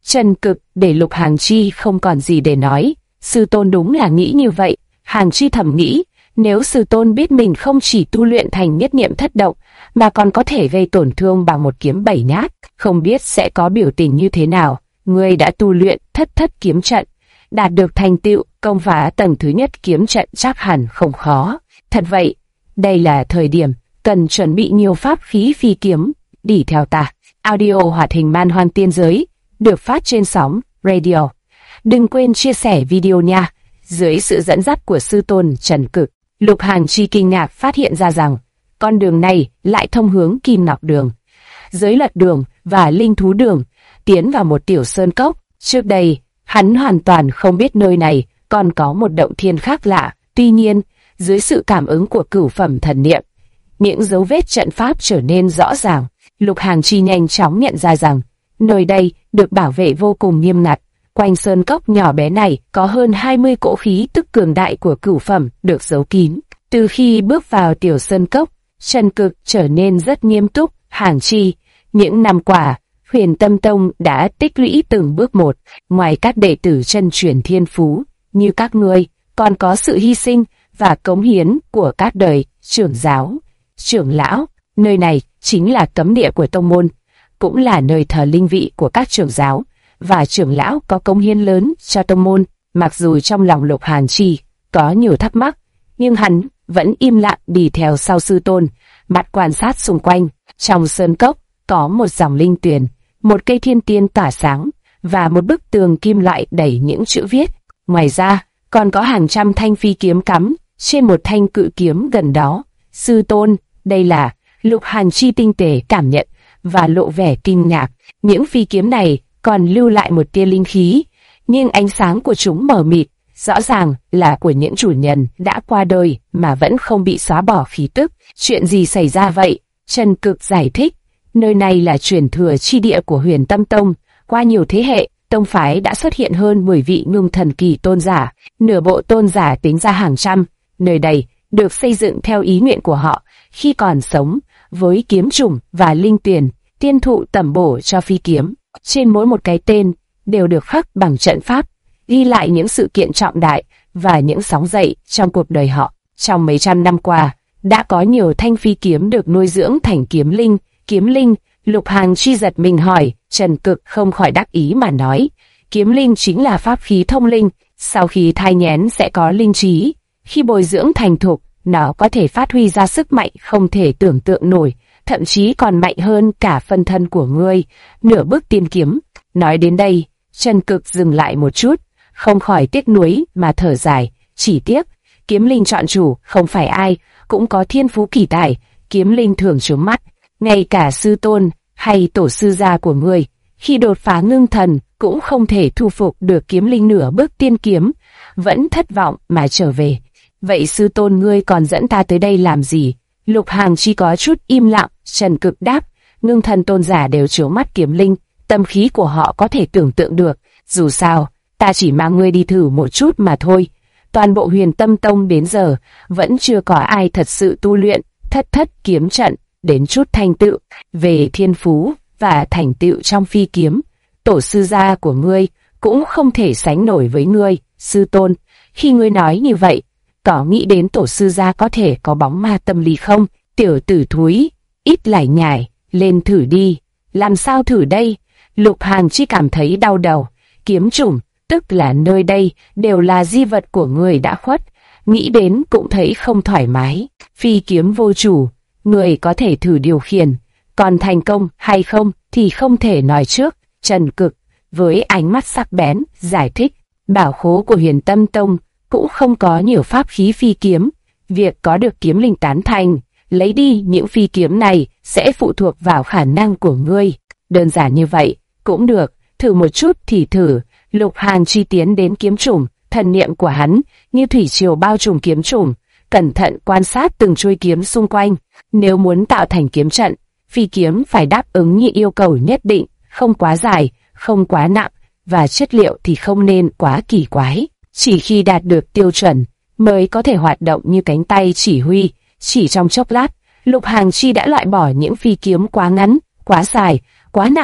Trần Cực để Lục Hàng Chi không còn gì để nói. Sư tôn đúng là nghĩ như vậy. Hàng Chi thầm nghĩ, nếu sư tôn biết mình không chỉ tu luyện thành nhất niệm thất động, mà còn có thể gây tổn thương bằng một kiếm 7 nhát, không biết sẽ có biểu tình như thế nào. Ngươi đã tu luyện thất thất kiếm trận, đạt được thành tựu công phá tầng thứ nhất kiếm trận chắc hẳn không khó. Thật vậy, đây là thời điểm cần chuẩn bị nhiều pháp khí phi kiếm. Đi theo ta. Audio hoạt hình Man Hoang Tiên Giới được phát trên sóng radio. Đừng quên chia sẻ video nha. Dưới sự dẫn dắt của sư tôn Trần Cực, Lục Hàng Chi kinh ngạc phát hiện ra rằng con đường này lại thông hướng Kim Ngọc Đường, Giới Lật Đường và Linh Thú Đường, tiến vào một tiểu sơn cốc. Trước đây, hắn hoàn toàn không biết nơi này còn có một động thiên khác lạ. Tuy nhiên, dưới sự cảm ứng của cửu phẩm thần niệm, những dấu vết trận pháp trở nên rõ ràng. Lục Hàng Chi nhanh chóng nhận ra rằng nơi đây được bảo vệ vô cùng nghiêm ngặt. Quanh sơn cốc nhỏ bé này có hơn 20 cỗ khí tức cường đại của cửu phẩm được giấu kín. Từ khi bước vào tiểu sơn cốc, Trần Cực trở nên rất nghiêm túc. Hàng Chi, những năm qua, Huyền Tâm Tông đã tích lũy từng bước một. Ngoài các đệ tử chân truyền thiên phú như các ngươi, còn có sự hy sinh và cống hiến của các đời trưởng giáo, trưởng lão. Nơi này chính là cấm địa của tông môn, cũng là nơi thờ linh vị của các trưởng giáo và trưởng lão có cống hiến lớn cho tông môn. Mặc dù trong lòng Lục Hàng Chi có nhiều thắc mắc, nhưng hắn vẫn im lặng đi theo sau sư tôn, mắt quan sát xung quanh. Trong sơn cốc có một dòng linh tuyền, một cây thiên tiên tỏa sáng và một bức tường kim loại đầy những chữ viết. Ngoài ra, còn có hàng trăm thanh phi kiếm cắm trên một thanh cự kiếm gần đó. Sư tôn, đây là... Lục Hàng Chi tinh tế cảm nhận và lộ vẻ kinh ngạc. Những phi kiếm này còn lưu lại một tia linh khí, nhưng ánh sáng của chúng mờ mịt, rõ ràng là của những chủ nhân đã qua đời mà vẫn không bị xóa bỏ khí tức. Chuyện gì xảy ra vậy? Trần Cực giải thích, nơi này là truyền thừa chi địa của Huyền Tâm Tông. Qua nhiều thế hệ, tông phái đã xuất hiện hơn 10 vị ngưng thần kỳ tôn giả, nửa bộ tôn giả tính ra hàng trăm. Nơi đây được xây dựng theo ý nguyện của họ khi còn sống, với kiếm trùng và linh tuyền, tiên thụ tẩm bổ cho phi kiếm. Trên mỗi một cái tên đều được khắc bằng trận pháp, ghi lại những sự kiện trọng đại và những sóng dậy trong cuộc đời họ. Trong mấy trăm năm qua, đã có nhiều thanh phi kiếm được nuôi dưỡng thành kiếm linh. Kiếm linh? Lục Hàng Chi giật mình hỏi. Trần Cực không khỏi đắc ý mà nói, kiếm linh chính là pháp khí thông linh, sau khi thai nghén sẽ có linh trí. Khi bồi dưỡng thành thục, nó có thể phát huy ra sức mạnh không thể tưởng tượng nổi, thậm chí còn mạnh hơn cả phân thân của ngươi, nửa bước tiên kiếm. Nói đến đây, Trần Cực dừng lại một chút, không khỏi tiếc nuối mà thở dài. Chỉ tiếc, kiếm linh chọn chủ không phải ai cũng có thiên phú kỳ tài, kiếm linh thường trướng mắt. Ngay cả sư tôn hay tổ sư gia của ngươi, khi đột phá ngưng thần cũng không thể thu phục được kiếm linh nửa bước tiên kiếm, vẫn thất vọng mà trở về. Vậy sư tôn ngươi còn dẫn ta tới đây làm gì? Lục Hàng Chi có chút im lặng. Trần Cực đáp, ngưng thần tôn giả đều chiếu mắt kiếm linh, tâm khí của họ có thể tưởng tượng được. Dù sao, ta chỉ mang ngươi đi thử một chút mà thôi. Toàn bộ Huyền Tâm Tông đến giờ vẫn chưa có ai thật sự tu luyện thất thất kiếm trận đến chút thành tựu về thiên phú và thành tựu trong phi kiếm. Tổ sư gia của ngươi cũng không thể sánh nổi với ngươi. Sư tôn, khi ngươi nói như vậy, có nghĩ đến tổ sư gia có thể có bóng ma tâm lý không? Tiểu tử thúi, ít lải nhải, lên thử đi. Làm sao thử đây? Lục Hàng Chi cảm thấy đau đầu. Kiếm chủng, tức là nơi đây đều là di vật của người đã khuất, nghĩ đến cũng thấy không thoải mái. Phi kiếm vô chủ, người có thể thử điều khiển, còn thành công hay không thì không thể nói trước. Trần Cực với ánh mắt sắc bén giải thích, bảo khố của Huyền Tâm Tông cũng không có nhiều pháp khí phi kiếm, việc có được kiếm linh tán thành, lấy đi những phi kiếm này sẽ phụ thuộc vào khả năng của ngươi. Đơn giản như vậy, cũng được, thử một chút thì thử. Lục Hàng Chi tiến đến kiếm trùng, thần niệm của hắn như thủy triều bao trùm kiếm trùng, cẩn thận quan sát từng chuôi kiếm xung quanh. Nếu muốn tạo thành kiếm trận, phi kiếm phải đáp ứng những yêu cầu nhất định, không quá dài, không quá nặng, và chất liệu thì không nên quá kỳ quái. Chỉ khi đạt được tiêu chuẩn mới có thể hoạt động như cánh tay chỉ huy. Chỉ trong chốc lát, Lục Hàng Chi đã loại bỏ những phi kiếm quá ngắn, quá dài, quá nặng,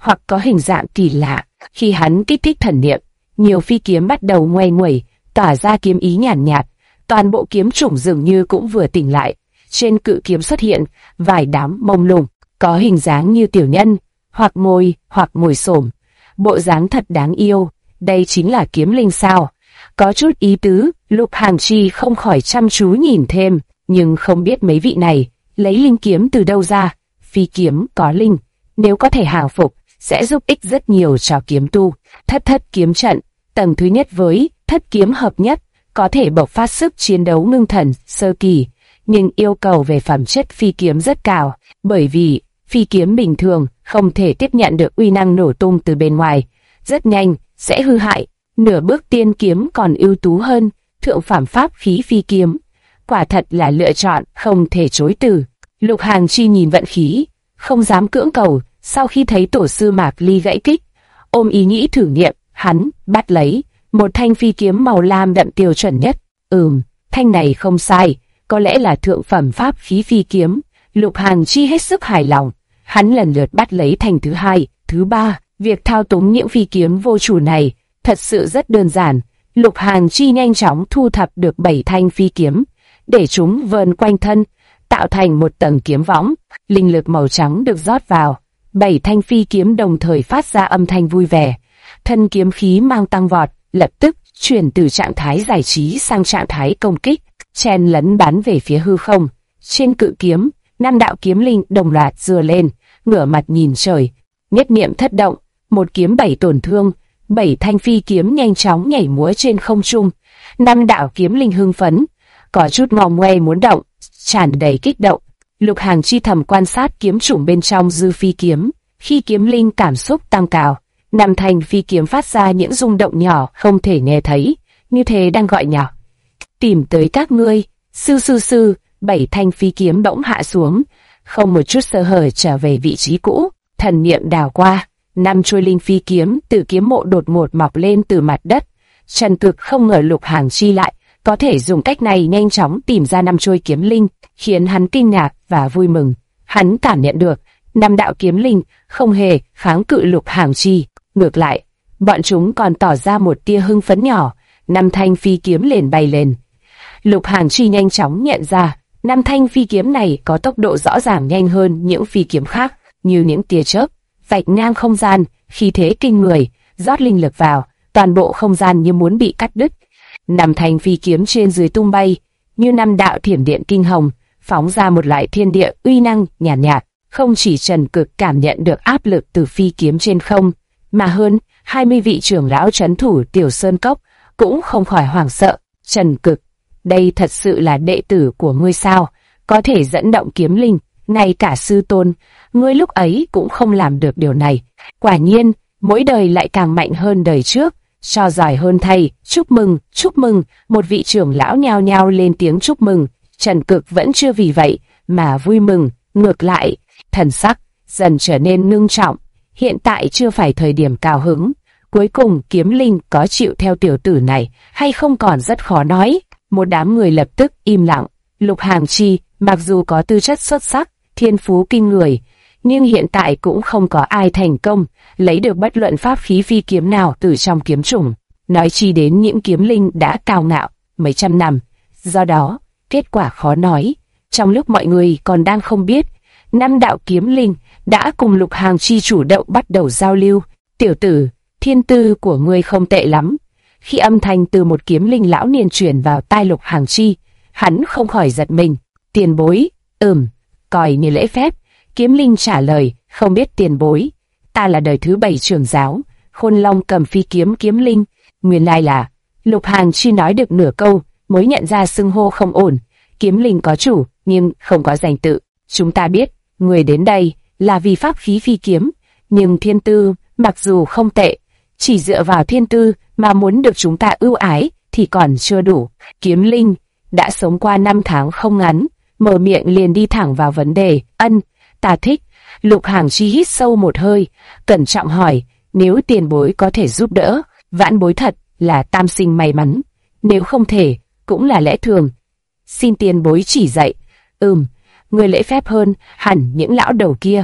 hoặc có hình dạng kỳ lạ. Khi hắn kích thích thần niệm, nhiều phi kiếm bắt đầu ngoe nguẩy, tỏa ra kiếm ý nhàn nhạt. Toàn bộ kiếm chủng dường như cũng vừa tỉnh lại. Trên cự kiếm xuất hiện vài đám mông lung, có hình dáng như tiểu nhân, hoặc ngồi xổm. Bộ dáng thật đáng yêu. Đây chính là kiếm linh sao? Có chút ý tứ. Lục Hàn Chi không khỏi chăm chú nhìn thêm, nhưng không biết mấy vị này lấy linh kiếm từ đâu ra. Phi kiếm có linh, nếu có thể hàng phục, sẽ giúp ích rất nhiều cho kiếm tu. Thất kiếm trận, tầng thứ nhất với thất kiếm hợp nhất, có thể bộc phát sức chiến đấu ngưng thần sơ kỳ, nhưng yêu cầu về phẩm chất phi kiếm rất cao, bởi vì phi kiếm bình thường không thể tiếp nhận được uy năng nổ tung từ bên ngoài, rất nhanh sẽ hư hại. Nửa bước tiên kiếm còn ưu tú hơn thượng phẩm pháp khí phi kiếm, quả thật là lựa chọn không thể chối từ. Lục Hàn Chi nhìn vận khí, không dám cưỡng cầu. Sau khi thấy tổ sư Mạc Ly gãy kích, ôm ý nghĩ thử nghiệm, hắn bắt lấy một thanh phi kiếm màu lam đậm tiêu chuẩn nhất. Thanh này không sai, có lẽ là thượng phẩm pháp khí phi kiếm. Lục Hàn Chi hết sức hài lòng. Hắn lần lượt bắt lấy thanh thứ hai, thứ ba. Việc thao túng những phi kiếm vô chủ này thật sự rất đơn giản. Lục Hàn Chi nhanh chóng thu thập được 7 thanh phi kiếm, để chúng vờn quanh thân, tạo thành một tầng kiếm võng. Linh lực màu trắng được rót vào, 7 thanh phi kiếm đồng thời phát ra âm thanh vui vẻ. Thân kiếm khí mang tăng vọt, lập tức chuyển từ trạng thái giải trí sang trạng thái công kích, chen lấn bắn về phía hư không. Trên cự kiếm, 5 đạo kiếm linh đồng loạt giơ lên, ngửa mặt nhìn trời. Nhất niệm thất động, một kiếm 7 tổn thương, 7 thanh phi kiếm nhanh chóng nhảy múa trên không trung. 5 đạo kiếm linh hưng phấn, có chút ngò ngoe muốn động, tràn đầy kích động. Lục Hàn Chi thầm quan sát kiếm chủng bên trong dư phi kiếm. Khi kiếm linh cảm xúc tăng cao, 5 thanh phi kiếm phát ra những rung động nhỏ không thể nghe thấy, như thế đang gọi nhỏ. Tìm tới các ngươi. Sư. 7 thanh phi kiếm bỗng hạ xuống, không một chút sơ hở trở về vị trí cũ. Thần niệm đào qua, 5 chuôi linh phi kiếm từ kiếm mộ đột ngột mọc lên từ mặt đất. Trần Cực không ngờ Lục Hàn Chi lại có thể dùng cách này nhanh chóng tìm ra 5 chuôi kiếm linh, khiến hắn kinh ngạc và vui mừng. Hắn cảm nhận được 5 đạo kiếm linh không hề kháng cự Lục Hàn Chi, ngược lại, bọn chúng còn tỏ ra một tia hưng phấn nhỏ. 5 thanh phi kiếm liền bay lên. Lục Hàn Chi nhanh chóng nhận ra 5 thanh phi kiếm này có tốc độ rõ ràng nhanh hơn những phi kiếm khác, như những tia chớp vạch ngang không gian, khí thế kinh người, rót linh lực vào, toàn bộ không gian như muốn bị cắt đứt. 5 thanh phi kiếm trên dưới tung bay, như 5 đạo thiểm điện kinh hồng, phóng ra một loại thiên địa uy năng nhàn nhạt. Không chỉ Trần Cực cảm nhận được áp lực từ phi kiếm trên không, mà hơn 20 vị trưởng lão trấn thủ Tiểu Sơn Cốc cũng không khỏi hoảng sợ. Trần Cực, đây thật sự là đệ tử của ngươi sao? Có thể dẫn động kiếm linh, ngay cả sư tôn, ngươi lúc ấy cũng không làm được điều này. Quả nhiên, mỗi đời lại càng mạnh hơn đời trước, cho giỏi hơn thầy. Chúc mừng, một vị trưởng lão nhao nhao lên tiếng chúc mừng. Trần Cực vẫn chưa vì vậy mà vui mừng, ngược lại, thần sắc dần trở nên ngưng trọng. Hiện tại chưa phải thời điểm cao hứng. Cuối cùng kiếm linh có chịu theo tiểu tử này hay không còn rất khó nói. Một đám người lập tức im lặng. Lục Hàn Chi mặc dù có tư chất xuất sắc, thiên phú kinh người, nhưng hiện tại cũng không có ai thành công lấy được bất luận pháp khí phi kiếm nào từ trong kiếm chủng. Nói chi đến những kiếm linh đã cao ngạo mấy trăm năm. Do đó, kết quả khó nói. Trong lúc mọi người còn đang không biết, 5 đạo kiếm linh đã cùng Lục Hàn Chi chủ động bắt đầu giao lưu. Tiểu tử, thiên tư của ngươi không tệ lắm. Khi âm thanh từ một kiếm linh lão niên truyền vào tai Lục Hàn Chi, hắn không khỏi giật mình. Tiền bối, coi như lễ phép. Kiếm linh trả lời, không biết tiền bối. Ta là đời thứ 7 trưởng giáo, Khôn Long cầm phi kiếm kiếm linh. Nguyên lai là, Lục Hàn Chi nói được nửa câu, mới nhận ra xưng hô không ổn. Kiếm linh có chủ, nhưng không có danh tự. Chúng ta biết, người đến đây là vì pháp khí phi kiếm, nhưng thiên tư, mặc dù không tệ, chỉ dựa vào thiên tư mà muốn được chúng ta ưu ái thì còn chưa đủ. Kiếm linh đã sống qua 5 tháng không ngắn, mở miệng liền đi thẳng vào vấn đề. Ta thích. Lục Hàn Chi hít sâu một hơi, cẩn trọng hỏi, nếu tiền bối có thể giúp đỡ, vãn bối thật là tam sinh may mắn, nếu không thể, cũng là lẽ thường. Xin tiền bối chỉ dạy. Người lễ phép hơn hẳn những lão đầu kia.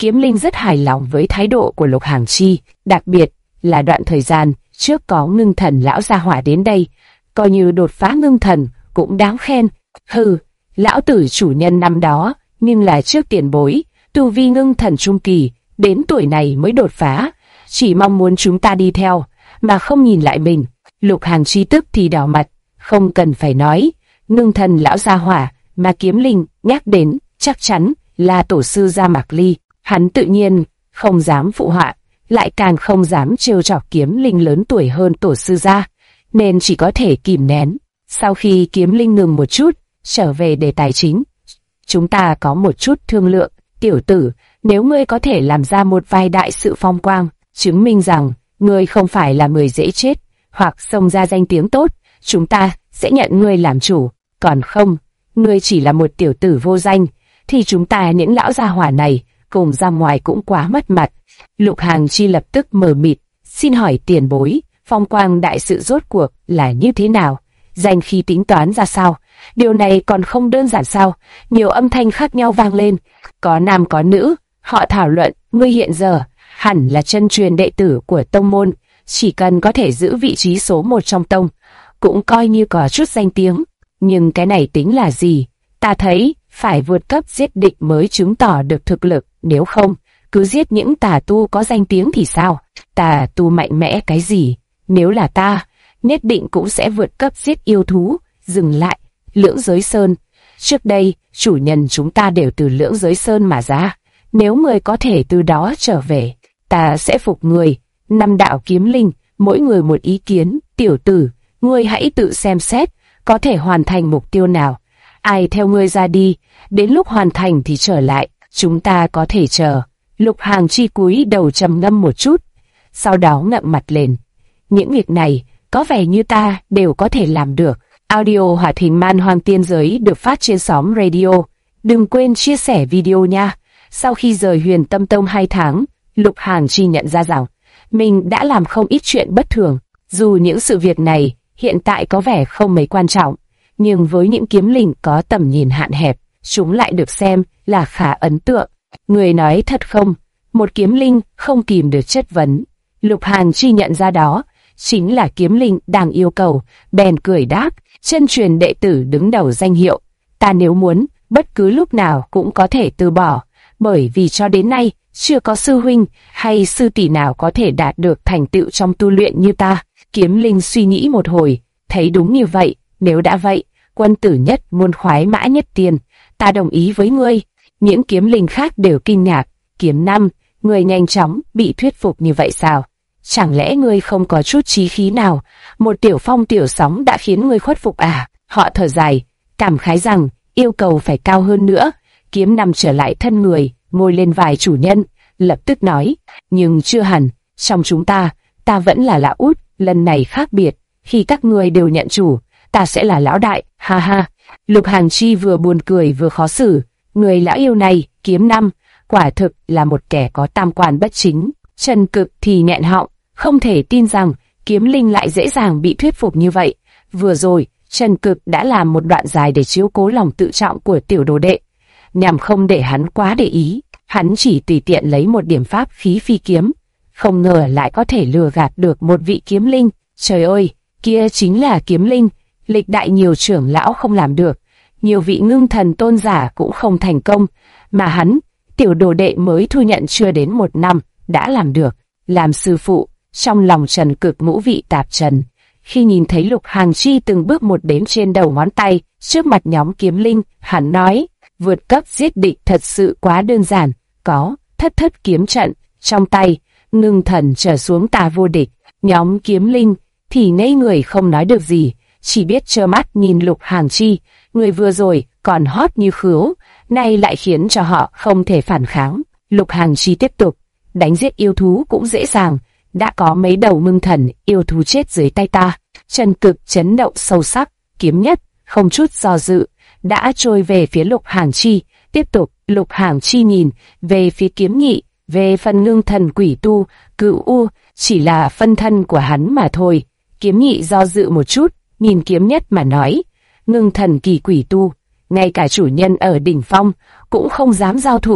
Kiếm Linh rất hài lòng với thái độ của Lục Hàng Chi, đặc biệt là đoạn thời gian trước có ngưng thần lão gia hỏa đến đây, coi như đột phá ngưng thần cũng đáng khen. Hừ, lão tử chủ nhân năm đó, nhưng là trước tiền bối, tu vi ngưng thần trung kỳ, đến tuổi này mới đột phá, chỉ mong muốn chúng ta đi theo, mà không nhìn lại mình. Lục Hàng Chi tức thì đỏ mặt, không cần phải nói, ngưng thần lão gia hỏa mà Kiếm Linh nhắc đến chắc chắn là tổ sư Gia Mạc Ly. Hắn tự nhiên không dám phụ họa, lại càng không dám trêu chọc Kiếm Linh lớn tuổi hơn tổ sư Gia, nên chỉ có thể kìm nén. Sau khi Kiếm Linh ngừng một chút, trở về đề tài chính. Chúng ta có một chút thương lượng, tiểu tử, nếu ngươi có thể làm ra một vài đại sự phong quang, chứng minh rằng ngươi không phải là người dễ chết, hoặc xông ra danh tiếng tốt, chúng ta sẽ nhận ngươi làm chủ. Còn không, ngươi chỉ là một tiểu tử vô danh, thì chúng ta những lão gia hỏa này cùng ra ngoài cũng quá mất mặt. Lục Hàng Chi lập tức mờ mịt, xin hỏi tiền bối, phong quang đại sự rốt cuộc là như thế nào? Danh khí tính toán ra sao? Điều này còn không đơn giản sao? Nhiều âm thanh khác nhau vang lên, có nam có nữ, họ thảo luận, ngươi hiện giờ hẳn là chân truyền đệ tử của tông môn, chỉ cần có thể giữ vị trí số 1 trong tông, cũng coi như có chút danh tiếng. Nhưng cái này tính là gì? Ta thấy phải vượt cấp giết địch mới chứng tỏ được thực lực, nếu không, cứ giết những tà tu có danh tiếng thì sao? Tà tu mạnh mẽ cái gì? Nếu là ta, nhất định cũng sẽ vượt cấp giết yêu thú. Dừng lại, Lưỡng Giới Sơn. Trước đây, chủ nhân chúng ta đều từ Lưỡng Giới Sơn mà ra. Nếu người có thể từ đó trở về, ta sẽ phục người. 5 đạo kiếm linh, mỗi người một ý kiến. Tiểu tử, ngươi hãy tự xem xét, có thể hoàn thành mục tiêu nào. Ai theo ngươi ra đi, đến lúc hoàn thành thì trở lại, chúng ta có thể chờ. Lục Hàng Chi cúi đầu trầm ngâm một chút, sau đó ngậm mặt lên. Những việc này, có vẻ như ta đều có thể làm được. Audio hoạt hình Man Hoang Tiên Giới được phát trên xóm radio. Đừng quên chia sẻ video nha. Sau khi rời Huyền Tâm Tông 2 tháng, Lục Hàng Chi nhận ra rằng mình đã làm không ít chuyện bất thường. Dù những sự việc này hiện tại có vẻ không mấy quan trọng, nhưng với những kiếm linh có tầm nhìn hạn hẹp, chúng lại được xem là khá ấn tượng. Người nói thật không? Một kiếm linh không kìm được chất vấn. Lục Hàng Chi nhận ra đó chính là kiếm linh đang yêu cầu, bèn cười đáp, chân truyền đệ tử đứng đầu danh hiệu. Ta nếu muốn, bất cứ lúc nào cũng có thể từ bỏ, bởi vì cho đến nay, chưa có sư huynh hay sư tỷ nào có thể đạt được thành tựu trong tu luyện như ta. Kiếm linh suy nghĩ một hồi, thấy đúng như vậy, nếu đã vậy, quân tử nhất môn khoái mã nhất tiền, ta đồng ý với ngươi. Những kiếm linh khác đều kinh ngạc. Kiếm Năm, ngươi nhanh chóng bị thuyết phục như vậy sao? Chẳng lẽ ngươi không có chút chí khí nào? Một tiểu phong tiểu sóng đã khiến ngươi khuất phục à? Họ thở dài, cảm khái rằng yêu cầu phải cao hơn nữa. Kiếm Năm trở lại thân người, ngồi lên vai chủ nhân, lập tức nói, nhưng chưa hẳn, trong chúng ta vẫn là lão út, lần này khác biệt, khi các ngươi đều nhận chủ, ta sẽ là lão đại, ha ha. Lục Hàng Chi vừa buồn cười vừa khó xử, người lão yêu này, Kiếm Năm, quả thực là một kẻ có tam quan bất chính. Trần Cực thì nghẹn họng, không thể tin rằng kiếm linh lại dễ dàng bị thuyết phục như vậy. Vừa rồi, Trần Cực đã làm một đoạn dài để chiếu cố lòng tự trọng của tiểu đồ đệ, nhằm không để hắn quá để ý. Hắn chỉ tùy tiện lấy một điểm pháp khí phi kiếm, không ngờ lại có thể lừa gạt được một vị kiếm linh. Trời ơi, kia chính là kiếm linh, lịch đại nhiều trưởng lão không làm được, nhiều vị ngưng thần tôn giả cũng không thành công, mà hắn, tiểu đồ đệ mới thu nhận chưa đến 1 năm, đã làm được. Làm sư phụ, trong lòng Trần Cực ngũ vị tạp trần. Khi nhìn thấy Lục Hàng Chi từng bước một đếm trên đầu ngón tay, trước mặt nhóm kiếm linh, hắn nói, vượt cấp giết địch thật sự quá đơn giản, có thất kiếm trận trong tay, ngưng thần trở xuống ta vô địch. Nhóm kiếm linh thì ngây người không nói được gì, chỉ biết trơ mắt nhìn Lục Hàng Chi, người vừa rồi còn hót như khứu, nay lại khiến cho họ không thể phản kháng. Lục Hàng Chi tiếp tục, đánh giết yêu thú cũng dễ dàng, đã có mấy đầu ngưng thần yêu thú chết dưới tay ta. Trần Cực chấn động sâu sắc, kiếm nhất, không chút do dự, đã trôi về phía Lục Hàng Chi. Tiếp tục, Lục Hàng Chi nhìn về phía kiếm nhị, về phần ngưng thần quỷ tu, cựu u, chỉ là phân thân của hắn mà thôi. Kiếm nhị do dự một chút, nhìn kiếm nhất mà nói, ngưng thần kỳ quỷ tu, ngay cả chủ nhân ở đỉnh phong cũng không dám giao thủ,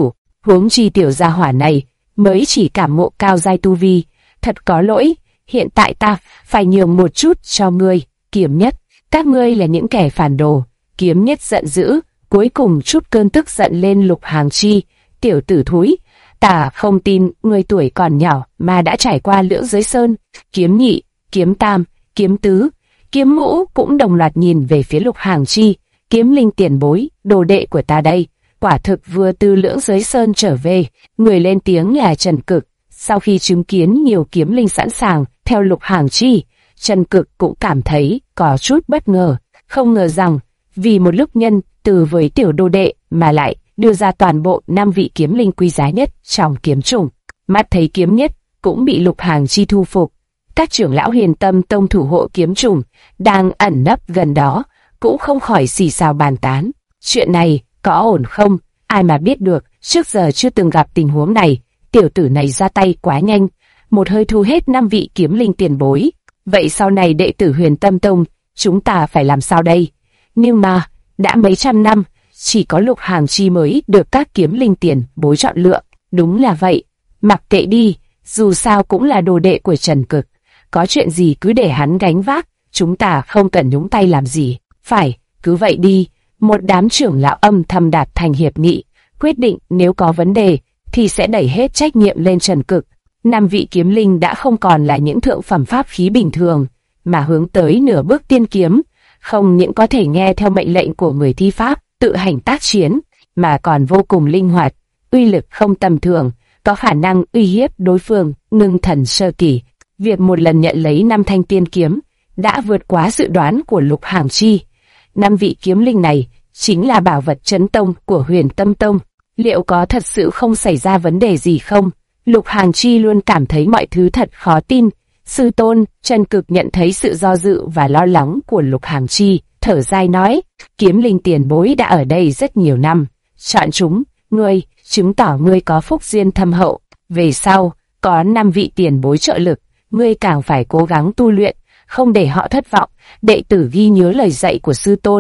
Huống chi tiểu gia hỏa này mới chỉ cảm ngộ cao giai tu vi, thật có lỗi, hiện tại ta phải nhường một chút cho ngươi. Kiếm Nhất, các ngươi là những kẻ phản đồ. Kiếm Nhất giận dữ, cuối cùng chút cơn tức giận lên Lục Hàng Chi. Tiểu tử thúi, ta không tin ngươi tuổi còn nhỏ mà đã trải qua Lưỡng Giới Sơn. Kiếm Nhị, Kiếm Tam, Kiếm Tứ, Kiếm Ngũ cũng đồng loạt nhìn về phía Lục Hàng Chi. Kiếm Linh tiền bối, đồ đệ của ta đây, quả thực vừa từ Lưỡng Giới Sơn trở về. Người lên tiếng là Trần Cực. Sau khi chứng kiến nhiều kiếm linh sẵn sàng theo Lục Hàng Chi, Trần Cực cũng cảm thấy có chút bất ngờ. Không ngờ rằng vì một lúc nhân từ với tiểu đồ đệ mà lại đưa ra toàn bộ 5 vị kiếm linh quý giá nhất trong kiếm chủng. Mắt thấy Kiếm Nhất cũng bị Lục Hàng Chi thu phục, các trưởng lão Huyền Tâm Tông thủ hộ kiếm chủng đang ẩn nấp gần đó cũng không khỏi xì xào bàn tán. Chuyện này có ổn không? Ai mà biết được, trước giờ chưa từng gặp tình huống này. Tiểu tử này ra tay quá nhanh, một hơi thu hết 5 vị kiếm linh tiền bối. Vậy sau này đệ tử Huyền Tâm Tông, chúng ta phải làm sao đây? Nhưng mà, đã mấy trăm năm, chỉ có Lục Hàng Chi mới được các kiếm linh tiền bối chọn lựa. Đúng là vậy, mặc kệ đi, dù sao cũng là đồ đệ của Trần Cực. Có chuyện gì cứ để hắn gánh vác, chúng ta không cần nhúng tay làm gì. Phải, cứ vậy đi. Một đám trưởng lão âm thầm đạt thành hiệp nghị, quyết định nếu có vấn đề thì sẽ đẩy hết trách nhiệm lên Trần Cực. 5 vị kiếm linh đã không còn là những thượng phẩm pháp khí bình thường, mà hướng tới nửa bước tiên kiếm, không những có thể nghe theo mệnh lệnh của người thi pháp, tự hành tác chiến, mà còn vô cùng linh hoạt, uy lực không tầm thường, có khả năng uy hiếp đối phương, ngưng thần sơ kỳ. Việc một lần nhận lấy 5 thanh tiên kiếm đã vượt quá dự đoán của Lục Hàng Chi. 5 vị kiếm linh này chính là bảo vật trấn tông của Huyền Tâm Tông. Liệu có thật sự không xảy ra vấn đề gì không? Lục Hàng Chi luôn cảm thấy mọi thứ thật khó tin. Sư tôn, Trần Cực nhận thấy sự do dự và lo lắng của Lục Hàng Chi, thở dài nói, kiếm linh tiền bối đã ở đây rất nhiều năm. Chọn chúng, ngươi, chứng tỏ ngươi có phúc duyên thâm hậu. Về sau, có 5 vị tiền bối trợ lực, ngươi càng phải cố gắng tu luyện, không để họ thất vọng. Đệ tử ghi nhớ lời dạy của sư tôn.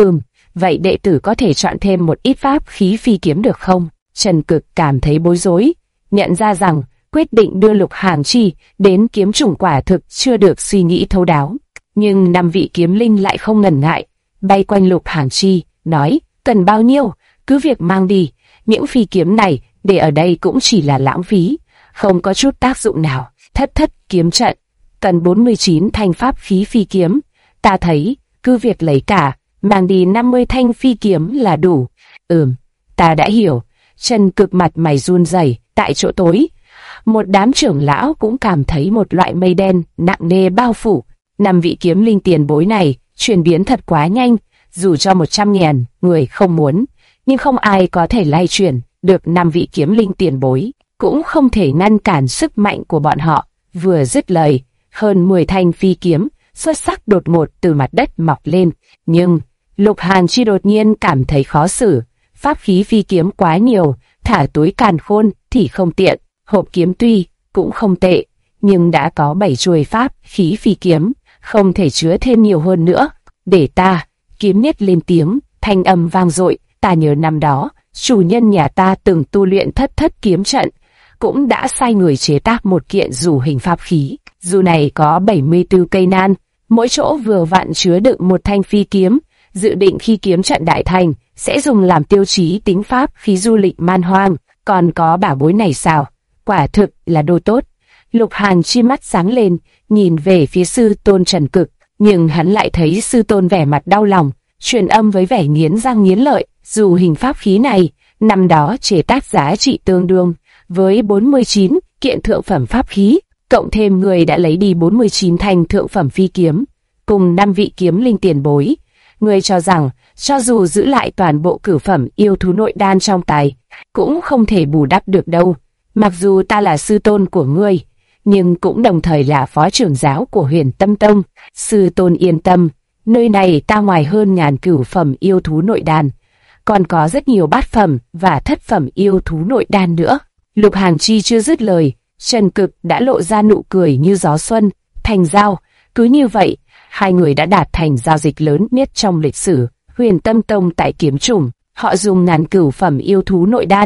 Vậy đệ tử có thể chọn thêm một ít pháp khí phi kiếm được không? Trần Cực cảm thấy bối rối, nhận ra rằng quyết định đưa Lục Hàng Chi đến kiếm chủng quả thực chưa được suy nghĩ thấu đáo. Nhưng 5 vị kiếm linh lại không ngần ngại, bay quanh Lục Hàng Chi, nói, cần bao nhiêu, cứ việc mang đi, những phi kiếm này để ở đây cũng chỉ là lãng phí, không có chút tác dụng nào. Thất kiếm trận, cần 49 thanh pháp khí phi kiếm, ta thấy, cứ việc lấy cả, mang đi 50 thanh phi kiếm là đủ. Ta đã hiểu. Trần Cực mặt mày run rẩy, tại chỗ tối. Một đám trưởng lão cũng cảm thấy một loại mây đen nặng nề bao phủ. 5 vị kiếm linh tiền bối này chuyển biến thật quá nhanh, dù cho 100.000 người không muốn, nhưng không ai có thể lay chuyển được 5 vị kiếm linh tiền bối, cũng không thể ngăn cản sức mạnh của bọn họ. Vừa dứt lời, hơn 10 thanh phi kiếm xuất sắc đột ngột từ mặt đất mọc lên. Nhưng Lục Hàng Chi đột nhiên cảm thấy khó xử, pháp khí phi kiếm quá nhiều, thả túi càn khôn thì không tiện. Hộp kiếm tuy cũng không tệ, nhưng đã có 7 chuôi pháp khí phi kiếm, không thể chứa thêm nhiều hơn nữa. Để ta, Kiếm Nhất lên tiếng, thanh âm vang dội. Ta nhớ năm đó, chủ nhân nhà ta từng tu luyện thất kiếm trận, cũng đã sai người chế tác một kiện dù hình pháp khí. Dù này có 74 cây nan, mỗi chỗ vừa vặn chứa đựng một thanh phi kiếm, dự định khi kiếm trận đại thành sẽ dùng làm tiêu chí tính pháp khí du lịch man hoang. Còn có bảo bối này sao? Quả thực là đồ tốt. Lục Hàng Chi mắt sáng lên, nhìn về phía sư tôn Trần Cực, nhưng hắn lại thấy sư tôn vẻ mặt đau lòng, truyền âm với vẻ nghiến răng nghiến lợi. Dù hình pháp khí này, năm đó chế tác giá trị tương đương với 49 kiện thượng phẩm pháp khí, cộng thêm người đã lấy đi 49 thanh thượng phẩm phi kiếm, cùng 5 vị kiếm linh tiền bối. Người cho rằng, cho dù giữ lại toàn bộ cửu phẩm yêu thú nội đan trong tay, cũng không thể bù đắp được đâu. Mặc dù ta là sư tôn của ngươi, nhưng cũng đồng thời là phó trưởng giáo của Huyền Tâm Tông. Sư tôn yên tâm, nơi này ta ngoài hơn ngàn cửu phẩm yêu thú nội đan, còn có rất nhiều bát phẩm và thất phẩm yêu thú nội đan nữa. Lục Hàng Chi chưa dứt lời, Trần Cực đã lộ ra nụ cười như gió xuân. Thành giao, cứ như vậy, hai người đã đạt thành giao dịch lớn nhất trong lịch sử Huyền Tâm Tông tại kiếm chủng. Họ dùng ngàn cửu phẩm yêu thú nội đan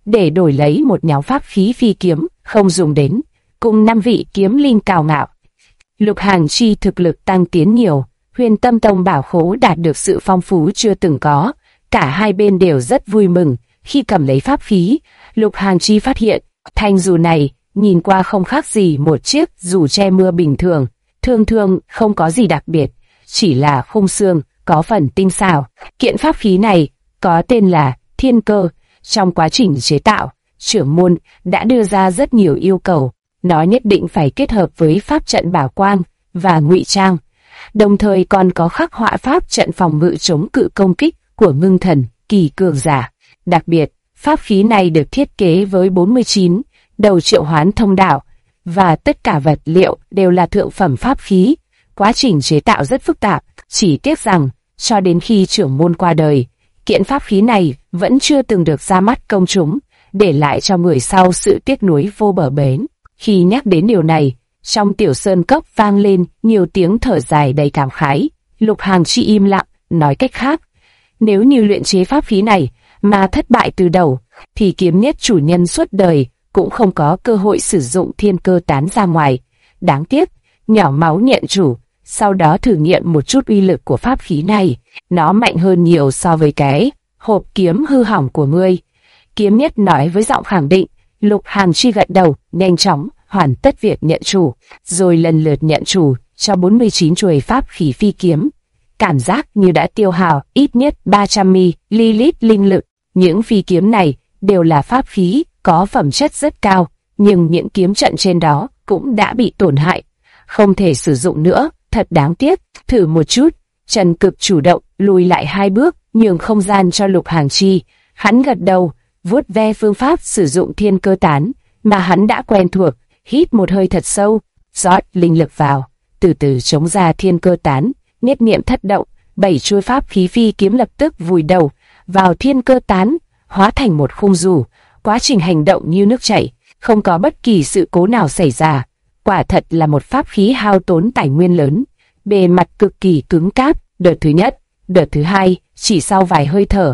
để đổi lấy một nhóm pháp khí phi kiếm không dùng đến, cùng 5 vị kiếm linh cao ngạo. Lục Hàng Chi thực lực tăng tiến nhiều, Huyền Tâm Tông bảo khố đạt được sự phong phú chưa từng có, cả hai bên đều rất vui mừng. Khi cầm lấy pháp khí, Lục Hàng Chi phát hiện, thanh dù này nhìn qua không khác gì một chiếc dù che mưa bình thường, thường không có gì đặc biệt, chỉ là khung xương có phần tinh xảo. Kiện pháp khí này có tên là Thiên Cơ. Trong quá trình chế tạo, trưởng môn đã đưa ra rất nhiều yêu cầu, nó nhất định phải kết hợp với pháp trận bảo quang và ngụy trang, đồng thời còn có khắc họa pháp trận phòng ngự chống cự công kích của ngưng thần kỳ cường giả. Đặc biệt, pháp khí này được thiết kế với 49 đầu triệu hoán thông đạo, và tất cả vật liệu đều là thượng phẩm pháp khí. Quá trình chế tạo rất phức tạp, chỉ tiếc rằng, cho đến khi trưởng môn qua đời, kiện pháp khí này vẫn chưa từng được ra mắt công chúng, để lại cho người sau sự tiếc nuối vô bờ bến. Khi nhắc đến điều này, trong Tiểu Sơn Cốc vang lên nhiều tiếng thở dài đầy cảm khái. Lục Hàng Chi im lặng, nói cách khác, nếu như luyện chế pháp khí này mà thất bại từ đầu, thì kiếm nhất chủ nhân suốt đời cũng không có cơ hội sử dụng thiên cơ tán ra ngoài. Đáng tiếc, nhỏ máu nhận chủ, sau đó thử nghiệm một chút uy lực của pháp khí này, nó mạnh hơn nhiều so với cái hộp kiếm hư hỏng của ngươi. Kiếm nhất nói với giọng khẳng định. Lục Hàng Chi gật đầu, nhanh chóng hoàn tất việc nhận chủ, rồi lần lượt nhận chủ cho 49 chuôi pháp khí phi kiếm. Cảm giác như đã tiêu hao ít nhất 300 ml linh lực. Những phi kiếm này đều là pháp khí có phẩm chất rất cao, nhưng những kiếm trận trên đó cũng đã bị tổn hại, không thể sử dụng nữa, thật đáng tiếc. Thử một chút. Trần Cực chủ động lùi lại 2 bước, nhường không gian cho Lục Hàng Chi. Hắn gật đầu, vuốt ve phương pháp sử dụng thiên cơ tán mà hắn đã quen thuộc, hít một hơi thật sâu, rót linh lực vào, từ từ chống ra thiên cơ tán. Nhất niệm thất động, 7 chuôi pháp khí phi kiếm lập tức vùi đầu vào thiên cơ tán, hóa thành một khung dù. Quá trình hành động như nước chảy, không có bất kỳ sự cố nào xảy ra. Quả thật là một pháp khí hao tốn tài nguyên lớn, bề mặt cực kỳ cứng cáp. Đợt thứ nhất, đợt thứ hai, chỉ sau vài hơi thở,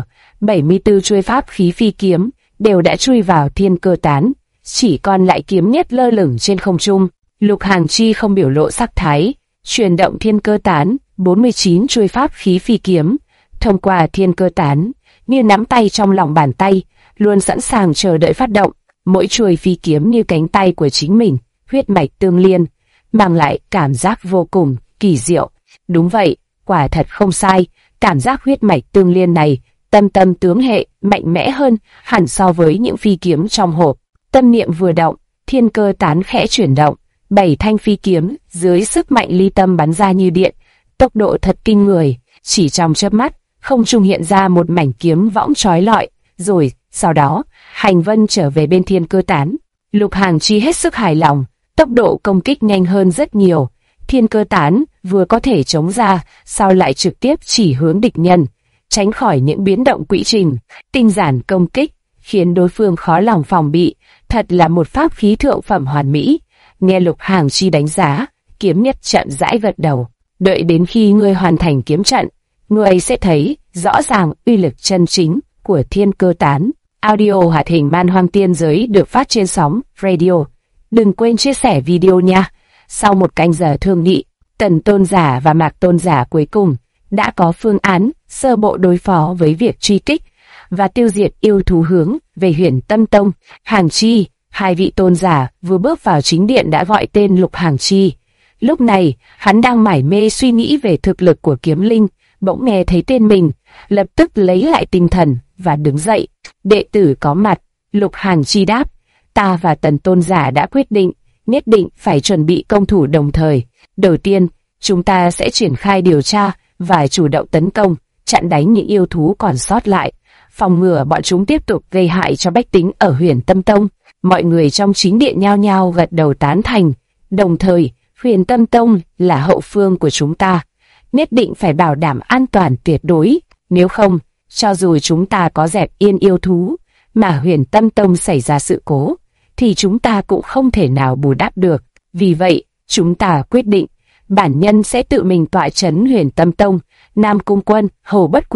74 chuôi pháp khí phi kiếm đều đã chui vào thiên cơ tán, chỉ còn lại kiếm nhất lơ lửng trên không trung. Lục Hàng Chi không biểu lộ sắc thái, chuyển động thiên cơ tán, 49 chuôi pháp khí phi kiếm thông qua thiên cơ tán như nắm tay trong lòng bàn tay, luôn sẵn sàng chờ đợi phát động. Mỗi chuôi phi kiếm như cánh tay của chính mình, huyết mạch tương liên, mang lại cảm giác vô cùng kỳ diệu. Đúng vậy, quả thật không sai, cảm giác huyết mạch tương liên này, tâm tướng hệ mạnh mẽ hơn hẳn so với những phi kiếm trong hộp. Tâm niệm vừa động, thiên cơ tán khẽ chuyển động, 7 thanh phi kiếm dưới sức mạnh ly tâm bắn ra như điện, tốc độ thật kinh người. Chỉ trong chớp mắt, không trung hiện ra một mảnh kiếm võng chói lọi, rồi sau đó hành vân trở về bên thiên cơ tán. Lục Hàng Chi hết sức hài lòng, tốc độ công kích nhanh hơn rất nhiều. Thiên cơ tán vừa có thể chống ra, sao lại trực tiếp chỉ hướng địch nhân, tránh khỏi những biến động quỹ trình, tinh giản công kích, khiến đối phương khó lòng phòng bị. Thật là một pháp khí thượng phẩm hoàn mỹ. Nghe Lục Hàng Chi đánh giá, kiếm nhất chậm rãi gật đầu. Đợi đến khi ngươi hoàn thành kiếm trận, ngươi sẽ thấy rõ ràng uy lực chân chính của thiên cơ tán. Audio hoạt hình Man Hoang Tiên Giới được phát trên sóng radio. Đừng quên chia sẻ video nha. Sau một canh giờ thương nghị, Tần Tôn Giả và Mạc Tôn Giả cuối cùng đã có phương án sơ bộ đối phó với việc truy kích và tiêu diệt yêu thú hướng về Huyền Tâm Tông. Hàng Chi, hai vị tôn giả vừa bước vào chính điện đã gọi tên Lục Hàng Chi. Lúc này, hắn đang mải mê suy nghĩ về thực lực của kiếm linh, bỗng nghe thấy tên mình, lập tức lấy lại tinh thần và đứng dậy. Đệ tử có mặt, Lục Hàng Chi đáp, ta và Tần Tôn Giả đã quyết định, nhất định phải chuẩn bị công thủ đồng thời. Đầu tiên, chúng ta sẽ triển khai điều tra và chủ động tấn công, chặn đánh những yêu thú còn sót lại, phòng ngừa bọn chúng tiếp tục gây hại cho bách tính ở Huyền Tâm Tông. Mọi người trong chính điện nhao nhao gật đầu tán thành. Đồng thời, Huyền Tâm Tông là hậu phương của chúng ta, nhất định phải bảo đảm an toàn tuyệt đối. Nếu không, cho dù chúng ta có dẹp yên yêu thú, mà Huyền Tâm Tông xảy ra sự cố, thì chúng ta cũng không thể nào bù đắp được. Vì vậy, chúng ta quyết định, bản nhân sẽ tự mình tọa trấn Huyền Tâm Tông. Nam Cung Quân, Hồ Bất Quy,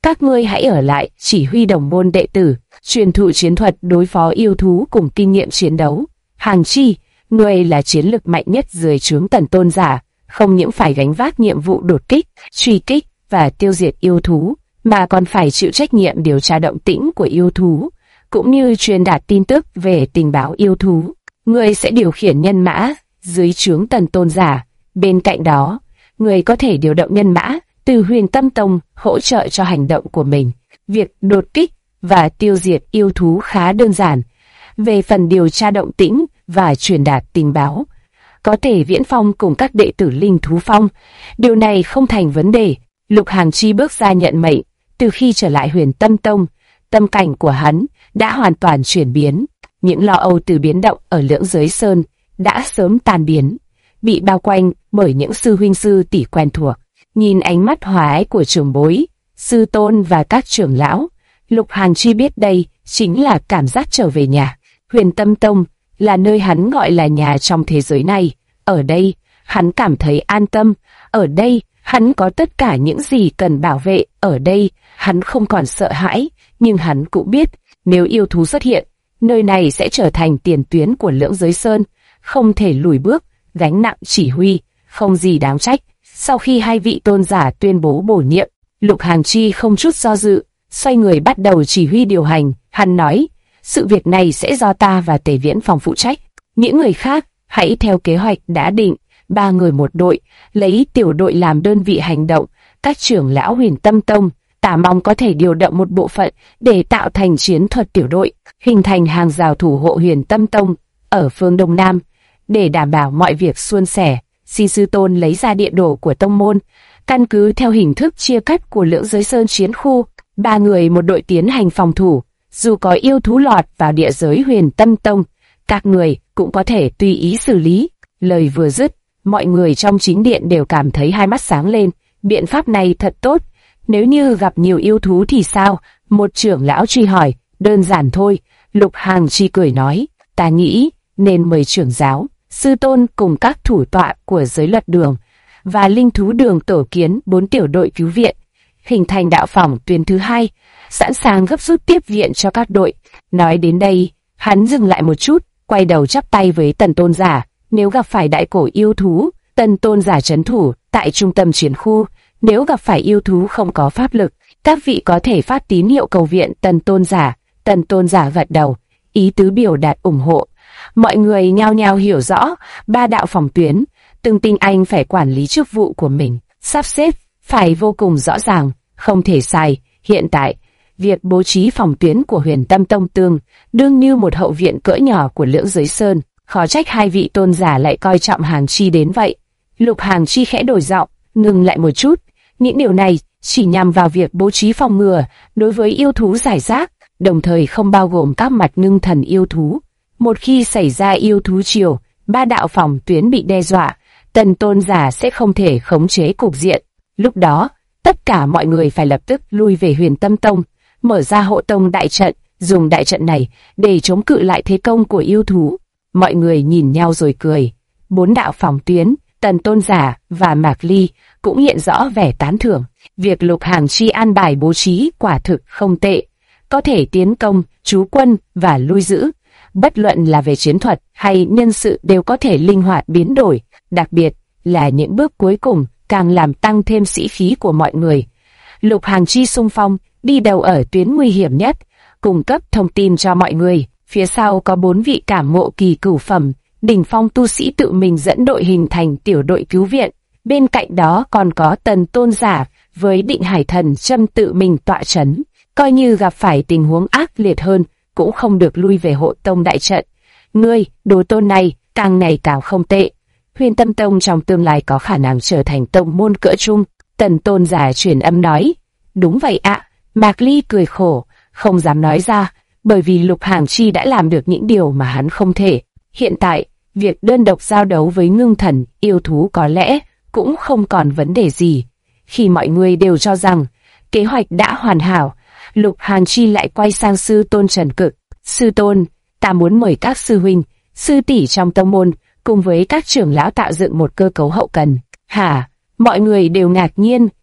Các ngươi hãy ở lại chỉ huy đồng môn đệ tử, truyền thụ chiến thuật đối phó yêu thú cùng kinh nghiệm chiến đấu. Hàng Chi, ngươi là chiến lực mạnh nhất dưới trướng Tần tôn giả, không những phải gánh vác nhiệm vụ đột kích, truy kích và tiêu diệt yêu thú, mà còn phải chịu trách nhiệm điều tra động tĩnh của yêu thú, cũng như truyền đạt tin tức về tình báo yêu thú. Ngươi sẽ điều khiển nhân mã dưới trướng Tần tôn giả. Bên cạnh đó, ngươi có thể điều động nhân mã từ Huyền Tâm Tông hỗ trợ cho hành động của mình. Việc đột kích và tiêu diệt yêu thú khá đơn giản. Về phần điều tra động tĩnh và truyền đạt tình báo, có thể viễn phong cùng các đệ tử linh thú phong. Điều này không thành vấn đề. Lục Hàng Chi bước ra nhận mệnh. Từ khi trở lại Huyền Tâm Tông, tâm cảnh của hắn đã hoàn toàn chuyển biến. Những lo âu từ biến động ở Lưỡng Giới Sơn đã sớm tan biến, bị bao quanh bởi những sư huynh sư tỷ quen thuộc. Nhìn ánh mắt hòa ái của trưởng bối, sư tôn và các trưởng lão, Lục Hàng Chi biết đây chính là cảm giác trở về nhà. Huyền Tâm Tông là nơi hắn gọi là nhà trong thế giới này. Ở đây, hắn cảm thấy an tâm. Ở đây, hắn có tất cả những gì cần bảo vệ. Ở đây, hắn không còn sợ hãi. Nhưng hắn cũng biết, nếu yêu thú xuất hiện, nơi này sẽ trở thành tiền tuyến của Lưỡng Giới Sơn. Không thể lùi bước, gánh nặng chỉ huy, không gì đáng trách. Sau khi hai vị tôn giả tuyên bố bổ nhiệm, Lục Hàng Chi không chút do dự, xoay người bắt đầu chỉ huy điều hành. Hắn nói, sự việc này sẽ do ta và Tề Viễn Phòng phụ trách. Những người khác, hãy theo kế hoạch đã định, 3 người một đội, lấy tiểu đội làm đơn vị hành động. Các trưởng lão Huyền Tâm Tông, ta mong có thể điều động một bộ phận để tạo thành chiến thuật tiểu đội, hình thành hàng rào thủ hộ Huyền Tâm Tông ở phương Đông Nam, để đảm bảo mọi việc suôn sẻ. Xin sư tôn lấy ra địa đồ của tông môn, căn cứ theo hình thức chia cắt của Lưỡng Giới Sơn chiến khu, 3 người một đội tiến hành phòng thủ. Dù có yêu thú lọt vào địa giới Huyền Tâm Tông, các người cũng có thể tùy ý xử lý. Lời vừa dứt, mọi người trong chính điện đều cảm thấy hai mắt sáng lên. Biện pháp này thật tốt. Nếu như gặp nhiều yêu thú thì sao? Một trưởng lão truy hỏi. Đơn giản thôi, Lục Hàng Chi cười nói. Ta nghĩ nên mời trưởng giáo, sư tôn cùng các thủ tọa của giới luật đường và linh thú đường tổ kiến 4 tiểu đội cứu viện, hình thành đạo phòng tuyến thứ 2, sẵn sàng gấp rút tiếp viện cho các đội. Nói đến đây, hắn dừng lại một chút, quay đầu chắp tay với Tần tôn giả. Nếu gặp phải đại cổ yêu thú, Tần tôn giả trấn thủ tại trung tâm chiến khu. Nếu gặp phải yêu thú không có pháp lực, các vị có thể phát tín hiệu cầu viện Tần tôn giả gật đầu, ý tứ biểu đạt ủng hộ. Mọi người nhao nhao hiểu rõ, 3 đạo phòng tuyến, từng tinh anh phải quản lý chức vụ của mình, sắp xếp phải vô cùng rõ ràng, không thể sai. Hiện tại, việc bố trí phòng tuyến của Huyền Tâm Tông tương đương như một hậu viện cỡ nhỏ của Lưỡng Giới Sơn. Khó trách hai vị tôn giả lại coi trọng Hàng Chi đến vậy. Lục Hàng Chi khẽ đổi giọng, ngừng lại một chút. Những điều này chỉ nhằm vào việc bố trí phòng ngừa đối với yêu thú rải rác, đồng thời không bao gồm các mặt ngưng thần yêu thú. Một khi xảy ra yêu thú triều, 3 đạo phòng tuyến bị đe dọa, Tần tôn giả sẽ không thể khống chế cục diện. Lúc đó, tất cả mọi người phải lập tức lui về Huyền Tâm Tông, mở ra hộ tông đại trận, dùng đại trận này để chống cự lại thế công của yêu thú. Mọi người nhìn nhau rồi cười. 4 đạo phòng tuyến, Tần tôn giả và Mạc Ly cũng hiện rõ vẻ tán thưởng. Việc Lục Hàng Chi an bài bố trí quả thực không tệ, có thể tiến công, trú quân và lui giữ. Bất luận là về chiến thuật hay nhân sự đều có thể linh hoạt biến đổi, đặc biệt là những bước cuối cùng càng làm tăng thêm sĩ khí của mọi người. Lục Hàng Chi xung phong, đi đầu ở tuyến nguy hiểm nhất, cung cấp thông tin cho mọi người. Phía sau có 4 vị cảm ngộ kỳ cửu phẩm, đỉnh phong tu sĩ tự mình dẫn đội hình thành tiểu đội cứu viện. Bên cạnh đó còn có Tần tôn giả với Định Hải Thần Châm tự mình tọa chấn, coi như gặp phải tình huống ác liệt hơn cũng không được lui về hộ tông đại trận. Ngươi, đồ tôn này, càng ngày càng không tệ. Huyền Tâm Tông trong tương lai có khả năng trở thành tông môn cỡ trung. Tần tôn giả truyền âm nói. Đúng vậy ạ. Mạc Ly cười khổ, không dám nói ra, bởi vì Lục Hàng Chi đã làm được những điều mà hắn không thể. Hiện tại, việc đơn độc giao đấu với ngưng thần, yêu thú có lẽ cũng không còn vấn đề gì. Khi mọi người đều cho rằng kế hoạch đã hoàn hảo, Lục Hàng Chi lại quay sang sư tôn Trần Cực. Sư tôn, ta muốn mời các sư huynh, sư tỷ trong tông môn, cùng với các trưởng lão tạo dựng một cơ cấu hậu cần. Hả? Mọi người đều ngạc nhiên,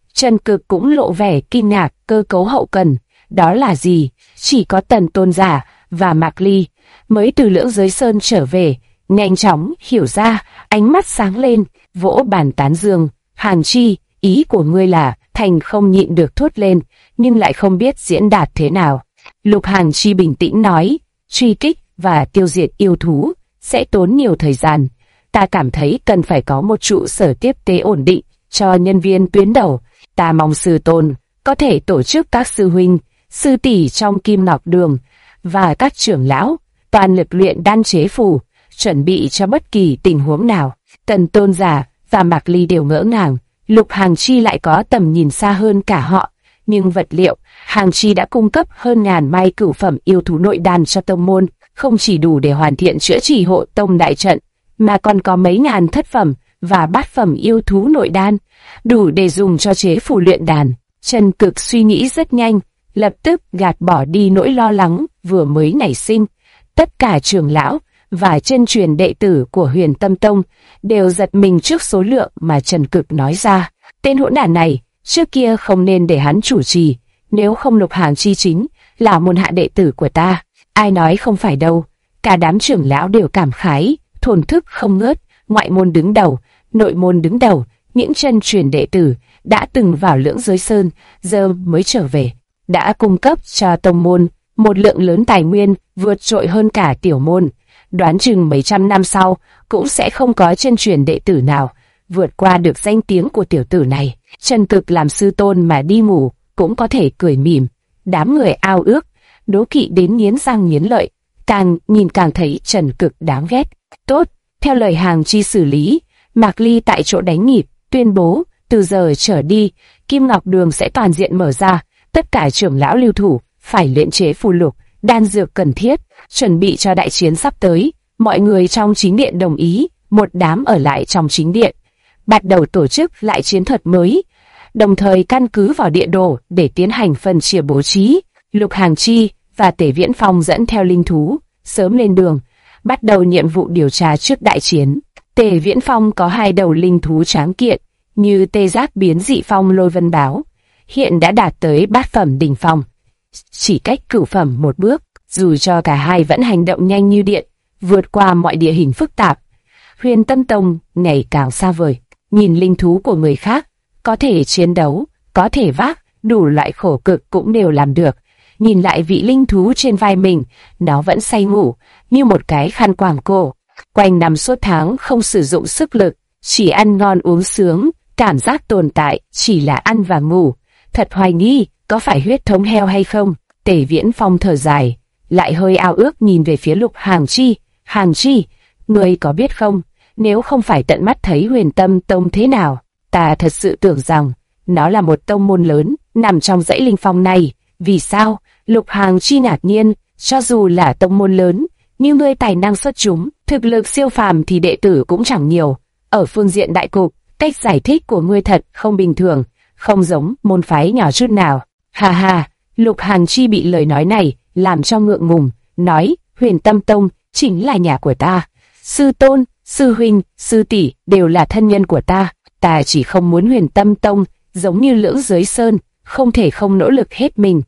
Trần Cực cũng lộ vẻ kinh ngạc. Cơ cấu hậu cần, đó là gì? Chỉ có Tần Tôn Giả và Mạc Ly mới từ Lưỡng Giới Sơn trở về, nhanh chóng hiểu ra, ánh mắt sáng lên, vỗ bàn tán dương. Hàn Chi, ý của ngươi là? Thành không nhịn được thốt lên, nhưng lại không biết diễn đạt thế nào. Lục Hàn Chi bình tĩnh nói, truy kích và tiêu diệt yêu thú sẽ tốn nhiều thời gian. Ta cảm thấy cần phải có một trụ sở tiếp tế ổn định cho nhân viên tuyến đầu. Ta mong sư tôn có thể tổ chức các sư huynh, sư tỷ trong Kim Ngọc Đường và các trưởng lão toàn lực luyện đan chế phù, chuẩn bị cho bất kỳ tình huống nào. Tần Tôn Giả và Mạc Ly đều ngỡ ngàng. Lục Hàn Chi lại có tầm nhìn xa hơn cả họ, nhưng vật liệu Hàn Chi đã cung cấp hơn ngàn mai cửu phẩm yêu thú nội đan cho tông môn, không chỉ đủ để hoàn thiện chữa trị hộ tông đại trận, mà còn có mấy ngàn thất phẩm và bát phẩm yêu thú nội đan, đủ để dùng cho chế phù luyện đàn. Trần Cực suy nghĩ rất nhanh, lập tức gạt bỏ đi nỗi lo lắng vừa mới nảy sinh. Tất cả trưởng lão và chân truyền đệ tử của Huyền Tâm Tông đều giật mình trước số lượng mà Trần Cực nói ra. Tên hỗn đản này, trước kia không nên để hắn chủ trì, nếu không Lục Hàn Chi chính là môn hạ đệ tử của ta. Ai nói không phải đâu, cả đám trưởng lão đều cảm khái, thổn thức không ngớt. Ngoại môn đứng đầu, nội môn đứng đầu, những chân truyền đệ tử đã từng vào Lưỡng Giới Sơn, giờ mới trở về, đã cung cấp cho tông môn một lượng lớn tài nguyên vượt trội hơn cả tiểu môn. Đoán chừng mấy trăm năm sau cũng sẽ không có chân truyền đệ tử nào vượt qua được danh tiếng của tiểu tử này. Trần Cực làm sư tôn mà đi ngủ cũng có thể cười mỉm. Đám người ao ước, đố kỵ đến nghiến răng nghiến lợi, càng nhìn càng thấy Trần Cực đáng ghét. Tốt, theo lời Hàn Chi xử lý. Mạc Ly tại chỗ đánh nhịp, tuyên bố từ giờ trở đi Kim Ngọc Đường sẽ toàn diện mở ra, tất cả trưởng lão lưu thủ phải luyện chế phù lục, đan dược cần thiết, chuẩn bị cho đại chiến sắp tới. Mọi người trong chính điện đồng ý, một đám ở lại trong chính điện, bắt đầu tổ chức lại chiến thuật mới, đồng thời căn cứ vào địa đồ để tiến hành phân chia bố trí. Lục Hàn Chi và Tề Viễn Phong dẫn theo linh thú, sớm lên đường, bắt đầu nhiệm vụ điều tra trước đại chiến. Tề Viễn Phong có 2 đầu linh thú tráng kiện, như tê giác biến dị phong lôi vân báo, hiện đã đạt tới bát phẩm đỉnh phong, chỉ cách cửu phẩm một bước. Dù cho cả hai vẫn hành động nhanh như điện, vượt qua mọi địa hình phức tạp, Huyền Tâm Tông ngày càng xa vời. Nhìn linh thú của người khác, có thể chiến đấu, có thể vác, đủ loại khổ cực cũng đều làm được. Nhìn lại vị linh thú trên vai mình, nó vẫn say ngủ, như một cái khăn quàng cổ. Quanh năm suốt tháng không sử dụng sức lực, chỉ ăn ngon uống sướng, cảm giác tồn tại chỉ là ăn và ngủ. Thật hoài nghi, có phải huyết thống heo hay không? Tề Viễn Phong thở dài, lại hơi ao ước nhìn về phía Lục Hàn Chi. Hàn Chi, ngươi có biết không, nếu không phải tận mắt thấy Huyền Tâm Tông thế nào, ta thật sự tưởng rằng nó là một tông môn lớn nằm trong dãy linh phong này. Vì sao? Lục Hàn Chi ngạc nhiên, cho dù là tông môn lớn, nhưng ngươi tài năng xuất chúng, thực lực siêu phàm thì đệ tử cũng chẳng nhiều. Ở phương diện đại cục, cách giải thích của ngươi thật không bình thường, không giống môn phái nhỏ chút nào. Ha ha, Lục Hàn Chi bị lời nói này làm cho ngượng ngùng, nói, Huyền Tâm Tông chính là nhà của ta. Sư tôn, sư huynh, sư tỷ đều là thân nhân của ta. Ta chỉ không muốn Huyền Tâm Tông giống như Lưỡng Giới Sơn, không thể không nỗ lực hết mình.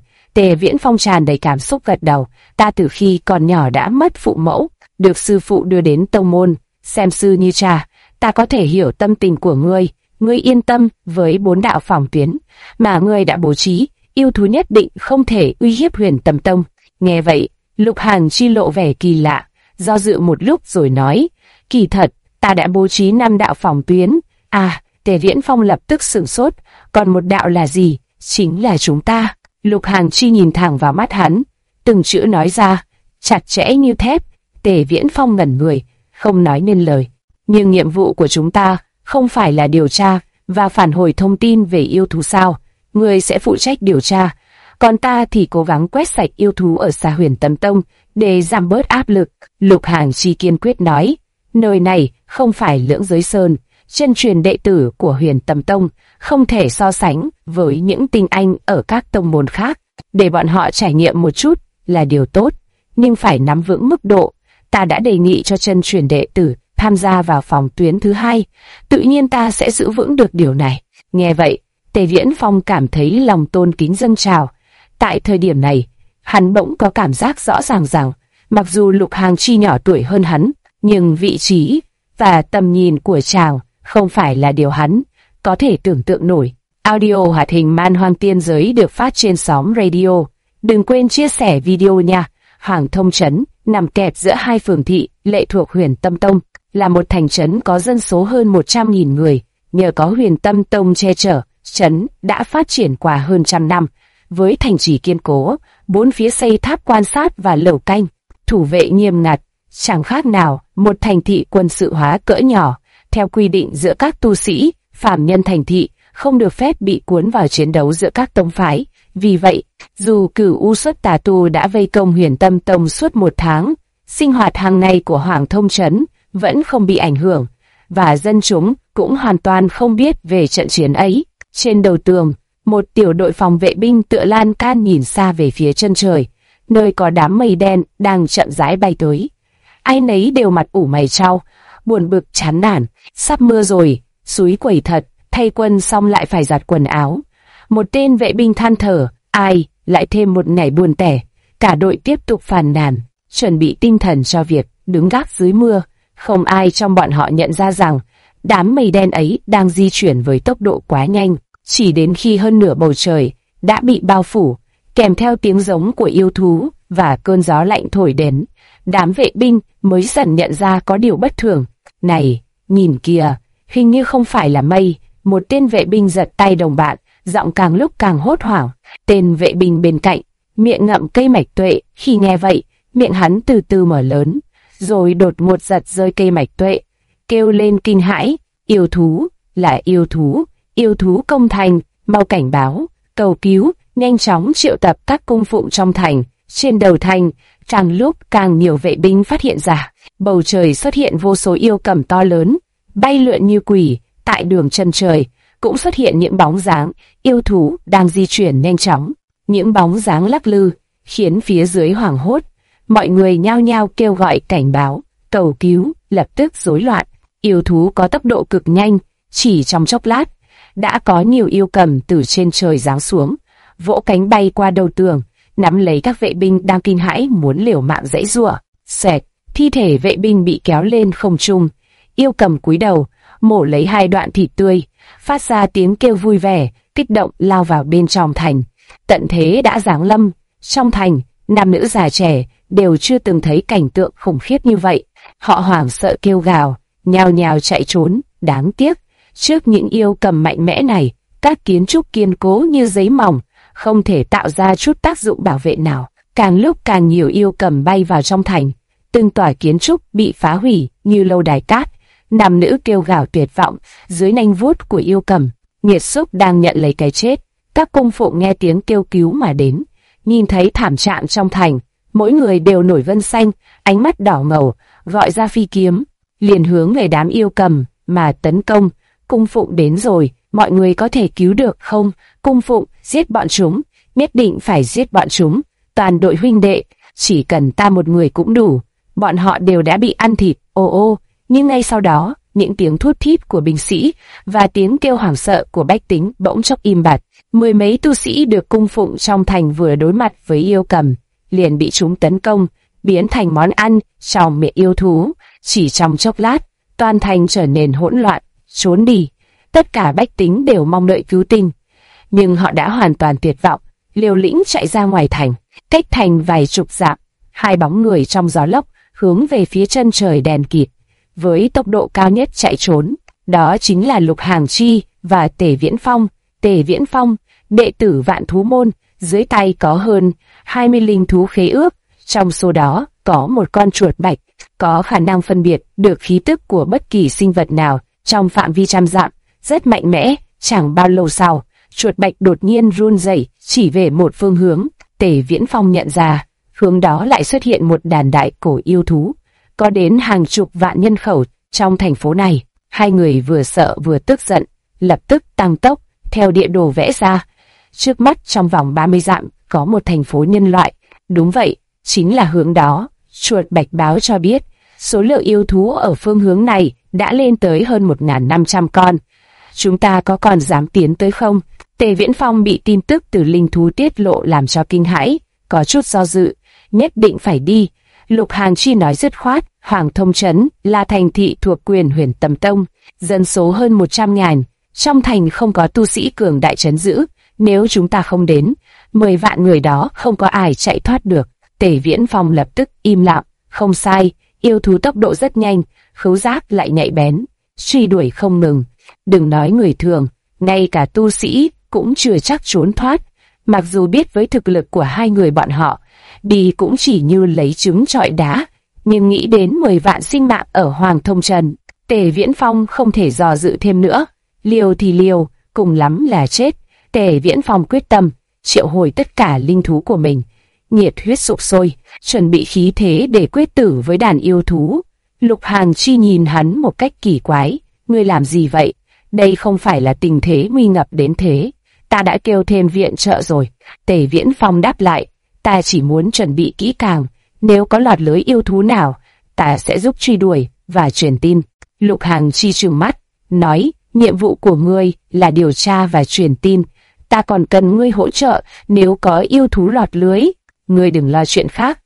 Tề Viễn Phong tràn đầy cảm xúc gật đầu. Ta từ khi còn nhỏ đã mất phụ mẫu, được sư phụ đưa đến tông môn, xem sư như cha. Ta có thể hiểu tâm tình của ngươi. Ngươi yên tâm, với 4 đạo phòng tuyến mà ngươi đã bố trí, yêu thú nhất định không thể uy hiếp Huyền Tâm Tông. Nghe vậy, Lục Hàn Chi lộ vẻ kỳ lạ, do dự một lúc rồi nói, kỳ thật, ta đã bố trí 5 đạo phòng tuyến. À, Tề Viễn Phong lập tức sửng sốt, còn một đạo là gì? Chính là chúng ta. Lục Hàn Chi nhìn thẳng vào mắt hắn, từng chữ nói ra, chặt chẽ như thép. Tề Viễn Phong ngẩn người, không nói nên lời. Nhưng nhiệm vụ của chúng ta không phải là điều tra và phản hồi thông tin về yêu thú sao? Ngươi sẽ phụ trách điều tra, còn ta thì cố gắng quét sạch yêu thú ở xa Huyền Tâm Tông để giảm bớt áp lực. Lục Hàn Chi kiên quyết nói, nơi này không phải Lưỡng Giới Sơn, chân truyền đệ tử của Huyền Tâm Tông không thể so sánh với những tinh anh ở các tông môn khác. Để bọn họ trải nghiệm một chút là điều tốt, nhưng phải nắm vững mức độ. Ta đã đề nghị cho chân truyền đệ tử tham gia vào phòng tuyến thứ 2, tự nhiên ta sẽ giữ vững được điều này. Nghe vậy, Tề Viễn Phong cảm thấy lòng tôn kính dâng trào. Tại thời điểm này, hắn bỗng có cảm giác rõ ràng rằng, mặc dù Lục Hàng Chi nhỏ tuổi hơn hắn, nhưng vị trí và tầm nhìn của chàng không phải là điều hắn có thể tưởng tượng nổi. Audio hoạt hình Man Hoang Tiên Giới được phát trên xóm radio. Đừng quên chia sẻ video nha. Hoàng Thông Trấn nằm kẹt giữa hai phường thị, lệ thuộc Huyền Tâm Tông, là một thành trấn có dân số hơn 100.000 người. Nhờ có Huyền Tâm Tông che chở, trấn đã phát triển qua hơn trăm năm. Với thành trì kiên cố, bốn phía xây tháp quan sát và lầu canh, thủ vệ nghiêm ngặt, chẳng khác nào một thành thị quân sự hóa cỡ nhỏ. Theo quy định giữa các tu sĩ, phàm nhân thành thị không được phép bị cuốn vào chiến đấu giữa các tông phái. Vì vậy, dù Cửu U Xuất Tà Tu đã vây công Huyền Tâm Tông suốt 1 tháng, sinh hoạt hàng ngày của Hoàng Thông Trấn vẫn không bị ảnh hưởng, và dân chúng cũng hoàn toàn không biết về trận chiến ấy. Trên đầu tường, một tiểu đội phòng vệ binh tựa lan can nhìn xa về phía chân trời, nơi có đám mây đen đang chậm rãi bay tới. Ai nấy đều mặt ủ mày chau, buồn bực chán nản. Sắp mưa rồi, xúi quẩy thật, thay quân xong lại phải giặt quần áo. Một tên vệ binh than thở, ai, lại thêm một ngày buồn tẻ. Cả đội tiếp tục phàn nàn, chuẩn bị tinh thần cho việc đứng gác dưới mưa. Không ai trong bọn họ nhận ra rằng đám mây đen ấy đang di chuyển với tốc độ quá nhanh. Chỉ đến khi hơn nửa bầu trời đã bị bao phủ, kèm theo tiếng giống của yêu thú và cơn gió lạnh thổi đến, đám vệ binh mới dần nhận ra có điều bất thường. Này, nhìn kìa, hình như không phải là mây. Một tên vệ binh giật tay đồng bạn, giọng càng lúc càng hốt hoảng. Tên vệ binh bên cạnh, miệng ngậm cây mạch tuệ, khi nghe vậy, miệng hắn từ từ mở lớn, rồi đột ngột giật rơi cây mạch tuệ, kêu lên kinh hãi. Yêu thú, là yêu thú, yêu thú công thành, mau cảnh báo, cầu cứu, nhanh chóng triệu tập các cung phụng trong thành. Trên đầu thành, càng lúc càng nhiều vệ binh phát hiện ra, bầu trời xuất hiện vô số yêu cầm to lớn, bay lượn như quỷ. Tại đường chân trời, cũng xuất hiện những bóng dáng yêu thú đang di chuyển nhanh chóng. Những bóng dáng lắc lư, khiến phía dưới hoảng hốt. Mọi người nhao nhao kêu gọi cảnh báo, cầu cứu, lập tức rối loạn. Yêu thú có tốc độ cực nhanh, chỉ trong chốc lát, đã có nhiều yêu cầm từ trên trời giáng xuống, vỗ cánh bay qua đầu tường, nắm lấy các vệ binh đang kinh hãi muốn liều mạng giãy giụa. Xẹt, thi thể vệ binh bị kéo lên không trung. Yêu cầm cúi đầu, mổ lấy 2 đoạn thịt tươi, phát ra tiếng kêu vui vẻ, kích động lao vào bên trong thành. Tận thế đã giáng lâm, trong thành, nam nữ già trẻ đều chưa từng thấy cảnh tượng khủng khiếp như vậy. Họ hoảng sợ kêu gào, nhao nhao chạy trốn. Đáng tiếc, trước những yêu cầm mạnh mẽ này, các kiến trúc kiên cố như giấy mỏng, không thể tạo ra chút tác dụng bảo vệ nào. Càng lúc càng nhiều yêu cầm bay vào trong thành, từng tòa kiến trúc bị phá hủy như lâu đài cát. Nam nữ kêu gào tuyệt vọng dưới nanh vuốt của yêu cầm. Nghiệt xúc đang nhận lấy cái chết. Các cung phụng nghe tiếng kêu cứu mà đến, nhìn thấy thảm trạng trong thành, mỗi người đều nổi gân xanh, ánh mắt đỏ ngầu, gọi ra phi kiếm, liền hướng về đám yêu cầm mà tấn công. Cung phụng đến rồi, mọi người có thể cứu được không? Cung phụng, giết bọn chúng, nhất định phải giết bọn chúng. Toàn đội huynh đệ, chỉ cần ta một người cũng đủ. Bọn họ đều đã bị ăn thịt. Ô, nhưng ngay sau đó, những tiếng thút thít của binh sĩ và tiếng kêu hoảng sợ của bách tính bỗng chốc im bặt. 10 mấy tu sĩ được cung phụng trong thành vừa đối mặt với yêu cầm, liền bị chúng tấn công, biến thành món ăn trong miệng yêu thú. Chỉ trong chốc lát, toàn thành trở nên hỗn loạn, trốn đi. Tất cả bách tính đều mong đợi cứu tinh, nhưng họ đã hoàn toàn tuyệt vọng, liều lĩnh chạy ra ngoài thành. Cách thành vài chục dặm, 2 bóng người trong gió lốc hướng về phía chân trời đèn kịt, với tốc độ cao nhất chạy trốn. Đó chính là Lục Hàng Chi và Tề Viễn Phong. Tề Viễn Phong, đệ tử Vạn Thú Môn, dưới tay có hơn 20 linh thú khế ước, trong số đó có một con chuột bạch, có khả năng phân biệt được khí tức của bất kỳ sinh vật nào trong phạm vi trăm dặm, rất mạnh mẽ. Chẳng bao lâu sau, chuột bạch đột nhiên run rẩy, chỉ về một phương hướng. Tề Viễn Phong nhận ra, hướng đó lại xuất hiện một đàn đại cổ yêu thú, có đến hàng chục vạn nhân khẩu trong thành phố này. Hai người vừa sợ vừa tức giận, lập tức tăng tốc, theo địa đồ vẽ ra. Trước mắt trong vòng 30 dặm có một thành phố nhân loại. Đúng vậy, chính là hướng đó. Chuột bạch báo cho biết, số lượng yêu thú ở phương hướng này đã lên tới hơn 1.500 con. chúng ta có còn dám tiến tới không? Tề Viễn Phong bị tin tức từ linh thú tiết lộ làm cho kinh hãi, có chút do dự, nhất định phải đi. Lục Hàn Chi nói dứt khoát, Hoàng Thông Trấn là thành thị thuộc quyền Huyền Tầm Tông, dân số hơn 100.000, trong thành không có tu sĩ cường đại trấn giữ, nếu chúng ta không đến, 10 vạn người đó không có ai chạy thoát được. Tề Viễn Phong lập tức im lặng, không sai, yêu thú tốc độ rất nhanh, khứu giác lại nhạy bén, truy đuổi không ngừng. Đừng nói người thường, ngay cả tu sĩ cũng chưa chắc trốn thoát. Mặc dù biết với thực lực của hai người bọn họ, đi cũng chỉ như lấy trứng trọi đá, nhưng nghĩ đến 10 vạn sinh mạng ở Hoàng Thông Trần, Tề Viễn Phong không thể dò dự thêm nữa. Liều thì liều, cùng lắm là chết. Tề Viễn Phong quyết tâm triệu hồi tất cả linh thú của mình, nhiệt huyết sục sôi, chuẩn bị khí thế để quyết tử với đàn yêu thú. Lục Hàn Chi nhìn hắn một cách kỳ quái, ngươi làm gì vậy? Đây không phải là tình thế nguy ngập đến thế. Ta đã kêu thêm viện trợ rồi. Tề Viễn Phong đáp lại, ta chỉ muốn chuẩn bị kỹ càng, nếu có lọt lưới yêu thú nào, ta sẽ giúp truy đuổi và truyền tin. Lục Hàn Chi trừng mắt, nói, nhiệm vụ của ngươi là điều tra và truyền tin, ta còn cần ngươi hỗ trợ nếu có yêu thú lọt lưới. Ngươi đừng lo chuyện khác.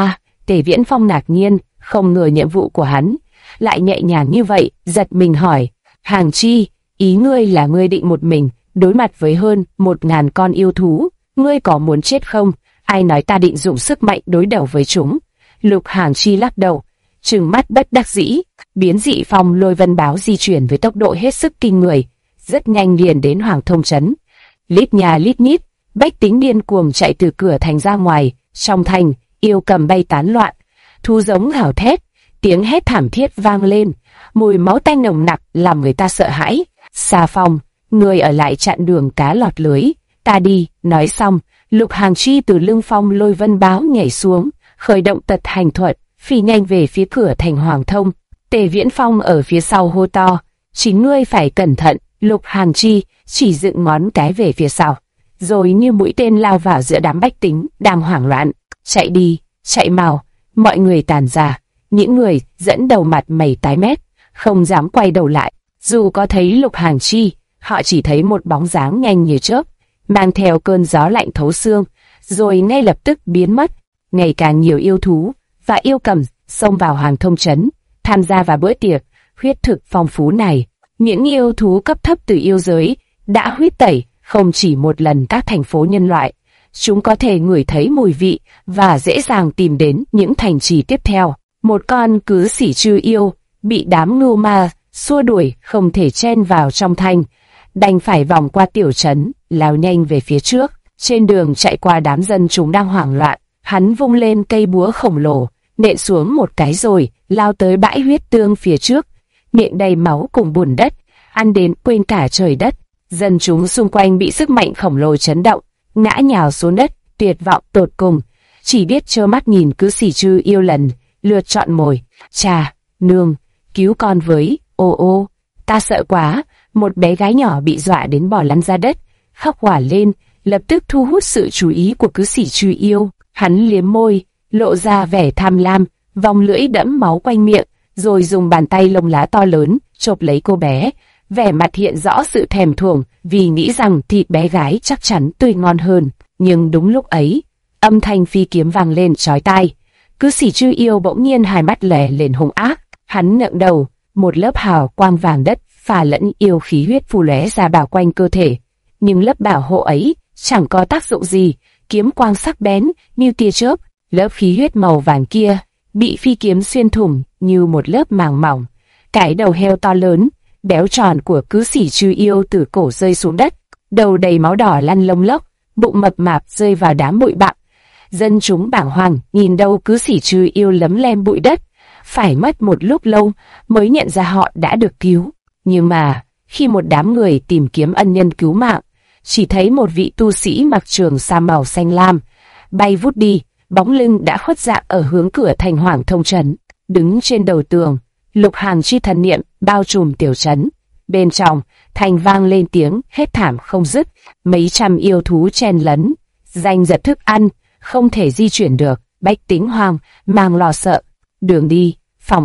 Tề Viễn Phong ngạc nhiên, không ngờ nhiệm vụ của hắn lại nhẹ nhàng như vậy, giật mình hỏi, Hàn Chi, ý ngươi là ngươi định một mình đối mặt với hơn 1.000 con yêu thú, ngươi có muốn chết không? Ai nói ta định dùng sức mạnh đối đầu với chúng? Lục Hàn Chi lắc đầu, trừng mắt bất đắc dĩ. Biến dị phong lôi vân báo di chuyển với tốc độ hết sức kinh người, rất nhanh liền đến Hoàng Thông Trấn. Lít nhà lít nhít, bách tính điên cuồng chạy từ cửa thành ra ngoài. Trong thành, yêu cầm bay tán loạn, thú giống gào thét, tiếng hét thảm thiết vang lên, mùi máu tanh nồng nặc làm người ta sợ hãi. Xà Phong, người ở lại chặn đường cá lọt lưới, ta đi. Nói xong, Lục Hàn Chi từ lưng phong lôi vân báo nhảy xuống, khởi động tật hành thuật, phi nhanh về phía cửa thành Hoàng Thông. Tề Viễn Phong ở phía sau hô to, chính ngươi phải cẩn thận. Lục Hàn Chi chỉ dựng ngón cái về phía sau, rồi như mũi tên lao vào giữa đám bách tính đang hoảng loạn. Chạy đi, chạy mau. Mọi người tàn ra, những người dẫn đầu mặt mày tái mét, không dám quay đầu lại. Dù có thấy Lục Hàn Chi, họ chỉ thấy một bóng dáng nhanh như chớp, mang theo cơn gió lạnh thấu xương, rồi ngay lập tức biến mất. Ngày càng nhiều yêu thú và yêu cầm xông vào Hoàng Thông Trấn, tham gia vào bữa tiệc huyết thực phong phú này. Những yêu thú cấp thấp từ yêu giới đã huyết tẩy không chỉ một lần các thành phố nhân loại. Chúng có thể ngửi thấy mùi vị và dễ dàng tìm đến những thành trì tiếp theo. Một con cứ xỉ trư yêu bị đám ngưu ma xua đuổi không thể chen vào trong thành, đành phải vòng qua tiểu trấn, lao nhanh về phía trước. Trên đường chạy qua đám dân chúng đang hoảng loạn, hắn vung lên cây búa khổng lồ, nện xuống một cái rồi lao tới bãi huyết tương phía trước, miệng đầy máu cùng bùn đất, ăn đến quên cả trời đất. Dân chúng xung quanh bị sức mạnh khổng lồ chấn động, ngã nhào xuống đất, tuyệt vọng tột cùng, chỉ biết trơ mắt nhìn cứ xỉ trư yêu lần lượt chọn mồi. Cha, nương, cứu con với. Ô, ta sợ quá. Một bé gái nhỏ bị dọa đến bỏ lăn ra đất, khóc òa lên, lập tức thu hút sự chú ý của cứ xỉ trư yêu. Hắn liếm môi, lộ ra vẻ tham lam, vòng lưỡi đẫm máu quanh miệng, rồi dùng bàn tay lông lá to lớn chộp lấy cô bé, vẻ mặt hiện rõ sự thèm thuồng vì nghĩ rằng thịt bé gái chắc chắn tươi ngon hơn. Nhưng đúng lúc ấy, âm thanh phi kiếm vang lên chói tai. Cứ xỉ trư yêu bỗng nhiên hai mắt lẻ lên hung ác, hắn ngẩng đầu, một lớp hào quang vàng đất pha lẫn yêu khí huyết phù lóe ra bao quanh cơ thể. Nhưng lớp bảo hộ ấy chẳng có tác dụng gì, kiếm quang sắc bén như tia chớp, lớp khí huyết màu vàng kia bị phi kiếm xuyên thủng như một lớp màng mỏng. Cái đầu heo to lớn, béo tròn của cứ xỉ trư yêu từ cổ rơi xuống đất, đầu đầy máu đỏ lăn lông lốc, bụng mập mạp rơi vào đám bụi bặm. Dân chúng bàng hoàng nhìn đâu cứ xỉ trư yêu lấm lem bụi đất, phải mất một lúc lâu mới nhận ra họ đã được cứu. Nhưng mà khi một đám người tìm kiếm ân nhân cứu mạng, chỉ thấy một vị tu sĩ mặc trường sa màu xanh lam bay vút đi, bóng lưng đã khuất dạng ở hướng cửa thành Hoàng Thông Trấn. Đứng trên đầu tường, Lục Hàn Chi thần niệm bao trùm tiểu trấn. Bên trong thành vang lên tiếng hét thảm không dứt, mấy trăm yêu thú chen lấn, giành giật thức ăn, không thể di chuyển được, bách tính hoang mang lo sợ. Đường đi, phòng ốc,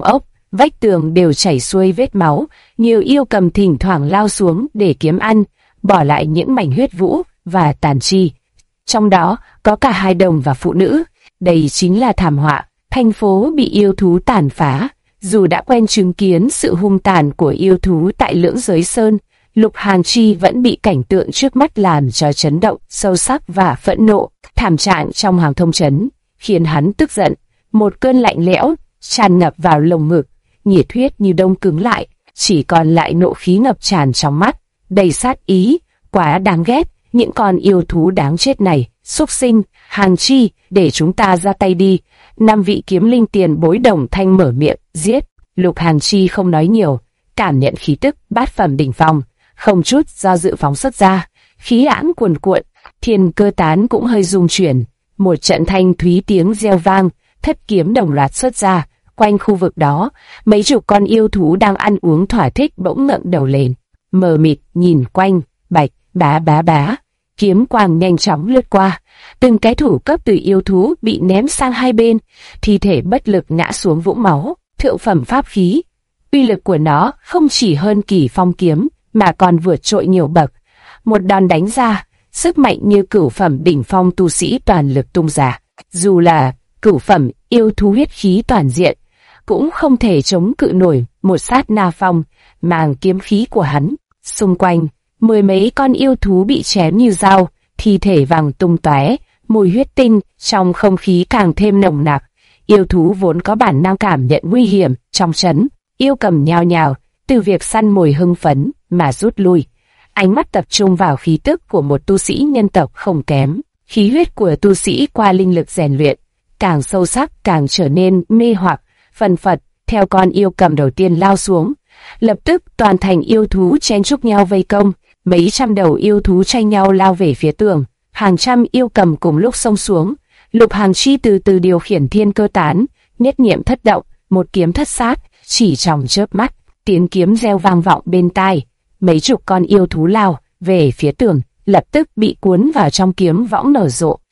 vách tường đều chảy xuôi vết máu, nhiều yêu cầm thỉnh thoảng lao xuống để kiếm ăn, bỏ lại những mảnh huyết vũ và tàn chi. Trong đó có cả hài đồng và phụ nữ. Đây chính là thảm họa, thành phố bị yêu thú tàn phá. Dù đã quen chứng kiến sự hung tàn của yêu thú tại Lưỡng Giới Sơn, Lục Hàn Chi vẫn bị cảnh tượng trước mắt làm cho chấn động, sâu sắc và phẫn nộ. Thảm trạng trong Hoàng Thông Trấn khiến hắn tức giận. Một cơn lạnh lẽo tràn ngập vào lồng ngực, nhiệt huyết như đông cứng lại, chỉ còn lại nộ khí ngập tràn trong mắt, đầy sát ý. Quá đáng ghét, những con yêu thú đáng chết này. Súc sinh, Hàn Chi, để chúng ta ra tay đi. 5 vị kiếm linh tiền bối đồng thanh mở miệng, giết. Lục Hàn Chi không nói nhiều, cảm nhận khí tức bát phẩm đỉnh phong, không chút do dự phóng xuất ra. Khí ãng cuồn cuộn, thiên cơ tán cũng hơi rung chuyển. Một trận thanh thúy tiếng reo vang, thất kiếm đồng loạt xuất ra. Quanh khu vực đó, mấy chục con yêu thú đang ăn uống thỏa thích bỗng ngẩng đầu lên, mờ mịt nhìn quanh. Bạch, bá bá bá, kiếm quang nhanh chóng lướt qua, từng cái thủ cấp từ yêu thú bị ném sang hai bên, thi thể bất lực ngã xuống vũng máu. Thượng phẩm pháp khí, uy lực của nó không chỉ hơn Kỳ Phong kiếm mà còn vượt trội nhiều bậc. Một đòn đánh ra, sức mạnh như cửu phẩm đỉnh phong tu sĩ toàn lực tung ra. Dù là cửu phẩm yêu thú huyết khí toàn diện, cũng không thể chống cự nổi một sát na phong màng kiếm khí của hắn. Xung quanh, 10 mấy con yêu thú bị chém như dao, thi thể vàng tung tóe, mùi huyết tinh trong không khí càng thêm nồng nặc. Yêu thú vốn có bản năng cảm nhận nguy hiểm trong trấn, yêu cầm nhao nhao, từ việc săn mồi hưng phấn mà rút lui. Ánh mắt tập trung vào khí tức của một tu sĩ nhân tộc không kém. Khí huyết của tu sĩ qua linh lực rèn luyện, càng sâu sắc càng trở nên mê hoặc, phần phật theo con yêu cầm đầu tiên lao xuống. Lập tức toàn thành yêu thú chen chúc nhau vây công, mấy trăm đầu yêu thú tranh nhau lao về phía tường, hàng trăm yêu cầm cùng lúc xông xuống. Lục Hàn Chi từ từ điều khiển thiên cơ tán, nhất niệm thất động, một kiếm thất sát, chỉ trong chớp mắt, tiếng kiếm reo vang vọng bên tai. Mấy chục con yêu thú lao về phía tường, lập tức bị cuốn vào trong kiếm võng nở rộ.